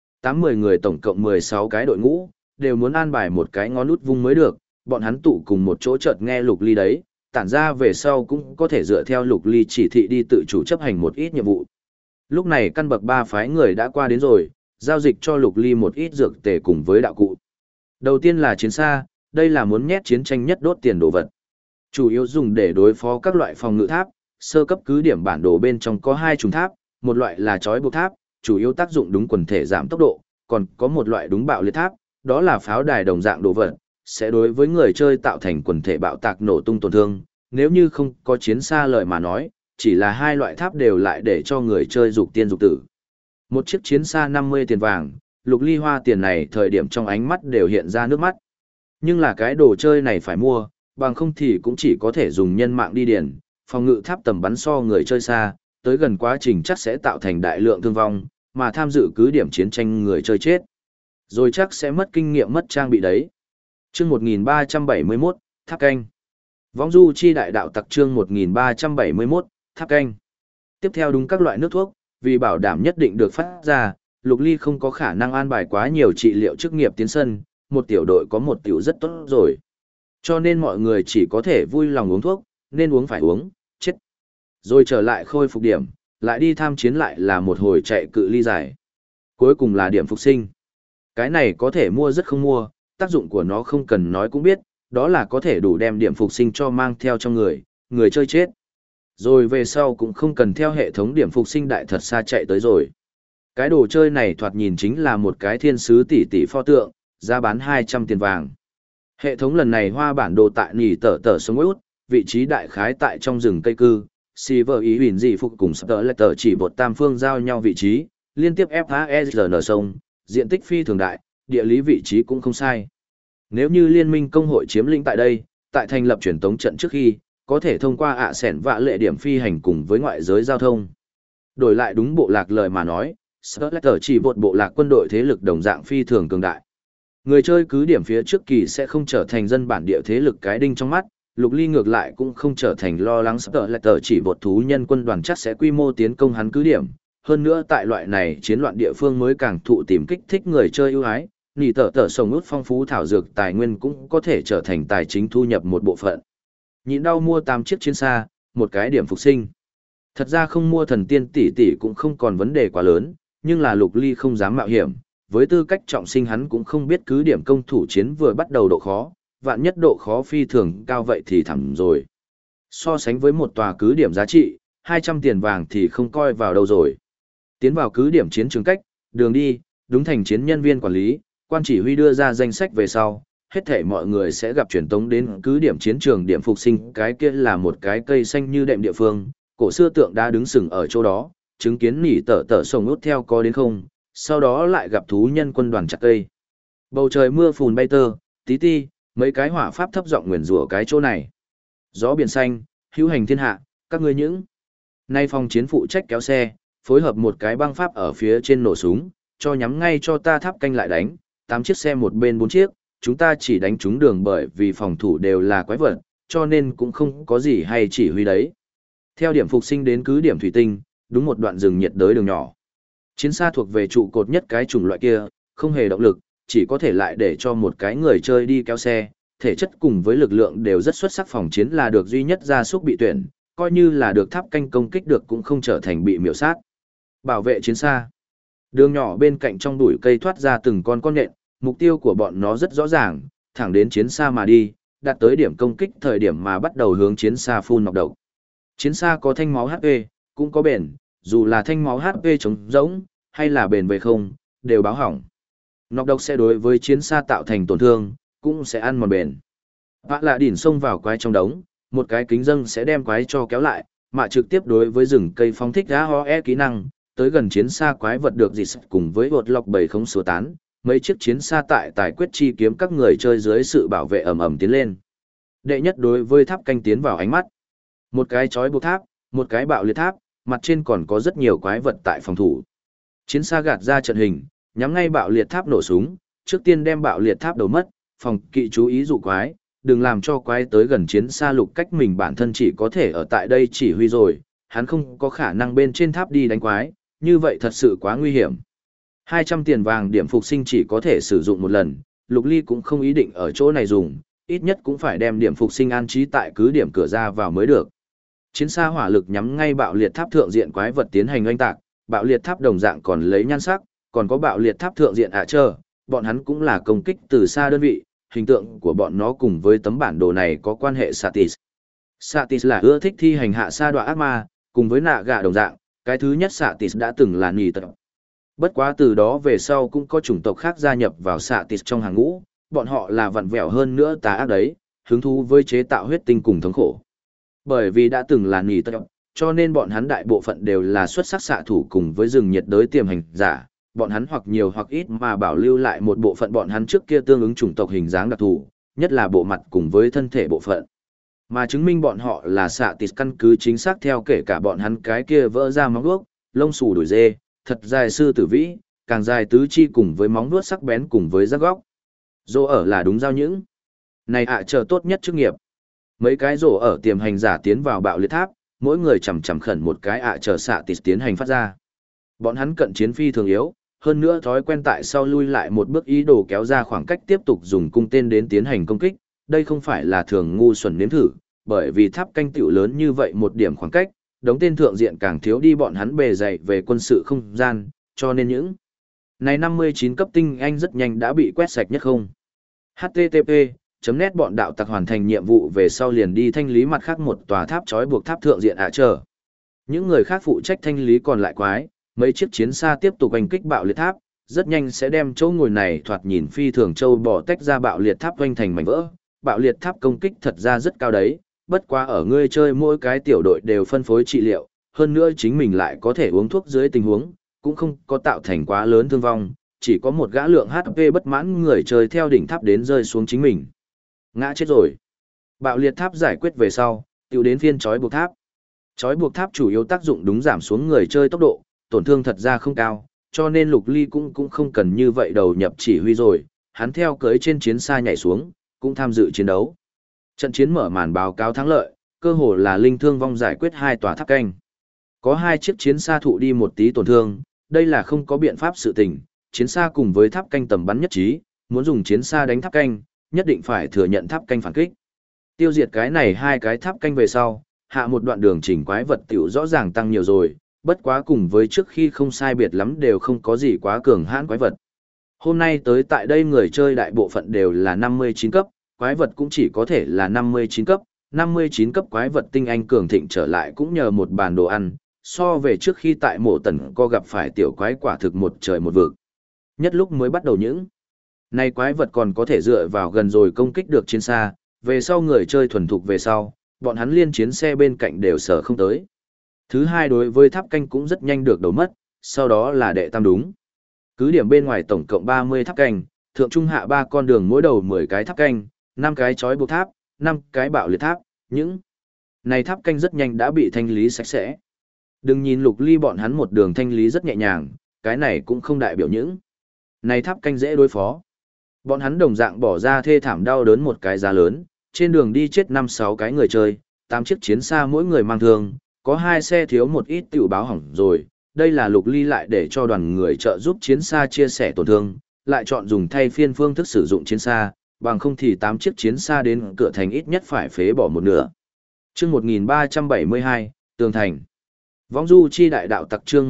Speaker 1: 80 người tổng cộng 16 cái đội ngũ, đều muốn an bài một cái ngón út vung mới được, bọn hắn tụ cùng một chỗ chợt nghe Lục Ly đấy, tản ra về sau cũng có thể dựa theo Lục Ly chỉ thị đi tự chủ chấp hành một ít nhiệm vụ. Lúc này căn bậc 3 phái người đã qua đến rồi, giao dịch cho Lục Ly một ít dược tề cùng với đạo cụ. Đầu tiên là chiến xa, đây là muốn nhét chiến tranh nhất đốt tiền đồ vật. Chủ yếu dùng để đối phó các loại phòng ngự tháp, sơ cấp cứ điểm bản đồ bên trong có 2 trùng tháp, một loại là chói buộc tháp, chủ yếu tác dụng đúng quần thể giảm tốc độ, còn có một loại đúng bạo liệt tháp, đó là pháo đài đồng dạng đồ vật, sẽ đối với người chơi tạo thành quần thể bạo tạc nổ tung tổn thương, nếu như không có chiến xa lợi mà nói, chỉ là hai loại tháp đều lại để cho người chơi dục tiên dục tử. Một chiếc chiến xa 50 tiền vàng, Lục Ly hoa tiền này thời điểm trong ánh mắt đều hiện ra nước mắt. Nhưng là cái đồ chơi này phải mua, bằng không thì cũng chỉ có thể dùng nhân mạng đi điền, phòng ngự tháp tầm bắn so người chơi xa, tới gần quá trình chắc sẽ tạo thành đại lượng thương vong, mà tham dự cứ điểm chiến tranh người chơi chết. Rồi chắc sẽ mất kinh nghiệm mất trang bị đấy. Chương 1371, Tháp Canh. Võng du chi đại đạo tặc chương 1371, Tháp Canh. Tiếp theo đúng các loại nước thuốc, vì bảo đảm nhất định được phát ra, Lục Ly không có khả năng an bài quá nhiều trị liệu chức nghiệp tiến sân, một tiểu đội có một tiểu rất tốt rồi. Cho nên mọi người chỉ có thể vui lòng uống thuốc, nên uống phải uống, chết. Rồi trở lại khôi phục điểm, lại đi tham chiến lại là một hồi chạy cự ly dài. Cuối cùng là điểm phục sinh. Cái này có thể mua rất không mua, tác dụng của nó không cần nói cũng biết, đó là có thể đủ đem điểm phục sinh cho mang theo trong người chơi chết. Rồi về sau cũng không cần theo hệ thống điểm phục sinh đại thật xa chạy tới rồi. Cái đồ chơi này thoạt nhìn chính là một cái thiên sứ tỷ tỷ pho tượng, giá bán 200 tiền vàng. Hệ thống lần này hoa bản đồ tại nỉ tờ sống út, vị trí đại khái tại trong rừng cây cư, Silver ý huyền dị phục cùng Starletter chỉ một tam phương giao nhau vị trí, liên tiếp FASRN sông, diện tích phi thường đại, địa lý vị trí cũng không sai. Nếu như liên minh công hội chiếm lĩnh tại đây, tại thành lập truyền tống trận trước khi, có thể thông qua ạ sẻn vạ lệ điểm phi hành cùng với ngoại giới giao thông. Đổi lại đúng bộ lạc lời mà nói, Starletter chỉ một bộ lạc quân đội thế lực đồng dạng phi thường cường đại. Người chơi cứ điểm phía trước kỳ sẽ không trở thành dân bản địa thế lực cái đinh trong mắt, Lục Ly ngược lại cũng không trở thành lo lắng Starletter chỉ một thú nhân quân đoàn chắc sẽ quy mô tiến công hắn cứ điểm. Hơn nữa tại loại này chiến loạn địa phương mới càng thụ tìm kích thích người chơi ưu ái, nỉ tờ sông út phong phú thảo dược tài nguyên cũng có thể trở thành tài chính thu nhập một bộ phận. Nhịn đau mua 8 chiếc chiến xa, một cái điểm phục sinh. Thật ra không mua thần tiên tỷ tỷ cũng không còn vấn đề quá lớn, nhưng là Lục Ly không dám mạo hiểm, với tư cách trọng sinh hắn cũng không biết cứ điểm công thủ chiến vừa bắt đầu độ khó, vạn nhất độ khó phi thường cao vậy thì thẳm rồi. So sánh với một tòa cứ điểm giá trị, 200 tiền vàng thì không coi vào đâu rồi. Tiến vào cứ điểm chiến trường cách, đường đi, đúng thành chiến nhân viên quản lý, quan chỉ huy đưa ra danh sách về sau, hết thảy mọi người sẽ gặp truyền tống đến cứ điểm chiến trường điểm phục sinh, cái kia là một cái cây xanh như đệm địa phương, cổ xưa tượng đá đứng sừng ở chỗ đó, chứng kiến nỉ tờ sông út theo có đến không, sau đó lại gặp thú nhân quân đoàn chặt cây. Bầu trời mưa phùn bay tơ, tí ti, mấy cái hỏa pháp thấp giọng nguyền rủa cái chỗ này. Gió biển xanh, hữu hành thiên hạ, các ngươi những. Nay phòng chiến phụ trách kéo xe, phối hợp một cái băng pháp ở phía trên nổ súng, cho nhắm ngay cho ta tháp canh lại đánh, 8 chiếc xe một bên 4 chiếc, chúng ta chỉ đánh trúng đường bởi vì phòng thủ đều là quái vật, cho nên cũng không có gì hay chỉ huy đấy. Theo điểm phục sinh đến cứ điểm thủy tinh, đúng một đoạn rừng nhiệt đới đường nhỏ. Chiến xa thuộc về trụ cột nhất cái chủng loại kia, không hề động lực, chỉ có thể lại để cho một cái người chơi đi kéo xe, thể chất cùng với lực lượng đều rất xuất sắc, phòng chiến là được duy nhất gia súc bị tuyển, coi như là được tháp canh công kích được cũng không trở thành bị miểu sát. Bảo vệ chiến xa. Đường nhỏ bên cạnh trong bụi cây thoát ra từng con nhện, mục tiêu của bọn nó rất rõ ràng, thẳng đến chiến xa mà đi, đạt tới điểm công kích thời điểm mà bắt đầu hướng chiến xa phun nọc độc. Chiến xa có thanh máu HP, cũng có bền, dù là thanh máu HP chống rỗng, hay là bền về không, đều báo hỏng. Nọc độc sẽ đối với chiến xa tạo thành tổn thương, cũng sẽ ăn mòn bền. Vạ lạ đỉn xông vào quái trong đống, một cái kính dâng sẽ đem quái cho kéo lại, mà trực tiếp đối với rừng cây phóng thích ra ho kỹ năng, tới gần chiến xa quái vật được dịt cùng với bột lọc bầy không số tán, mấy chiếc chiến xa tại tài quyết chi kiếm các người chơi dưới sự bảo vệ ầm ầm tiến lên. Đệ nhất đối với tháp canh tiến vào ánh mắt. Một cái chói buộc tháp, một cái bạo liệt tháp, mặt trên còn có rất nhiều quái vật tại phòng thủ. Chiến xa gạt ra trận hình, nhắm ngay bạo liệt tháp nổ súng, trước tiên đem bạo liệt tháp đầu mất, phòng kỵ chú ý dụ quái, đừng làm cho quái tới gần chiến xa lục cách mình bản thân chỉ có thể ở tại đây chỉ huy rồi, hắn không có khả năng bên trên tháp đi đánh quái, như vậy thật sự quá nguy hiểm. 200 tiền vàng điểm phục sinh chỉ có thể sử dụng một lần, Lục Ly cũng không ý định ở chỗ này dùng, ít nhất cũng phải đem điểm phục sinh an trí tại cứ điểm cửa ra vào mới được. Chiến xa hỏa lực nhắm ngay bạo liệt tháp thượng diện quái vật tiến hành oanh tạc, bạo liệt tháp đồng dạng còn lấy nhan sắc, còn có bạo liệt tháp thượng diện chơ, bọn hắn cũng là công kích từ xa đơn vị, hình tượng của bọn nó cùng với tấm bản đồ này có quan hệ Satis. Satis là ưa thích thi hành hạ sa đoạ ác ma, cùng với nạ gạ đồng dạng, Cái thứ nhất xạ tịt đã từng là nỉ tật. Bất quá từ đó về sau cũng có chủng tộc khác gia nhập vào xạ tịt trong hàng ngũ, bọn họ là vặn vẹo hơn nữa tà ác đấy, hứng thú với chế tạo huyết tinh cùng thống khổ. Bởi vì đã từng là nỉ tật, cho nên bọn hắn đại bộ phận đều là xuất sắc xạ thủ cùng với rừng nhiệt đới tiềm hành giả, bọn hắn hoặc nhiều hoặc ít mà bảo lưu lại một bộ phận bọn hắn trước kia tương ứng chủng tộc hình dáng đặc thù, nhất là bộ mặt cùng với thân thể bộ phận. Mà chứng minh bọn họ là xạ tịt căn cứ chính xác theo kể cả bọn hắn cái kia vỡ ra móng vuốt, lông xù đuổi dê, thật dài sư tử vĩ, càng dài tứ chi cùng với móng vuốt sắc bén cùng với rắc góc. Rổ ở là đúng giao những. Này chờ tốt nhất chức nghiệp. Mấy cái rổ ở tiềm hành giả tiến vào bạo liệt tháp, mỗi người chầm chầm khẩn một cái chờ xạ tịt tiến hành phát ra. Bọn hắn cận chiến phi thường yếu, hơn nữa thói quen tại sau lui lại một bước ý đồ kéo ra khoảng cách tiếp tục dùng cung tên đến tiến hành công kích, đây không phải là thường ngu xuẩn nếm thử, bởi vì tháp canh tiểu lớn như vậy một điểm khoảng cách, đống tên thượng diện càng thiếu đi bọn hắn bề dày về quân sự không gian, cho nên những này 59 cấp tinh anh rất nhanh đã bị quét sạch nhất không. http://net bọn đạo tặc hoàn thành nhiệm vụ về sau liền đi thanh lý mặt khác một tòa tháp trói buộc tháp thượng diện chờ. Những người khác phụ trách thanh lý còn lại quái, mấy chiếc chiến xa tiếp tục oanh kích bạo liệt tháp, rất nhanh sẽ đem chỗ ngồi này thoạt nhìn phi thường châu bò tách ra bạo liệt tháp oanh thành mảnh vỡ. Bạo liệt tháp công kích thật ra rất cao đấy, bất quá ở ngươi chơi mỗi cái tiểu đội đều phân phối trị liệu, hơn nữa chính mình lại có thể uống thuốc dưới tình huống, cũng không có tạo thành quá lớn thương vong, chỉ có một gã lượng HP bất mãn người chơi theo đỉnh tháp đến rơi xuống chính mình. Ngã chết rồi. Bạo liệt tháp giải quyết về sau, tiểu đến phiên chói buộc tháp. Chói buộc tháp chủ yếu tác dụng đúng giảm xuống người chơi tốc độ, tổn thương thật ra không cao, cho nên Lục Ly cũng không cần như vậy đầu nhập chỉ huy rồi, hắn theo cưới trên chiến xa nhảy xuống, cũng tham dự chiến đấu. Trận chiến mở màn báo cáo thắng lợi, cơ hồ là linh thương vong giải quyết 2 tòa tháp canh. Có 2 chiếc chiến xa thụ đi một tí tổn thương, đây là không có biện pháp sự tình, chiến xa cùng với tháp canh tầm bắn nhất trí, muốn dùng chiến xa đánh tháp canh, nhất định phải thừa nhận tháp canh phản kích. Tiêu diệt cái này 2 cái tháp canh về sau, hạ một đoạn đường chỉnh quái vật tiểu rõ ràng tăng nhiều rồi, bất quá cùng với trước khi không sai biệt lắm đều không có gì quá cường hãn quái vật. Hôm nay tới tại đây người chơi đại bộ phận đều là 59 cấp, quái vật cũng chỉ có thể là 59 cấp quái vật tinh anh cường thịnh trở lại cũng nhờ một bàn đồ ăn, so về trước khi tại mộ tần co gặp phải tiểu quái quả thực một trời một vực. Nhất lúc mới bắt đầu những này quái vật còn có thể dựa vào gần rồi công kích được chiến xa, về sau người chơi thuần thục về sau, bọn hắn liên chiến xe bên cạnh đều sở không tới. Thứ hai đối với tháp canh cũng rất nhanh được đầu mất, sau đó là đệ tam đúng. Cứ điểm bên ngoài tổng cộng 30 tháp canh, thượng trung hạ 3 con đường mỗi đầu 10 cái tháp canh, 5 cái chói buộc tháp, 5 cái bạo liệt tháp, những này tháp canh rất nhanh đã bị thanh lý sạch sẽ. Đừng nhìn Lục Ly bọn hắn một đường thanh lý rất nhẹ nhàng, cái này cũng không đại biểu những này tháp canh dễ đối phó. Bọn hắn đồng dạng bỏ ra thê thảm đau đớn một cái giá lớn, trên đường đi chết 5-6 cái người chơi, 8 chiếc chiến xa mỗi người mang thương, có 2 xe thiếu một ít tiểu báo hỏng rồi. Đây là Lục Ly lại để cho đoàn người trợ giúp chiến xa chia sẻ tổn thương, lại chọn dùng thay phiên phương thức sử dụng chiến xa, bằng không thì 8 chiếc chiến xa đến cửa thành ít nhất phải phế bỏ một nửa. Chương 1372, Tường Thành. Võng du chi đại đạo tặc chương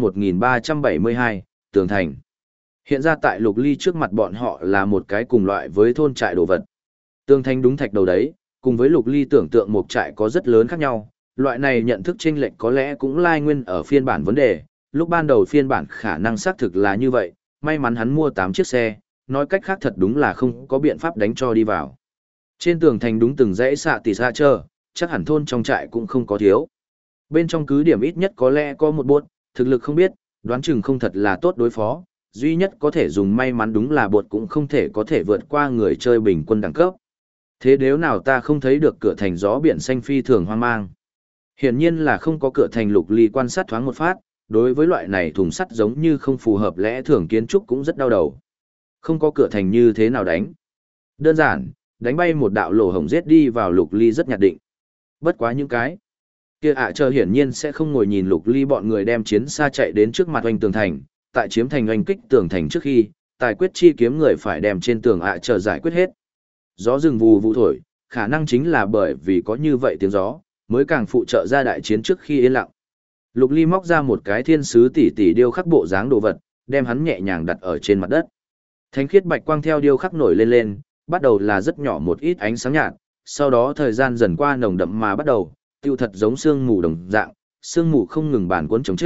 Speaker 1: 1372, Tường Thành. Hiện ra tại Lục Ly trước mặt bọn họ là một cái cùng loại với thôn trại đồ vật. Tường thành đúng thạch đầu đấy, cùng với Lục Ly tưởng tượng một trại có rất lớn khác nhau, loại này nhận thức chênh lệch có lẽ cũng lai nguyên ở phiên bản vấn đề, lúc ban đầu phiên bản khả năng xác thực là như vậy, may mắn hắn mua 8 chiếc xe, nói cách khác thật đúng là không có biện pháp đánh cho đi vào. Trên tường thành đúng từng dãy xạ tỉ xa chờ, chắc hẳn thôn trong trại cũng không có thiếu. Bên trong cứ điểm ít nhất có lẽ có một bột, thực lực không biết, đoán chừng không thật là tốt đối phó, duy nhất có thể dùng may mắn đúng là bột cũng không thể có thể vượt qua người chơi bình quân đẳng cấp. Thế nếu nào ta không thấy được cửa thành gió biển xanh phi thường hoang mang. Hiển nhiên là không có cửa thành. Lục Ly quan sát thoáng một phát, đối với loại này thùng sắt giống như không phù hợp lẽ thường kiến trúc cũng rất đau đầu. Không có cửa thành như thế nào đánh? Đơn giản, đánh bay một đạo lỗ hổng giết đi vào. Lục Ly rất nhạt định. Bất quá những cái kia chờ hiển nhiên sẽ không ngồi nhìn Lục Ly bọn người đem chiến xa chạy đến trước mặt oanh tường thành, tại chiếm thành oanh kích tường thành trước khi, tài quyết chi kiếm người phải đem trên tường chờ giải quyết hết. Gió rừng vù vụ thổi, khả năng chính là bởi vì có như vậy tiếng gió, mới càng phụ trợ ra đại chiến trước khi yên lặng. Lục Ly móc ra một cái thiên sứ tỷ tỷ điêu khắc bộ dáng đồ vật, đem hắn nhẹ nhàng đặt ở trên mặt đất. Thánh khiết bạch quang theo điêu khắc nổi lên, bắt đầu là rất nhỏ một ít ánh sáng nhạt, sau đó thời gian dần qua nồng đậm mà bắt đầu, tiêu thật giống sương mù đồng dạng, sương mù không ngừng bàn cuốn chống chết,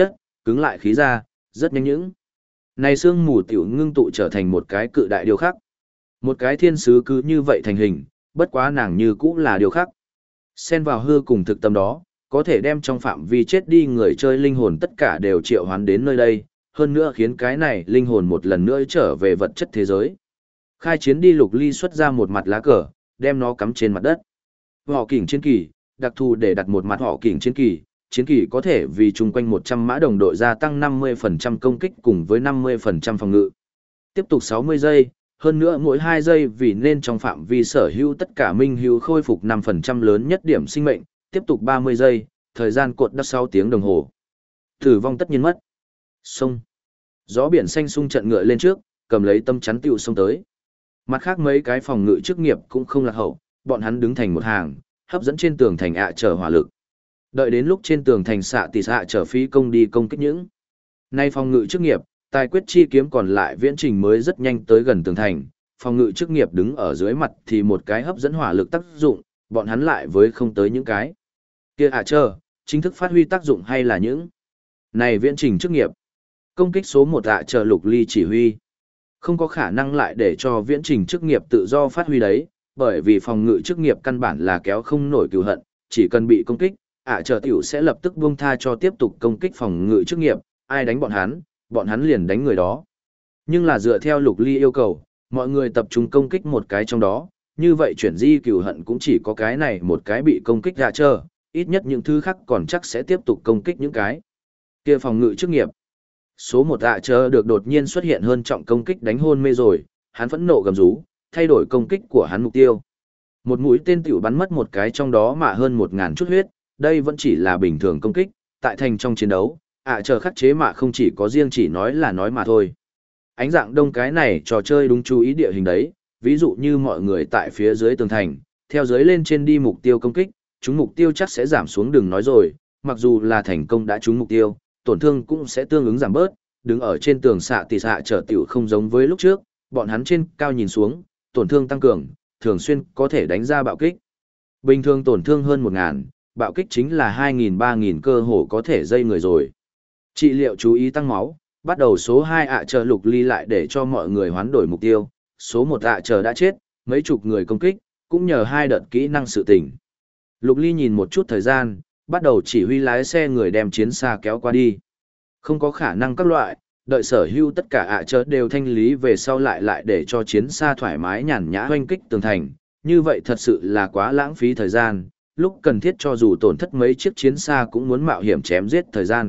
Speaker 1: Cứng lại khí ra, rất nhanh những. Này sương mù tiểu ngưng tụ trở thành một cái cự đại điều khắc. Một cái thiên sứ cứ như vậy thành hình, bất quá nàng như cũ là điều khắc. Xen vào hư cùng thực tâm đó, có thể đem trong phạm vi chết đi người chơi linh hồn tất cả đều triệu hoán đến nơi đây, hơn nữa khiến cái này linh hồn một lần nữa trở về vật chất thế giới. Khai chiến đi Lục Ly xuất ra một mặt lá cờ, đem nó cắm trên mặt đất. Họ kỉnh chiến kỳ, đặc thù để đặt một mặt họ kỉnh chiến kỳ có thể vì chung quanh 100 mã đồng đội gia tăng 50% công kích cùng với 50% phòng ngự. Tiếp tục 60 giây, hơn nữa mỗi 2 giây vì nên trong phạm vi sở hữu tất cả minh hữu khôi phục 5% lớn nhất điểm sinh mệnh, tiếp tục 30 giây, thời gian cột đất 6 tiếng đồng hồ. Tử vong tất nhiên mất. Sông. Gió biển xanh sung trận ngựa lên trước, cầm lấy tâm chắn tiểu sông tới. Mặt khác mấy cái phòng ngự chức nghiệp cũng không lạc hậu, bọn hắn đứng thành một hàng, hấp dẫn trên tường thành trở hỏa lực. Đợi đến lúc trên tường thành xạ tỷ xạ trở phí công đi công kích những. Nay phòng ngự chức nghiệp, tài quyết chi kiếm còn lại viễn trình mới rất nhanh tới gần tường thành, phòng ngự chức nghiệp đứng ở dưới mặt thì một cái hấp dẫn hỏa lực tác dụng, bọn hắn lại với không tới những cái. Kia chính thức phát huy tác dụng hay là những. Này viễn trình chức nghiệp. Công kích số 1 Lục Ly chỉ huy. Không có khả năng lại để cho viễn trình chức nghiệp tự do phát huy đấy, bởi vì phòng ngự chức nghiệp căn bản là kéo không nổi cừu hận, chỉ cần bị công kích, tiểu sẽ lập tức buông tha cho tiếp tục công kích phòng ngự chức nghiệp, ai đánh bọn hắn liền đánh người đó. Nhưng là dựa theo Lục Ly yêu cầu, mọi người tập trung công kích một cái trong đó, như vậy chuyển di cừu hận cũng chỉ có cái này một cái bị công kích ít nhất những thứ khác còn chắc sẽ tiếp tục công kích những cái. Kia phòng ngự chức nghiệp. Số 1 được đột nhiên xuất hiện hơn trọng công kích đánh hôn mê rồi, hắn phẫn nộ gầm rú, thay đổi công kích của hắn mục tiêu. Một mũi tên tiểu bắn mất một cái trong đó mà hơn 1000 chút huyết, đây vẫn chỉ là bình thường công kích, tại thành trong chiến đấu, khắc chế mà không chỉ có riêng chỉ nói là nói mà thôi. Ánh dạng đông cái này trò chơi đúng chú ý địa hình đấy, ví dụ như mọi người tại phía dưới tường thành, theo dưới lên trên đi mục tiêu công kích, chúng mục tiêu chắc sẽ giảm xuống đừng nói rồi, mặc dù là thành công đã trúng mục tiêu, tổn thương cũng sẽ tương ứng giảm bớt, đứng ở trên tường xạ tỷ xạ trở tiểu không giống với lúc trước, bọn hắn trên cao nhìn xuống, tổn thương tăng cường, thường xuyên có thể đánh ra bạo kích. Bình thường tổn thương hơn 1000, bạo kích chính là 2000-3000 cơ hồ có thể dây người rồi. Trị liệu chú ý tăng máu, bắt đầu số 2 Lục Ly lại để cho mọi người hoán đổi mục tiêu, số 1 đã chết, mấy chục người công kích, cũng nhờ 2 đợt kỹ năng sự tỉnh. Lục Ly nhìn một chút thời gian, bắt đầu chỉ huy lái xe người đem chiến xa kéo qua đi. Không có khả năng các loại, đợi sở hữu tất cả đều thanh lý về sau lại để cho chiến xa thoải mái nhàn nhã hoanh kích tường thành, như vậy thật sự là quá lãng phí thời gian, lúc cần thiết cho dù tổn thất mấy chiếc chiến xa cũng muốn mạo hiểm chém giết thời gian.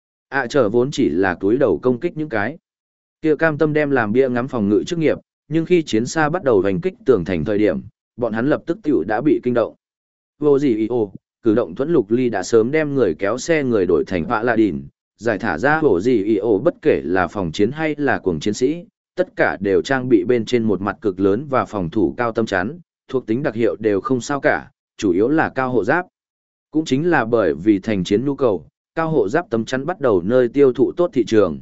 Speaker 1: Vốn chỉ là túi đầu công kích những cái. Kia cam tâm đem làm bia ngắm phòng ngự chức nghiệp, nhưng khi chiến xa bắt đầu hoành kích tường thành thời điểm, bọn hắn lập tức tiểu đã bị kinh động. Vô gì cử động thuẫn Lục Ly đã sớm đem người kéo xe người đổi thành vạ la đỉn, giải thả ra hổ gì bất kể là phòng chiến hay là cuồng chiến sĩ, tất cả đều trang bị bên trên một mặt cực lớn và phòng thủ cao tâm chắn, thuộc tính đặc hiệu đều không sao cả, chủ yếu là cao hộ giáp. Cũng chính là bởi vì thành chiến nhu cầu, cao hộ giáp tấm chắn bắt đầu nơi tiêu thụ tốt thị trường.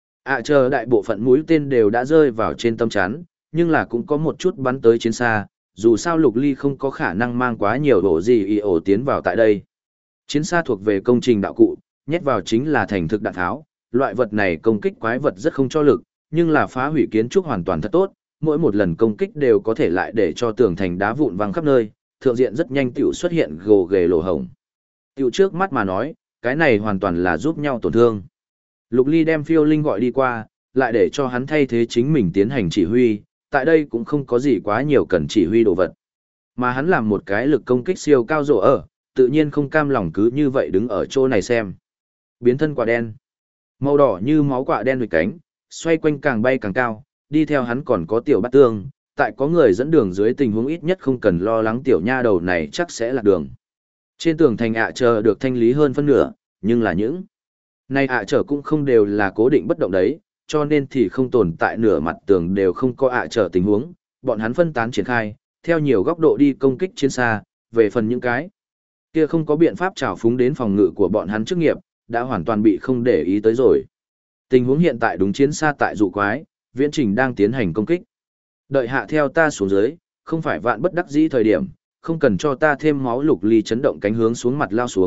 Speaker 1: Đại bộ phận mũi tên đều đã rơi vào trên tấm chắn, nhưng là cũng có một chút bắn tới chiến xa, dù sao Lục Ly không có khả năng mang quá nhiều hổ gì tiến vào tại đây. Chiến xa thuộc về công trình đạo cụ, nhét vào chính là thành thực đạn tháo, loại vật này công kích quái vật rất không cho lực, nhưng là phá hủy kiến trúc hoàn toàn thật tốt, mỗi một lần công kích đều có thể lại để cho tường thành đá vụn văng khắp nơi, thượng diện rất nhanh tiểu xuất hiện gồ ghề lỗ hổng. Tiểu trước mắt mà nói, cái này hoàn toàn là giúp nhau tổn thương. Lục Ly đem Phiêu Linh gọi đi qua, lại để cho hắn thay thế chính mình tiến hành chỉ huy, tại đây cũng không có gì quá nhiều cần chỉ huy đồ vật. Mà hắn làm một cái lực công kích siêu cao rổ tự nhiên không cam lòng cứ như vậy đứng ở chỗ này xem. Biến thân quả đen. Màu đỏ như máu quả đen huỵch cánh, xoay quanh càng bay càng cao, đi theo hắn còn có tiểu bát tương, tại có người dẫn đường dưới tình huống ít nhất không cần lo lắng tiểu nha đầu này chắc sẽ lạc đường. Trên tường thành được thanh lý hơn phân nửa, nhưng là những này cũng không đều là cố định bất động đấy, cho nên thì không tồn tại nửa mặt tường đều không có tình huống, bọn hắn phân tán triển khai, theo nhiều góc độ đi công kích chiến xa, về phần những cái kia không có biện pháp trảo phúng đến phòng ngự của bọn hắn chức nghiệp, đã hoàn toàn bị không để ý tới rồi. Tình huống hiện tại đúng chiến xa tại dụ quái, viễn trình đang tiến hành công kích. Đợi hạ theo ta xuống dưới, không phải vạn bất đắc dĩ thời điểm, không cần cho ta thêm máu. Lục Ly chấn động cánh hướng xuống mặt lao xuống,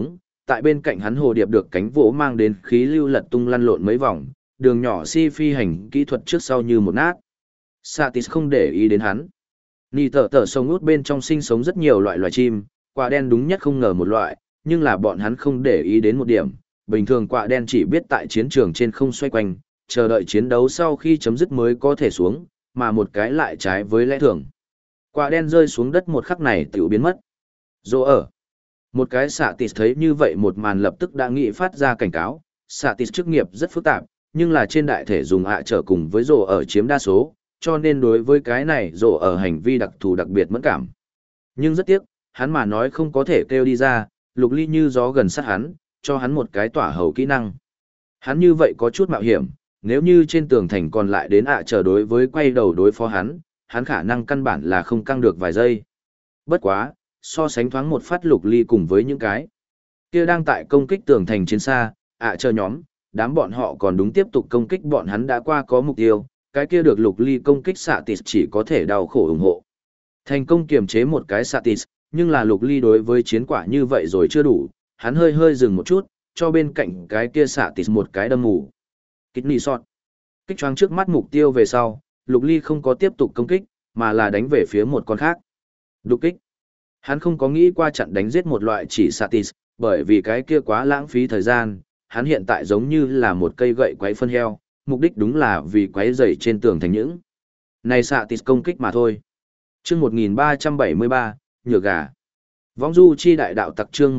Speaker 1: tại bên cạnh hắn hồ điệp được cánh vỗ mang đến khí lưu lật tung lăn lộn mấy vòng, đường nhỏ si phi hành kỹ thuật trước sau như một nát. Satis không để ý đến hắn. Nì tở tở sông út bên trong sinh sống rất nhiều loại loài chim, quạ đen đúng nhất không ngờ một loại, nhưng là bọn hắn không để ý đến một điểm. Bình thường quạ đen chỉ biết tại chiến trường trên không xoay quanh, chờ đợi chiến đấu sau khi chấm dứt mới có thể xuống, mà một cái lại trái với lẽ thường. Quạ đen rơi xuống đất một khắc này tiểu biến mất. Dô ở. Một cái Satis thấy như vậy một màn lập tức đã nghĩ phát ra cảnh cáo. Satis chức nghiệp rất phức tạp, nhưng là trên đại thể dùng trở cùng với rồ ở chiếm đa số, cho nên đối với cái này rồ ở hành vi đặc thù đặc biệt mẫn cảm. Nhưng rất tiếc, hắn mà nói không có thể kêu đi ra, Lục Ly như gió gần sát hắn, cho hắn một cái tỏa hầu kỹ năng. Hắn như vậy có chút mạo hiểm, nếu như trên tường thành còn lại đến chờ đối với quay đầu đối phó hắn khả năng căn bản là không căng được vài giây. Bất quá, so sánh thoáng một phát Lục Ly cùng với những cái kia đang tại công kích tường thành chiến xa, chờ nhóm, đám bọn họ còn đúng tiếp tục công kích bọn hắn đã qua có mục tiêu, cái kia được Lục Ly công kích Satis chỉ có thể đau khổ ủng hộ. Thành công kiềm chế một cái Satis, nhưng là Lục Ly đối với chiến quả như vậy rồi chưa đủ, hắn hơi hơi dừng một chút, cho bên cạnh cái kia Satis một cái đâm ngủ. Kidney shot. Kích choáng trước mắt mục tiêu về sau, Lục Ly không có tiếp tục công kích, mà là đánh về phía một con khác. Đục kích. Hắn không có nghĩ qua chặn đánh giết một loại chỉ Satis, bởi vì cái kia quá lãng phí thời gian, hắn hiện tại giống như là một cây gậy quấy phân heo, mục đích đúng là vì quấy rầy trên tường thành những này Satis công kích mà thôi. Chương 1373, nhựa gà. Võng du chi đại đạo tặc chương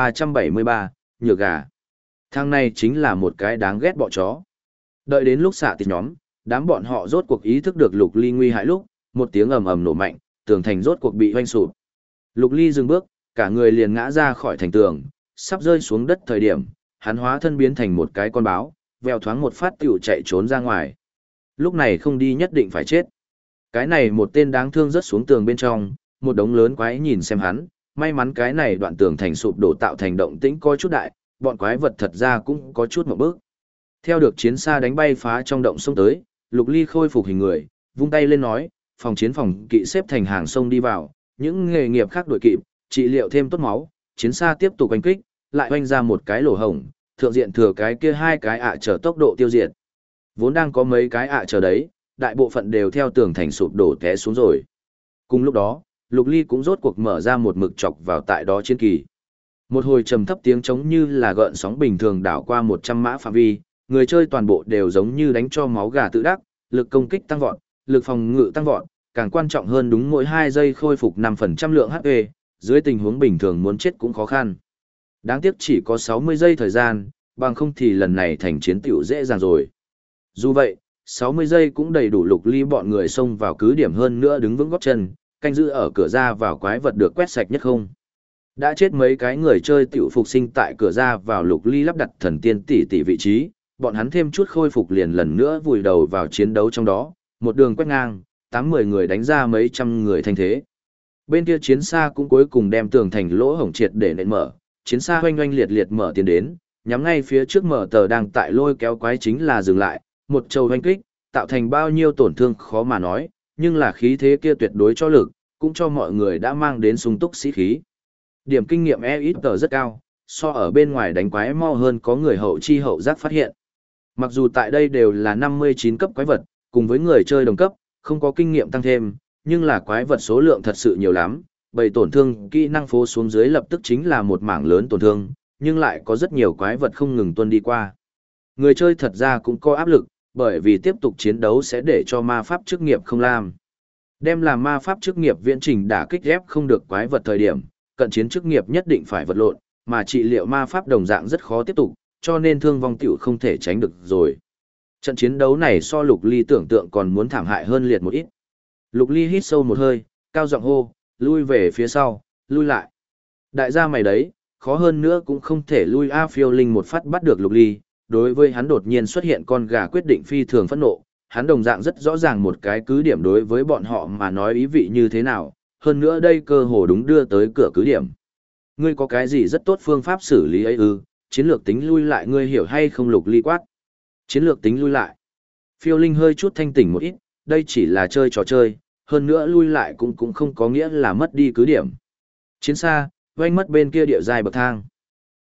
Speaker 1: 1373, nhựa gà. Thằng này chính là một cái đáng ghét bọ chó. Đợi đến lúc Satis nhóm, đám bọn họ rốt cuộc ý thức được Lục Ly nguy hại lúc, một tiếng ầm ầm nổ mạnh, tường thành rốt cuộc bị hoanh sụp. Lục Ly dừng bước, cả người liền ngã ra khỏi thành tường, sắp rơi xuống đất thời điểm, hắn hóa thân biến thành một cái con báo, vèo thoáng một phát tiểu chạy trốn ra ngoài. Lúc này không đi nhất định phải chết. Cái này một tên đáng thương rớt xuống tường bên trong, một đống lớn quái nhìn xem hắn, may mắn cái này đoạn tường thành sụp đổ tạo thành động tĩnh có chút đại, bọn quái vật thật ra cũng có chút một bước. Theo được chiến xa đánh bay phá trong động sông tới, Lục Ly khôi phục hình người, vung tay lên nói, phòng chiến phòng kỵ xếp thành hàng sông đi vào, những nghề nghiệp khác đội kịp, trị liệu thêm tốt máu, chiến xa tiếp tục đánh kích, lại oanh ra một cái lỗ hổng, thượng diện thừa cái kia hai cái chờ tốc độ tiêu diệt. Vốn đang có mấy cái chờ đấy, đại bộ phận đều theo tường thành sụp đổ té xuống rồi. Cùng lúc đó, Lục Ly cũng rốt cuộc mở ra một mực chọc vào tại đó chiến kỳ. Một hồi trầm thấp tiếng trống như là gợn sóng bình thường đảo qua 100 mã phạm vi, người chơi toàn bộ đều giống như đánh cho máu gà tự đắc, lực công kích tăng vọt, lực phòng ngự tăng vọt, càng quan trọng hơn đúng mỗi 2 giây khôi phục 5% lượng HP, dưới tình huống bình thường muốn chết cũng khó khăn. Đáng tiếc chỉ có 60 giây thời gian, bằng không thì lần này thành chiến tiểu dễ dàng rồi. Dù vậy, 60 giây cũng đầy đủ Lục Ly bọn người xông vào cứ điểm hơn nữa đứng vững gót chân, canh giữ ở cửa ra vào quái vật được quét sạch nhất không. Đã chết mấy cái người chơi tiểu phục sinh tại cửa ra vào Lục Ly lắp đặt thần tiên tỷ vị trí, bọn hắn thêm chút khôi phục liền lần nữa vùi đầu vào chiến đấu trong đó, một đường quét ngang, 8-10 người đánh ra mấy trăm người thanh thế. Bên kia chiến xa cũng cuối cùng đem tường thành lỗ hổng triệt để nện mở, chiến xa oanh oanh liệt liệt mở tiến đến, nhắm ngay phía trước mở tờ đang tại lôi kéo quái chính là dừng lại, một trầu oanh kích, tạo thành bao nhiêu tổn thương khó mà nói, nhưng là khí thế kia tuyệt đối cho lực, cũng cho mọi người đã mang đến sung túc sĩ khí. Điểm kinh nghiệm ít tờ rất cao, so ở bên ngoài đánh quái mau hơn có người hậu chi hậu giác phát hiện. Mặc dù tại đây đều là 59 cấp quái vật, cùng với người chơi đồng cấp, không có kinh nghiệm tăng thêm, nhưng là quái vật số lượng thật sự nhiều lắm, bầy tổn thương kỹ năng phố xuống dưới lập tức chính là một mảng lớn tổn thương, nhưng lại có rất nhiều quái vật không ngừng tuân đi qua. Người chơi thật ra cũng có áp lực, bởi vì tiếp tục chiến đấu sẽ để cho ma pháp chức nghiệp không làm. Đem làm ma pháp chức nghiệp viễn trình đả kích ép không được quái vật thời điểm, cận chiến chức nghiệp nhất định phải vật lộn, mà trị liệu ma pháp đồng dạng rất khó tiếp tục, cho nên thương vong tiểu không thể tránh được rồi. Trận chiến đấu này so Lục Ly tưởng tượng còn muốn thảm hại hơn liệt một ít. Lục Ly hít sâu một hơi, cao giọng hô, lui về phía sau, lui lại. Đại gia mày đấy, khó hơn nữa cũng không thể lui Phiêu Linh một phát bắt được Lục Ly, đối với hắn đột nhiên xuất hiện con gà quyết định phi thường phẫn nộ, hắn đồng dạng rất rõ ràng một cái cứ điểm đối với bọn họ mà nói ý vị như thế nào, hơn nữa đây cơ hồ đúng đưa tới cửa cứ điểm. Ngươi có cái gì rất tốt phương pháp xử lý ấy ư, chiến lược tính lui lại ngươi hiểu hay không? Lục Ly quát. Chiến lược tính lui lại. Phiêu Linh hơi chút thanh tỉnh một ít, đây chỉ là chơi trò chơi, hơn nữa lui lại cũng không có nghĩa là mất đi cứ điểm. Chiến xa, oanh mất bên kia địa giai bậc thang.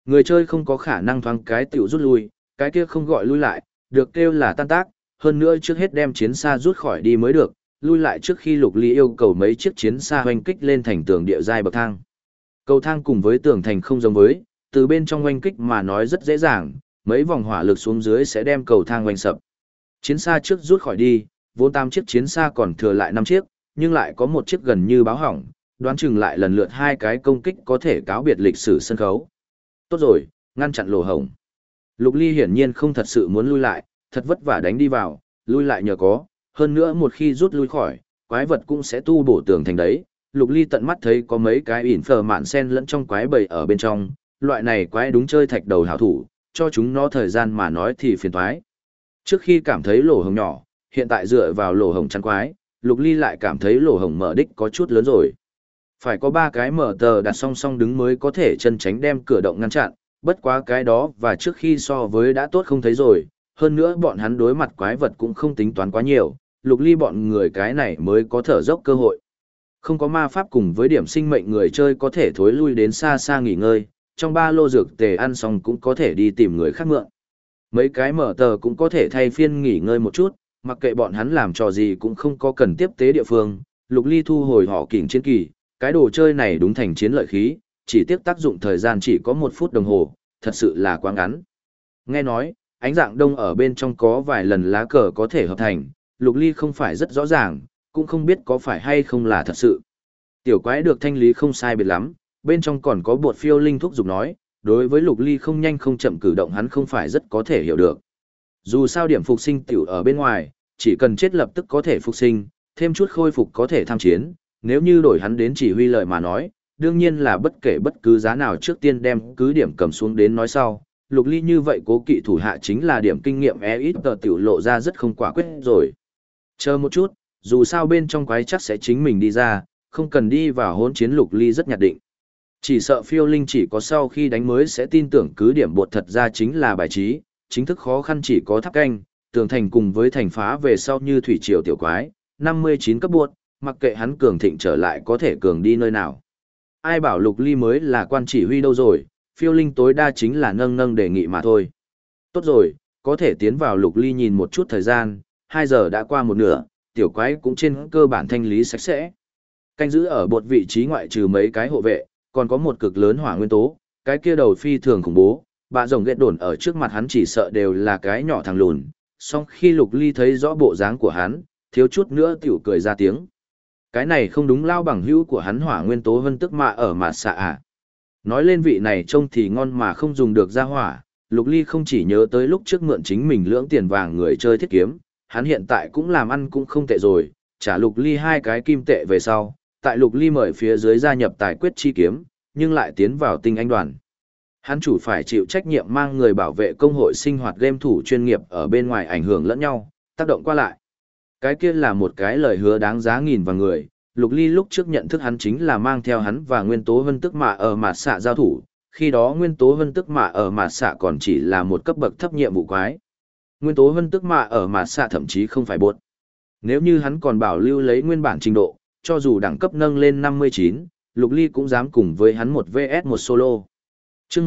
Speaker 1: Người chơi không có khả năng thoáng cái tiểu rút lui, cái kia không gọi lui lại, được kêu là tan tác, hơn nữa trước hết đem chiến xa rút khỏi đi mới được, lui lại trước khi Lục Ly yêu cầu mấy chiếc chiến xa hoành kích lên thành tường địa giai bậc thang. Cầu thang cùng với tường thành không giống với, từ bên trong hoành kích mà nói rất dễ dàng, mấy vòng hỏa lực xuống dưới sẽ đem cầu thang hoành sập. Chiến xa trước rút khỏi đi, vốn 8 chiếc chiến xa còn thừa lại 5 chiếc, nhưng lại có một chiếc gần như báo hỏng, đoán chừng lại lần lượt 2 cái công kích có thể cáo biệt lịch sử sân khấu. Tốt rồi, ngăn chặn lỗ hổng. Lục Ly hiển nhiên không thật sự muốn lui lại, thật vất vả đánh đi vào, lui lại nhờ có, hơn nữa một khi rút lui khỏi, quái vật cũng sẽ tu bổ tường thành đấy. Lục Ly tận mắt thấy có mấy cái ỉn phờ mạn sen lẫn trong quái bầy ở bên trong, loại này quái đúng chơi thạch đầu hảo thủ, cho chúng nó thời gian mà nói thì phiền toái. Trước khi cảm thấy lỗ hổng nhỏ, hiện tại dựa vào lỗ hổng chắn quái, Lục Ly lại cảm thấy lỗ hổng mở đích có chút lớn rồi. Phải có 3 cái mở tờ đặt song song đứng mới có thể chân tránh đem cửa động ngăn chặn, bất quá cái đó và trước khi so với đã tốt không thấy rồi, hơn nữa bọn hắn đối mặt quái vật cũng không tính toán quá nhiều, Lục Ly bọn người cái này mới có thở dốc cơ hội. Không có ma pháp cùng với điểm sinh mệnh người chơi có thể thối lui đến xa xa nghỉ ngơi, trong ba lô dược tề ăn xong cũng có thể đi tìm người khác mượn. Mấy cái mở tờ cũng có thể thay phiên nghỉ ngơi một chút, mặc kệ bọn hắn làm trò gì cũng không có cần tiếp tế địa phương. Lục Ly thu hồi họ kỉnh chiến kỳ, cái đồ chơi này đúng thành chiến lợi khí, chỉ tiếc tác dụng thời gian chỉ có 1 phút đồng hồ, thật sự là quá ngắn. Nghe nói, ánh dạng đông ở bên trong có vài lần lá cờ có thể hợp thành, Lục Ly không phải rất rõ ràng, cũng không biết có phải hay không là thật sự. Tiểu quái được thanh lý không sai biệt lắm, bên trong còn có bột phiêu linh thúc giục nói, đối với Lục Ly không nhanh không chậm cử động hắn không phải rất có thể hiểu được. Dù sao điểm phục sinh tiểu ở bên ngoài, chỉ cần chết lập tức có thể phục sinh, thêm chút khôi phục có thể tham chiến, nếu như đổi hắn đến chỉ huy lời mà nói, đương nhiên là bất kể bất cứ giá nào trước tiên đem cứ điểm cầm xuống đến nói sau. Lục Ly như vậy cố kỵ thủ hạ chính là điểm kinh nghiệm ít tờ tiểu lộ ra rất không quả quyết rồi. Chờ một chút, dù sao bên trong quái chắc sẽ chính mình đi ra, không cần đi vào hỗn chiến. Lục Ly rất nhạt định. Chỉ sợ phiêu linh chỉ có sau khi đánh mới sẽ tin tưởng cứ điểm bột thật ra chính là bài trí, chính thức khó khăn chỉ có tháp canh, tường thành cùng với thành phá về sau như thủy triều tiểu quái, 59 cấp bột, mặc kệ hắn cường thịnh trở lại có thể cường đi nơi nào. Ai bảo Lục Ly mới là quan chỉ huy đâu rồi, phiêu linh tối đa chính là nâng nâng đề nghị mà thôi. Tốt rồi, có thể tiến vào. Lục Ly nhìn một chút thời gian, 2 giờ đã qua một nửa, tiểu quái cũng trên cơ bản thanh lý sạch sẽ. Canh giữ ở bột vị trí ngoại trừ mấy cái hộ vệ, còn có một cực lớn hỏa nguyên tố, cái kia đầu phi thường khủng bố, bạ rồng ghét đồn ở trước mặt hắn chỉ sợ đều là cái nhỏ thằng lùn. Song khi Lục Ly thấy rõ bộ dáng của hắn, thiếu chút nữa tiểu cười ra tiếng. Cái này không đúng lao bằng hữu của hắn hỏa nguyên tố vân tức mạ ở mạt xạ à. Nói lên vị này trông thì ngon mà không dùng được ra hỏa, Lục Ly không chỉ nhớ tới lúc trước mượn chính mình lưỡng tiền vàng người chơi thiết kiếm, hắn hiện tại cũng làm ăn cũng không tệ rồi, trả Lục Ly 2 cái kim tệ về sau, tại Lục Ly mời phía dưới gia nhập tài quyết chi kiếm, nhưng lại tiến vào tinh anh đoàn. Hắn chủ phải chịu trách nhiệm mang người bảo vệ công hội sinh hoạt game thủ chuyên nghiệp ở bên ngoài ảnh hưởng lẫn nhau, tác động qua lại. Cái kia là một cái lời hứa đáng giá nghìn vàng người. Lục Ly lúc trước nhận thức hắn chính là mang theo hắn và nguyên tố vân tức mạ ở mạt xạ giao thủ, khi đó nguyên tố vân tức mạ ở mạt xạ còn chỉ là một cấp bậc thấp nhiệm vụ quái. Nguyên tố vân tức mạ ở mạt xạ thậm chí không phải bột. Nếu như hắn còn bảo lưu lấy nguyên bản trình độ, cho dù đẳng cấp nâng lên 59, Lục Ly cũng dám cùng với hắn một vs một solo. Chương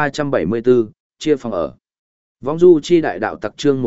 Speaker 1: 1374, chia phòng ở. Vong du chi đại đạo tặc chương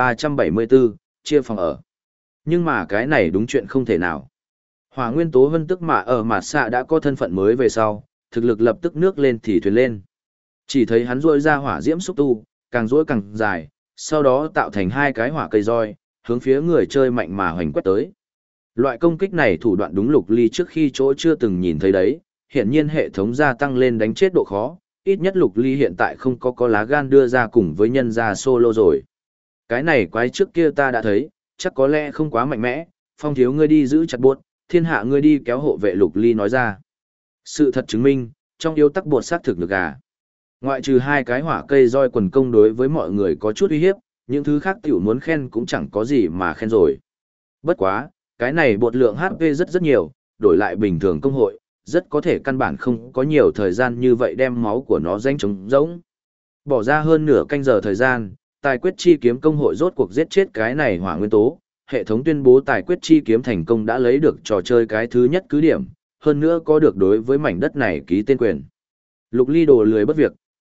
Speaker 1: 1374, chia phòng ở. Nhưng mà cái này đúng chuyện không thể nào. Hỏa nguyên tố vân tức mạ ở mạt xạ đã có thân phận mới về sau, thực lực lập tức nước lên thì thuyền lên. Chỉ thấy hắn rôi ra hỏa diễm xúc tu, càng rỗi càng dài, sau đó tạo thành 2 cái hỏa cây roi, hướng phía người chơi mạnh mà hoành quét tới. Loại công kích này thủ đoạn đúng Lục Ly trước khi chỗ chưa từng nhìn thấy đấy, hiện nhiên hệ thống gia tăng lên đánh chết độ khó, ít nhất Lục Ly hiện tại không có lá gan đưa ra cùng với nhân gia solo rồi. Cái này quái trước kia ta đã thấy, chắc có lẽ không quá mạnh mẽ, Phong thiếu ngươi đi giữ chặt bột, thiên hạ ngươi đi kéo hộ vệ. Lục Ly nói ra. Sự thật chứng minh, trong yêu tắc bột xác thực được gà. Ngoại trừ 2 cái hỏa cây roi quần công đối với mọi người có chút uy hiếp, những thứ khác tiểu muốn khen cũng chẳng có gì mà khen rồi. Bất quá, cái này bột lượng HP rất nhiều, đổi lại bình thường công hội, rất có thể căn bản không có nhiều thời gian như vậy đem máu của nó danh trống rỗng. Bỏ ra hơn nửa canh giờ thời gian, tài quyết chi kiếm công hội rốt cuộc giết chết cái này hỏa nguyên tố, hệ thống tuyên bố tài quyết chi kiếm thành công đã lấy được trò chơi cái thứ nhất cứ điểm, hơn nữa có được đối với mảnh đất này ký tên quyền. Lục Ly đồ lười bất việc,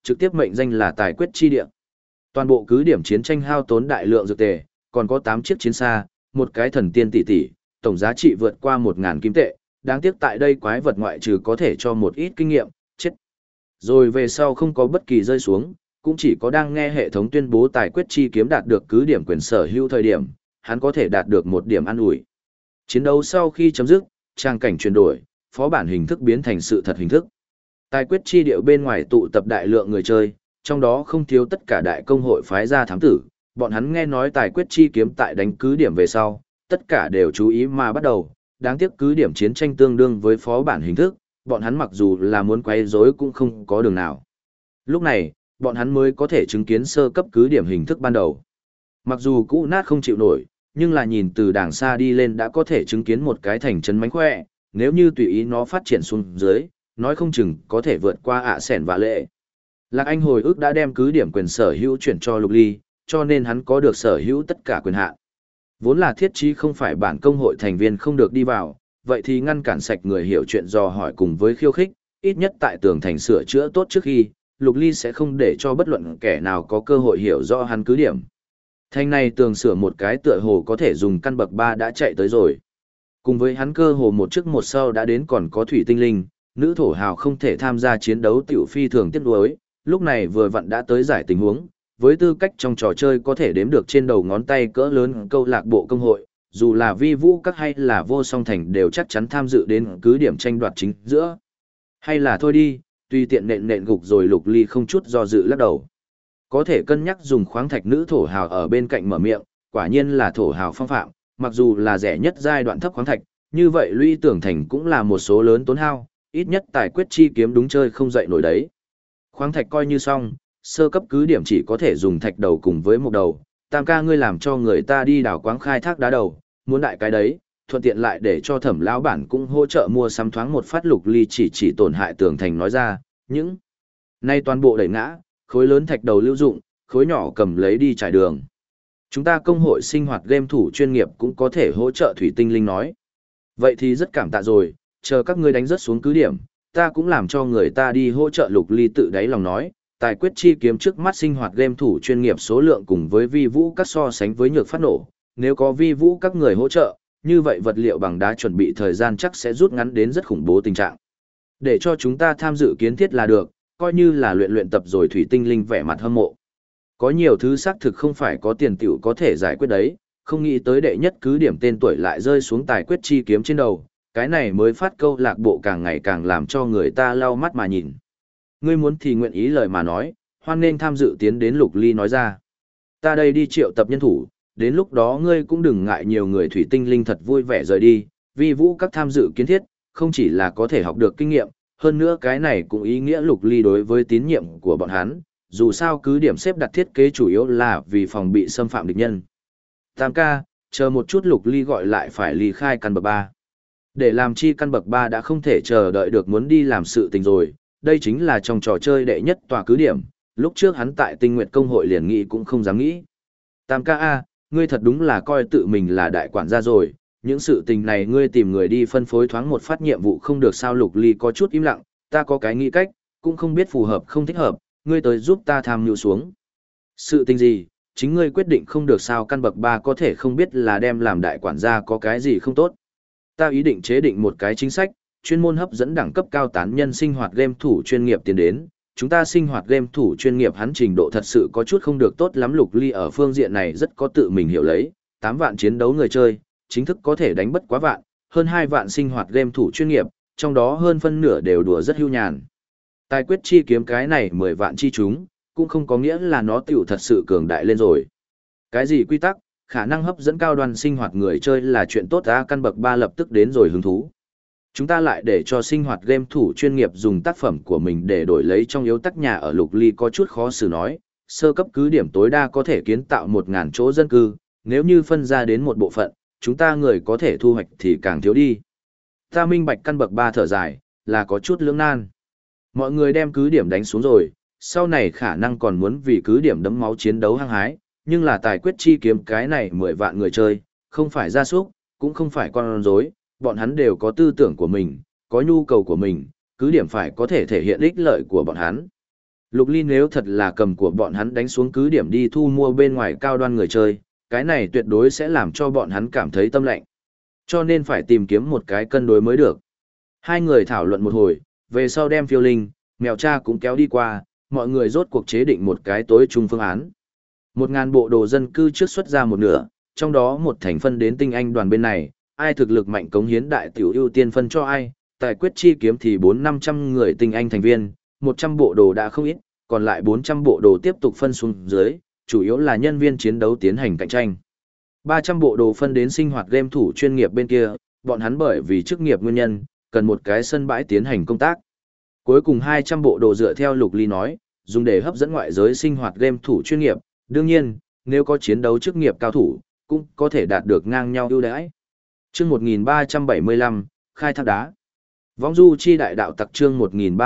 Speaker 1: trực tiếp mệnh danh là tài quyết chi địa. Toàn bộ cứ điểm chiến tranh hao tốn đại lượng dược tề, còn có 8 chiếc chiến xa, một cái thần tiên tỷ tỷ, tổng giá trị vượt qua 1000 kim tệ, đáng tiếc tại đây quái vật ngoại trừ có thể cho một ít kinh nghiệm, chết. Rồi về sau không có bất kỳ rơi xuống, cũng chỉ có đang nghe hệ thống tuyên bố tài quyết chi kiếm đạt được cứ điểm quyền sở hữu thời điểm, hắn có thể đạt được một điểm an ủi. Chiến đấu sau khi chấm dứt, trang cảnh chuyển đổi, phó bản hình thức biến thành sự thật hình thức. Tài quyết chi điệu bên ngoài tụ tập đại lượng người chơi, trong đó không thiếu tất cả đại công hội phái ra thám tử, bọn hắn nghe nói tài quyết chi kiếm tại đánh cứ điểm về sau, tất cả đều chú ý mà bắt đầu, đáng tiếc cứ điểm chiến tranh tương đương với phó bản hình thức, bọn hắn mặc dù là muốn quay rối cũng không có đường nào. Lúc này, bọn hắn mới có thể chứng kiến sơ cấp cứ điểm hình thức ban đầu. Mặc dù cũ nát không chịu nổi, nhưng là nhìn từ đàng xa đi lên đã có thể chứng kiến một cái thành trấn mánh khỏe, nếu như tùy ý nó phát triển xuống dưới, nói không chừng có thể vượt qua ạ sẻn và lệ. Lạc Anh hồi ức đã đem cứ điểm quyền sở hữu chuyển cho Lục Ly, cho nên hắn có được sở hữu tất cả quyền hạn. Vốn là thiết chí không phải bản công hội thành viên không được đi vào, vậy thì ngăn cản sạch người hiểu chuyện dò hỏi cùng với khiêu khích, ít nhất tại tường thành sửa chữa tốt trước khi, Lục Ly sẽ không để cho bất luận kẻ nào có cơ hội hiểu rõ hắn cứ điểm. Thành này tường sửa một cái tựa hồ có thể dùng căn bậc 3 đã chạy tới rồi. Cùng với hắn cơ hồ một trước một sau đã đến còn có thủy tinh linh, nữ thổ hào không thể tham gia chiến đấu tiểu phi thường tiếc nuối, lúc này vừa vặn đã tới giải tình huống, với tư cách trong trò chơi có thể đếm được trên đầu ngón tay cỡ lớn câu lạc bộ công hội, dù là vi vũ các hay là vô song thành đều chắc chắn tham dự đến cứ điểm tranh đoạt chính giữa. Hay là thôi đi, tùy tiện nện gục rồi Lục Ly không chút do dự lắc đầu. Có thể cân nhắc dùng khoáng thạch nữ thổ hào ở bên cạnh mở miệng, quả nhiên là thổ hào phong phạm, mặc dù là rẻ nhất giai đoạn thấp khoáng thạch, như vậy lũy tưởng thành cũng là một số lớn tốn hao, ít nhất tài quyết chi kiếm đúng chơi không dậy nổi đấy. Khoáng thạch coi như xong, sơ cấp cứ điểm chỉ có thể dùng thạch đầu cùng với một đầu, tam ca ngươi làm cho người ta đi đào quáng khai thác đá đầu, muốn đại cái đấy, thuận tiện lại để cho Thẩm lão bản cũng hỗ trợ mua sắm thoáng một phát. Lục Ly chỉ tổn hại tường thành nói ra, những nay toàn bộ đẩy ngã, khối lớn thạch đầu lưu dụng, khối nhỏ cầm lấy đi trải đường. Chúng ta công hội sinh hoạt game thủ chuyên nghiệp cũng có thể hỗ trợ. Thủy Tinh Linh nói. Vậy thì rất cảm tạ rồi, chờ các ngươi đánh rớt xuống cứ điểm, ta cũng làm cho người ta đi hỗ trợ. Lục Ly tự đáy lòng nói, tài quyết chi kiếm trước mắt sinh hoạt game thủ chuyên nghiệp số lượng cùng với vi vũ các so sánh với nhược phát nổ, nếu có vi vũ các người hỗ trợ, như vậy vật liệu bằng đá chuẩn bị thời gian chắc sẽ rút ngắn đến rất khủng bố tình trạng. Để cho chúng ta tham dự kiến thiết là được, coi như là luyện tập rồi. Thủy Tinh Linh vẻ mặt hâm mộ. Có nhiều thứ xác thực không phải có tiền tiểu có thể giải quyết đấy, không nghĩ tới đệ nhất cứ điểm tên tuổi lại rơi xuống tài quyết chi kiếm trên đầu, cái này mới phát câu lạc bộ càng ngày càng làm cho người ta lau mắt mà nhìn. Ngươi muốn thì nguyện ý lời mà nói, hoan nên tham dự tiến đến. Lục Ly nói ra. Ta đây đi triệu tập nhân thủ, đến lúc đó ngươi cũng đừng ngại nhiều người. Thủy Tinh Linh thật vui vẻ rời đi, vì vũ các tham dự kiến thiết, không chỉ là có thể học được kinh nghiệm, hơn nữa cái này cũng ý nghĩa Lục Ly đối với tín nhiệm của bọn hắn, dù sao cứ điểm xếp đặt thiết kế chủ yếu là vì phòng bị xâm phạm địch nhân. Tam ca, chờ một chút. Lục Ly gọi lại phải ly khai căn bậc 3. Để làm chi căn bậc 3 đã không thể chờ đợi được muốn đi làm sự tình rồi, đây chính là trong trò chơi đệ nhất tòa cứ điểm, lúc trước hắn tại Tinh Nguyệt công hội liền nghĩ cũng không dám nghĩ. Tam ca a, ngươi thật đúng là coi tự mình là đại quản gia rồi, những sự tình này ngươi tìm người đi phân phối thoáng một phát nhiệm vụ không được sao? Lục Ly có chút im lặng, ta có cái nghĩ cách, cũng không biết phù hợp không thích hợp, ngươi tới giúp ta tham mưu xuống. Sự tình gì, chính ngươi quyết định không được sao? Căn bậc 3 có thể không biết là đem làm đại quản gia có cái gì không tốt. Ta ý định chế định một cái chính sách, chuyên môn hấp dẫn đẳng cấp cao tán nhân sinh hoạt game thủ chuyên nghiệp tiến đến. Chúng ta sinh hoạt game thủ chuyên nghiệp hắn trình độ thật sự có chút không được tốt lắm. Lục Ly ở phương diện này rất có tự mình hiểu lấy, 8 vạn chiến đấu người chơi, chính thức có thể đánh bất quá vạn, hơn 2 vạn sinh hoạt game thủ chuyên nghiệp, trong đó hơn phân nửa đều đùa rất hưu nhàn. Tài quyết chi kiếm cái này 10 vạn chi chúng, cũng không có nghĩa là nó tiểu thật sự cường đại lên rồi. Cái gì quy tắc, khả năng hấp dẫn cao đoàn sinh hoạt người chơi là chuyện tốt ra. Căn bậc 3 lập tức đến rồi hứng thú. Chúng ta lại để cho sinh hoạt game thủ chuyên nghiệp dùng tác phẩm của mình để đổi lấy trong yếu tắc nhà ở. Lục Ly có chút khó xử nói, sơ cấp cứ điểm tối đa có thể kiến tạo 1000 chỗ dân cư, nếu như phân ra đến một bộ phận, chúng ta người có thể thu hoạch thì càng thiếu đi. Ta minh bạch. Căn bậc 3 thở dài, là có chút lưỡng nan. Mọi người đem cứ điểm đánh xuống rồi, sau này khả năng còn muốn vì cứ điểm đấm máu chiến đấu hăng hái, nhưng là tài quyết chi kiếm cái này 10 vạn người chơi, không phải gia súc, cũng không phải con rối, bọn hắn đều có tư tưởng của mình, có nhu cầu của mình, cứ điểm phải có thể thể hiện ích lợi của bọn hắn. Lục Ly nếu thật là cầm của bọn hắn đánh xuống cứ điểm đi thu mua bên ngoài cao đoan người chơi, cái này tuyệt đối sẽ làm cho bọn hắn cảm thấy tâm lạnh. Cho nên phải tìm kiếm một cái cân đối mới được. Hai người thảo luận một hồi, về sau đem Phiêu Linh, Mèo Cha cũng kéo đi qua, mọi người rốt cuộc chế định một cái tối trung phương án. 1.000 bộ đồ dân cư trước xuất ra một nửa, trong đó một thành phân đến tinh anh đoàn bên này, ai thực lực mạnh cống hiến đại tiểu ưu tiên phân cho ai, tài quyết chi kiếm thì 400-500 người tinh anh thành viên, 100 bộ đồ đã không ít, còn lại 400 bộ đồ tiếp tục phân xuống dưới, chủ yếu là nhân viên chiến đấu tiến hành cạnh tranh. 300 bộ đồ phân đến sinh hoạt game thủ chuyên nghiệp bên kia, bọn hắn bởi vì chức nghiệp nguyên nhân, cần một cái sân bãi tiến hành công tác. Cuối cùng 200 bộ đồ dựa theo Lục Ly nói, dùng để hấp dẫn ngoại giới sinh hoạt game thủ chuyên nghiệp, đương nhiên, nếu có chiến đấu chức nghiệp cao thủ, cũng có thể đạt được ngang nhau ưu đãi. Chương 1375, khai thác đá. Võng du chi đại đạo tặc chương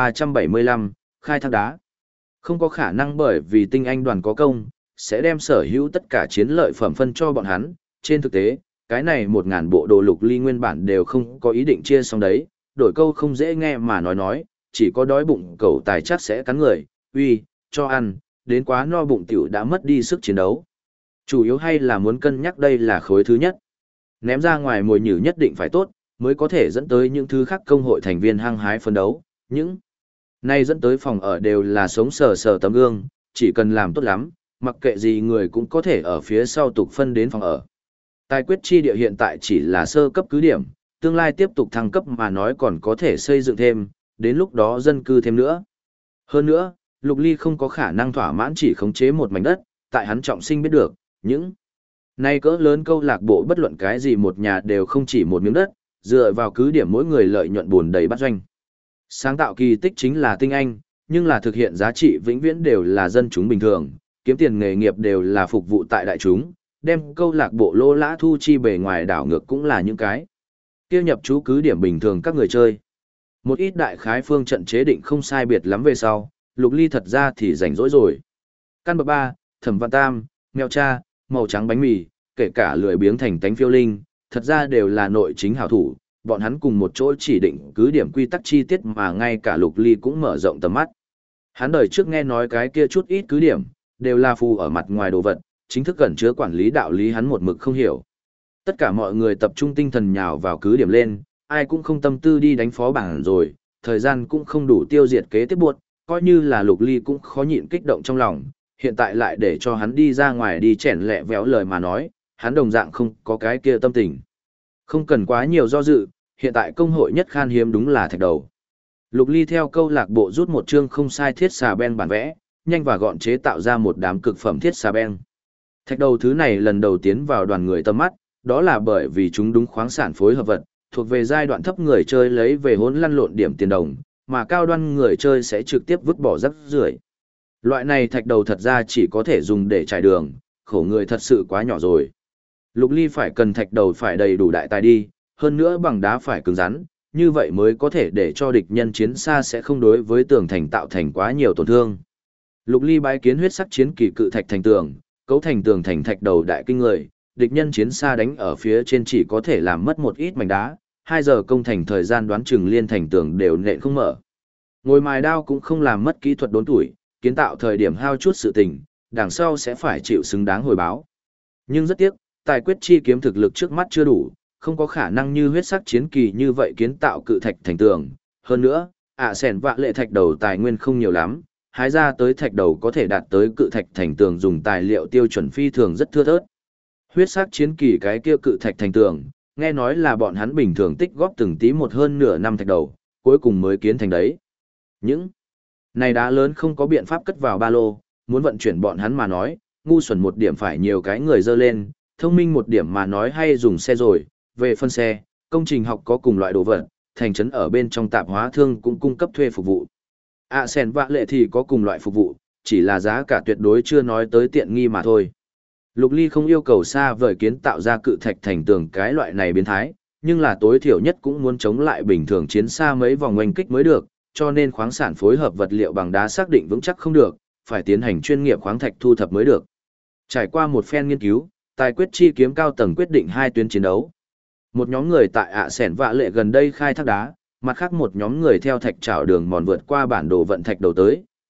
Speaker 1: 1375, khai thác đá. Không có khả năng bởi vì tinh anh đoàn có công, sẽ đem sở hữu tất cả chiến lợi phẩm phân cho bọn hắn. Trên thực tế, cái này 1.000 bộ đồ Lục Ly nguyên bản đều không có ý định chia xong đấy, đổi câu không dễ nghe mà nói, chỉ có đói bụng cẩu tài chắc sẽ cắn người, uy, cho ăn, đến quá no bụng tiểu đã mất đi sức chiến đấu. Chủ yếu hay là muốn cân nhắc đây là khối thứ nhất. Ném ra ngoài mồi nhử nhất định phải tốt, mới có thể dẫn tới những thứ khác công hội thành viên hăng hái phấn đấu. Những này dẫn tới phòng ở đều là sống sờ sờ tấm gương, chỉ cần làm tốt lắm, mặc kệ gì người cũng có thể ở phía sau tục phân đến phòng ở. Tài quyết chi địa hiện tại chỉ là sơ cấp cứ điểm, tương lai tiếp tục thăng cấp mà nói còn có thể xây dựng thêm, đến lúc đó dân cư thêm nữa. Hơn nữa, Lục Ly không có khả năng thỏa mãn chỉ khống chế một mảnh đất, tại hắn trọng sinh biết được, những này cỡ lớn câu lạc bộ bất luận cái gì một nhà đều không chỉ một miếng đất, dựa vào cứ điểm mỗi người lợi nhuận buồn đầy bát doanh. Sáng tạo kỳ tích chính là tinh anh, nhưng là thực hiện giá trị vĩnh viễn đều là dân chúng bình thường, kiếm tiền nghề nghiệp đều là phục vụ tại đại chúng, đem câu lạc bộ lô lã thu chi bề ngoài đảo ngược cũng là những cái kia nhập trú cứ điểm bình thường các người chơi. Một ít đại khái phương trận chế định không sai biệt lắm về sau, Lục Ly thật ra thì rảnh rỗi rồi. Căn bậc 3, Thẩm Văn Tam, Mèo Cha, màu trắng bánh mì, kể cả lười biếng thành tánh Phiêu Linh, thật ra đều là nội chính hảo thủ, bọn hắn cùng một chỗ chỉ định cứ điểm quy tắc chi tiết mà ngay cả Lục Ly cũng mở rộng tầm mắt. Hắn đời trước nghe nói cái kia chút ít cứ điểm, đều là phù ở mặt ngoài đồ vật, chính thức gần chứa quản lý đạo lý hắn một mực không hiểu. Tất cả mọi người tập trung tinh thần nhào vào cứ điểm lên, ai cũng không tâm tư đi đánh phó bảng rồi, thời gian cũng không đủ tiêu diệt kế tiếp buộc, coi như là Lục Ly cũng khó nhịn kích động trong lòng, hiện tại lại để cho hắn đi ra ngoài đi chèn lẹ véo lời mà nói, hắn đồng dạng không có cái kia tâm tình. Không cần quá nhiều do dự, hiện tại công hội nhất khan hiếm đúng là thạch đầu. Lục Ly theo câu lạc bộ rút một chương không sai thiết xà beng bản vẽ, nhanh và gọn chế tạo ra một đám cực phẩm thiết xà beng. Thạch đầu thứ này lần đầu tiến vào đoàn người tầm mắt, đó là bởi vì chúng đúng khoáng sản phối hợp vật, thuộc về giai đoạn thấp người chơi lấy về hỗn lăn lộn điểm tiền đồng, mà cao đoan người chơi sẽ trực tiếp vứt bỏ rác rưởi. Loại này thạch đầu thật ra chỉ có thể dùng để trải đường, khổ người thật sự quá nhỏ rồi. Lục Ly phải cần thạch đầu phải đầy đủ đại tài đi, hơn nữa bằng đá phải cứng rắn, như vậy mới có thể để cho địch nhân chiến xa sẽ không đối với tường thành tạo thành quá nhiều tổn thương. Lục Ly bái kiến huyết sắc chiến kỳ cự thạch thành tường, cấu thành tường thành thạch đầu đại kinh người, địch nhân chiến xa đánh ở phía trên chỉ có thể làm mất một ít mảnh đá, 2 giờ công thành thời gian đoán chừng liên thành tường đều nện không mở. Ngồi mài đao cũng không làm mất kỹ thuật đốn tuổi, kiến tạo thời điểm hao chút sự tình, đằng sau sẽ phải chịu xứng đáng hồi báo. Nhưng rất tiếc, tài quyết chi kiếm thực lực trước mắt chưa đủ, không có khả năng như huyết sắc chiến kỳ như vậy kiến tạo cự thạch thành tường. Hơn nữa, sẻn vạ lệ thạch đầu tài nguyên không nhiều lắm, hái ra tới thạch đầu có thể đạt tới cự thạch thành tường dùng tài liệu tiêu chuẩn phi thường rất thưa thớt. Huyết sắc chiến kỳ cái kia cự thạch thành tường, nghe nói là bọn hắn bình thường tích góp từng tí một hơn nửa năm thạch đầu, cuối cùng mới kiến thành đấy. Những này đá lớn không có biện pháp cất vào ba lô, muốn vận chuyển bọn hắn mà nói, ngu xuẩn một điểm phải nhiều cái người dơ lên, thông minh một điểm mà nói hay dùng xe rồi, về phân xe, công trình học có cùng loại đồ vật, thành trấn ở bên trong tạp hóa thương cũng cung cấp thuê phục vụ. Sen vạ lệ thì có cùng loại phục vụ, chỉ là giá cả tuyệt đối chưa nói tới tiện nghi mà thôi. Lục Ly không yêu cầu xa vời kiến tạo ra cự thạch thành tường cái loại này biến thái, nhưng là tối thiểu nhất cũng muốn chống lại bình thường chiến xa mấy vòng oanh kích mới được, cho nên khoáng sản phối hợp vật liệu bằng đá xác định vững chắc không được, phải tiến hành chuyên nghiệp khoáng thạch thu thập mới được. Trải qua một phen nghiên cứu, tài quyết chi kiếm cao tầng quyết định 2 tuyến chiến đấu. Một nhóm người tại sẻn vạ lệ gần đây khai thác đá, mặt khác một nhóm người theo thạch trảo đường mòn vượt qua bản đồ vận thạch đầu tới,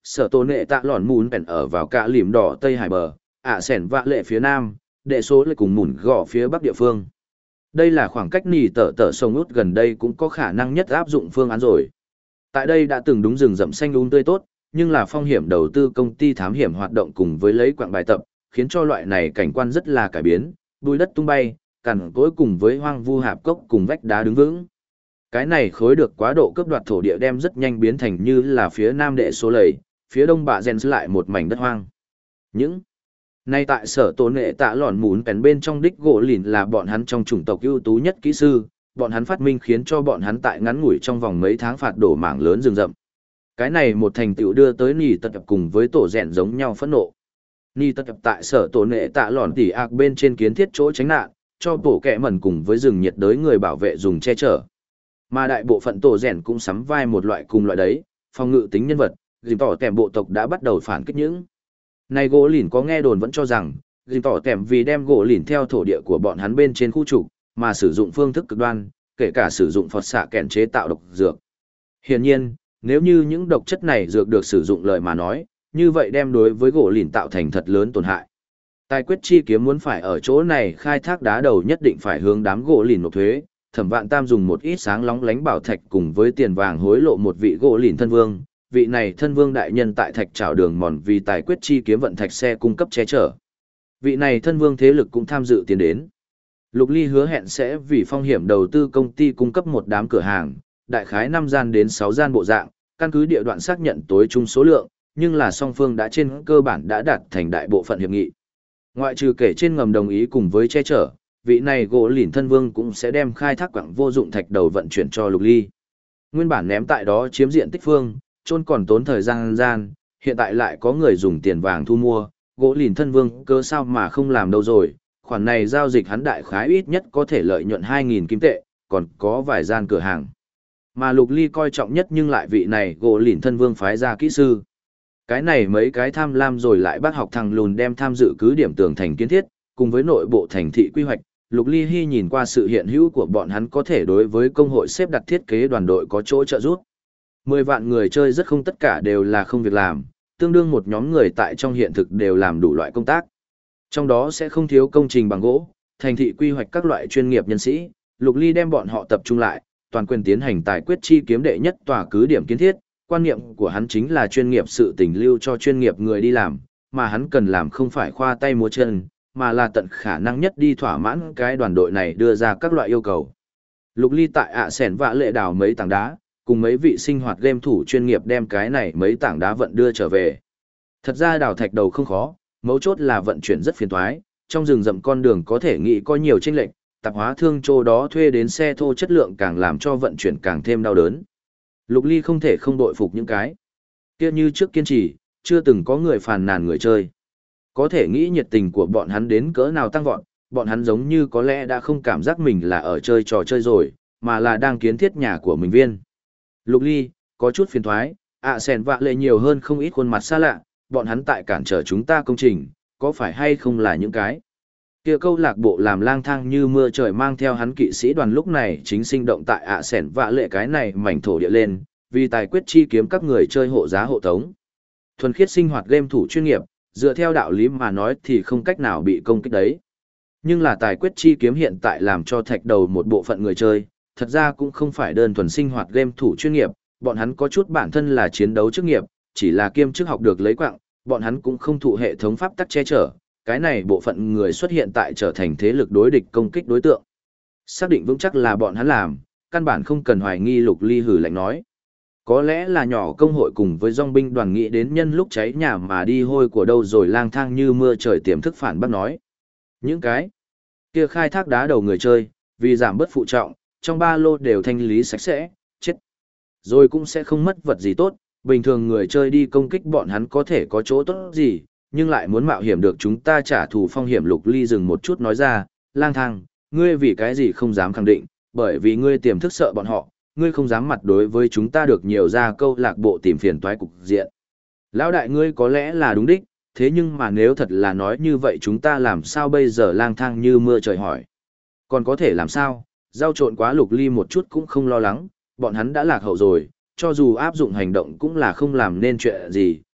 Speaker 1: Sở tổ nệ tạ lòn mùn bèn ở vào cả lìm đỏ Tây Hải bờ, ạ sẻn vạ lệ phía nam, đệ số lại cùng mùn gõ phía bắc địa phương. Đây là khoảng cách nỉ tở sông út gần đây cũng có khả năng nhất áp dụng phương án rồi. Tại đây đã từng đúng rừng rậm xanh tươi tốt, nhưng là phong hiểm đầu tư công ty thám hiểm hoạt động cùng với lấy quạng bài tập, khiến cho loại này cảnh quan rất là cải biến, bùi đất tung bay, cằn cỗi cùng với hoang vu hạp cốc cùng vách đá đứng vững. Cái này khối được quá độ cướp đoạt thổ địa đem rất nhanh biến thành như là phía nam đệ số lầy, phía đông bạ rèn lại một mảnh đất hoang. Những nay tại sở tổ nệ tạ lòn mún bèn bên trong đích gỗ lìn là bọn hắn trong chủng tộc ưu tú nhất kỹ sư, bọn hắn phát minh khiến cho bọn hắn tại ngắn ngủi trong vòng mấy tháng phạt đổ mảng lớn rừng rậm. Cái này một thành tựu đưa tới nỉ tật cùng với tổ rèn giống nhau phẫn nộ. Nỉ tật tại sở tổ nệ tạ lòn tỉ ạc bên trên kiến thiết chỗ tránh nạn, cho tổ kẹ mẩn cùng với rừng nhiệt đới người bảo vệ dùng che chở. Mà đại bộ phận tổ rèn cũng sắm vai một loại cùng loại đấy, phòng ngự tính nhân vật, dìm tỏ tèm bộ tộc đã bắt đầu phản kích những. Này gỗ lìn có nghe đồn vẫn cho rằng, dìm tỏ tèm vì đem gỗ lìn theo thổ địa của bọn hắn bên trên khu trục, mà sử dụng phương thức cực đoan, kể cả sử dụng phọt xạ kèn chế tạo độc dược. Hiển nhiên, nếu như những độc chất này dược được sử dụng lời mà nói, như vậy đem đối với gỗ lìn tạo thành thật lớn tổn hại. Tài quyết chi kiếm muốn phải ở chỗ này khai thác đá đầu nhất định phải hướng đám gỗ lìn nộp thuế, Thẩm Vạn Tam dùng một ít sáng lóng lánh bảo thạch cùng với tiền vàng hối lộ một vị gỗ lìn thân vương, vị này thân vương đại nhân tại thạch trảo đường mòn vì tài quyết chi kiếm vận thạch xe cung cấp che chở. Vị này thân vương thế lực cũng tham dự tiến đến. Lục Ly hứa hẹn sẽ vì phong hiểm đầu tư công ty cung cấp một đám cửa hàng, đại khái 5 gian đến 6 gian bộ dạng, căn cứ địa đoạn xác nhận tối trung số lượng, nhưng là song phương đã trên cơ bản đã đạt thành đại bộ phận hiệp nghị. Ngoại trừ kể trên ngầm đồng ý cùng với che chở, vị này gỗ lìn thân vương cũng sẽ đem khai thác quặng vô dụng thạch đầu vận chuyển cho Lục Ly. Nguyên bản ném tại đó chiếm diện tích phương, chôn còn tốn thời gian, hiện tại lại có người dùng tiền vàng thu mua, gỗ lìn thân vương cơ sao mà không làm đâu rồi, khoản này giao dịch hắn đại khái ít nhất có thể lợi nhuận 2.000 kim tệ, còn có vài gian cửa hàng. Mà Lục Ly coi trọng nhất nhưng lại vị này gỗ lìn thân vương phái ra kỹ sư. Cái này mấy cái tham lam rồi lại bác học thằng lùn đem tham dự cứ điểm tường thành kiến thiết, cùng với nội bộ thành thị quy hoạch, Lục Ly Hy nhìn qua sự hiện hữu của bọn hắn có thể đối với công hội xếp đặt thiết kế đoàn đội có chỗ trợ giúp. 10 vạn người chơi rất không tất cả đều là không việc làm, tương đương một nhóm người tại trong hiện thực đều làm đủ loại công tác. Trong đó sẽ không thiếu công trình bằng gỗ, thành thị quy hoạch các loại chuyên nghiệp nhân sĩ, Lục Ly đem bọn họ tập trung lại, toàn quyền tiến hành tài quyết chi kiếm đệ nhất tòa cứ điểm kiến thiết, quan niệm của hắn chính là chuyên nghiệp sự tình lưu cho chuyên nghiệp người đi làm, mà hắn cần làm không phải khoa tay múa chân, mà là tận khả năng nhất đi thỏa mãn cái đoàn đội này đưa ra các loại yêu cầu. Lục Ly tại ạ sẻn vạ lệ đào mấy tảng đá, cùng mấy vị sinh hoạt game thủ chuyên nghiệp đem cái này mấy tảng đá vận đưa trở về. Thật ra đào thạch đầu không khó, mấu chốt là vận chuyển rất phiền toái, trong rừng rậm con đường có thể nghĩ có nhiều chênh lệch, tạp hóa thương chỗ đó thuê đến xe thô chất lượng càng làm cho vận chuyển càng thêm đau đớn. Lục Ly không thể không đội phục những cái kia như trước kiên trì, chưa từng có người phàn nàn người chơi. Có thể nghĩ nhiệt tình của bọn hắn đến cỡ nào tăng vọt, bọn hắn giống như có lẽ đã không cảm giác mình là ở chơi trò chơi rồi, mà là đang kiến thiết nhà của mình viên. Lục Ly, có chút phiền thoái, sèn vạ lệ nhiều hơn không ít khuôn mặt xa lạ, bọn hắn tại cản trở chúng ta công trình, có phải hay không là những cái kia câu lạc bộ làm lang thang như mưa trời mang theo hắn kỵ sĩ đoàn lúc này chính sinh động tại sèn vạ lệ cái này mảnh thổ địa lên, vì tài quyết chi kiếm các người chơi hộ giá hộ tống. Thuần khiết sinh hoạt game thủ chuyên nghiệp, dựa theo đạo lý mà nói thì không cách nào bị công kích đấy. Nhưng là tài quyết chi kiếm hiện tại làm cho thạch đầu một bộ phận người chơi, thật ra cũng không phải đơn thuần sinh hoạt game thủ chuyên nghiệp, bọn hắn có chút bản thân là chiến đấu chức nghiệp, chỉ là kiêm chức học được lấy quạng, bọn hắn cũng không thụ hệ thống pháp tắc che chở, cái này bộ phận người xuất hiện tại trở thành thế lực đối địch công kích đối tượng. Xác định vững chắc là bọn hắn làm, căn bản không cần hoài nghi. Lục Ly hử lạnh nói. Có lẽ là nhỏ công hội cùng với dòng binh đoàn nghĩ đến nhân lúc cháy nhà mà đi hôi của đâu rồi lang thang như mưa trời tiềm thức phản bác nói. Những cái kia khai thác đá đầu người chơi, vì giảm bớt phụ trọng, trong ba lô đều thanh lý sạch sẽ, chết. Rồi cũng sẽ không mất vật gì tốt, bình thường người chơi đi công kích bọn hắn có thể có chỗ tốt gì, nhưng lại muốn mạo hiểm được chúng ta trả thù phong hiểm. Lục Ly dừng một chút nói ra, lang thang, ngươi vì cái gì không dám khẳng định, bởi vì ngươi tiềm thức sợ bọn họ, ngươi không dám mặt đối với chúng ta được nhiều ra câu lạc bộ tìm phiền toái cục diện. Lão đại ngươi có lẽ là đúng đích, thế nhưng mà nếu thật là nói như vậy chúng ta làm sao bây giờ? Lang thang như mưa trời hỏi. Còn có thể làm sao? Giao trộn quá. Lục Ly một chút cũng không lo lắng, bọn hắn đã lạc hậu rồi, cho dù áp dụng hành động cũng là không làm nên chuyện gì,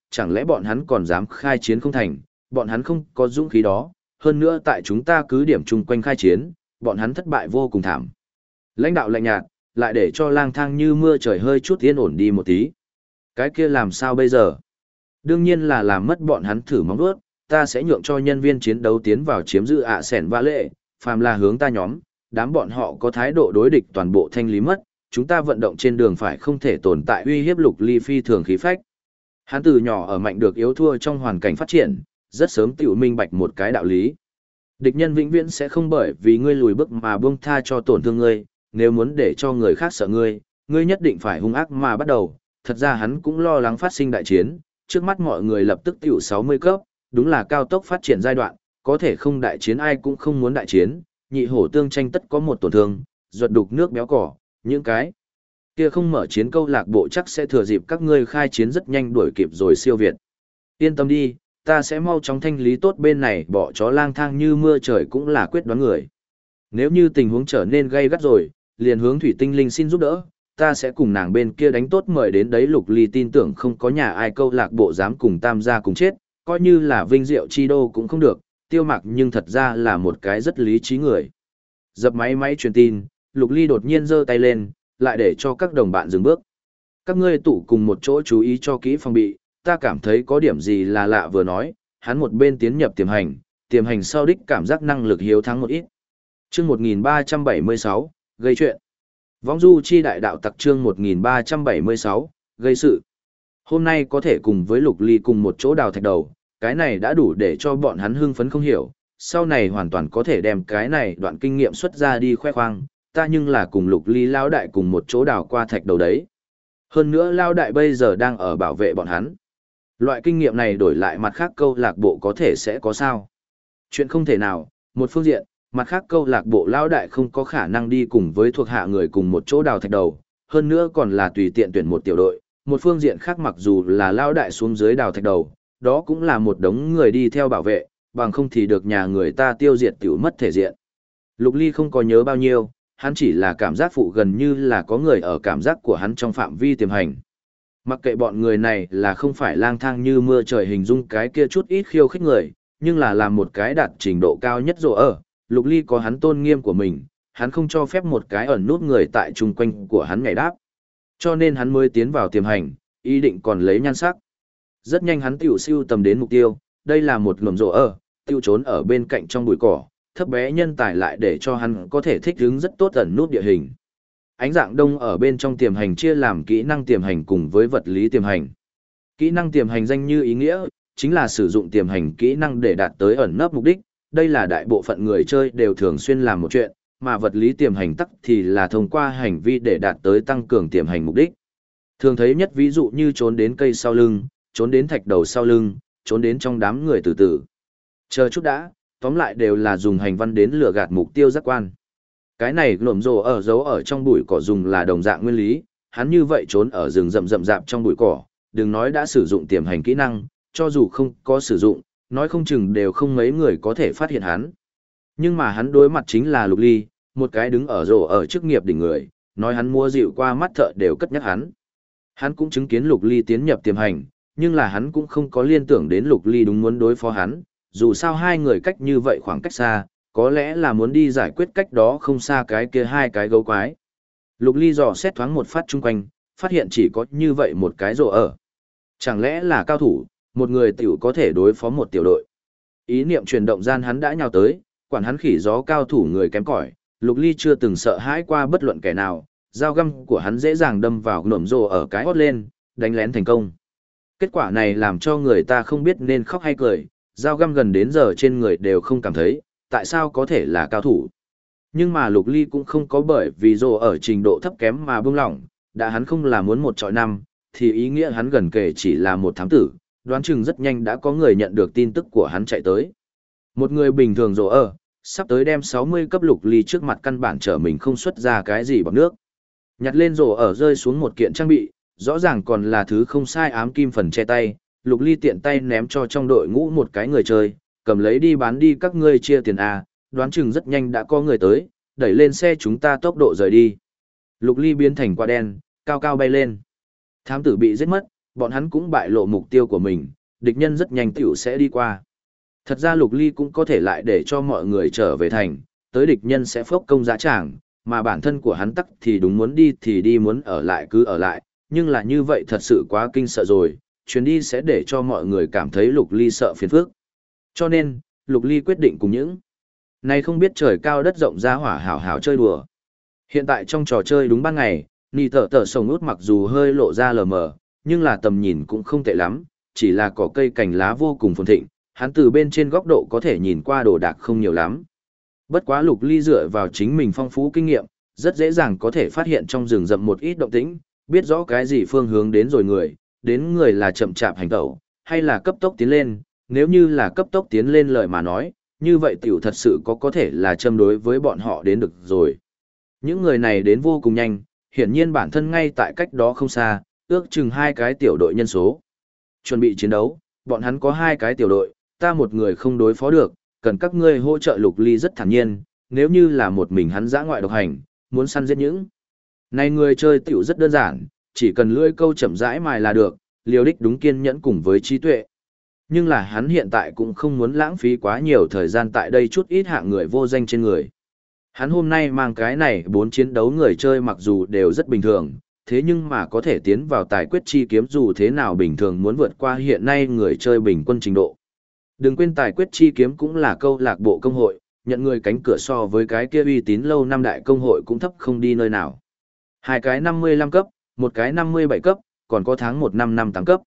Speaker 1: chẳng lẽ bọn hắn còn dám khai chiến không thành, bọn hắn không có dũng khí đó, hơn nữa tại chúng ta cứ điểm chung quanh khai chiến, bọn hắn thất bại vô cùng thảm. Lãnh đạo lạnh nhạt, lại để cho Lang Thang như mưa trời hơi chút yên ổn đi một tí. Cái kia làm sao bây giờ? Đương nhiên là làm mất bọn hắn thử móng vuốt, ta sẽ nhượng cho nhân viên chiến đấu tiến vào chiếm giữ ạ sẻn và lệ, phàm là hướng ta nhóm, đám bọn họ có thái độ đối địch toàn bộ thanh lý mất, chúng ta vận động trên đường phải không thể tồn tại uy hiếp Lục Ly phi thường khí phách. Hắn từ nhỏ ở mạnh được yếu thua trong hoàn cảnh phát triển, rất sớm tiểu minh bạch một cái đạo lý. Địch nhân vĩnh viễn sẽ không bởi vì ngươi lùi bước mà buông tha cho tổn thương ngươi, nếu muốn để cho người khác sợ ngươi, ngươi nhất định phải hung ác mà bắt đầu. Thật ra hắn cũng lo lắng phát sinh đại chiến, trước mắt mọi người lập tức tiểu 60 cấp, đúng là cao tốc phát triển giai đoạn, có thể không đại chiến ai cũng không muốn đại chiến, nhị hổ tương tranh tất có một tổn thương, ruột đục nước béo cỏ, những cái kia không mở chiến câu lạc bộ chắc sẽ thừa dịp các ngươi khai chiến rất nhanh đuổi kịp rồi siêu việt. Yên tâm đi, ta sẽ mau chóng thanh lý tốt bên này, bỏ chó lang thang như mưa trời cũng là quyết đoán người. Nếu như tình huống trở nên gay gắt rồi, liền hướng Thủy Tinh Linh xin giúp đỡ, ta sẽ cùng nàng bên kia đánh tốt mời đến đấy. Lục Ly tin tưởng không có nhà ai câu lạc bộ dám cùng Tam gia cùng chết, coi như là vinh diệu chi đô cũng không được, Tiêu Mặc nhưng thật ra là một cái rất lý trí người. Dập máy truyền tin, Lục Ly đột nhiên giơ tay lên, lại để cho các đồng bạn dừng bước. Các ngươi tụ cùng một chỗ chú ý cho kỹ phòng bị, ta cảm thấy có điểm gì là lạ vừa nói, hắn một bên tiến nhập tiềm hành sau đích cảm giác năng lực hiếu thắng một ít. Chương 1376, gây chuyện. Võng du chi đại đạo tặc chương 1376, gây sự. Hôm nay có thể cùng với Lục Ly cùng một chỗ đào thạch đầu, cái này đã đủ để cho bọn hắn hưng phấn không hiểu, sau này hoàn toàn có thể đem cái này đoạn kinh nghiệm xuất ra đi khoe khoang, ta nhưng là cùng Lục Ly lao đại cùng một chỗ đào qua thạch đầu đấy. Hơn nữa lao đại bây giờ đang ở bảo vệ bọn hắn. Loại kinh nghiệm này đổi lại mặt khác câu lạc bộ có thể sẽ có sao? Chuyện không thể nào, một phương diện, mặt khác câu lạc bộ lao đại không có khả năng đi cùng với thuộc hạ người cùng một chỗ đào thạch đầu, hơn nữa còn là tùy tiện tuyển một tiểu đội. Một phương diện khác mặc dù là lao đại xuống dưới đào thạch đầu, đó cũng là một đống người đi theo bảo vệ, bằng không thì được nhà người ta tiêu diệt tiểu mất thể diện. Lục Ly không có nhớ bao nhiêu, hắn chỉ là cảm giác phụ gần như là có người ở cảm giác của hắn trong phạm vi tiềm hành. Mặc kệ bọn người này là không phải lang thang như mưa trời hình dung cái kia chút ít khiêu khích người, nhưng là làm một cái đạt trình độ cao nhất rồi ở, Lục Ly có hắn tôn nghiêm của mình, hắn không cho phép một cái ẩn nút người tại chung quanh của hắn nhảy đáp. Cho nên hắn mới tiến vào tiềm hành, ý định còn lấy nhan sắc. Rất nhanh hắn tiểu siêu tầm đến mục tiêu, đây là một lùm rộ ở, tiêu trốn ở bên cạnh trong bụi cỏ, thấp bé nhân tài lại để cho hắn có thể thích ứng rất tốt ẩn nút địa hình. Ánh dạng đông ở bên trong tiềm hành chia làm kỹ năng tiềm hành cùng với vật lý tiềm hành. Kỹ năng tiềm hành danh như ý nghĩa, chính là sử dụng tiềm hành kỹ năng để đạt tới ẩn nấp mục đích, đây là đại bộ phận người chơi đều thường xuyên làm một chuyện, mà vật lý tiềm hành tắc thì là thông qua hành vi để đạt tới tăng cường tiềm hành mục đích. Thường thấy nhất ví dụ như trốn đến cây sau lưng, trốn đến thạch đầu sau lưng, trốn đến trong đám người từ từ. Chờ chút đã, tóm lại đều là dùng hành văn đến lừa gạt mục tiêu giác quan. Cái này lổm rồ ở giấu ở trong bụi cỏ dùng là đồng dạng nguyên lý, hắn như vậy trốn ở rừng rậm rậm rạp trong bụi cỏ, đừng nói đã sử dụng tiềm hành kỹ năng, cho dù không có sử dụng, nói không chừng đều không mấy người có thể phát hiện hắn. Nhưng mà hắn đối mặt chính là Lục Ly, một cái đứng ở rồ ở chức nghiệp đỉnh người, nói hắn mua dịu qua mắt thợ đều cất nhắc hắn. Hắn cũng chứng kiến Lục Ly tiến nhập tiềm hành, nhưng là hắn cũng không có liên tưởng đến Lục Ly đúng muốn đối phó hắn, dù sao hai người cách như vậy khoảng cách xa, có lẽ là muốn đi giải quyết cách đó không xa cái kia hai cái gấu quái. Lục Ly dò xét thoáng một phát chung quanh, phát hiện chỉ có như vậy một cái rồ ở. Chẳng lẽ là cao thủ, một người tiểu có thể đối phó một tiểu đội. Ý niệm chuyển động gian hắn đã nhào tới, quản hắn khỉ gió cao thủ người kém cỏi, Lục Ly chưa từng sợ hãi qua bất luận kẻ nào, dao găm của hắn dễ dàng đâm vào nổm rồ ở cái hót lên, đánh lén thành công. Kết quả này làm cho người ta không biết nên khóc hay cười, dao găm gần đến giờ trên người đều không cảm thấy, tại sao có thể là cao thủ. Nhưng mà Lục Ly cũng không có bởi vì rồ ở trình độ thấp kém mà buông lỏng, đã hắn không là muốn một trọi năm, thì ý nghĩa hắn gần kể chỉ là một thám tử, đoán chừng rất nhanh đã có người nhận được tin tức của hắn chạy tới. Một người bình thường rồ ở, sắp tới đem 60 cấp Lục Ly trước mặt căn bản trở mình không xuất ra cái gì bằng nước. Nhặt lên rồ ở rơi xuống một kiện trang bị, rõ ràng còn là thứ không sai ám kim phần che tay, Lục Ly tiện tay ném cho trong đội ngũ một cái người chơi, cầm lấy đi bán đi các ngươi chia tiền à, đoán chừng rất nhanh đã có người tới, đẩy lên xe chúng ta tốc độ rời đi. Lục Ly biến thành quả đen, cao cao bay lên. Thám tử bị giết mất, bọn hắn cũng bại lộ mục tiêu của mình, địch nhân rất nhanh tiểu sẽ đi qua. Thật ra Lục Ly cũng có thể lại để cho mọi người trở về thành, tới địch nhân sẽ phốc công dã tràng, mà bản thân của hắn tắc thì đúng muốn đi thì đi, muốn ở lại cứ ở lại, nhưng là như vậy thật sự quá kinh sợ rồi, chuyến đi sẽ để cho mọi người cảm thấy Lục Ly sợ phiền phức. Cho nên, Lục Ly quyết định cùng những này không biết trời cao đất rộng ra hỏa hảo hảo chơi đùa. Hiện tại trong trò chơi đúng ban ngày, nì tở tở sồng út mặc dù hơi lộ ra lờ mờ, nhưng là tầm nhìn cũng không tệ lắm, chỉ là cỏ cây cành lá vô cùng phồn thịnh, hắn từ bên trên góc độ có thể nhìn qua đồ đạc không nhiều lắm. Bất quá Lục Ly dựa vào chính mình phong phú kinh nghiệm, rất dễ dàng có thể phát hiện trong rừng rậm một ít động tĩnh, biết rõ cái gì phương hướng đến rồi đến người là chậm chạp hành tẩu, hay là cấp tốc tiến lên, nếu như là cấp tốc tiến lên lời mà nói, như vậy tiểu thật sự có thể là châm đối với bọn họ đến được rồi. Những người này đến vô cùng nhanh, hiển nhiên bản thân ngay tại cách đó không xa, ước chừng 2 cái tiểu đội nhân số. Chuẩn bị chiến đấu, bọn hắn có 2 cái tiểu đội, ta một người không đối phó được, cần các ngươi hỗ trợ. Lục Ly rất thản nhiên, nếu như là một mình hắn dã ngoại độc hành, muốn săn giết những này người chơi tiểu rất đơn giản, chỉ cần lưỡi câu chậm rãi mài là được, liều đích đúng kiên nhẫn cùng với trí tuệ. Nhưng là hắn hiện tại cũng không muốn lãng phí quá nhiều thời gian tại đây chút ít hạng người vô danh trên người. Hắn hôm nay mang cái này 4 chiến đấu người chơi mặc dù đều rất bình thường, thế nhưng mà có thể tiến vào tài quyết chi kiếm dù thế nào bình thường muốn vượt qua hiện nay người chơi bình quân trình độ. Đừng quên tài quyết chi kiếm cũng là câu lạc bộ công hội, nhận người cánh cửa so với cái kia uy tín lâu năm đại công hội cũng thấp không đi nơi nào. 2 cái 55 cấp, một cái 57 cấp, còn có tháng 1 năm 58 cấp.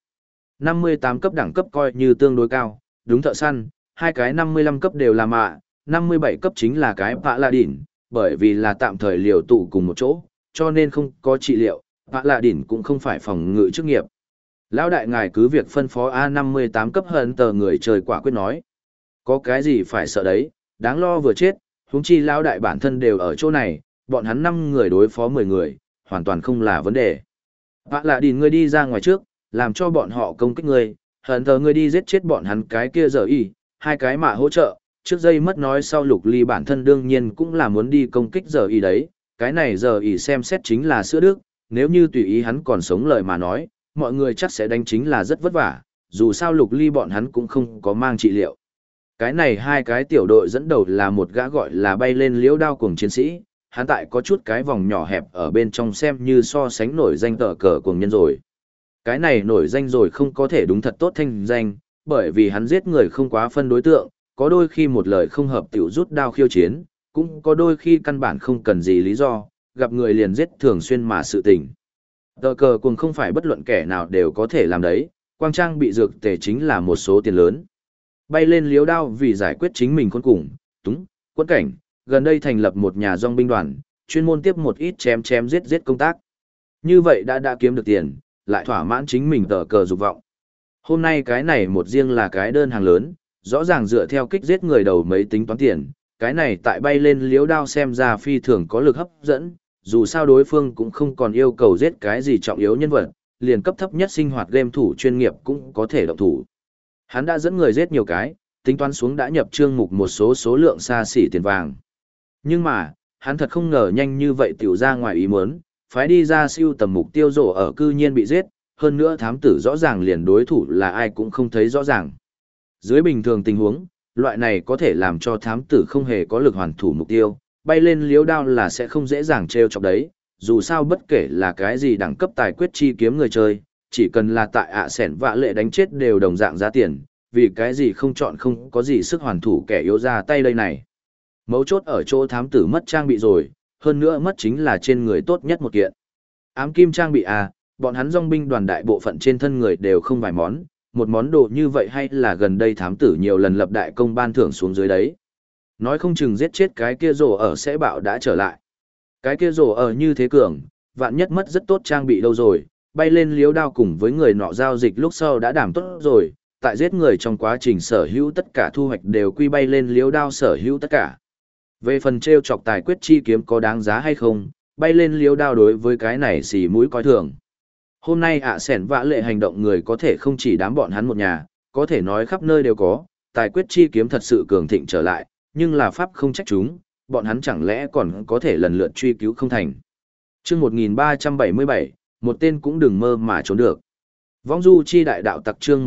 Speaker 1: 58 cấp đẳng cấp coi như tương đối cao, đúng thợ săn, 2 cái 55 cấp đều là mạ, 57 cấp chính là cái Paladin, bởi vì là tạm thời liều tụ cùng một chỗ, cho nên không có trị liệu, Paladin cũng không phải phòng ngự chức nghiệp. Lão đại ngài cứ việc phân phó A58 cấp hận tờ người trời quả quyết nói. Có cái gì phải sợ đấy, đáng lo vừa chết, huống chi lão đại bản thân đều ở chỗ này, bọn hắn 5 người đối phó 10 người, hoàn toàn không là vấn đề. Paladin ngươi đi ra ngoài trước, làm cho bọn họ công kích ngươi, hận tờ ngươi đi giết chết bọn hắn cái kia giờ y, 2 cái mạ hỗ trợ. Trước giây mất nói sau Lục Ly bản thân đương nhiên cũng là muốn đi công kích giờ y đấy, cái này giờ y xem xét chính là sữa đức, nếu như tùy ý hắn còn sống lời mà nói, mọi người chắc sẽ đánh chính là rất vất vả, dù sao Lục Ly bọn hắn cũng không có mang trị liệu. Cái này 2 cái tiểu đội dẫn đầu là một gã gọi là bay lên liễu đao cuồng chiến sĩ, hắn tại có chút cái vòng nhỏ hẹp ở bên trong xem như so sánh nổi danh tờ cờ cuồng nhân rồi. Cái này nổi danh rồi không có thể đúng thật tốt thanh danh, bởi vì hắn giết người không quá phân đối tượng, có đôi khi một lời không hợp tiểu rút đao khiêu chiến, cũng có đôi khi căn bản không cần gì lý do, gặp người liền giết thường xuyên mà sự tình. Tờ cờ cuồng không phải bất luận kẻ nào đều có thể làm đấy, quang trang bị dược tề chính là một số tiền lớn. Bay lên liếu đao vì giải quyết chính mình khốn cùng, túng, quẫn cảnh, gần đây thành lập một nhà dòng binh đoàn, chuyên môn tiếp một ít chém giết công tác. Như vậy đã kiếm được tiền, lại thỏa mãn chính mình tờ cờ dục vọng. Hôm nay cái này một riêng là cái đơn hàng lớn, rõ ràng dựa theo kích giết người đầu mấy tính toán tiền, cái này tại bay lên liếu đao xem ra phi thường có lực hấp dẫn, dù sao đối phương cũng không còn yêu cầu giết cái gì trọng yếu nhân vật, liền cấp thấp nhất sinh hoạt game thủ chuyên nghiệp cũng có thể động thủ. Hắn đã dẫn người giết nhiều cái, tính toán xuống đã nhập chương mục một số lượng xa xỉ tiền vàng. Nhưng mà, hắn thật không ngờ nhanh như vậy tiểu ra ngoài ý muốn, phái đi ra siêu tầm mục tiêu rổ ở cư nhiên bị giết, hơn nữa thám tử rõ ràng liền đối thủ là ai cũng không thấy rõ ràng. Dưới bình thường tình huống, loại này có thể làm cho thám tử không hề có lực hoàn thủ mục tiêu, bay lên liếu đao là sẽ không dễ dàng treo chọc đấy, dù sao bất kể là cái gì đẳng cấp tài quyết chi kiếm người chơi, chỉ cần là tại sẻn vạ lệ đánh chết đều đồng dạng giá tiền, vì cái gì không chọn không có gì sức hoàn thủ kẻ yếu ra tay đây này. Mấu chốt ở chỗ thám tử mất trang bị rồi, hơn nữa mất chính là trên người tốt nhất một kiện. Ám kim trang bị bọn hắn dòng binh đoàn đại bộ phận trên thân người đều không vài món, một món đồ như vậy hay là gần đây thám tử nhiều lần lập đại công ban thưởng xuống dưới đấy. Nói không chừng giết chết cái kia rổ ở sẽ bạo đã trở lại. Cái kia rổ ở như thế cường, vạn nhất mất rất tốt trang bị đâu rồi, bay lên liếu đao cùng với người nọ giao dịch lúc sau đã đảm tốt rồi, tại giết người trong quá trình sở hữu tất cả thu hoạch đều quy bay lên liếu đao sở hữu tất cả. Về phần treo chọc tài quyết chi kiếm có đáng giá hay không, bay lên liếu đao đối với cái này xì mũi coi thường. Hôm nay sẻn vã lệ hành động người có thể không chỉ đám bọn hắn một nhà, có thể nói khắp nơi đều có, tài quyết chi kiếm thật sự cường thịnh trở lại, nhưng là pháp không trách chúng, bọn hắn chẳng lẽ còn có thể lần lượt truy cứu không thành. Chương 1377, một tên cũng đừng mơ mà trốn được. Vong du chi đại đạo tặc chương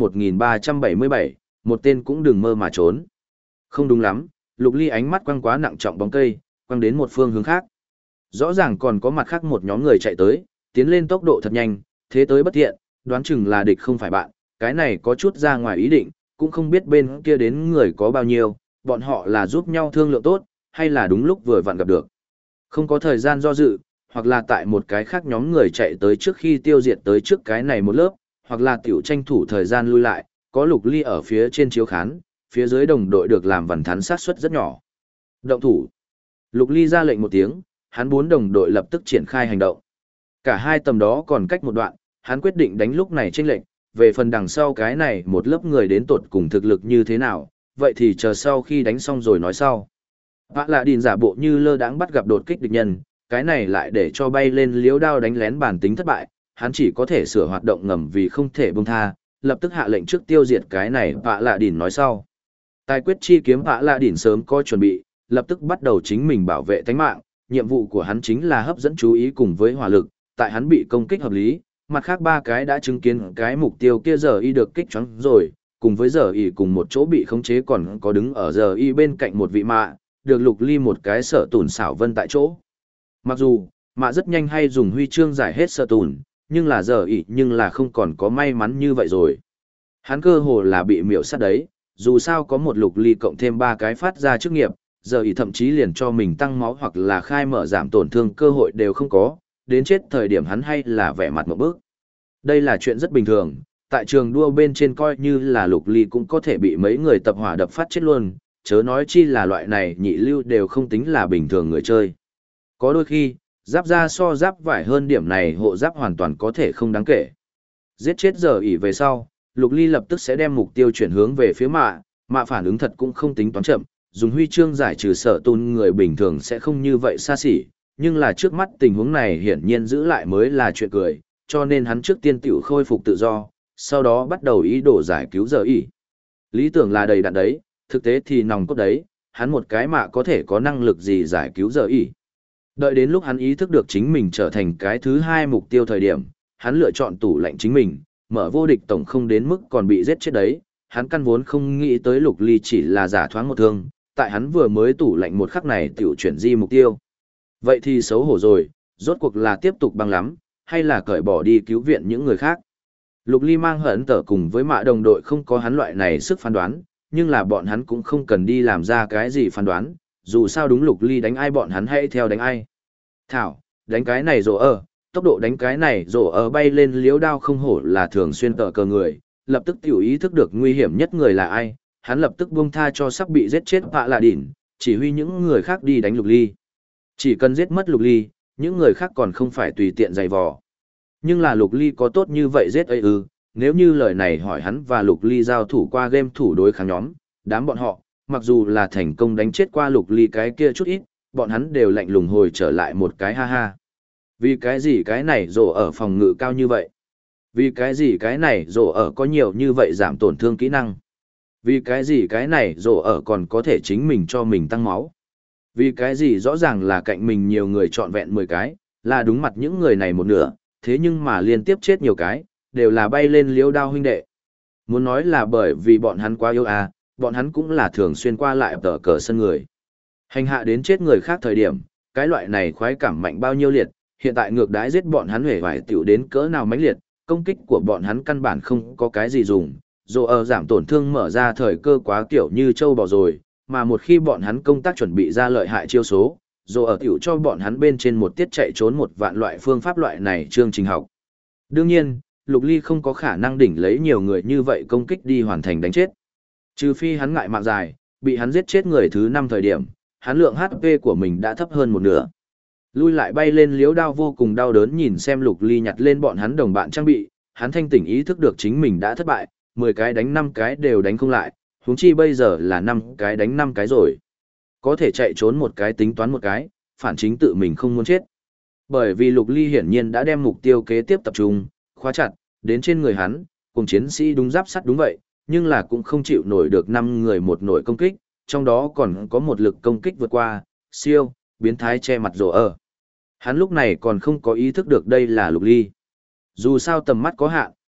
Speaker 1: 1377, một tên cũng đừng mơ mà trốn. Không đúng lắm, Lục Ly ánh mắt quăng quá nặng trọng bóng cây, quăng đến một phương hướng khác. Rõ ràng còn có mặt khác một nhóm người chạy tới, tiến lên tốc độ thật nhanh, thế tới bất thiện, đoán chừng là địch không phải bạn, cái này có chút ra ngoài ý định, cũng không biết bên kia đến người có bao nhiêu, bọn họ là giúp nhau thương lượng tốt, hay là đúng lúc vừa vặn gặp được. Không có thời gian do dự, hoặc là tại một cái khác nhóm người chạy tới trước khi tiêu diệt tới trước cái này một lớp, hoặc là tiểu tranh thủ thời gian lui lại, có Lục Ly ở phía trên chiếu khán, phía dưới đồng đội được làm vằn thắn sát suất rất nhỏ. Động thủ. Lục Ly ra lệnh một tiếng, hắn 4 đồng đội lập tức triển khai hành động. Cả hai tầm đó còn cách một đoạn, hắn quyết định đánh lúc này chênh lệnh, về phần đằng sau cái này một lớp người đến tột cùng thực lực như thế nào, vậy thì chờ sau khi đánh xong rồi nói sau. Vã lạ đìn giả bộ như lơ đãng bắt gặp đột kích địch nhân, cái này lại để cho bay lên liếu đao đánh lén bản tính thất bại, hắn chỉ có thể sửa hoạt động ngầm vì không thể buông tha, lập tức hạ lệnh trước tiêu diệt cái này vã lạ đìn nói sau. Tài quyết chi kiếm vã lạ đìn sớm có chuẩn bị, lập tức bắt đầu chính mình bảo vệ tánh mạng, nhiệm vụ của hắn chính là hấp dẫn chú ý cùng với hỏa lực, tại hắn bị công kích hợp lý, mặt khác 3 cái đã chứng kiến cái mục tiêu kia giờ y được kích choáng rồi, cùng với giờ y cùng một chỗ bị khống chế còn có đứng ở giờ y bên cạnh một vị mạ, được Lục Ly một cái sở tùn xảo vân tại chỗ. Mặc dù, mạ rất nhanh hay dùng huy chương giải hết sở tùn, nhưng là giờ y nhưng là không còn có may mắn như vậy rồi. Hắn cơ hồ là bị miểu sát đấy, dù sao có một Lục Ly cộng thêm 3 cái phát ra chức nghiệp, giờ y thậm chí liền cho mình tăng máu hoặc là khai mở giảm tổn thương cơ hội đều không có, đến chết thời điểm hắn hay là vẻ mặt một bước. Đây là chuyện rất bình thường, tại trường đua bên trên coi như là Lục Ly cũng có thể bị mấy người tập hỏa đập phát chết luôn, chớ nói chi là loại này nhị lưu đều không tính là bình thường người chơi. Có đôi khi, giáp da so giáp vải hơn điểm này hộ giáp hoàn toàn có thể không đáng kể. Giết chết giờ ỉ về sau, Lục Ly lập tức sẽ đem mục tiêu chuyển hướng về phía mạ phản ứng thật cũng không tính toán chậm, dùng huy chương giải trừ sở tôn người bình thường sẽ không như vậy xa xỉ, nhưng là trước mắt tình huống này hiển nhiên giữ lại mới là chuyện cười, cho nên hắn trước tiên tiểu khôi phục tự do, sau đó bắt đầu ý đồ giải cứu giờ ỉ. Lý tưởng là đầy đặn đấy, thực tế thì nòng cốt đấy, hắn một cái mạ có thể có năng lực gì giải cứu giờ ỉ. Đợi đến lúc hắn ý thức được chính mình trở thành cái thứ 2 mục tiêu thời điểm, hắn lựa chọn tủ lạnh chính mình, mở vô địch tổng không đến mức còn bị giết chết đấy, hắn căn vốn không nghĩ tới Lục Ly chỉ là giả thoáng một thương, tại hắn vừa mới tủ lạnh một khắc này tiểu chuyển di mục tiêu. Vậy thì xấu hổ rồi, rốt cuộc là tiếp tục băng lắm, hay là cởi bỏ đi cứu viện những người khác. Lục Ly mang hận tở cùng với mạ đồng đội không có hắn loại này sức phán đoán, nhưng là bọn hắn cũng không cần đi làm ra cái gì phán đoán, dù sao đúng Lục Ly đánh ai bọn hắn hãy theo đánh ai. Thảo, đánh cái này rổ ở, tốc độ đánh cái này rổ ở bay lên liếu đao không hổ là thường xuyên tở cờ người, lập tức tiểu ý thức được nguy hiểm nhất người là ai, hắn lập tức buông tha cho sắp bị giết chết vạ lạ đỉn, chỉ huy những người khác đi đánh Lục Ly. Chỉ cần giết mất Lục Ly, những người khác còn không phải tùy tiện giày vò. Nhưng là Lục Ly có tốt như vậy giết ấy ư, nếu như lời này hỏi hắn và Lục Ly giao thủ qua game thủ đối kháng nhóm, đám bọn họ, mặc dù là thành công đánh chết qua Lục Ly cái kia chút ít, bọn hắn đều lạnh lùng hồi trở lại một cái ha ha. Vì cái gì cái này rổ ở phòng ngự cao như vậy? Vì cái gì cái này rổ ở có nhiều như vậy giảm tổn thương kỹ năng? Vì cái gì cái này rổ ở còn có thể chính mình cho mình tăng máu? Vì cái gì rõ ràng là cạnh mình nhiều người trọn vẹn 10 cái, là đúng mặt những người này một nửa, thế nhưng mà liên tiếp chết nhiều cái, đều là bay lên liêu đao huynh đệ. Muốn nói là bởi vì bọn hắn quá yêu bọn hắn cũng là thường xuyên qua lại tờ cờ sân người. Hành hạ đến chết người khác thời điểm, cái loại này khoái cảm mạnh bao nhiêu liệt, hiện tại ngược đãi giết bọn hắn hề vải tiểu đến cỡ nào mãnh liệt, công kích của bọn hắn căn bản không có cái gì dùng, dù ở giảm tổn thương mở ra thời cơ quá kiểu như trâu bò rồi, mà một khi bọn hắn công tác chuẩn bị ra lợi hại chiêu số, dù ở tiểu cho bọn hắn bên trên một tiết chạy trốn một vạn loại phương pháp loại này chương trình học. Đương nhiên, Lục Ly không có khả năng đỉnh lấy nhiều người như vậy công kích đi hoàn thành đánh chết. Trừ phi hắn ngại mạng dài, bị hắn giết chết người thứ 5 thời điểm, hắn lượng HP của mình đã thấp hơn một nửa. Lui lại bay lên liếu đao vô cùng đau đớn nhìn xem Lục Ly nhặt lên bọn hắn đồng bạn trang bị, hắn thanh tỉnh ý thức được chính mình đã thất bại, 10 cái đánh 5 cái đều đánh không lại, huống chi bây giờ là 5 cái đánh 5 cái rồi. Có thể chạy trốn một cái tính toán một cái, phản chính tự mình không muốn chết. Bởi vì Lục Ly hiển nhiên đã đem mục tiêu kế tiếp tập trung, khóa chặt, đến trên người hắn, cùng chiến sĩ đúng giáp sắt đúng vậy, nhưng là cũng không chịu nổi được 5 người một nổi công kích, trong đó còn có một lực công kích vượt qua, siêu, biến thái che mặt rổ ở. Hắn lúc này còn không có ý thức được đây là Lục Ly. Dù sao tầm mắt có hạn,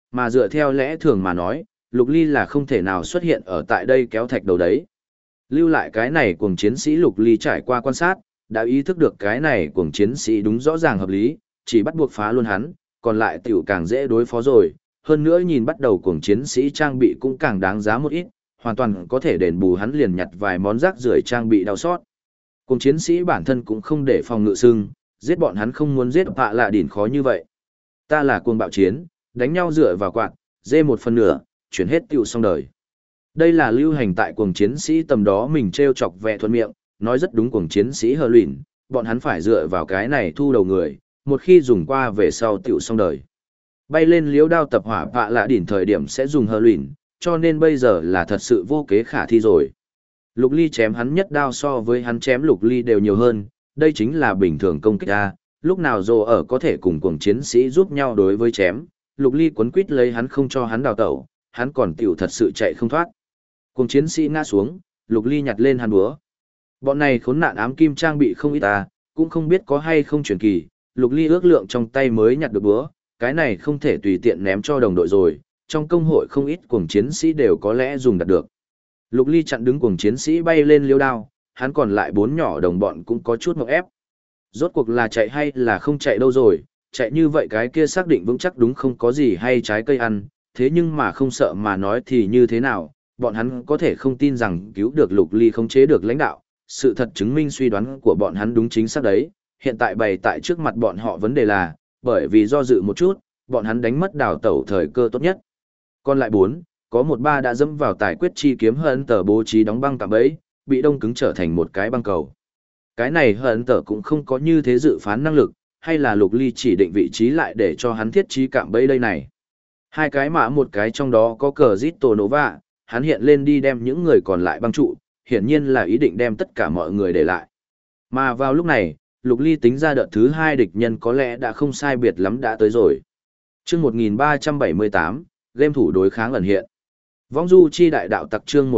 Speaker 1: mà dựa theo lẽ thường mà nói, Lục Ly là không thể nào xuất hiện ở tại đây kéo thạch đầu đấy. Lưu lại cái này cuồng chiến sĩ Lục Ly trải qua quan sát, đã ý thức được cái này cuồng chiến sĩ đúng rõ ràng hợp lý, chỉ bắt buộc phá luôn hắn, còn lại tiểu càng dễ đối phó rồi. Hơn nữa nhìn bắt đầu cuồng chiến sĩ trang bị cũng càng đáng giá một ít, hoàn toàn có thể đền bù hắn liền nhặt vài món rác rưởi trang bị đau xót. Cuồng chiến sĩ bản thân cũng không để phòng ngự sưng, giết bọn hắn không muốn giết Pạ Lạ Đỉnh khó như vậy. Ta là cuồng bạo chiến, đánh nhau dựa vào quạt, dê một phần nửa, chuyển hết tiểu xong đời. Đây là lưu hành tại cuồng chiến sĩ tầm đó mình treo chọc vẻ thuận miệng, nói rất đúng cuồng chiến sĩ hờ luyện, bọn hắn phải dựa vào cái này thu đầu người, một khi dùng qua về sau tiểu xong đời. Bay lên liếu đao tập hỏa Pạ Lạ Đỉnh thời điểm sẽ dùng hờ luyện, cho nên bây giờ là thật sự vô kế khả thi rồi. Lục Ly chém hắn nhất đao so với hắn chém Lục Ly đều nhiều hơn, đây chính là bình thường công kích A, lúc nào Dô ở có thể cùng cuồng chiến sĩ giúp nhau đối với chém, Lục Ly quấn quýt lấy hắn không cho hắn đào tẩu, hắn còn tiểu thật sự chạy không thoát. Cuồng chiến sĩ ngã xuống, Lục Ly nhặt lên hắn búa. Bọn này khốn nạn ám kim trang bị không ít ta, cũng không biết có hay không truyền kỳ, Lục Ly ước lượng trong tay mới nhặt được búa, cái này không thể tùy tiện ném cho đồng đội rồi, trong công hội không ít cuồng chiến sĩ đều có lẽ dùng đạt được. Lục Ly chặn đứng cuồng chiến sĩ bay lên liêu đao, hắn còn lại 4 nhỏ đồng bọn cũng có chút ngộp ép. Rốt cuộc là chạy hay là không chạy đâu rồi, chạy như vậy cái kia xác định vững chắc đúng không có gì hay trái cây ăn, thế nhưng mà không sợ mà nói thì như thế nào, bọn hắn có thể không tin rằng cứu được Lục Ly không chế được lãnh đạo, sự thật chứng minh suy đoán của bọn hắn đúng chính xác đấy, hiện tại bày tại trước mặt bọn họ vấn đề là, bởi vì do dự một chút, bọn hắn đánh mất đào tẩu thời cơ tốt nhất. Còn lại 4, có một ba đã dẫm vào tài quyết chi kiếm hận tờ bố trí đóng băng tạm bẫy, bị đông cứng trở thành một cái băng cầu. Cái này hận tờ cũng không có như thế dự phán năng lực, hay là Lục Ly chỉ định vị trí lại để cho hắn thiết trí cạm bẫy đây này. Hai cái mã một cái trong đó có cờ Zito Nova, hắn hiện lên đi đem những người còn lại băng trụ, hiển nhiên là ý định đem tất cả mọi người để lại. Mà vào lúc này, Lục Ly tính ra đợt thứ 2 địch nhân có lẽ đã không sai biệt lắm đã tới rồi. Chương 1378, game thủ đối kháng ẩn hiện. Vong du chi đại đạo tặc chương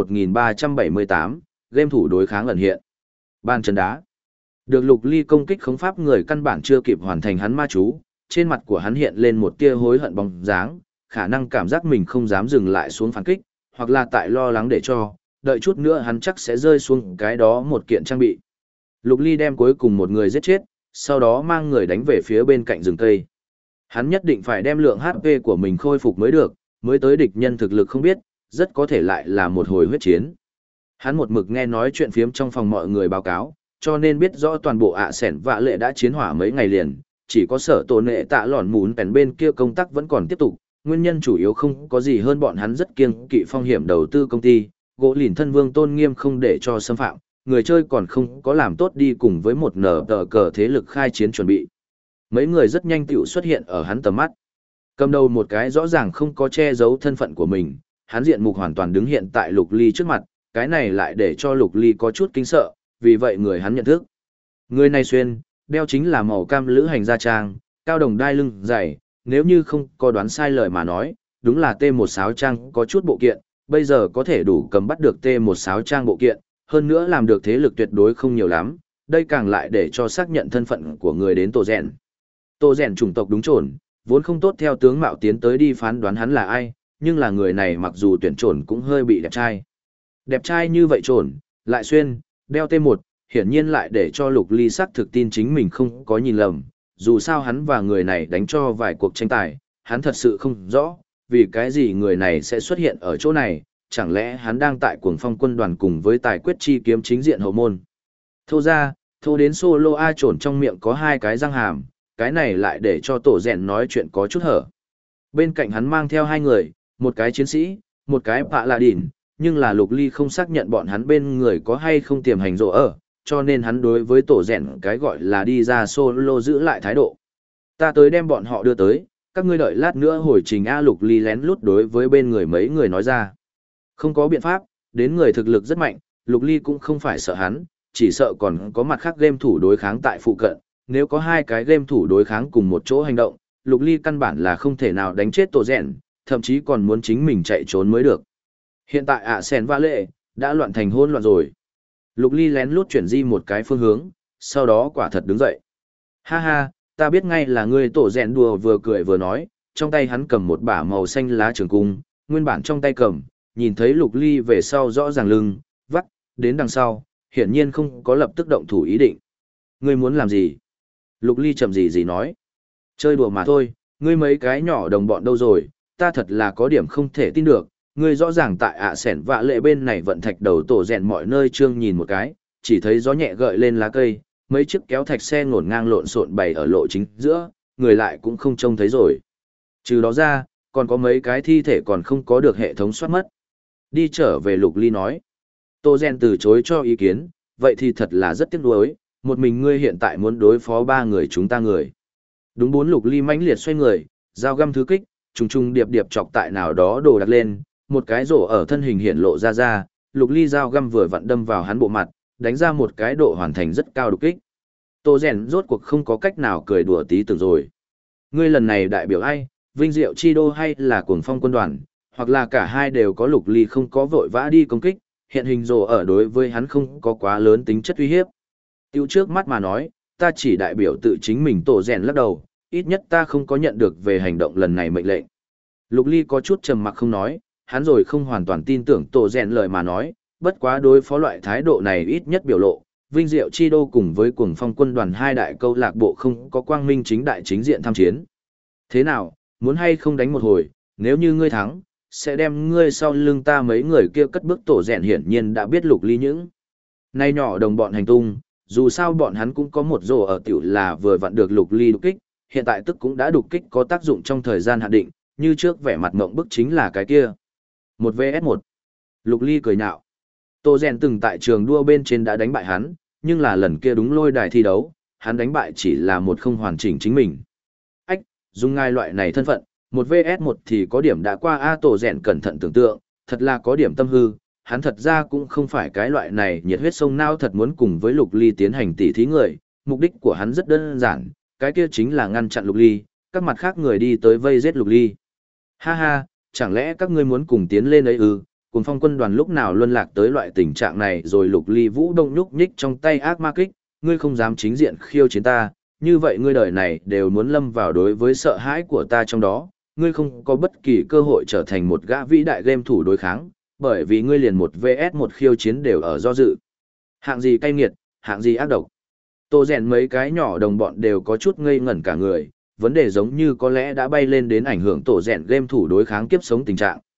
Speaker 1: 1378, game thủ đối kháng ẩn hiện. Ban chân đá. Được Lục Ly công kích khống pháp người căn bản chưa kịp hoàn thành hắn ma chú, trên mặt của hắn hiện lên một tia hối hận bóng dáng, khả năng cảm giác mình không dám dừng lại xuống phản kích, hoặc là tại lo lắng để cho, đợi chút nữa hắn chắc sẽ rơi xuống cái đó một kiện trang bị. Lục Ly đem cuối cùng một người giết chết, sau đó mang người đánh về phía bên cạnh rừng cây. Hắn nhất định phải đem lượng HP của mình khôi phục mới được, mới tới địch nhân thực lực không biết, rất có thể lại là một hồi huyết chiến. Hắn một mực nghe nói chuyện phiếm trong phòng mọi người báo cáo, cho nên biết rõ toàn bộ ạ sẻn vạ lệ đã chiến hỏa mấy ngày liền, chỉ có sở tổ nệ tạ lỏn mún bèn bên kia công tác vẫn còn tiếp tục, nguyên nhân chủ yếu không có gì hơn bọn hắn rất kiêng kỵ phong hiểm đầu tư công ty, gỗ lìn thân vương tôn nghiêm không để cho xâm phạm, người chơi còn không có làm tốt đi cùng với một nở tờ cờ thế lực khai chiến chuẩn bị. Mấy người rất nhanh tựu xuất hiện ở hắn tầm mắt. Cầm đầu một cái rõ ràng không có che giấu thân phận của mình, hắn diện mục hoàn toàn đứng hiện tại Lục Ly trước mặt, cái này lại để cho Lục Ly có chút kinh sợ, vì vậy người hắn nhận thức. Người này xuyên, đeo chính là màu cam lữ hành gia trang, cao đồng đai lưng dày, nếu như không có đoán sai lời mà nói, đúng là T16 trang có chút bộ kiện, bây giờ có thể đủ cầm bắt được T16 trang bộ kiện, hơn nữa làm được thế lực tuyệt đối không nhiều lắm, đây càng lại để cho xác nhận thân phận của người đến Tổ Rèn. Tổ Rèn chủng tộc đúng trồn, vốn không tốt theo tướng mạo tiến tới đi phán đoán hắn là ai, nhưng là người này mặc dù tuyển trồn cũng hơi bị đẹp trai. Đẹp trai như vậy trồn, lại xuyên, đeo T1, hiển nhiên lại để cho Lục Ly xác thực tin chính mình không có nhìn lầm, dù sao hắn và người này đánh cho vài cuộc tranh tài, hắn thật sự không rõ, vì cái gì người này sẽ xuất hiện ở chỗ này, chẳng lẽ hắn đang tại cuồng phong quân đoàn cùng với tài quyết chi kiếm chính diện hậu môn. Thô ra, thô đến solo A trồn trong miệng có 2 cái răng hàm, cái này lại để cho Tổ Rèn nói chuyện có chút hở. Bên cạnh hắn mang theo 2 người, một cái chiến sĩ, một cái Pạ Lạ Đỉnh, nhưng là Lục Ly không xác nhận bọn hắn bên người có hay không tiềm hành rộ ở, cho nên hắn đối với Tổ Rèn cái gọi là đi ra solo giữ lại thái độ. Ta tới đem bọn họ đưa tới, các ngươi đợi lát nữa hồi trình A. Lục Ly lén lút đối với bên người mấy người nói ra. Không có biện pháp, đến người thực lực rất mạnh, Lục Ly cũng không phải sợ hắn, chỉ sợ còn có mặt khác game thủ đối kháng tại phụ cận, nếu có 2 cái game thủ đối kháng cùng một chỗ hành động, Lục Ly căn bản là không thể nào đánh chết Tổ Rèn, thậm chí còn muốn chính mình chạy trốn mới được. Hiện tại ạ Sen Va Lệ đã loạn thành hỗn loạn rồi. Lục Ly lén lút chuyển di một cái phương hướng, sau đó quả thật đứng dậy. Ha ha, ta biết ngay là ngươi. Tổ Rèn đùa vừa cười vừa nói, trong tay hắn cầm một bả màu xanh lá trường cung, nguyên bản trong tay cầm, nhìn thấy Lục Ly về sau rõ ràng lưng, vắt, đến đằng sau, hiển nhiên không có lập tức động thủ ý định. Ngươi muốn làm gì? Lục Ly chậm gì nói. Chơi đùa mà thôi, ngươi mấy cái nhỏ đồng bọn đâu rồi, ta thật là có điểm không thể tin được. Ngươi rõ ràng tại ạ sẻn vạ lệ bên này vận thạch đầu tổ rèn mọi nơi trương nhìn một cái, chỉ thấy gió nhẹ gợi lên lá cây, mấy chiếc kéo thạch xe ngổn ngang lộn xộn bày ở lộ chính giữa, người lại cũng không trông thấy rồi. Trừ đó ra, còn có mấy cái thi thể còn không có được hệ thống soát mất. Đi trở về Lục Ly nói. Tô Gen từ chối cho ý kiến, vậy thì thật là rất tiếc nuối, một mình ngươi hiện tại muốn đối phó ba người chúng ta người. Đúng bốn. Lục Ly mãnh liệt xoay người, dao găm thứ kích, trùng điệp điệp chọc tại nào đó đồ đặt lên, một cái rổ ở thân hình hiện lộ ra, Lục Ly dao găm vừa vặn đâm vào hắn bộ mặt, đánh ra một cái độ hoàn thành rất cao đục kích. Tô Gen rốt cuộc không có cách nào cười đùa tí tưởng rồi. Ngươi lần này đại biểu ai, Vinh Diệu Chi Đô hay là Cuồng Phong quân đoàn, hoặc là cả hai đều có Lục Ly không có vội vã đi công kích, hiện hình rồ ở đối với hắn không có quá lớn tính chất uy hiếp. Tiêu trước mắt mà nói, ta chỉ đại biểu tự chính mình Tổ Rèn lắc đầu, ít nhất ta không có nhận được về hành động lần này mệnh lệnh. Lục Ly có chút trầm mặc không nói, hắn rồi không hoàn toàn tin tưởng Tổ Rèn lời mà nói, bất quá đối phó loại thái độ này ít nhất biểu lộ, Vinh Diệu Chi Đô cùng với Cuồng Phong quân đoàn hai đại câu lạc bộ không có quang minh chính đại chính diện tham chiến. Thế nào, muốn hay không đánh một hồi, nếu như ngươi thắng, sẽ đem ngươi sau lưng ta mấy người kia cất bước. Tổ Rèn hiển nhiên đã biết Lục Ly những nay nhỏ đồng bọn hành tung, dù sao bọn hắn cũng có một rổ ở tiểu là vừa vặn được Lục Ly đục kích, hiện tại tức cũng đã đục kích có tác dụng trong thời gian hạn định, như trước vẻ mặt ngộng bức chính là cái kia. 1 vs 1. Lục Ly cười nhạo. Tổ Rèn từng tại trường đua bên trên đã đánh bại hắn, nhưng là lần kia đúng lôi đài thi đấu, hắn đánh bại chỉ là một không hoàn chỉnh chính mình. Ách, dùng ngai loại này thân phận, 1 vs 1 thì có điểm đã qua A. Tổ Rèn cẩn thận tưởng tượng, thật là có điểm tâm hư, hắn thật ra cũng không phải cái loại này nhiệt huyết sông nao thật muốn cùng với Lục Ly tiến hành tỉ thí người, mục đích của hắn rất đơn giản, cái kia chính là ngăn chặn Lục Ly, các mặt khác người đi tới vây giết Lục Ly. Ha ha, chẳng lẽ các ngươi muốn cùng tiến lên ấy ư? Cuồng Phong quân đoàn lúc nào luân lạc tới loại tình trạng này rồi. Lục Ly vũ động nhúc nhích trong tay ác ma kích, ngươi không dám chính diện khiêu chiến ta, như vậy ngươi đời này đều muốn lâm vào đối với sợ hãi của ta trong đó, ngươi không có bất kỳ cơ hội trở thành một gã vĩ đại game thủ đối kháng, bởi vì ngươi liền 1 vs 1 khiêu chiến đều ở do dự. Hạng gì cay nghiệt, hạng gì ác độc. Tô Rèn mấy cái nhỏ đồng bọn đều có chút ngây ngẩn cả người, vấn đề giống như có lẽ đã bay lên đến ảnh hưởng Tổ Rèn game thủ đối kháng kiếp sống tình trạng.